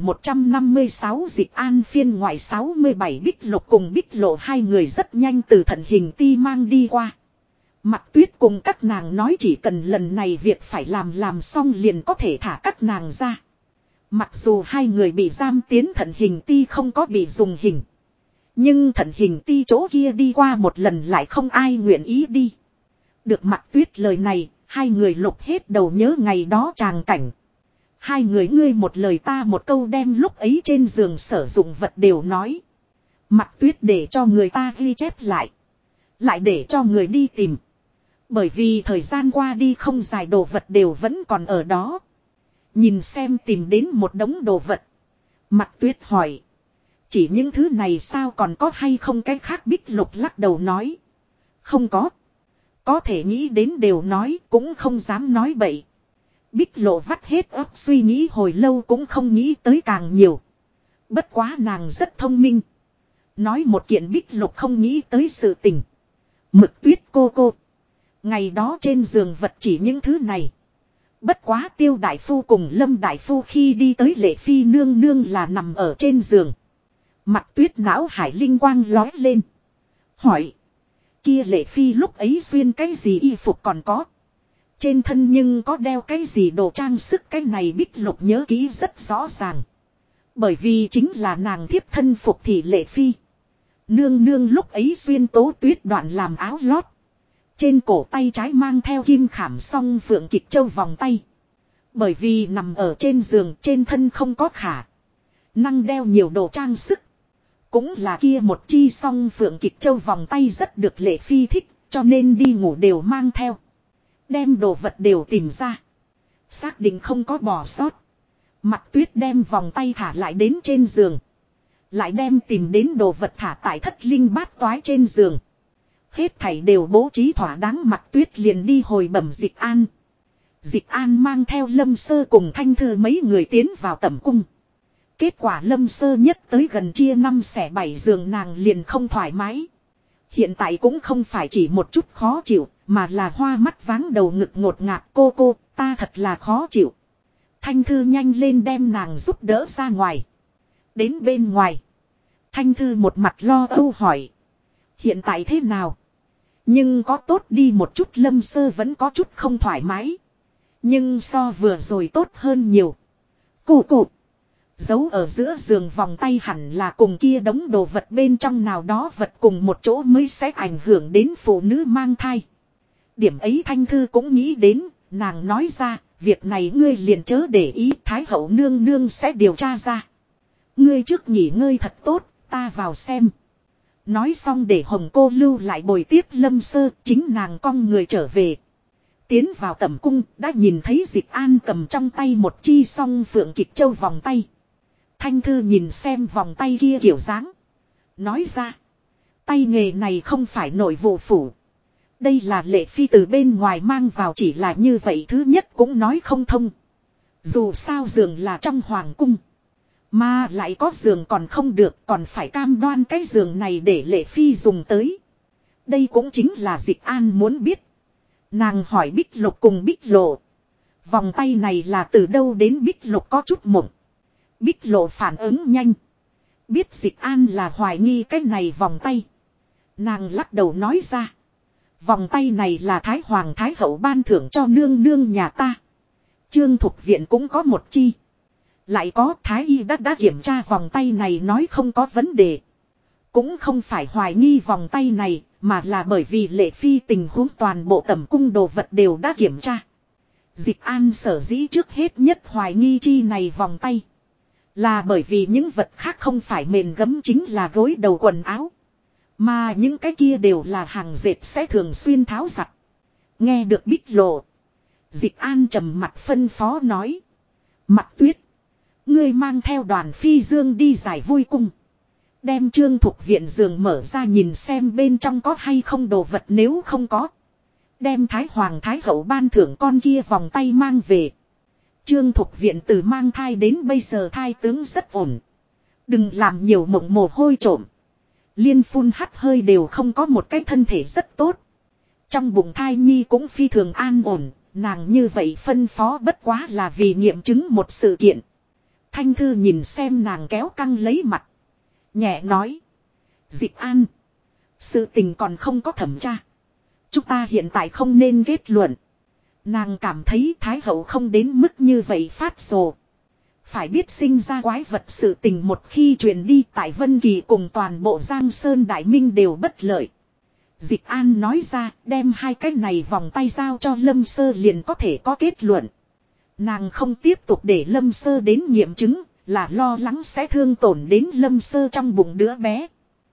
3156 Dịch An phiên ngoại 67 Bích Lục cùng Bích Lộ hai người rất nhanh từ Thận Hình Ti mang đi qua. Mặc Tuyết cùng các nàng nói chỉ cần lần này việc phải làm xong liền có thể thả các nàng ra. Mặc dù hai người bị giam tiến Thận Hình Ti không có bị dùng hình. Nhưng Thận Hình Ti chỗ kia đi qua một lần lại không ai nguyện ý đi. Được Mặc Tuyết lời này, hai người lục hết đầu nhớ ngày đó tràng cảnh. Hai người ngươi một lời ta một câu đem lúc ấy trên giường sử dụng vật đều nói. Mặc Tuyết để cho người ta ghi chép lại. Lại để cho người đi tìm. Bởi vì thời gian qua đi không dài đồ vật đều vẫn còn ở đó. Nhìn xem tìm đến một đống đồ vật. Mặc Tuyết hỏi. Chỉ những thứ này sao còn có hay không cái khác Bích Lục lắc đầu nói. Không có. Có thể nghĩ đến đều nói cũng không dám nói bậy. Bích Lộ vắt hết óc suy nghĩ hồi lâu cũng không nghĩ tới càng nhiều. Bất quá nàng rất thông minh. Nói một kiện Bích Lục không nghĩ tới sự tình. Mực Tuyết cô. Ngày đó trên giường vật chỉ những thứ này. Bất quá Tiêu đại phu cùng Lâm đại phu khi đi tới Lệ Phi nương nương là nằm ở trên giường. Mặt Tuyết não hải linh quang lói lên. Hỏi. Kia Lệ Phi lúc ấy xuyên cái gì y phục còn có. Trên thân nhưng có đeo cái gì đồ trang sức, cái này Bích Lục nhớ kỹ rất rõ ràng. Bởi vì chính là nàng thiếp thân phục thị Lệ Phi. Nương nương lúc ấy xuyên tố tuyết đoạn làm áo lót. Trên cổ tay trái mang theo kim khảm song phượng kịch châu vòng tay. Bởi vì nằm ở trên giường trên thân không có khả năng đeo nhiều đồ trang sức. Cũng là kia một chi song phượng kịch châu vòng tay rất được Lệ Phi thích, cho nên đi ngủ đều mang theo. Đem đồ vật đều tìm ra. Xác định không có bỏ sót. Mặt Tuyết đem vòng tay thả lại đến trên giường. Lại đem tìm đến đồ vật thả tại thất linh bát toái trên giường. Hết thảy đều bố trí thỏa đáng, Mặt Tuyết liền đi hồi bẩm Dịch An. Dịch An mang theo Lâm Sơ cùng Thanh Thư mấy người tiến vào tẩm cung. Kết quả Lâm Sơ nhất tới gần chia 5 xẻ 7 giường nàng liền không thoải mái. Hiện tại cũng không phải chỉ một chút khó chịu, mà là hoa mắt váng đầu ngực ngột ngạt. Cô, ta thật là khó chịu. Thanh Thư nhanh lên đem nàng giúp đỡ ra ngoài. Đến bên ngoài. Thanh Thư một mặt lo âu hỏi. Hiện tại thế nào? Nhưng có tốt đi một chút. Lâm Sơ vẫn có chút không thoải mái. Nhưng so vừa rồi tốt hơn nhiều. Cụ. Giấu ở giữa giường vòng tay hẳn là cùng kia đống đồ vật bên trong nào đó vật cùng một chỗ mới sẽ ảnh hưởng đến phụ nữ mang thai. Điểm ấy Thanh Thư cũng nghĩ đến, nàng nói ra, việc này ngươi liền chớ để ý, Thái hậu nương nương sẽ điều tra ra. Ngươi trước nghỉ ngơi thật tốt, ta vào xem. Nói xong để Hồng Cô lưu lại bồi tiếp Lâm Sơ, chính nàng cong người trở về. Tiến vào tẩm cung, đã nhìn thấy Dịch An cầm trong tay một chi song phượng kịch châu vòng tay. Thanh Thư nhìn xem vòng tay kia kiểu dáng. Nói ra, tay nghề này không phải nội vụ phủ. Đây là Lệ Phi từ bên ngoài mang vào, chỉ là như vậy thứ nhất cũng nói không thông. Dù sao giường là trong hoàng cung. Mà lại có giường còn không được, còn phải cam đoan cái giường này để Lệ Phi dùng tới. Đây cũng chính là Dịch An muốn biết. Nàng hỏi Bích Lục cùng Bích Lộ. Vòng tay này là từ đâu đến? Bích Lục có chút mộng. Bích Lộ phản ứng nhanh. Biết Dịch An là hoài nghi cái này vòng tay. Nàng lắc đầu nói ra. Vòng tay này là Thái Hoàng Thái Hậu ban thưởng cho nương nương nhà ta. Trương Thục Viện cũng có một chi. Lại có Thái Y đã kiểm tra vòng tay này nói không có vấn đề. Cũng không phải hoài nghi vòng tay này, mà là bởi vì Lệ Phi tình huống toàn bộ tẩm cung đồ vật đều đã kiểm tra. Dịch An sở dĩ trước hết nhất hoài nghi chi này vòng tay. Là bởi vì những vật khác không phải mền gấm chính là gối đầu quần áo. Mà những cái kia đều là hàng dệt sẽ thường xuyên tháo giặt. Nghe được Bích Lộ. Dịch An trầm mặt phân phó nói. Mặt Tuyết. Ngươi mang theo đoàn phi dương đi giải vui cung. Đem Trương Thục Viện giường mở ra nhìn xem bên trong có hay không đồ vật, nếu không có. Đem Thái Hoàng Thái Hậu ban thưởng con kia vòng tay mang về. Trương Thục Viện từ mang thai đến bây giờ thai tướng rất ổn. Đừng làm nhiều mộng mồ hôi trộm. Liên phun hắt hơi đều không có một cái thân thể rất tốt. Trong bụng thai nhi cũng phi thường an ổn. Nàng như vậy phân phó bất quá là vì nghiệm chứng một sự kiện. Thanh Thư nhìn xem nàng kéo căng lấy mặt. Nhẹ nói. Dịch An. Sự tình còn không có thẩm tra. Chúng ta hiện tại không nên kết luận. Nàng cảm thấy Thái Hậu không đến mức như vậy phát rồ. Phải biết sinh ra quái vật sự tình một khi truyền đi tại Vân Kỳ cùng toàn bộ Giang Sơn Đại Minh đều bất lợi. Dịch An nói ra đem hai cái này vòng tay giao cho Lâm Sơ liền có thể có kết luận. Nàng không tiếp tục để Lâm Sơ đến nghiệm chứng là lo lắng sẽ thương tổn đến Lâm Sơ trong bụng đứa bé.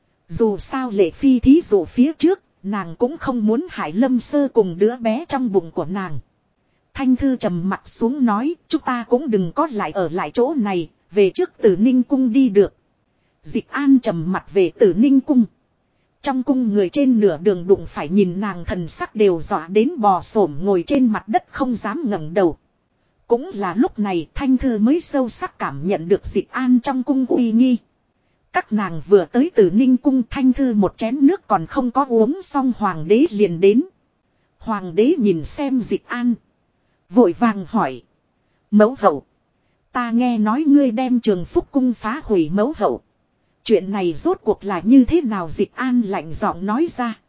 Dù sao Lệ Phi thí dụ phía trước, nàng cũng không muốn hại Lâm Sơ cùng đứa bé trong bụng của nàng. Thanh Thư trầm mặt xuống nói, chúng ta cũng đừng có lại ở lại chỗ này, về trước Từ Ninh cung đi được. Dịch An trầm mặt về Tử Ninh cung. Trong cung người trên nửa đường đụng phải nhìn nàng thần sắc đều dọa đến bò xổm ngồi trên mặt đất không dám ngẩng đầu. Cũng là lúc này Thanh Thư mới sâu sắc cảm nhận được Dịch An trong cung uy nghi. Các nàng vừa tới Tử Ninh cung, Thanh Thư một chén nước còn không có uống xong hoàng đế liền đến. Hoàng đế nhìn xem Dịch An, vội vàng hỏi: Mẫu hậu, ta nghe nói ngươi đem Trường Phúc cung phá hủy mẫu hậu. Chuyện này rốt cuộc là như thế nào? Dịch An lạnh giọng nói ra: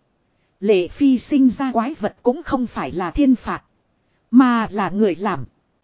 Lệ Phi sinh ra quái vật cũng không phải là thiên phạt, mà là người làm.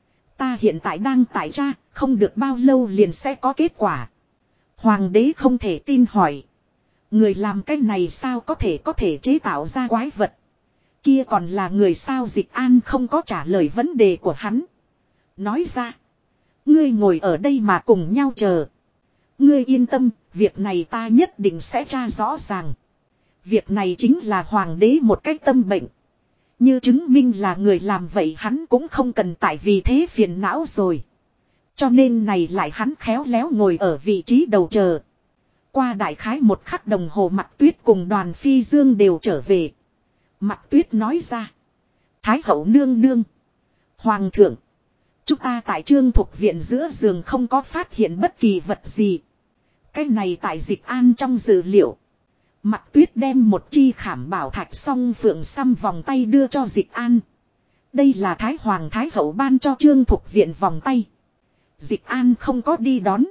Ta hiện tại đang tại tra, không được bao lâu liền sẽ có kết quả. Hoàng đế không thể tin hỏi: Người làm cái này sao có thể chế tạo ra quái vật? Kia còn là người sao? Dịch An không có trả lời vấn đề của hắn. Nói ra: Ngươi ngồi ở đây mà cùng nhau chờ. Ngươi yên tâm, việc này ta nhất định sẽ tra rõ ràng. Việc này chính là hoàng đế một cách tâm bệnh. Như chứng minh là người làm vậy hắn cũng không cần tại vì thế phiền não rồi. Cho nên này lại hắn khéo léo ngồi ở vị trí đầu chờ. Qua đại khái một khắc đồng hồ Mạc Tuyết cùng Đoàn Phi Dương đều trở về. Mạc Tuyết nói ra: Thái hậu nương nương, hoàng thượng, chúng ta tại Trương Thục viện giữa giường không có phát hiện bất kỳ vật gì. Cái này tại Dịch An trong dữ liệu. Mạc Tuyết đem một chi khảm bảo thạch song phượng xăm vòng tay đưa cho Dịch An. Đây là Thái Hoàng Thái hậu ban cho Trương Thục viện vòng tay. Dịch An không có đi đón,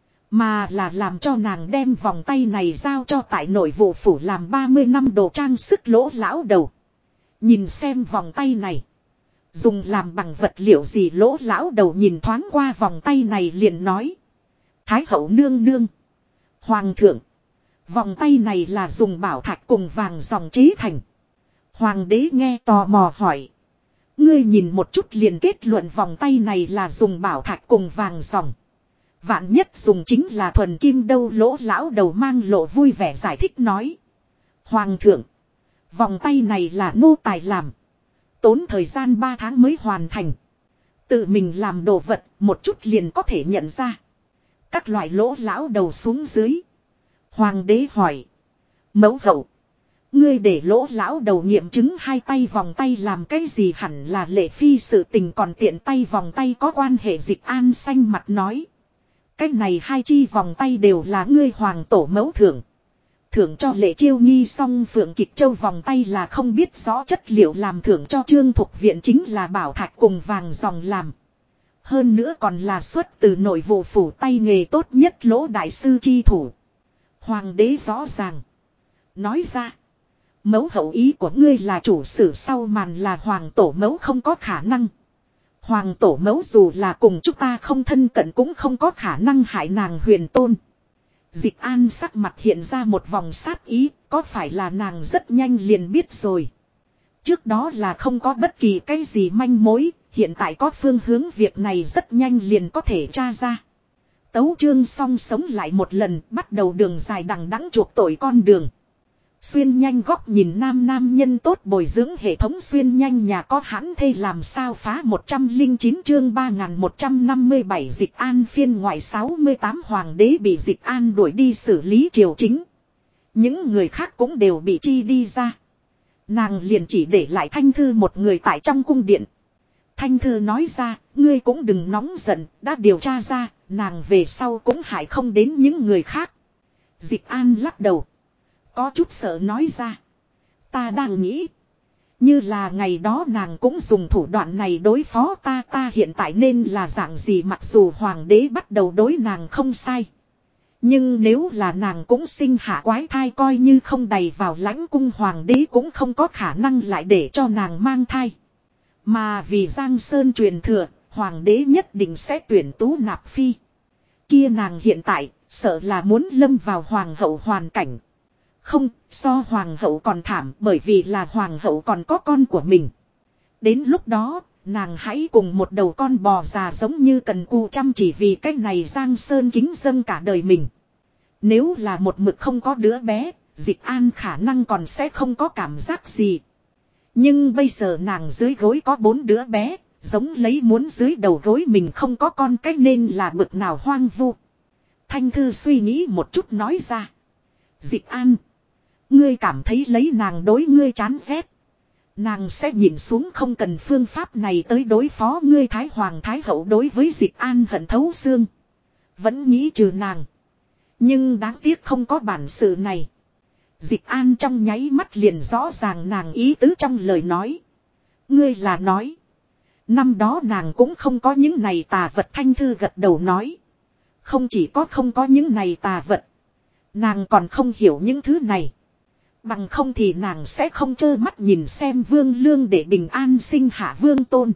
mà là làm cho nàng đem vòng tay này giao cho tại nội vụ phủ làm 30 năm đồ trang sức Lỗ lão đầu. Nhìn xem vòng tay này dùng làm bằng vật liệu gì? Lỗ lão đầu nhìn thoáng qua vòng tay này liền nói: Thái hậu nương nương, hoàng thượng, vòng tay này là dùng bảo thạch cùng vàng dòng chế thành. Hoàng đế nghe tò mò hỏi: Ngươi nhìn một chút liền kết luận vòng tay này là dùng bảo thạch cùng vàng dòng? Vạn nhất dùng chính là thuần kim đâu? Lỗ lão đầu mang lộ vui vẻ giải thích nói: Hoàng thượng, vòng tay này là nô tài làm, tốn thời gian 3 tháng mới hoàn thành. Tự mình làm đồ vật một chút liền có thể nhận ra. Các loại lỗ lão đầu xuống dưới. Hoàng đế hỏi: Mẫu hậu, ngươi để Lỗ lão đầu nghiệm chứng 2 tay vòng tay làm cái gì? Hẳn là Lệ Phi sự tình, còn tiện tay vòng tay có quan hệ. Dịch An xanh mặt nói: Cái này 2 chi vòng tay đều là ngươi hoàng tổ mẫu thưởng. Thưởng cho Lệ Chiêu Nghi song phượng kịch châu vòng tay là không biết rõ chất liệu làm, thưởng cho Trương Thục viện chính là bảo thạch cùng vàng dòng làm. Hơn nữa còn là xuất từ nội vụ phủ tay nghề tốt nhất Lỗ đại sư chi thủ. Hoàng đế rõ ràng nói ra: Mẫu hậu ý của ngươi là chủ sử sau màn là hoàng tổ mẫu không có khả năng. Hoàng tổ mẫu dù là cùng chúng ta không thân cận cũng không có khả năng hại nàng huyền tôn. Dịch An sắc mặt hiện ra một vòng sát ý, có phải là nàng rất nhanh liền biết rồi. Trước đó là không có bất kỳ cái gì manh mối, hiện tại có phương hướng, việc này rất nhanh liền có thể tra ra. Tấu chương xong sống lại một lần, bắt đầu đường dài đằng đẵng chuộc tội con đường. Xuyên nhanh góc nhìn nam nhân tốt bồi dưỡng hệ thống xuyên nhanh nhà có hãn thê làm sao phá 109 chương 3157 Dịch An phiên ngoại 68 hoàng đế bị Dịch An đuổi đi xử lý triều chính. Những người khác cũng đều bị chi đi ra. Nàng liền chỉ để lại Thanh Thư một người tại trong cung điện. Thanh Thư nói ra: Ngươi cũng đừng nóng giận, đã điều tra ra, nàng về sau cũng hại không đến những người khác. Dịch An lắc đầu, có chút sợ nói ra: Ta đang nghĩ, như là ngày đó nàng cũng dùng thủ đoạn này đối phó ta hiện tại nên là dạng gì? Mặc dù hoàng đế bắt đầu đối nàng không sai, nhưng nếu là nàng cũng sinh hạ quái thai, coi như không đầy vào lãnh cung, hoàng đế cũng không có khả năng lại để cho nàng mang thai. Mà vì Giang Sơn truyền thừa, hoàng đế nhất định sẽ tuyển tú nạp phi. Kia nàng hiện tại sợ là muốn lâm vào hoàng hậu hoàn cảnh. Không, so hoàng hậu còn thảm, bởi vì là hoàng hậu còn có con của mình. Đến lúc đó, nàng hãy cùng một đầu con bò già giống như cần cù chăm chỉ vì cái này Giang Sơn kính dâng cả đời mình. Nếu là một mực không có đứa bé, Dịch An khả năng còn sẽ không có cảm giác gì. Nhưng bây giờ nàng dưới gối có 4 đứa bé, giống lấy muốn dưới đầu gối mình không có con, cách nên là bực nào hoang vu. Thanh Thư suy nghĩ một chút nói ra. Dịch An. Ngươi cảm thấy lấy nàng đối ngươi chán ghét. Nàng sẽ nhìn xuống không cần phương pháp này tới đối phó ngươi Thái Hoàng Thái Hậu đối với Dịch An hận thấu xương. Vẫn nghĩ trừ nàng. Nhưng đáng tiếc không có bản sự này. Dịch An trong nháy mắt liền rõ ràng nàng ý tứ trong lời nói. Ngươi là nói. Năm đó nàng cũng không có những này tà vật. Thanh Thư gật đầu nói. Không chỉ có không có những này tà vật. Nàng còn không hiểu những thứ này. Bằng không thì nàng sẽ không trơ mắt nhìn xem Vương Lương để bình an sinh hạ Vương Tôn.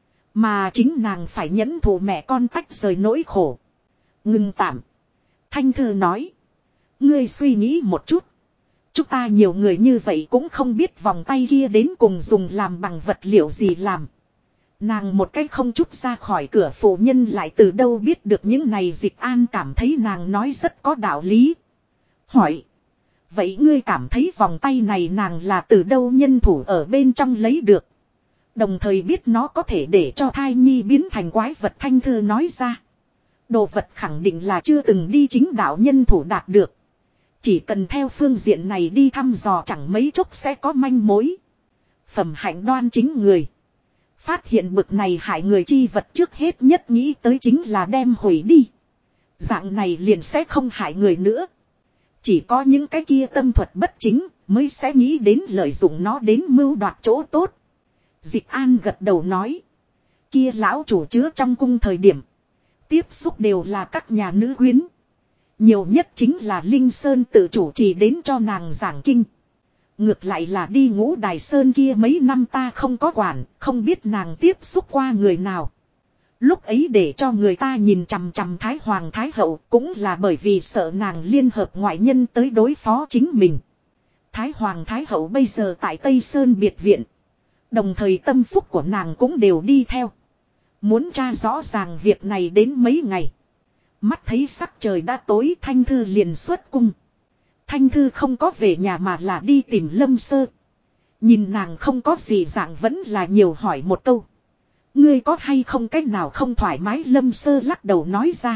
Mà chính nàng phải nhẫn thụ mẹ con tách rời nỗi khổ. Ngừng tạm. Thanh Thư nói. Ngươi suy nghĩ một chút. Chúng ta nhiều người như vậy cũng không biết vòng tay kia đến cùng dùng làm bằng vật liệu gì làm. Nàng một cách không chút ra khỏi cửa phụ nhân lại từ đâu biết được những này. Dịch An cảm thấy nàng nói rất có đạo lý. Hỏi. Vậy ngươi cảm thấy vòng tay này nàng là từ đâu nhân thủ ở bên trong lấy được. Đồng thời biết nó có thể để cho thai nhi biến thành quái vật. Thanh Thư nói ra. Đồ vật khẳng định là chưa từng đi chính đạo nhân thủ đạt được. Chỉ cần theo phương diện này đi thăm dò chẳng mấy chốc sẽ có manh mối. Phẩm hạnh đoan chính người. Phát hiện bực này hại người chi vật trước hết nhất nghĩ tới chính là đem hủy đi. Dạng này liền sẽ không hại người nữa. Chỉ có những cái kia tâm thuật bất chính mới sẽ nghĩ đến lợi dụng nó đến mưu đoạt chỗ tốt. Dịch An gật đầu nói. Kia lão chủ chứa trong cung thời điểm. Tiếp xúc đều là các nhà nữ quyến. Nhiều nhất chính là Linh Sơn tự chủ trì đến cho nàng giảng kinh. Ngược lại là đi Ngũ Đài Sơn kia mấy năm ta không có quản, không biết nàng tiếp xúc qua người nào. Lúc ấy để cho người ta nhìn chằm chằm Thái Hoàng Thái Hậu cũng là bởi vì sợ nàng liên hợp ngoại nhân tới đối phó chính mình. Thái Hoàng Thái Hậu bây giờ tại Tây Sơn biệt viện. Đồng thời tâm phúc của nàng cũng đều đi theo. Muốn tra rõ ràng việc này đến mấy ngày. Mắt thấy sắc trời đã tối Thanh Thư liền xuất cung. Thanh Thư không có về nhà mà là đi tìm Lâm Sơ. Nhìn nàng không có gì dạng vẫn là nhiều hỏi một câu. Ngươi có hay không cách nào không thoải mái Lâm Sơ lắc đầu nói ra.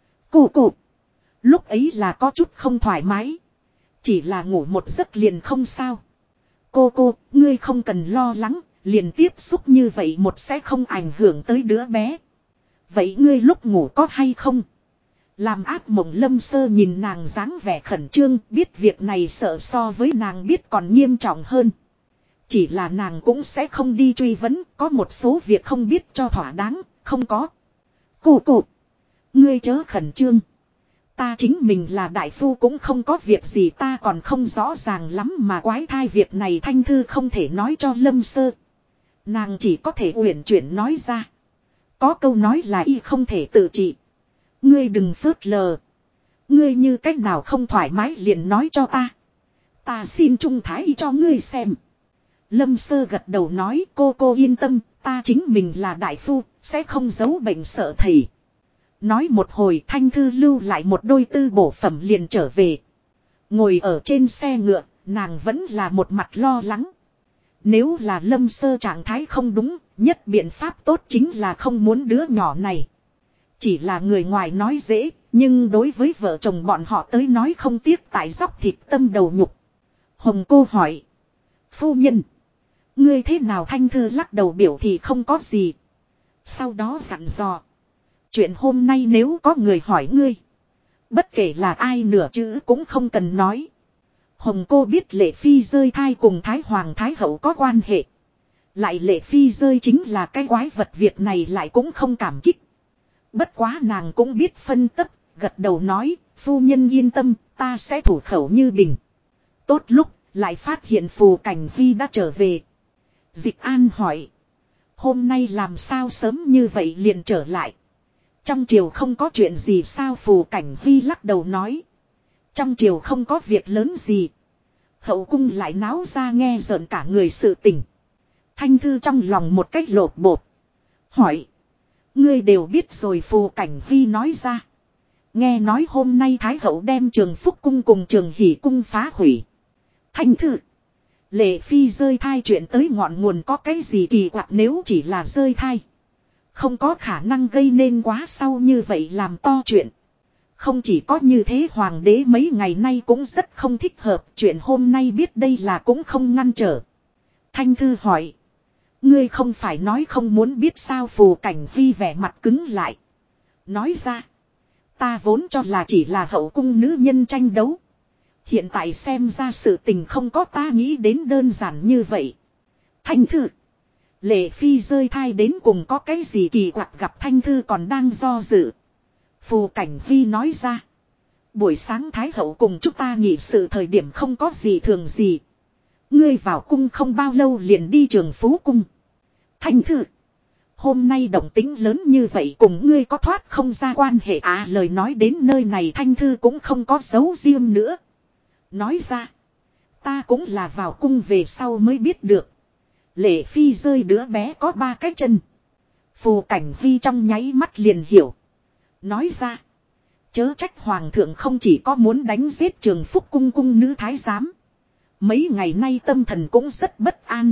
Cô. Lúc ấy là có chút không thoải mái. Chỉ là ngủ một giấc liền không sao. Cô, ngươi không cần lo lắng. Liền tiếp xúc như vậy một sẽ không ảnh hưởng tới đứa bé. Vậy ngươi lúc ngủ có hay không? Làm ác mộng Lâm Sơ nhìn nàng dáng vẻ khẩn trương, biết việc này sợ so với nàng biết còn nghiêm trọng hơn. Chỉ là nàng cũng sẽ không đi truy vấn, có một số việc không biết cho thỏa đáng, không có. Cô, ngươi chớ khẩn trương. Ta chính mình là đại phu cũng không có việc gì ta còn không rõ ràng lắm mà quái thai việc này Thanh Thư không thể nói cho Lâm Sơ. Nàng chỉ có thể uyển chuyển nói ra. Có câu nói là y không thể tự trị. Ngươi đừng phớt lờ. Ngươi như cách nào không thoải mái liền nói cho ta. Ta xin trung thái y cho ngươi xem. Lâm Sơ gật đầu nói cô yên tâm. Ta chính mình là đại phu. Sẽ không giấu bệnh sợ thầy. Nói một hồi Thanh Thư lưu lại một đôi tư bổ phẩm liền trở về. Ngồi ở trên xe ngựa. Nàng vẫn là một mặt lo lắng. Nếu là Lâm Sơ trạng thái không đúng. Nhất biện pháp tốt chính là không muốn đứa nhỏ này. Chỉ là người ngoài nói dễ, nhưng đối với vợ chồng bọn họ tới nói không tiếc tại dóc thịt tâm đầu nhục. Hồng cô hỏi. Phu nhân. Ngươi thế nào Thanh Thư lắc đầu biểu thì không có gì. Sau đó dặn dò. Chuyện hôm nay nếu có người hỏi ngươi. Bất kể là ai nửa chữ cũng không cần nói. Hồng cô biết Lệ Phi rơi thai cùng Thái Hoàng Thái Hậu có quan hệ. Lại Lệ Phi rơi chính là cái quái vật việc này lại cũng không cảm kích. Bất quá nàng cũng biết phân tích, gật đầu nói, phu nhân yên tâm, ta sẽ thủ khẩu như bình. Tốt lúc, lại phát hiện Phù Cảnh Hy đã trở về. Dịch An hỏi, hôm nay làm sao sớm như vậy liền trở lại. Trong triều không có chuyện gì sao Phù Cảnh Hy lắc đầu nói. Trong triều không có việc lớn gì. Hậu cung lại náo ra nghe rợn cả người sự tình. Thanh Thư trong lòng một cách lột bột. Hỏi. Ngươi đều biết rồi Phù Cảnh Hy nói ra. Nghe nói hôm nay Thái Hậu đem Trường Phúc Cung cùng Trường Hỷ Cung phá hủy. Thanh Thư. Lệ Phi rơi thai chuyện tới ngọn nguồn có cái gì kỳ quặc nếu chỉ là rơi thai. Không có khả năng gây nên quá sau như vậy làm to chuyện. Không chỉ có như thế, hoàng đế mấy ngày nay cũng rất không thích hợp, chuyện hôm nay biết đây là cũng không ngăn trở. Thanh Thư hỏi. Ngươi không phải nói không muốn biết sao? Phù Cảnh Huy vẻ mặt cứng lại. Nói ra. Ta vốn cho là chỉ là hậu cung nữ nhân tranh đấu. Hiện tại xem ra sự tình không có ta nghĩ đến đơn giản như vậy. Thanh Thư. Lệ Phi rơi thai đến cùng có cái gì kỳ quặc? Gặp Thanh Thư còn đang do dự. Phù Cảnh Huy nói ra. Buổi sáng Thái hậu cùng chúng ta nghị sự thời điểm không có gì thường gì. Ngươi vào cung không bao lâu liền đi Trường Phú Cung. Thanh Thư. Hôm nay động tính lớn như vậy cùng ngươi có thoát không ra quan hệ à? Lời nói đến nơi này Thanh Thư cũng không có giấu riêng nữa. Nói ra. Ta cũng là vào cung về sau mới biết được. Lệ Phi rơi đứa bé có 3 cái chân. Phù Cảnh Huy trong nháy mắt liền hiểu. Nói ra. Chớ trách hoàng thượng không chỉ có muốn đánh giết Trường Phúc cung cung nữ thái giám. Mấy ngày nay tâm thần cũng rất bất an.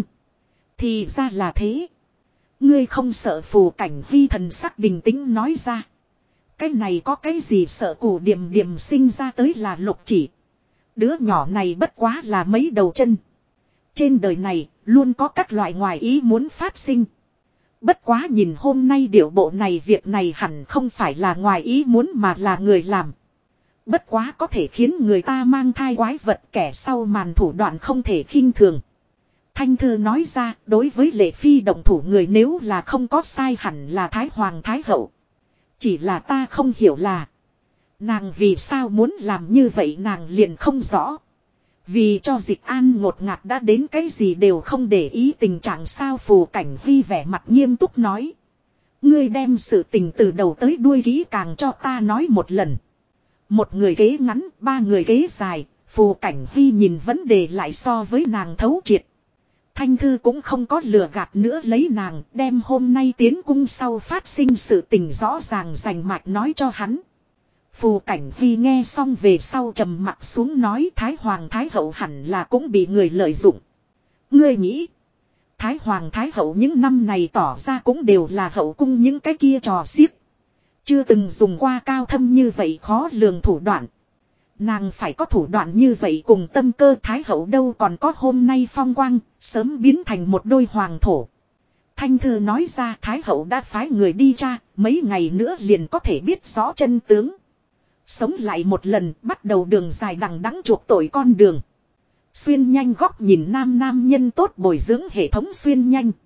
Thì ra là thế. Ngươi không sợ? Phù Cảnh Huy thần sắc bình tĩnh nói ra. Cái này có cái gì sợ? Củ Điềm Điềm sinh ra tới là Lục Chỉ. Đứa nhỏ này bất quá là mấy đầu chân. Trên đời này luôn có các loại ngoài ý muốn phát sinh. Bất quá nhìn hôm nay điệu bộ này, việc này hẳn không phải là ngoài ý muốn mà là người làm. Bất quá có thể khiến người ta mang thai quái vật, kẻ sau màn thủ đoạn không thể khinh thường. Thanh Thư nói ra, đối với Lệ Phi động thủ người nếu là không có sai hẳn là Thái Hoàng Thái Hậu. Chỉ là ta không hiểu là nàng vì sao muốn làm như vậy, nàng liền không rõ. Vì cho Dịch An ngột ngạt đã đến cái gì đều không để ý tình trạng sao? Phù Cảnh Huy vẻ mặt nghiêm túc nói. Ngươi đem sự tình từ đầu tới đuôi kỹ càng cho ta nói một lần. Một người kế ngắn, 3 người kế dài, Phù Cảnh Huy nhìn vấn đề lại so với nàng thấu triệt. Thanh Thư cũng không có lừa gạt nữa lấy nàng, đem hôm nay tiến cung sau phát sinh sự tình rõ ràng rành mạch nói cho hắn. Phù Cảnh Huy nghe xong về sau trầm mặt xuống nói Thái Hoàng Thái Hậu hẳn là cũng bị người lợi dụng. Ngươi nghĩ, Thái Hoàng Thái Hậu những năm này tỏ ra cũng đều là hậu cung những cái kia trò xiếc. Chưa từng dùng qua cao thâm như vậy khó lường thủ đoạn. Nàng phải có thủ đoạn như vậy cùng tâm cơ, Thái Hậu đâu còn có hôm nay phong quang, sớm biến thành một đôi hoàng thổ. Thanh Thư nói ra Thái Hậu đã phái người đi tra, mấy ngày nữa liền có thể biết rõ chân tướng. Sống lại một lần, bắt đầu đường dài đằng đẵng chuộc tội con đường. Xuyên nhanh góc nhìn nam nhân tốt bồi dưỡng hệ thống xuyên nhanh.